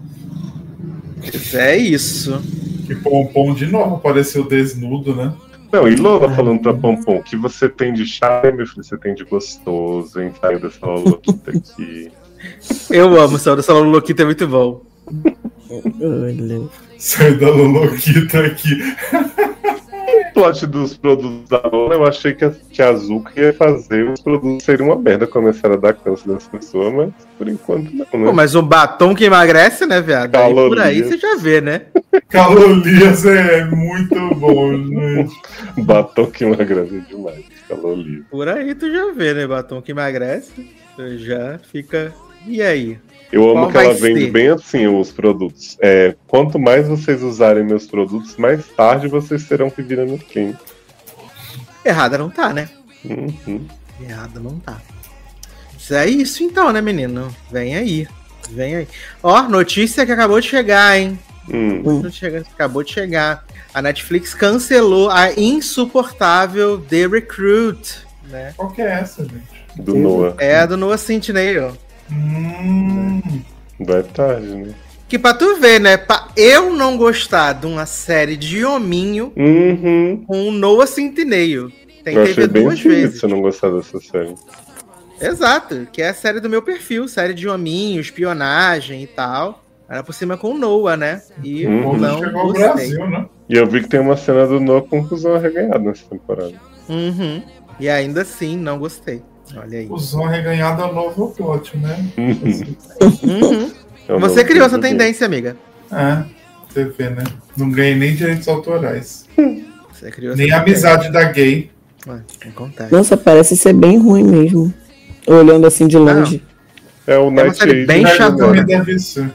É isso. Que Pompom de novo apareceu desnudo, né? Não, e Lola falando pra Pompom, que você tem de charme, meu filho, você tem de gostoso, hein? Saiu dessa louquita aqui. Eu amo o Céu do Salão Loquita, é muito bom. Olha. Saiu da Loloquita aqui. O plot dos produtos da Lola, eu achei que a, que a Zuka ia fazer os produtos serem uma merda, começaram a dar câncer das pessoas, mas por enquanto não, né? Pô, mas um batom que emagrece, né, viado? Aí por aí Calorias. você já vê, né? Calolias é muito bom, gente. Batom que emagrece demais, calorias. Por aí tu já vê, né? Batom que emagrece. Você já fica. E aí? Eu amo Qual que ela vai vende ser? bem assim os produtos. É, quanto mais vocês usarem meus produtos, mais tarde vocês terão que vir no fim. Errada não tá, né? Uhum. Errada não tá. Mas é isso então, né, menino? Vem aí. Vem aí. Ó, notícia que acabou de chegar, hein? Hum. Notícia que acabou de chegar. A Netflix cancelou a insuportável The Recruit, né? Qual que é essa, gente? Do Noah. É a do Noah Centineo. Hum, Vai tarde, né? Que pra tu ver, né? Pra eu não gostar de uma série de hominho Uhum. com o Noah Centineo. Tem Eu que achei ver bem duas difícil vezes. você não gostar dessa série. Exato, que é a série do meu perfil, série de hominho, espionagem e tal. Era por cima com o Noah, né? E Uhum. quando não chegou ao gostei. Brasil, né? E eu vi que tem uma cena do Noah com cuzão arreganhado nessa temporada. Uhum. E ainda assim, não gostei. Olha aí. O Zon arreganhado é o novo plot, né? Uhum. É o Você novo criou essa joguinho. tendência, amiga. É, você vê, né? Não ganhei nem direitos autorais. Você criou essa Nem a tendência. amizade da gay. Ué, acontece. Nossa, parece ser bem ruim mesmo. Olhando assim de longe. É o uma Night série Agent. bem Mas chatona. também deve ser.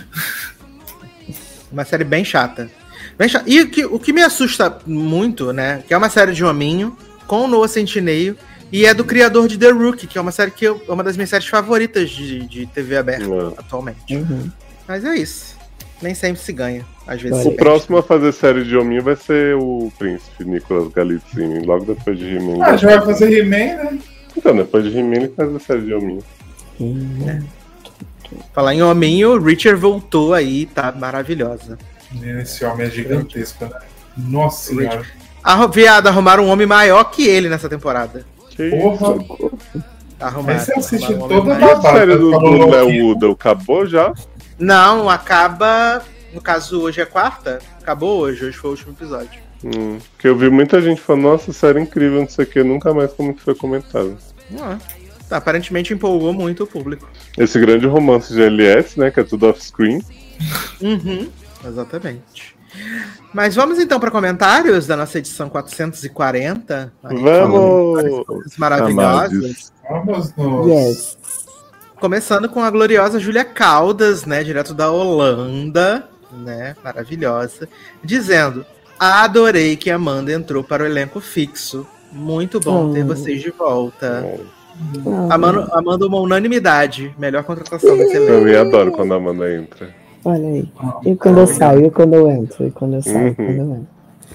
Uma série bem chata. Bem chata. E o que, o que me assusta muito, né? Que é uma série de hominho com o Noah Centineo. E é do criador de The Rookie, que é uma série que eu, é uma das minhas séries favoritas de, de T V aberta Não. atualmente. Uhum. Mas é isso. Nem sempre se ganha. Às vezes Olha. se O perde. próximo a fazer série de hominho vai ser o Príncipe Nicolas Galitzini, logo depois de He-Man. Ah, já vai fazer He-Man, né? Então, depois de He-Man ele faz a série de hominho. Uhum. Falar em hominho, o Richard voltou aí, tá maravilhosa. Esse homem é gigantesco, né? Nossa senhora. A viado, arrumaram um homem maior que ele nessa temporada. Que Porra. Arrumaram. Aí você assiste arrumaram um homem toda E maior. a série do, Falou do Léo louquinho. Uda acabou já? Não, acaba. No caso, hoje é quarta? Acabou hoje, hoje foi o último episódio. Hum, que eu vi muita gente falando, nossa, série incrível, não sei o que, nunca mais como que foi comentado. Ah, tá, aparentemente empolgou muito o público. Esse grande romance de L S, né, que é tudo off-screen. Uhum, exatamente. Mas vamos então para comentários da nossa edição quatrocentos e quarenta. Vamos! Maravilhosas. Vamos nos... Yes. Começando com a gloriosa Júlia Caldas, né, direto da Holanda, né, maravilhosa, dizendo: adorei que a Amanda entrou para o elenco fixo. Muito bom Hum. ter vocês de volta. Hum. Amanda, Amanda, uma unanimidade. Melhor contratação desse Eu elenco. me adoro quando a Amanda entra. Olha aí. E quando eu saio, e quando eu entro, e quando eu saio, e quando eu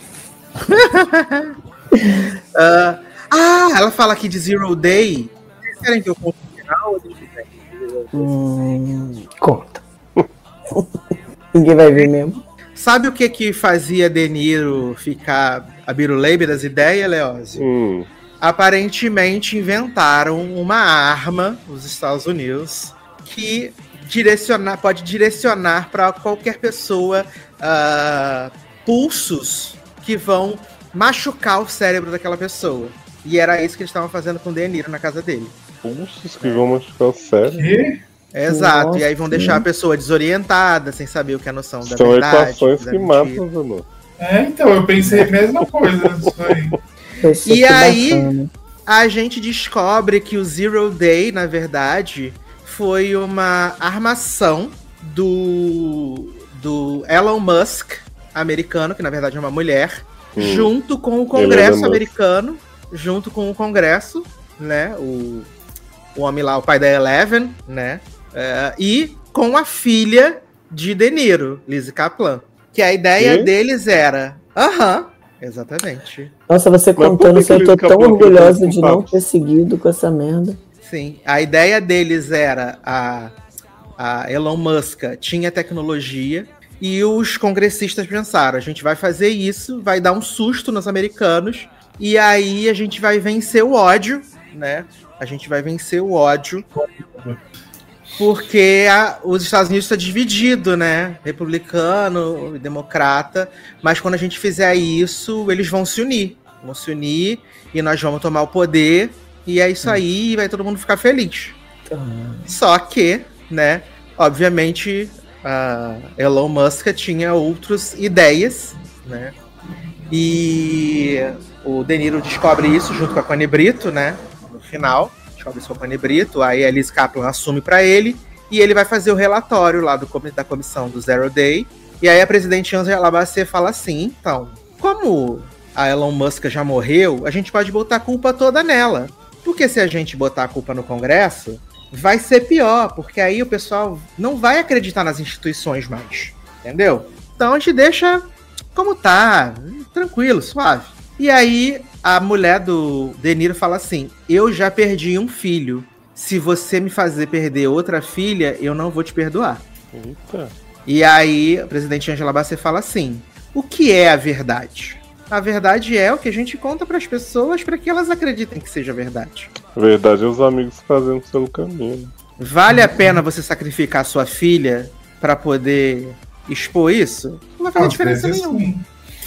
entro. Ah, ah, ela fala aqui de Zero Day. Vocês querem que eu conte o final? Ou deixa eu ver? Hum, conta. Ninguém vai ver mesmo. Sabe o que que fazia De Niro ficar a biruleibe das ideias, Leózio? Hum, Aparentemente inventaram uma arma, os Estados Unidos, que direcionar, pode direcionar para qualquer pessoa ah, pulsos que vão machucar o cérebro daquela pessoa. E era isso que eles estavam fazendo com o De Niro na casa dele. pulsos que vão machucar o cérebro. Que? Exato, Nossa. e aí vão deixar a pessoa desorientada, sem saber o que é a noção da São verdade. equações da que mentira. matam, Zanô. É, então, eu pensei a mesma coisa disso aí. Poxa, E que aí- bacana. A gente descobre que o Zero Day, na verdade, foi uma armação do, do Elon Musk, americano, que na verdade é uma mulher, Hum. junto com o Elon Congresso Musk. americano, junto com o Congresso, né? O, o homem lá, o pai da Eleven, né? É, e com a filha de De Niro, Lizzie Kaplan. Que a ideia Que? deles era. Aham, exatamente. Nossa, você Mas contando por que isso, eu que tô eles tão acabam orgulhosa ficando de não culpados? ter seguido com essa merda. Sim, a ideia deles era a, a Elon Musk tinha tecnologia e os congressistas pensaram, a gente vai fazer isso, vai dar um susto nos americanos e aí a gente vai vencer o ódio, né? A gente vai vencer o ódio porque a- os Estados Unidos está dividido, né? Republicano e democrata, mas quando a gente fizer isso, eles vão se unir, vão se unir e nós vamos tomar o poder. E é isso aí, vai todo mundo ficar feliz. Só que, né, obviamente, a Elon Musk tinha outras ideias, né? E o De Niro descobre isso junto com a Connie Brito, né? No final, descobre isso com a Connie Brito, aí a Liz Kaplan assume pra ele, e ele vai fazer o relatório lá do, comi- da comissão do Zero Day. E aí a presidente Angela Bassett fala assim, então, como a Elon Musk já morreu, a gente pode botar a culpa toda nela. Porque se a gente botar a culpa no Congresso, vai ser pior, porque aí o pessoal não vai acreditar nas instituições mais, entendeu? Então a gente deixa como tá, tranquilo, suave. E aí a mulher do De Niro fala assim, eu já perdi um filho, se você me fazer perder outra filha, eu não vou te perdoar. Eita. E aí a presidente Angela Bassett fala assim, o que é a verdade? A verdade é o que a gente conta para as pessoas para que elas acreditem que seja verdade. Na verdade, é os amigos fazendo pelo caminho. Vale a pena você sacrificar sua filha para poder expor isso? Não vai fazer Às diferença vezes, nenhuma. sim.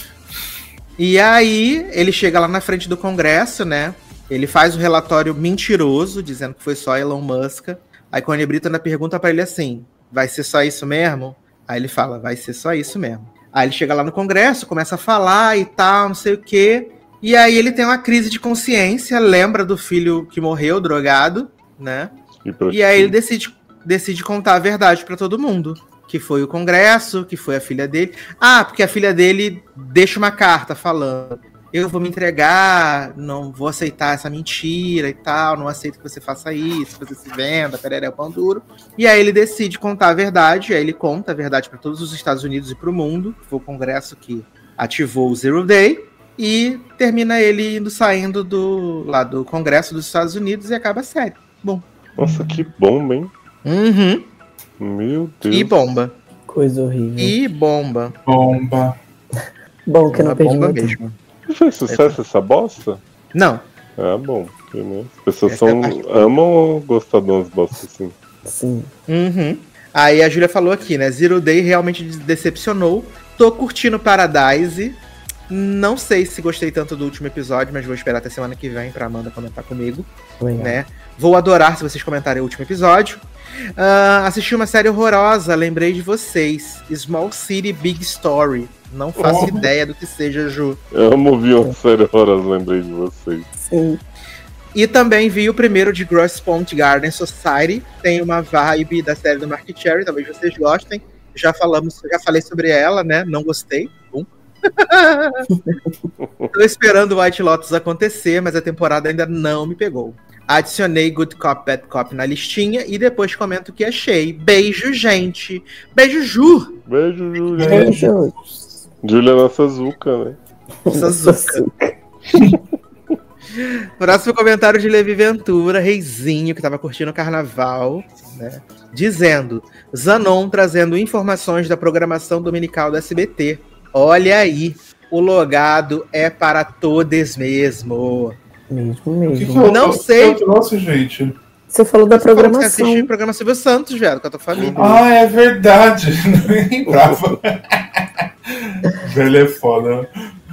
E aí, ele chega lá na frente do Congresso, né? Ele faz o relatório mentiroso, dizendo que foi só Elon Musk. Aí Connie Brito ainda pergunta para ele assim, vai ser só isso mesmo? Aí ele fala, vai ser só isso mesmo. Aí ele chega lá no Congresso, começa a falar e tal, não sei o quê. E aí ele tem uma crise de consciência, lembra do filho que morreu, drogado, né? E, pra E aí ele decide, decide contar a verdade pra todo mundo. Que foi o Congresso, que foi a filha dele. Ah, porque a filha dele deixa uma carta falando, eu vou me entregar, não vou aceitar essa mentira e tal, não aceito que você faça isso, que você se venda, pereré, pão duro. E aí ele decide contar a verdade, aí ele conta a verdade para todos os Estados Unidos e para o mundo. Foi o Congresso que ativou o Zero Day. E termina ele indo, saindo do, lá do Congresso dos Estados Unidos e acaba a série. Bom. Nossa, que bomba, hein? Uhum. Meu Deus. E bomba. Coisa horrível. E bomba. Bomba. Bom que eu não Uma perdi bomba muito. mesmo. E fez sucesso essa bosta? Não. Ah, bom. porque, né, as pessoas Essa é a são, parte amam ou gostam de umas bostas assim? Sim. Uhum. Aí a Júlia falou aqui, né? Zero Day realmente decepcionou. Tô curtindo Paradise. Não sei se gostei tanto do último episódio, mas vou esperar até semana que vem pra Amanda comentar comigo. Legal. Né? Vou adorar se vocês comentarem o último episódio. Uh, assisti uma série horrorosa, lembrei de vocês. Small City Big Story. Não faço Oh. ideia do que seja, Ju. Eu amo ouvir uma série horrorosa, lembrei de vocês. Sim. E também vi o primeiro de Grosse Pointe Garden Society. Tem uma vibe da série do Mark Cherry, talvez vocês gostem. Já falamos, já falei sobre ela, né? Não gostei. Bom. Tô esperando o White Lotus acontecer, mas a temporada ainda não me pegou. Adicionei Good Cop, Bad Cop na listinha e depois comento o que achei. Beijo, gente. Beijo, Ju. Beijo, Júlia. Beijo. Júlia é nossa Zuca, né? Sazuka. Próximo comentário de Levi Ventura, reizinho, que tava curtindo o carnaval, né? Dizendo: Zanon trazendo informações da programação dominical da S B T. Olha aí, o logado é para todos mesmo. Mesmo, O que mesmo. que eu- Não eu- sei. eu trouxe, gente? Você falou da Você falou que você programação. assiste o programa Silvio Santos, velho, com a tua família. Ah, é verdade. Não lembrava. Velho é foda.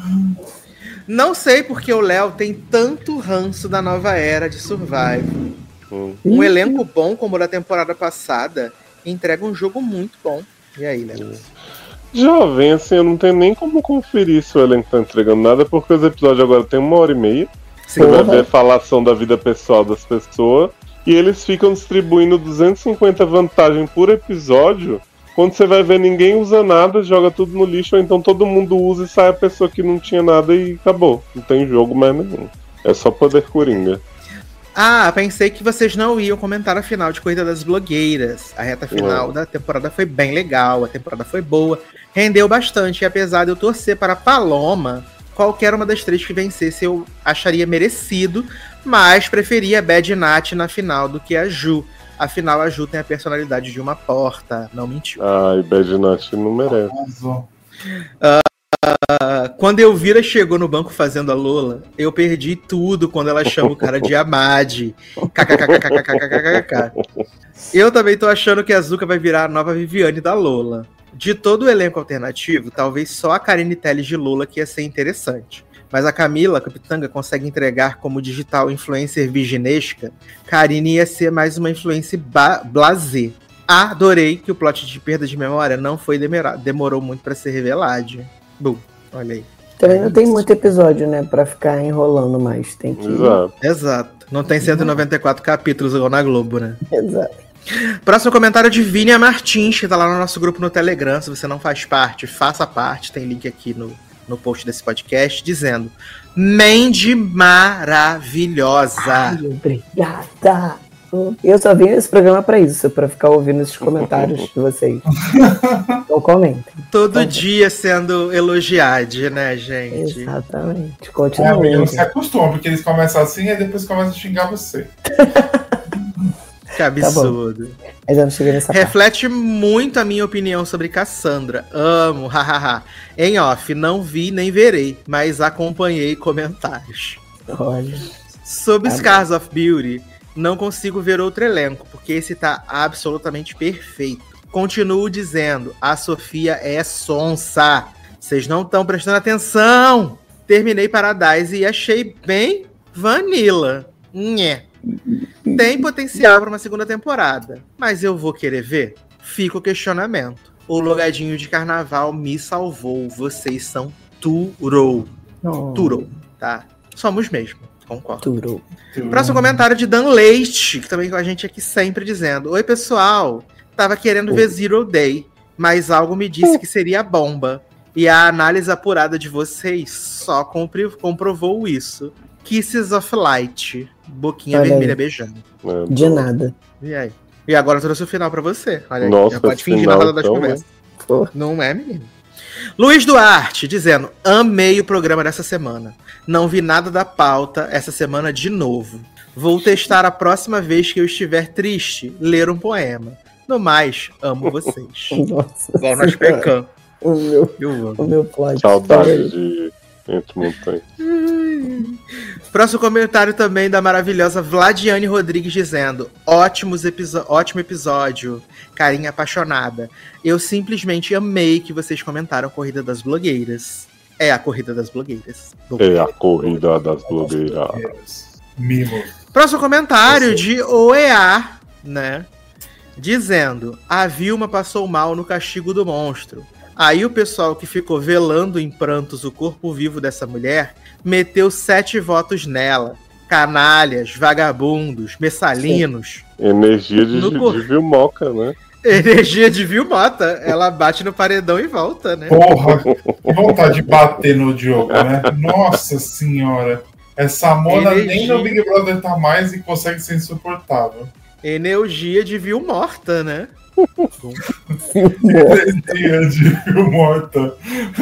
Não sei porque o Léo tem tanto ranço da nova era de Survival. Hum. Um elenco bom como o da temporada passada entrega um jogo muito bom. E aí, Léo? Jovem, assim, eu não tenho nem como conferir se o elenco tá entregando nada, porque os episódios agora tem uma hora e meia. Você vai ver a falação da vida pessoal das pessoas. E eles ficam distribuindo duzentas e cinquenta vantagens por episódio. Quando você vai ver, ninguém usa nada, joga tudo no lixo, ou então todo mundo usa e sai a pessoa que não tinha nada e acabou. Não tem jogo mais nenhum. É só poder coringa. Ah, pensei que vocês não iam comentar a final de Corrida das Blogueiras. A reta final Ué. da temporada foi bem legal, a temporada foi boa, rendeu bastante, e apesar de eu torcer para a Paloma, qualquer uma das três que vencesse eu acharia merecido, mas preferia a Bad Nat na final do que a Ju. Afinal, a Ju tem a personalidade de uma porta, não mentiu. Ai, Bad Nat não merece. Arrasou. Ah, quando eu vira chegou no banco fazendo a Lola, eu perdi tudo quando ela chama o cara de Amade. KKKKKKKKK. Eu também tô achando que a Zuka vai virar a nova Viviane da Lola. De todo o elenco alternativo, talvez só a Karine Telles de Lola que ia ser interessante. Mas a Camila, a Capitanga, consegue entregar como digital influencer virginesca. Karine ia ser mais uma influencer ba- blasé. Adorei que o plot de perda de memória não foi demorado, demorou muito pra ser revelado. Bum, olha aí. Também não tem muito episódio, né? Pra ficar enrolando mais. Tem que. Exato. Exato. Não tem cento e noventa e quatro capítulos igual na Globo, né? Exato. Próximo comentário de Vínia Martins, que tá lá no nosso grupo no Telegram. Se você não faz parte, faça parte. Tem link aqui no, no post desse podcast, dizendo: Mandy maravilhosa. Ai, obrigada. Eu só vim nesse programa pra isso, pra ficar ouvindo esses comentários de vocês. Então comentem. Todo dia sendo elogiado, né, gente? Exatamente. É, Continua. amigo, você acostuma, porque eles começam assim e depois começam a xingar você. Que absurdo. Mas eu não cheguei nessa parte. Reflete muito a minha opinião sobre Cassandra. Amo, hahaha. Em off, não vi nem verei, mas acompanhei comentários. Olha. Sobre Tá Scars of Beauty, não consigo ver outro elenco, porque esse tá absolutamente perfeito. Continuo dizendo, a Sofia é sonsa. Vocês não estão prestando atenção. Terminei Paradise e achei bem vanilla. Nhé. Tem potencial para uma segunda temporada, mas eu vou querer ver? Fica o questionamento. O logadinho de carnaval me salvou. Vocês são Turou. Não. Turou, tá? Somos mesmo, concordo. Turou. Próximo comentário de Dan Leite, que também com a gente aqui sempre dizendo: Oi, pessoal. Tava querendo ver Zero Day, mas algo me disse que seria bomba. E a análise apurada de vocês só compre- comprovou isso. Kisses of Light. Boquinha Olha vermelha aí. beijando. É, De nada. E aí? E agora eu trouxe o final pra você. Olha aí. Nossa, Já pode esse fingir na final, roda das então, conversas. Pô. Não é, menino? Luiz Duarte dizendo: amei o programa dessa semana. Não vi nada da pauta essa semana de novo. Vou testar a próxima vez que eu estiver triste, ler um poema. No mais, amo vocês. Nossa. Igual nós Senhora. pecamos. O meu, Eu amo. o meu plot. Saudade de Entre Montanhas. Próximo comentário também da maravilhosa Vladiane Rodrigues dizendo: Ótimos episo- ótimo episódio, carinha apaixonada. Eu simplesmente amei que vocês comentaram a Corrida das Blogueiras. É a corrida das blogueiras. É a corrida das blogueiras. Mimo. Próximo comentário de O E A, né? Dizendo: a Vilma passou mal no castigo do monstro. Aí o pessoal que ficou velando em prantos o corpo vivo dessa mulher meteu sete votos nela. Canalhas, vagabundos, messalinos. Energia de, No... de Vilmoca, né? Energia de Vilmota. Ela bate no paredão e volta, né? Porra, que vontade de bater no Diogo, né? Nossa senhora. Essa Mona Energia. Nem no Big Brother tá mais e consegue ser insuportável. Energia de Vilmorta, né? Energia de Vilmorta.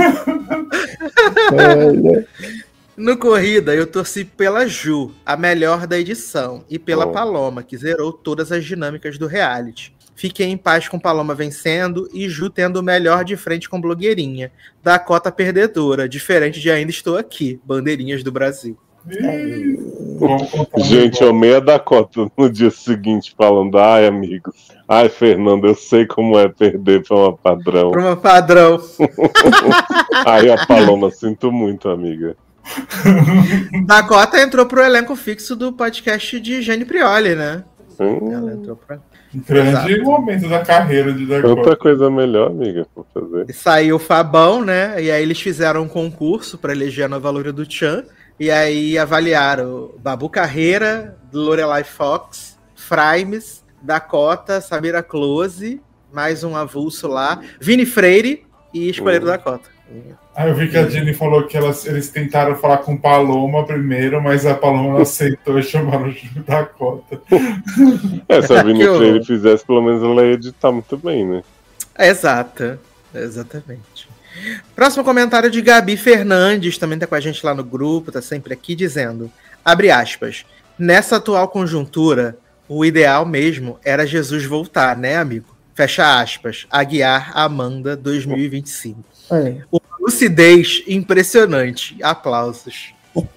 No Corrida, eu torci pela Ju, a melhor da edição, e pela Oh. Paloma, que zerou todas as dinâmicas do reality. Fiquei em paz com Paloma vencendo e Ju tendo o melhor de frente com blogueirinha. Dakota perdedora, diferente de Ainda Estou Aqui, bandeirinhas do Brasil. Ih, vamos contar um Gente, negócio. eu amei a Dakota no dia seguinte falando: ai, amigos. Ai, Fernando, eu sei como é perder pra uma padrão. Pra uma padrão. Ai, a Paloma, sinto muito, amiga. Dakota entrou pro elenco fixo do podcast de Jane Prioli, né? Hum, Ela entrou pra... Grande Exato. momento da carreira de tanta Dakota. coisa melhor, amiga, pra fazer. E saiu o Fabão, né? E aí eles fizeram um concurso pra eleger a nova loira do Tchan. E aí avaliaram Babu Carreira, Lorelai Fox, Fraimes, Dakota, Samira Close, mais um avulso lá, Vini Freire e escolheram Hum. Dakota. Ah, eu vi que a Jenny falou que elas, eles tentaram falar com Paloma primeiro, mas a Paloma não aceitou e chamaram de Dakota. É, se a Vini Que horror. Freire fizesse, pelo menos ela ia editar muito bem, né? Exata, exatamente. Próximo comentário de Gabi Fernandes, também tá com a gente lá no grupo, tá sempre aqui, dizendo, abre aspas, nessa atual conjuntura, o ideal mesmo era Jesus voltar, né, amigo? Fecha aspas, Aguiar Amanda dois mil e vinte e cinco. Olha aí. Uma lucidez impressionante. Aplausos.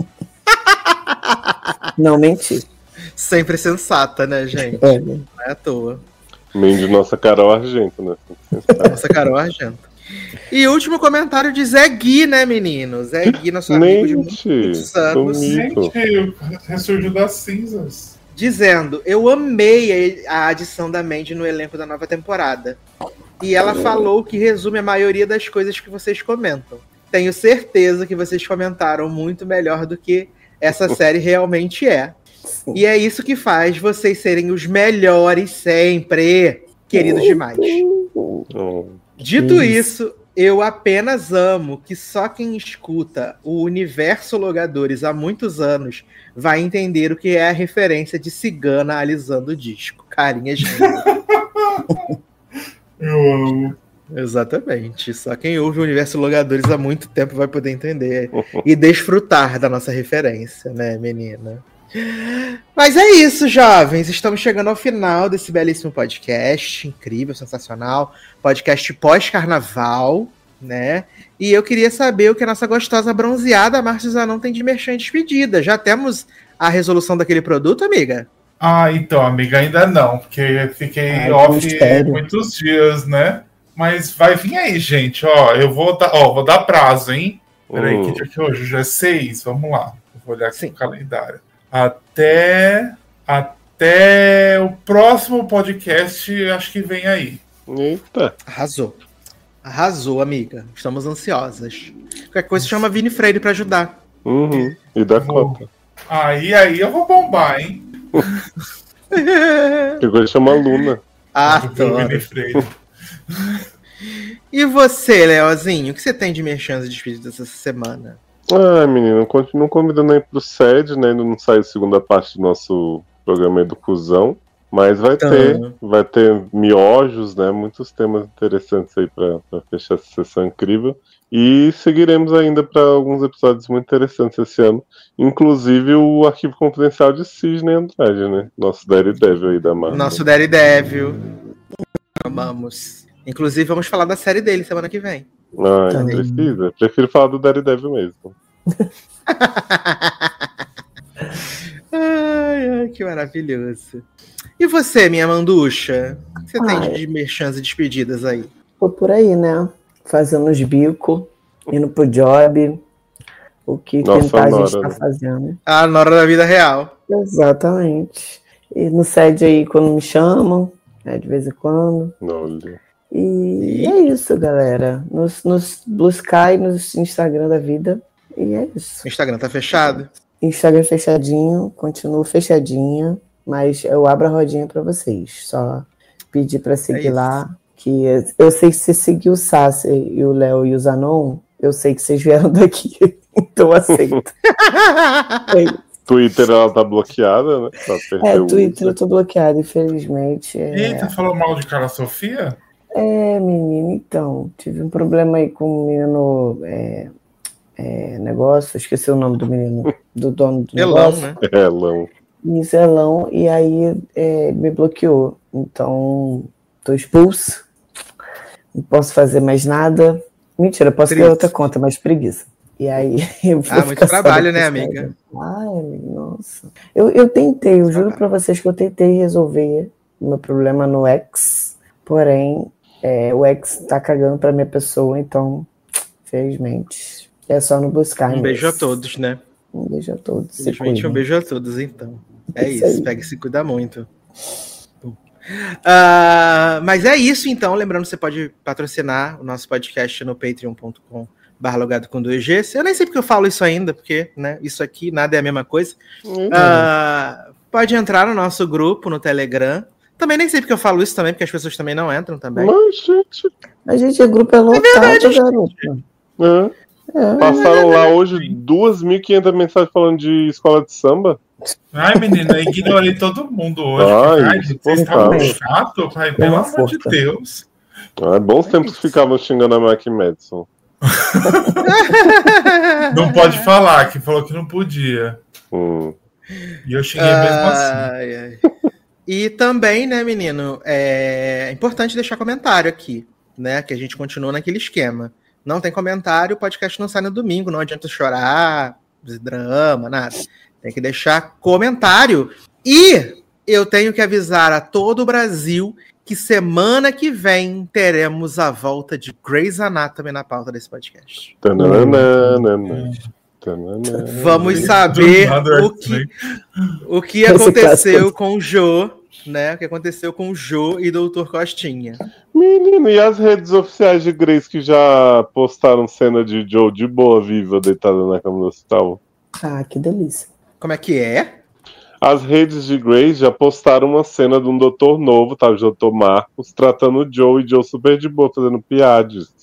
Não menti. Sempre sensata, né, gente? É, Não é à toa. Nem de nossa Carol Argento, né? Nossa, Carol Argento. E último comentário de Zé Gui, né, menino? Zé Gui, nosso amigo de Mente, muitos anos, sumido. Gente, ressurgiu das cinzas. dizendo, eu amei a adição da Mandy no elenco da nova temporada. E ela falou que resume a maioria das coisas que vocês comentam. Tenho certeza que vocês comentaram muito melhor do que essa série realmente é. E é isso que faz vocês serem os melhores sempre. Queridos demais. Oh. Dito isso, eu apenas amo que só quem escuta o universo Logadores há muitos anos vai entender o que é a referência de cigana alisando o disco. Carinhas lindas. Eu amo. Exatamente. Só quem ouve o universo Logadores há muito tempo vai poder entender e desfrutar da nossa referência, né, menina? Mas é isso, jovens. Estamos chegando ao final desse belíssimo podcast. Incrível, sensacional. Podcast pós-carnaval, né? E eu queria saber o que a nossa gostosa bronzeada Márcia Zanon tem de merchan e despedida. Já temos a resolução daquele produto, amiga? Ah, então, amiga, ainda não, porque fiquei Ai, off mistério. muitos dias, né? Mas vai vir aí, gente. Ó, eu vou dar, ó, vou dar prazo, hein? Peraí, Hum. que dia que é hoje? Já é seis. Vamos lá. Eu vou olhar aqui Sim. no calendário. Até, até o próximo podcast, acho que vem aí. Eita. Arrasou. Arrasou, amiga. Estamos ansiosas. Qualquer coisa chama Vini Freire pra ajudar. Uhum. E da Copa. Aí, aí eu vou bombar, hein? Que coisa chama Luna. Ah, Pelo Vini adoro. Freire. E você, Leozinho? O que você tem de merchan e despedidas essa semana? Ai, menino, continuo convidando aí pro S E D, né? Ainda não saiu a segunda parte do nosso programa aí do Cusão. Mas vai Então. ter, vai ter miojos, né? Muitos temas interessantes aí pra, pra fechar essa sessão incrível. E seguiremos ainda para alguns episódios muito interessantes esse ano. Inclusive o Arquivo Confidencial de Sidney Andrade, né? Nosso Daredevil aí da Marvel. Nosso Daredevil. Amamos. Inclusive, vamos falar da série dele semana que vem. Ai, não Também. precisa. Prefiro falar do Daredevil mesmo. Ai, ai, que maravilhoso. E você, minha manducha? O que você Ai. tem de merchans e despedidas aí? Tô por aí, né? Fazendo os bicos. indo pro job, o que Nossa, tentar a Nora, gente tá né? fazendo. Ah, na hora da vida real. Exatamente. E no sede aí quando me chamam, né, de vez em quando. Olha. E é isso, galera. Nos, nos Blue Sky, nos Instagram da vida. E é isso. O Instagram tá fechado. Instagram fechadinho, continuo fechadinha, mas eu abro a rodinha pra vocês. Só pedir pra seguir isso. lá. Que eu sei que você seguiu o Sassi e o Léo e o Zanon, eu sei que vocês vieram daqui. Então eu aceito. É isso. Twitter, ela tá bloqueada, né? Pra perder É, o Twitter eu uso. tô bloqueado, infelizmente. É, Eita, falou mal de Carla Sofia? é menino, então, tive um problema aí com o menino é, é, negócio, esqueci o nome do menino, do dono do Elão, negócio. né? É, Lão. Miselão, e aí é, me bloqueou. Então, tô expulso. Não posso fazer mais nada. Mentira, posso Triste. ter outra conta, mas preguiça. E aí eu vou Ah, muito ficar só trabalho, no né, Instagram. amiga? Ai, amiga, nossa. Eu, eu tentei, eu juro pra vocês que eu tentei resolver o meu problema no X, porém, é, o X tá cagando pra minha pessoa, então, felizmente, é só no buscar. Um beijo a mesmo. todos, né? Um beijo a todos. se Simplesmente um cuidem. beijo a todos, então. É Isso isso, aí. pega e se cuida muito. Ah, mas é isso, então. Lembrando que você pode patrocinar o nosso podcast no patreon ponto com barra logado com dois G. Eu nem sei porque eu falo isso ainda, porque né, isso aqui nada é a mesma coisa. Hum. Ah, pode entrar no nosso grupo, no Telegram. Também nem sei porque eu falo isso também, porque as pessoas também não entram também. Mas, gente, A gente, o grupo é lotado, verdade. garoto. é. É. Passaram lá hoje duas mil e quentas mensagens falando de escola de samba. Ai, menina, eu ignorei todo mundo hoje. Ai, Ai, vocês estavam insuportável. chato, pai, pelo Uma amor de força. Deus. Ah, bons tempos que ficavam xingando a Mac Madison. Não pode falar, que falou que não podia. Hum. E eu xinguei mesmo assim. Ai, ai. E também, né, menino, é importante deixar comentário aqui, né? Que a gente continua naquele esquema. Não tem comentário, o podcast não sai no domingo, não adianta chorar, drama, nada. Tem que deixar comentário. E eu tenho que avisar a todo o Brasil que semana que vem teremos a volta de Grey's Anatomy na pauta desse podcast. Tananana, tananana. Vamos Do saber nada, o que, o que Esse aconteceu clássico. com o Jô, né? O que aconteceu com o Jô e doutor Costinha. Menino, e as redes oficiais de Grace que já postaram cena de Joe de boa, viva, deitada na cama do hospital? Ah, que delícia. Como é que é? As redes de Grace já postaram uma cena de um doutor novo, tá? O doutor Marcos, tratando o Joe e Joe super de boa, fazendo piadas.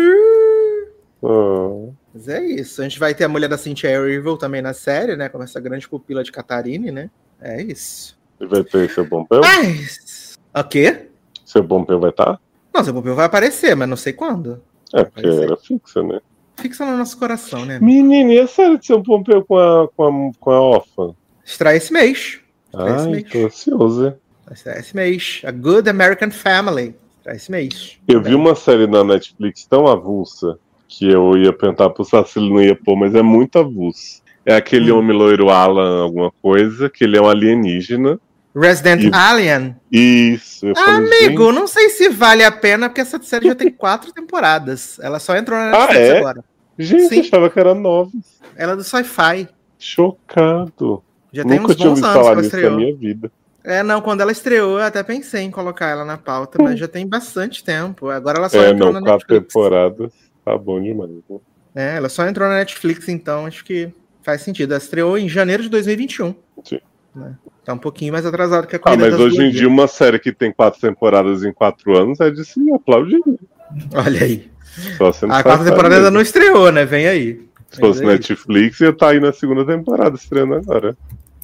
Ah. Mas é isso. A gente vai ter a mulher da Cynthia Erivo também na série, né? Como essa grande pupila de Catarine, né? É isso. E vai ter seu Pompeu? Mas... O quê? Seu Pompeu vai estar? Não, seu Pompeu vai aparecer, mas não sei quando. É, porque Vai ser. era fixa, né? Fixa no nosso coração, né? Menino, e a série de seu Pompeu com a, com a, com a Orphan? Estreia esse mês. Estreia esse Ai, mês. tô ansioso, hein? Estreia esse mês. A Good American Family. Estreia esse mês. Eu vi uma série na Netflix tão avulsa que eu ia perguntar pro Sassi se ele não ia pôr, mas é muito avulso. É aquele Hum. homem loiro Alan alguma coisa, que ele é um alienígena. Resident E- Alien. Isso. Eu falei, Amigo, gente, não sei se vale a pena, porque essa série já tem quatro temporadas. Ela só entrou na Netflix Ah, é? agora. gente, Sim. eu achava que era nove. Ela é do sci-fi. Chocado. Já tem Nunca uns tinha bons ouvido anos que falar ela nisso na estreou. minha vida. É, não, quando ela estreou, eu até pensei em colocar ela na pauta, mas já tem bastante tempo. Agora ela só É, entrou não, na quatro Netflix. temporadas. Tá bom demais. Né? É, ela só entrou na Netflix, então acho que faz sentido. Ela estreou em janeiro de dois mil e vinte e um. Sim. Né? Tá um pouquinho mais atrasado que a Ah, Corrida mas das hoje em Blogueiras. dia uma série que tem quatro temporadas em quatro anos é de se aplaudir. Olha aí. Só você não A sabe quarta temporada ainda mesmo. não estreou, né? Vem aí. Se fosse Mas é Netflix, ia estar aí na segunda temporada estreando agora.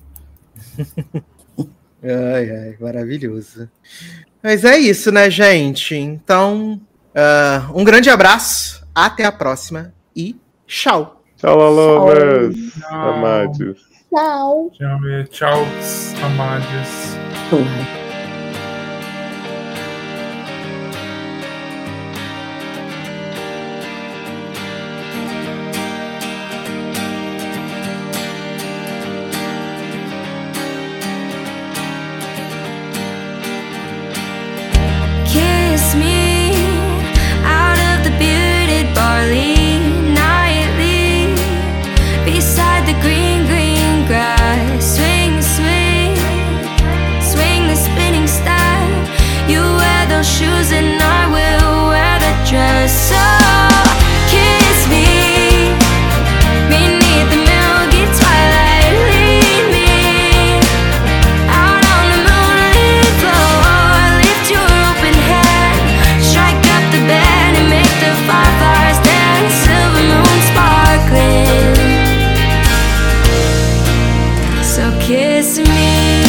Ai, ai, maravilhoso. Mas é isso, né, gente? Então, ah, um grande abraço, até a próxima e tchau. Tchau, Lalovers. Tchau. Amados. Tchau. Tchau, tchau, amados. Kiss me out of the bearded barley. kiss me.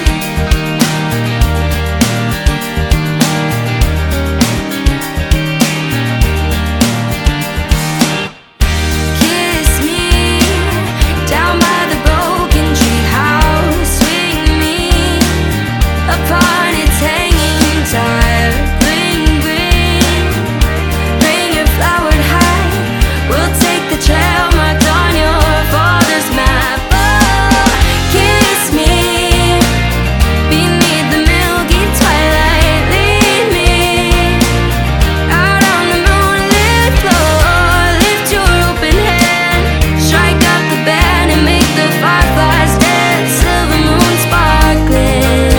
Kiss me down by the broken treehouse. Swing me upon its hanging tire. Bling, bling, bring your flowered hat. We'll take the trail marked on your father's map. Oh, kiss me beneath the milky twilight. Lead me out on the moonlit floor. Lift your open hand, strike up the band and make the fireflies dance. Silver moon sparkling.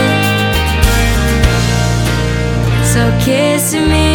So kiss me.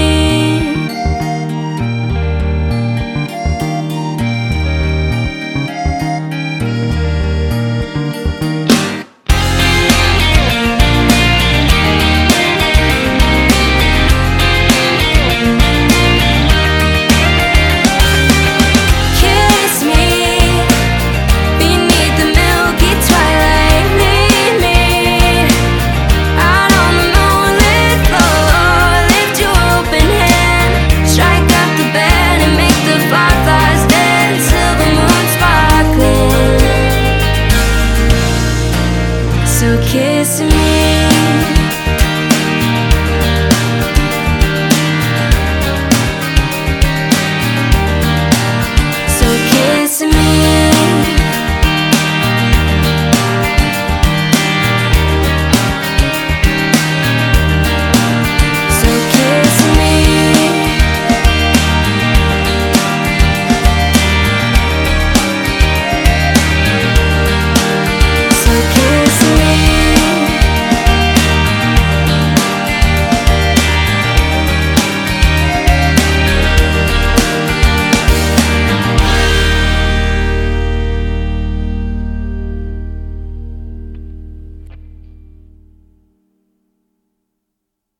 Kiss me beneath the milky twilight. Lead me out on the moonlit floor. Lift your open hand, strike up the band and make the fireflies dance. Silver moon sparkling. So kiss me.